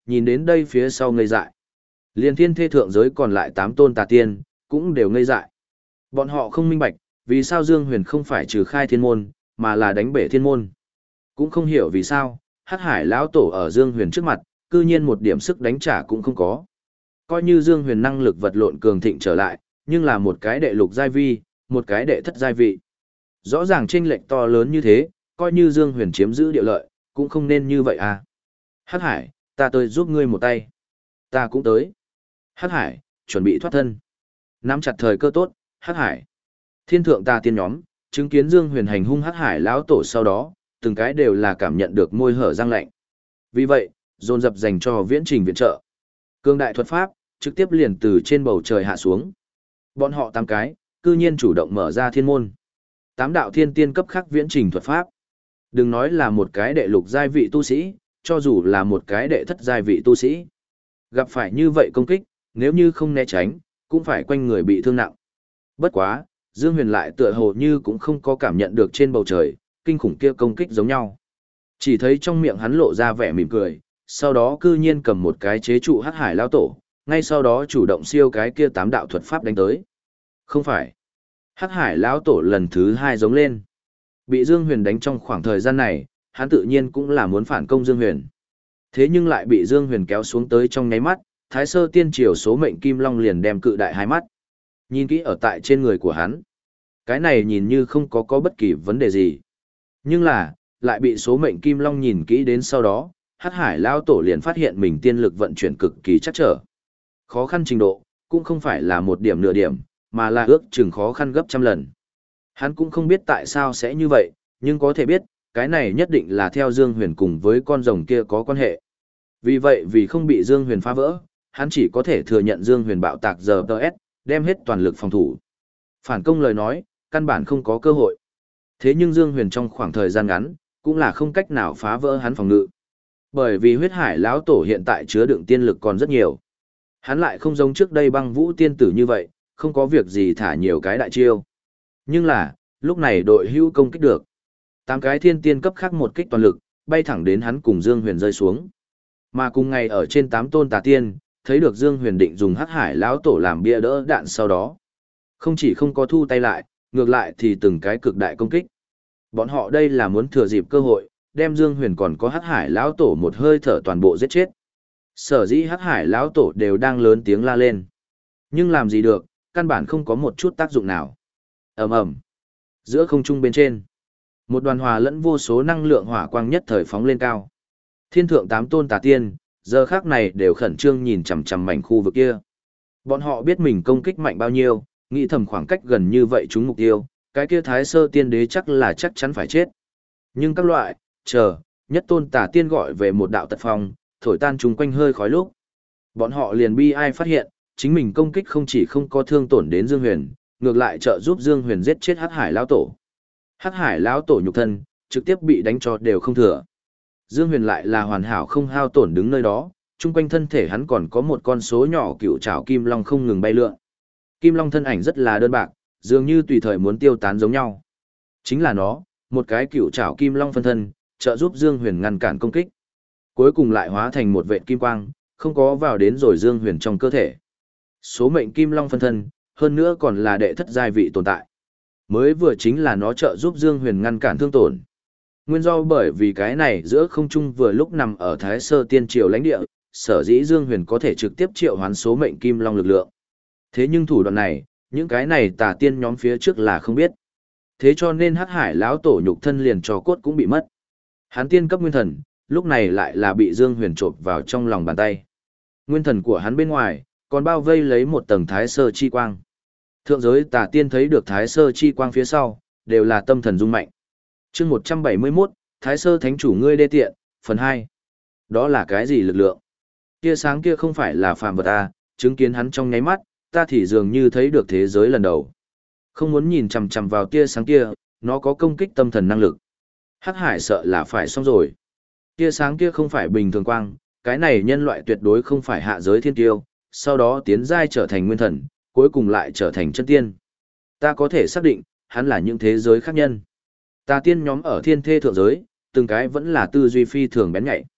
nhìn đến đây phía sau ngây dại. Liên thiên thê thượng giới còn lại tám tôn tà tiên, cũng đều ngây dại. Bọn họ không minh bạch, vì sao Dương Huyền không phải trừ khai thiên môn, mà là đánh bể thiên môn. Cũng không hiểu vì sao, Hắc Hải lão tổ ở Dương Huyền trước mặt, cư nhiên một điểm sức đánh trả cũng không có. Coi như Dương Huyền năng lực vật lộn cường thịnh trở lại, nhưng là một cái đệ lục giai vi, một cái đệ thất giai vị. Rõ ràng chênh lệch to lớn như thế, coi như Dương Huyền chiếm giữ địa lợi, cũng không nên như vậy à. Hắc Hải, ta tới giúp ngươi một tay. Ta cũng tới. Hắc Hải, chuẩn bị thoát thân. Nắm chặt thời cơ tốt, Hắc Hải. Thiên thượng tà tiên nhóm, chứng kiến Dương Huyền hành hung Hắc Hải lão tổ sau đó, từng cái đều là cảm nhận được môi hở răng lạnh. Vì vậy, dồn dập dành cho viễn trình viện trợ. Cương đại thuật pháp, trực tiếp liền từ trên bầu trời hạ xuống. Bọn họ tám cái, cư nhiên chủ động mở ra thiên môn. Tám đạo thiên tiên cấp khắc viễn trình thuật pháp. Đừng nói là một cái đệ lục giai vị tu sĩ, cho dù là một cái đệ thất giai vị tu sĩ. Gặp phải như vậy công kích, nếu như không né tránh, cũng phải quanh người bị thương nặng. Bất quá, Dương Huyền lại tựa hồ như cũng không có cảm nhận được trên bầu trời, kinh khủng kia công kích giống nhau. Chỉ thấy trong miệng hắn lộ ra vẻ mỉm cười, sau đó cư nhiên cầm một cái chế trụ Hắc Hải lao tổ, ngay sau đó chủ động siêu cái kia tám đạo thuật pháp đánh tới. Không phải. Hắc Hải lão tổ lần thứ hai giống lên. Bị Dương Huyền đánh trong khoảng thời gian này, hắn tự nhiên cũng là muốn phản công Dương Huyền. Thế nhưng lại bị Dương Huyền kéo xuống tới trong nháy mắt, Thái Sơ Tiên Triều số mệnh Kim Long liền đem cự đại hai mắt. Nhìn kỹ ở tại trên người của hắn. Cái này nhìn như không có có bất kỳ vấn đề gì. Nhưng là, lại bị số mệnh Kim Long nhìn kỹ đến sau đó, Hắc Hải lão tổ liền phát hiện mình tiên lực vận chuyển cực kỳ chắc trở. Khó khăn trình độ, cũng không phải là một điểm nửa điểm, mà là ước chừng khó khăn gấp trăm lần. Hắn cũng không biết tại sao sẽ như vậy, nhưng có thể biết, cái này nhất định là theo Dương Huyền cùng với con rồng kia có quan hệ. Vì vậy vì không bị Dương Huyền phá vỡ, hắn chỉ có thể thừa nhận Dương Huyền bạo tạc giờ tê ét, đem hết toàn lực phòng thủ. Phản công lời nói, căn bản không có cơ hội. Thế nhưng Dương Huyền trong khoảng thời gian ngắn, cũng là không cách nào phá vỡ hắn phòng ngự. Bởi vì huyết hải lão tổ hiện tại chứa đựng tiên lực còn rất nhiều. Hắn lại không giống trước đây băng vũ tiên tử như vậy, không có việc gì thả nhiều cái đại chiêu. Nhưng là, lúc này đội hưu công kích được. Tám cái thiên tiên cấp khác một kích toàn lực, bay thẳng đến hắn cùng Dương Huyền rơi xuống. Mà cùng ngày ở trên tám tôn tà tiên, thấy được Dương Huyền định dùng Hắc Hải lão tổ làm bia đỡ đạn sau đó. Không chỉ không có thu tay lại, ngược lại thì từng cái cực đại công kích. Bọn họ đây là muốn thừa dịp cơ hội, đem Dương Huyền còn có Hắc Hải lão tổ một hơi thở toàn bộ giết chết. Sở dĩ Hắc Hải lão tổ đều đang lớn tiếng la lên. Nhưng làm gì được, căn bản không có một chút tác dụng nào. Ầm ầm. Giữa không trung bên trên, một đoàn hòa lẫn vô số năng lượng hỏa quang nhất thời phóng lên cao. Thiên thượng tám tôn tà tiên, giờ khắc này đều khẩn trương nhìn chằm chằm mảnh khu vực kia. Bọn họ biết mình công kích mạnh bao nhiêu, nghĩ thầm khoảng cách gần như vậy trúng mục tiêu, cái kia Thái Sơ Tiên Đế chắc là chắc chắn phải chết. Nhưng các loại, chờ, nhất tôn tà tiên gọi về một đạo tật phong, thổi tan chúng quanh hơi khói lúc. Bọn họ liền bi ai phát hiện, chính mình công kích không chỉ không có thương tổn đến Dương Huyền, ngược lại trợ giúp Dương Huyền giết chết Hắc Hải lão tổ. Hắc Hải lão tổ nhục thân, trực tiếp bị đánh cho đều không thừa. Dương Huyền lại là hoàn hảo không hao tổn đứng nơi đó, chung quanh thân thể hắn còn có một con số nhỏ cựu trảo kim long không ngừng bay lượn. Kim long thân ảnh rất là đơn bạc, dường như tùy thời muốn tiêu tán giống nhau. Chính là nó, một cái cựu trảo kim long phân thân, trợ giúp Dương Huyền ngăn cản công kích. Cuối cùng lại hóa thành một vệt kim quang, không có vào đến rồi Dương Huyền trong cơ thể. Số mệnh kim long phân thân, hơn nữa còn là đệ thất giai vị tồn tại. Mới vừa chính là nó trợ giúp Dương Huyền ngăn cản thương tổn. Nguyên do bởi vì cái này giữa không trung vừa lúc nằm ở Thái Sơ Tiên Triều lãnh địa, sở dĩ Dương Huyền có thể trực tiếp triệu hoán số mệnh kim long lực lượng. Thế nhưng thủ đoạn này, những cái này tà tiên nhóm phía trước là không biết. Thế cho nên Hắc Hải lão tổ nhục thân liền cho cốt cũng bị mất. Hắn tiên cấp nguyên thần, lúc này lại là bị Dương Huyền chộp vào trong lòng bàn tay. Nguyên thần của hắn bên ngoài, còn bao vây lấy một tầng Thái Sơ chi quang. Thượng giới tà tiên thấy được Thái Sơ chi quang phía sau, đều là tâm thần rung mạnh. Chương một trăm bảy mươi mốt, Thái Sơ Thánh chủ ngươi đê tiện, phần hai. Đó là cái gì lực lượng? Tia sáng kia không phải là phàm vật à, chứng kiến hắn trong nháy mắt, ta thì dường như thấy được thế giới lần đầu. Không muốn nhìn chằm chằm vào tia sáng kia, nó có công kích tâm thần năng lực. Hắc Hải sợ là phải xong rồi. Tia sáng kia không phải bình thường quang, cái này nhân loại tuyệt đối không phải hạ giới thiên tiêu, sau đó tiến giai trở thành nguyên thần, cuối cùng lại trở thành chân tiên. Ta có thể xác định, hắn là những thế giới khác nhân. Tà tiên nhóm ở thiên thê thượng giới, từng cái vẫn là tư duy phi thường bén nhạy.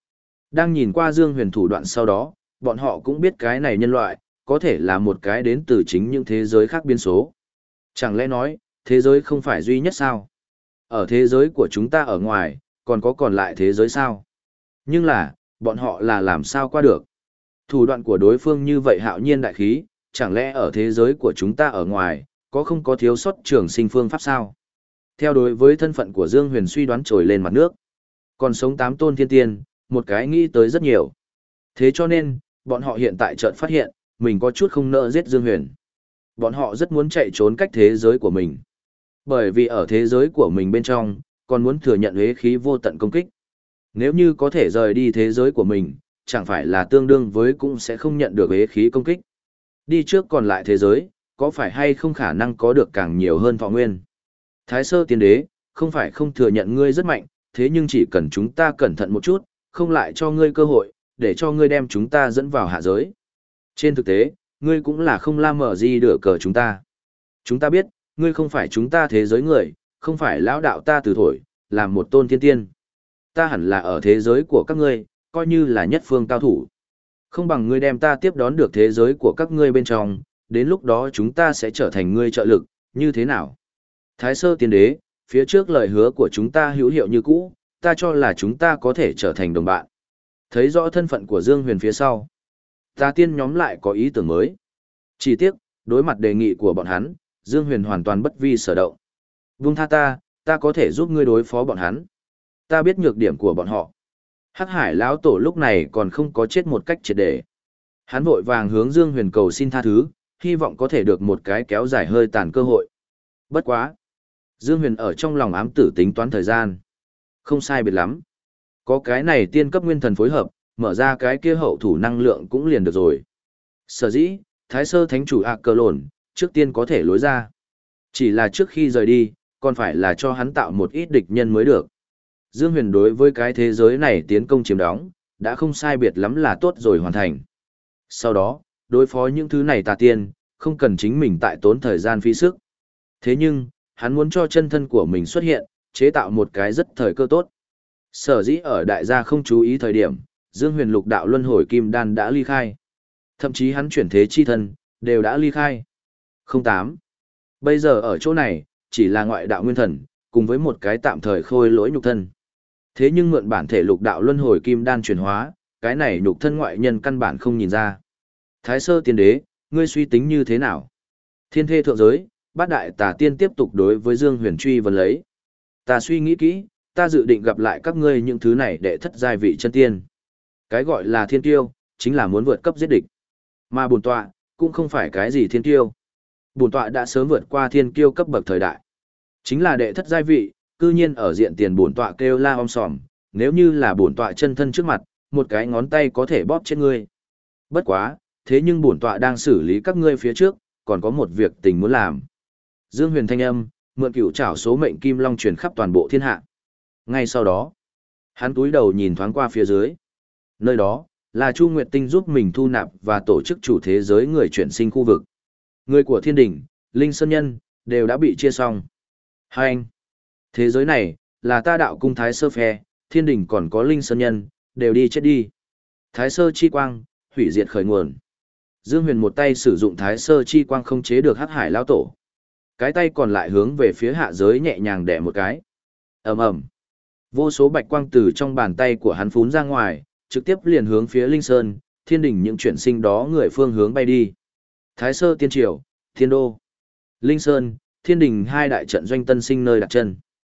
Đang nhìn qua Dương Huyền thủ đoạn sau đó, bọn họ cũng biết cái này nhân loại, có thể là một cái đến từ chính những thế giới khác biên số. Chẳng lẽ nói, thế giới không phải duy nhất sao? Ở thế giới của chúng ta ở ngoài, còn có còn lại thế giới sao? Nhưng là, bọn họ là làm sao qua được? Thủ đoạn của đối phương như vậy hạo nhiên đại khí, chẳng lẽ ở thế giới của chúng ta ở ngoài, có không có thiếu sót trường sinh phương pháp sao? Theo đối với thân phận của Dương Huyền suy đoán trồi lên mặt nước. Còn sống tám tôn thiên tiên, một cái nghĩ tới rất nhiều. Thế cho nên, bọn họ hiện tại chợt phát hiện, mình có chút không nỡ giết Dương Huyền. Bọn họ rất muốn chạy trốn cách thế giới của mình. Bởi vì ở thế giới của mình bên trong, còn muốn thừa nhận uế khí vô tận công kích. Nếu như có thể rời đi thế giới của mình, chẳng phải là tương đương với cũng sẽ không nhận được uế khí công kích. Đi trước còn lại thế giới, có phải hay không khả năng có được càng nhiều hơn thọ nguyên. Thái sơ tiên đế, không phải không thừa nhận ngươi rất mạnh, thế nhưng chỉ cần chúng ta cẩn thận một chút, không lại cho ngươi cơ hội, để cho ngươi đem chúng ta dẫn vào hạ giới. Trên thực tế, ngươi cũng là không la mở gì đỡ cờ chúng ta. Chúng ta biết, ngươi không phải chúng ta thế giới người, không phải lão đạo ta từ thổi, làm một tôn thiên tiên. Ta hẳn là ở thế giới của các ngươi, coi như là nhất phương cao thủ. Không bằng ngươi đem ta tiếp đón được thế giới của các ngươi bên trong, đến lúc đó chúng ta sẽ trở thành ngươi trợ lực, như thế nào? Thái sơ tiên đế, phía trước lời hứa của chúng ta hữu hiệu như cũ, ta cho là chúng ta có thể trở thành đồng bạn. Thấy rõ thân phận của Dương Huyền phía sau. Tà tiên nhóm lại có ý tưởng mới. Chỉ tiếc, đối mặt đề nghị của bọn hắn, Dương Huyền hoàn toàn bất vi sở động. Vung tha ta, ta có thể giúp ngươi đối phó bọn hắn. Ta biết nhược điểm của bọn họ. Hắc Hải lão tổ lúc này còn không có chết một cách triệt để. Hắn vội vàng hướng Dương Huyền cầu xin tha thứ, hy vọng có thể được một cái kéo dài hơi tàn cơ hội. Bất quá. Dương Huyền ở trong lòng ám tử tính toán thời gian. Không sai biệt lắm. Có cái này tiên cấp nguyên thần phối hợp, mở ra cái kia hậu thủ năng lượng cũng liền được rồi. Sở dĩ, Thái Sơ Thánh Chủ ạ cờ lồn, trước tiên có thể lối ra. Chỉ là trước khi rời đi, còn phải là cho hắn tạo một ít địch nhân mới được. Dương Huyền đối với cái thế giới này tiến công chiếm đóng, đã không sai biệt lắm là tốt rồi hoàn thành. Sau đó, đối phó những thứ này tà tiên, không cần chính mình tại tốn thời gian phí sức. Thế nhưng, hắn muốn cho chân thân của mình xuất hiện, chế tạo một cái rất thời cơ tốt. Sở dĩ ở đại gia không chú ý thời điểm, Dương Huyền lục đạo luân hồi kim đan đã ly khai. Thậm chí hắn chuyển thế chi thân, đều đã ly khai. Không tám. Bây giờ ở chỗ này, chỉ là ngoại đạo nguyên thần, cùng với một cái tạm thời khôi lỗi nhục thân. Thế nhưng mượn bản thể lục đạo luân hồi kim đan chuyển hóa, cái này nhục thân ngoại nhân căn bản không nhìn ra. Thái sơ tiên đế, ngươi suy tính như thế nào? Thiên thê thượng giới, bát đại tà tiên tiếp tục đối với Dương Huyền truy vấn lấy. Ta suy nghĩ kỹ, ta dự định gặp lại các ngươi những thứ này để thất giai vị chân tiên. Cái gọi là thiên tiêu, chính là muốn vượt cấp giết địch. Mà bổn tọa, cũng không phải cái gì thiên tiêu. Bổn tọa đã sớm vượt qua thiên kiêu cấp bậc thời đại. Chính là đệ thất giai vị, cư nhiên ở diện tiền bổn tọa kêu la om sòm, nếu như là bổn tọa chân thân trước mặt, một cái ngón tay có thể bóp chết ngươi. Bất quá, thế nhưng bổn tọa đang xử lý các ngươi phía trước, còn có một việc tình muốn làm. Dương Huyền thanh âm, mượn cửu trảo số mệnh kim long truyền khắp toàn bộ thiên hạ. Ngay sau đó, hắn túi đầu nhìn thoáng qua phía dưới. Nơi đó, là Chu Nguyệt Tinh giúp mình thu nạp và tổ chức chủ thế giới người chuyển sinh khu vực. Người của thiên đỉnh, Linh Sơn Nhân, đều đã bị chia xong. Hai anh, thế giới này, là ta đạo cung Thái Sơ Phe, thiên đỉnh còn có Linh Sơn Nhân, đều đi chết đi. Thái Sơ Chi Quang, hủy diệt khởi nguồn. Dương Huyền một tay sử dụng Thái Sơ Chi Quang không chế được Hắc Hải lão tổ. Cái tay còn lại hướng về phía hạ giới nhẹ nhàng đẻ một cái. Ầm ầm. Vô số bạch quang từ trong bàn tay của hắn phún ra ngoài, trực tiếp liền hướng phía Linh Sơn, thiên đỉnh những chuyển sinh đó người phương hướng bay đi. Thái Sơ Tiên Triều, Thiên Đô, Linh Sơn, thiên đỉnh hai đại trận doanh tân sinh nơi đặt chân.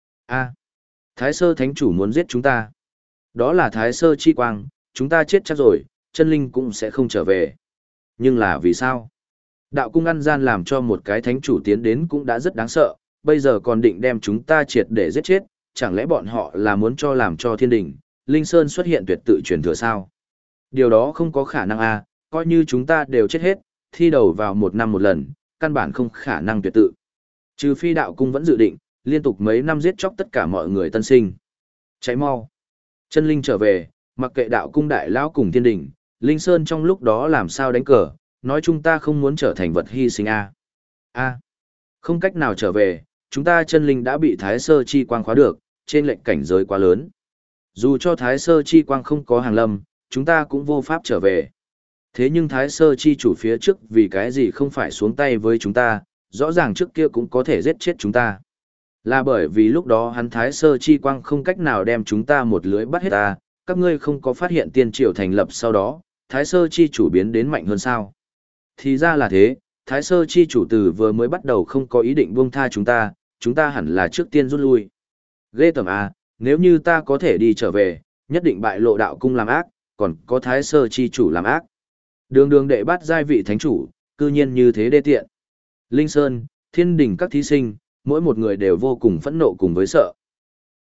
A. Thái Sơ Thánh Chủ muốn giết chúng ta. Đó là Thái Sơ Chi Quang, chúng ta chết chắc rồi, chân linh cũng sẽ không trở về. Nhưng là vì sao? Đạo cung ăn gian làm cho một cái thánh chủ tiến đến cũng đã rất đáng sợ, bây giờ còn định đem chúng ta triệt để giết chết, chẳng lẽ bọn họ là muốn cho làm cho thiên đình, Linh Sơn xuất hiện tuyệt tự truyền thừa sao? Điều đó không có khả năng a, coi như chúng ta đều chết hết, thi đầu vào một năm một lần, căn bản không khả năng tuyệt tự. Trừ phi đạo cung vẫn dự định, liên tục mấy năm giết chóc tất cả mọi người tân sinh. Cháy mau. Chân linh trở về, mặc kệ đạo cung đại lão cùng thiên đình, Linh Sơn trong lúc đó làm sao đánh cờ, nói chúng ta không muốn trở thành vật hy sinh a. A. Không cách nào trở về, chúng ta chân linh đã bị Thái Sơ Chi Quang khóa được, trên lệnh cảnh giới quá lớn. Dù cho Thái Sơ Chi Quang không có hàng lâm, chúng ta cũng vô pháp trở về. Thế nhưng Thái Sơ Chi chủ phía trước vì cái gì không phải xuống tay với chúng ta, rõ ràng trước kia cũng có thể giết chết chúng ta. Là bởi vì lúc đó hắn Thái Sơ Chi Quang không cách nào đem chúng ta một lưới bắt hết ta, các ngươi không có phát hiện tiên triều thành lập sau đó, Thái Sơ Chi chủ biến đến mạnh hơn sao. Thì ra là thế, Thái Sơ Chi chủ từ vừa mới bắt đầu không có ý định buông tha chúng ta, chúng ta hẳn là trước tiên rút lui. Ghê tởm à, nếu như ta có thể đi trở về, nhất định bại lộ đạo cung làm ác, còn có Thái Sơ Chi chủ làm ác. Đường đường đệ bắt giai vị thánh chủ, cư nhiên như thế đê tiện. Linh Sơn, Thiên Đình các thí sinh, mỗi một người đều vô cùng phẫn nộ cùng với sợ.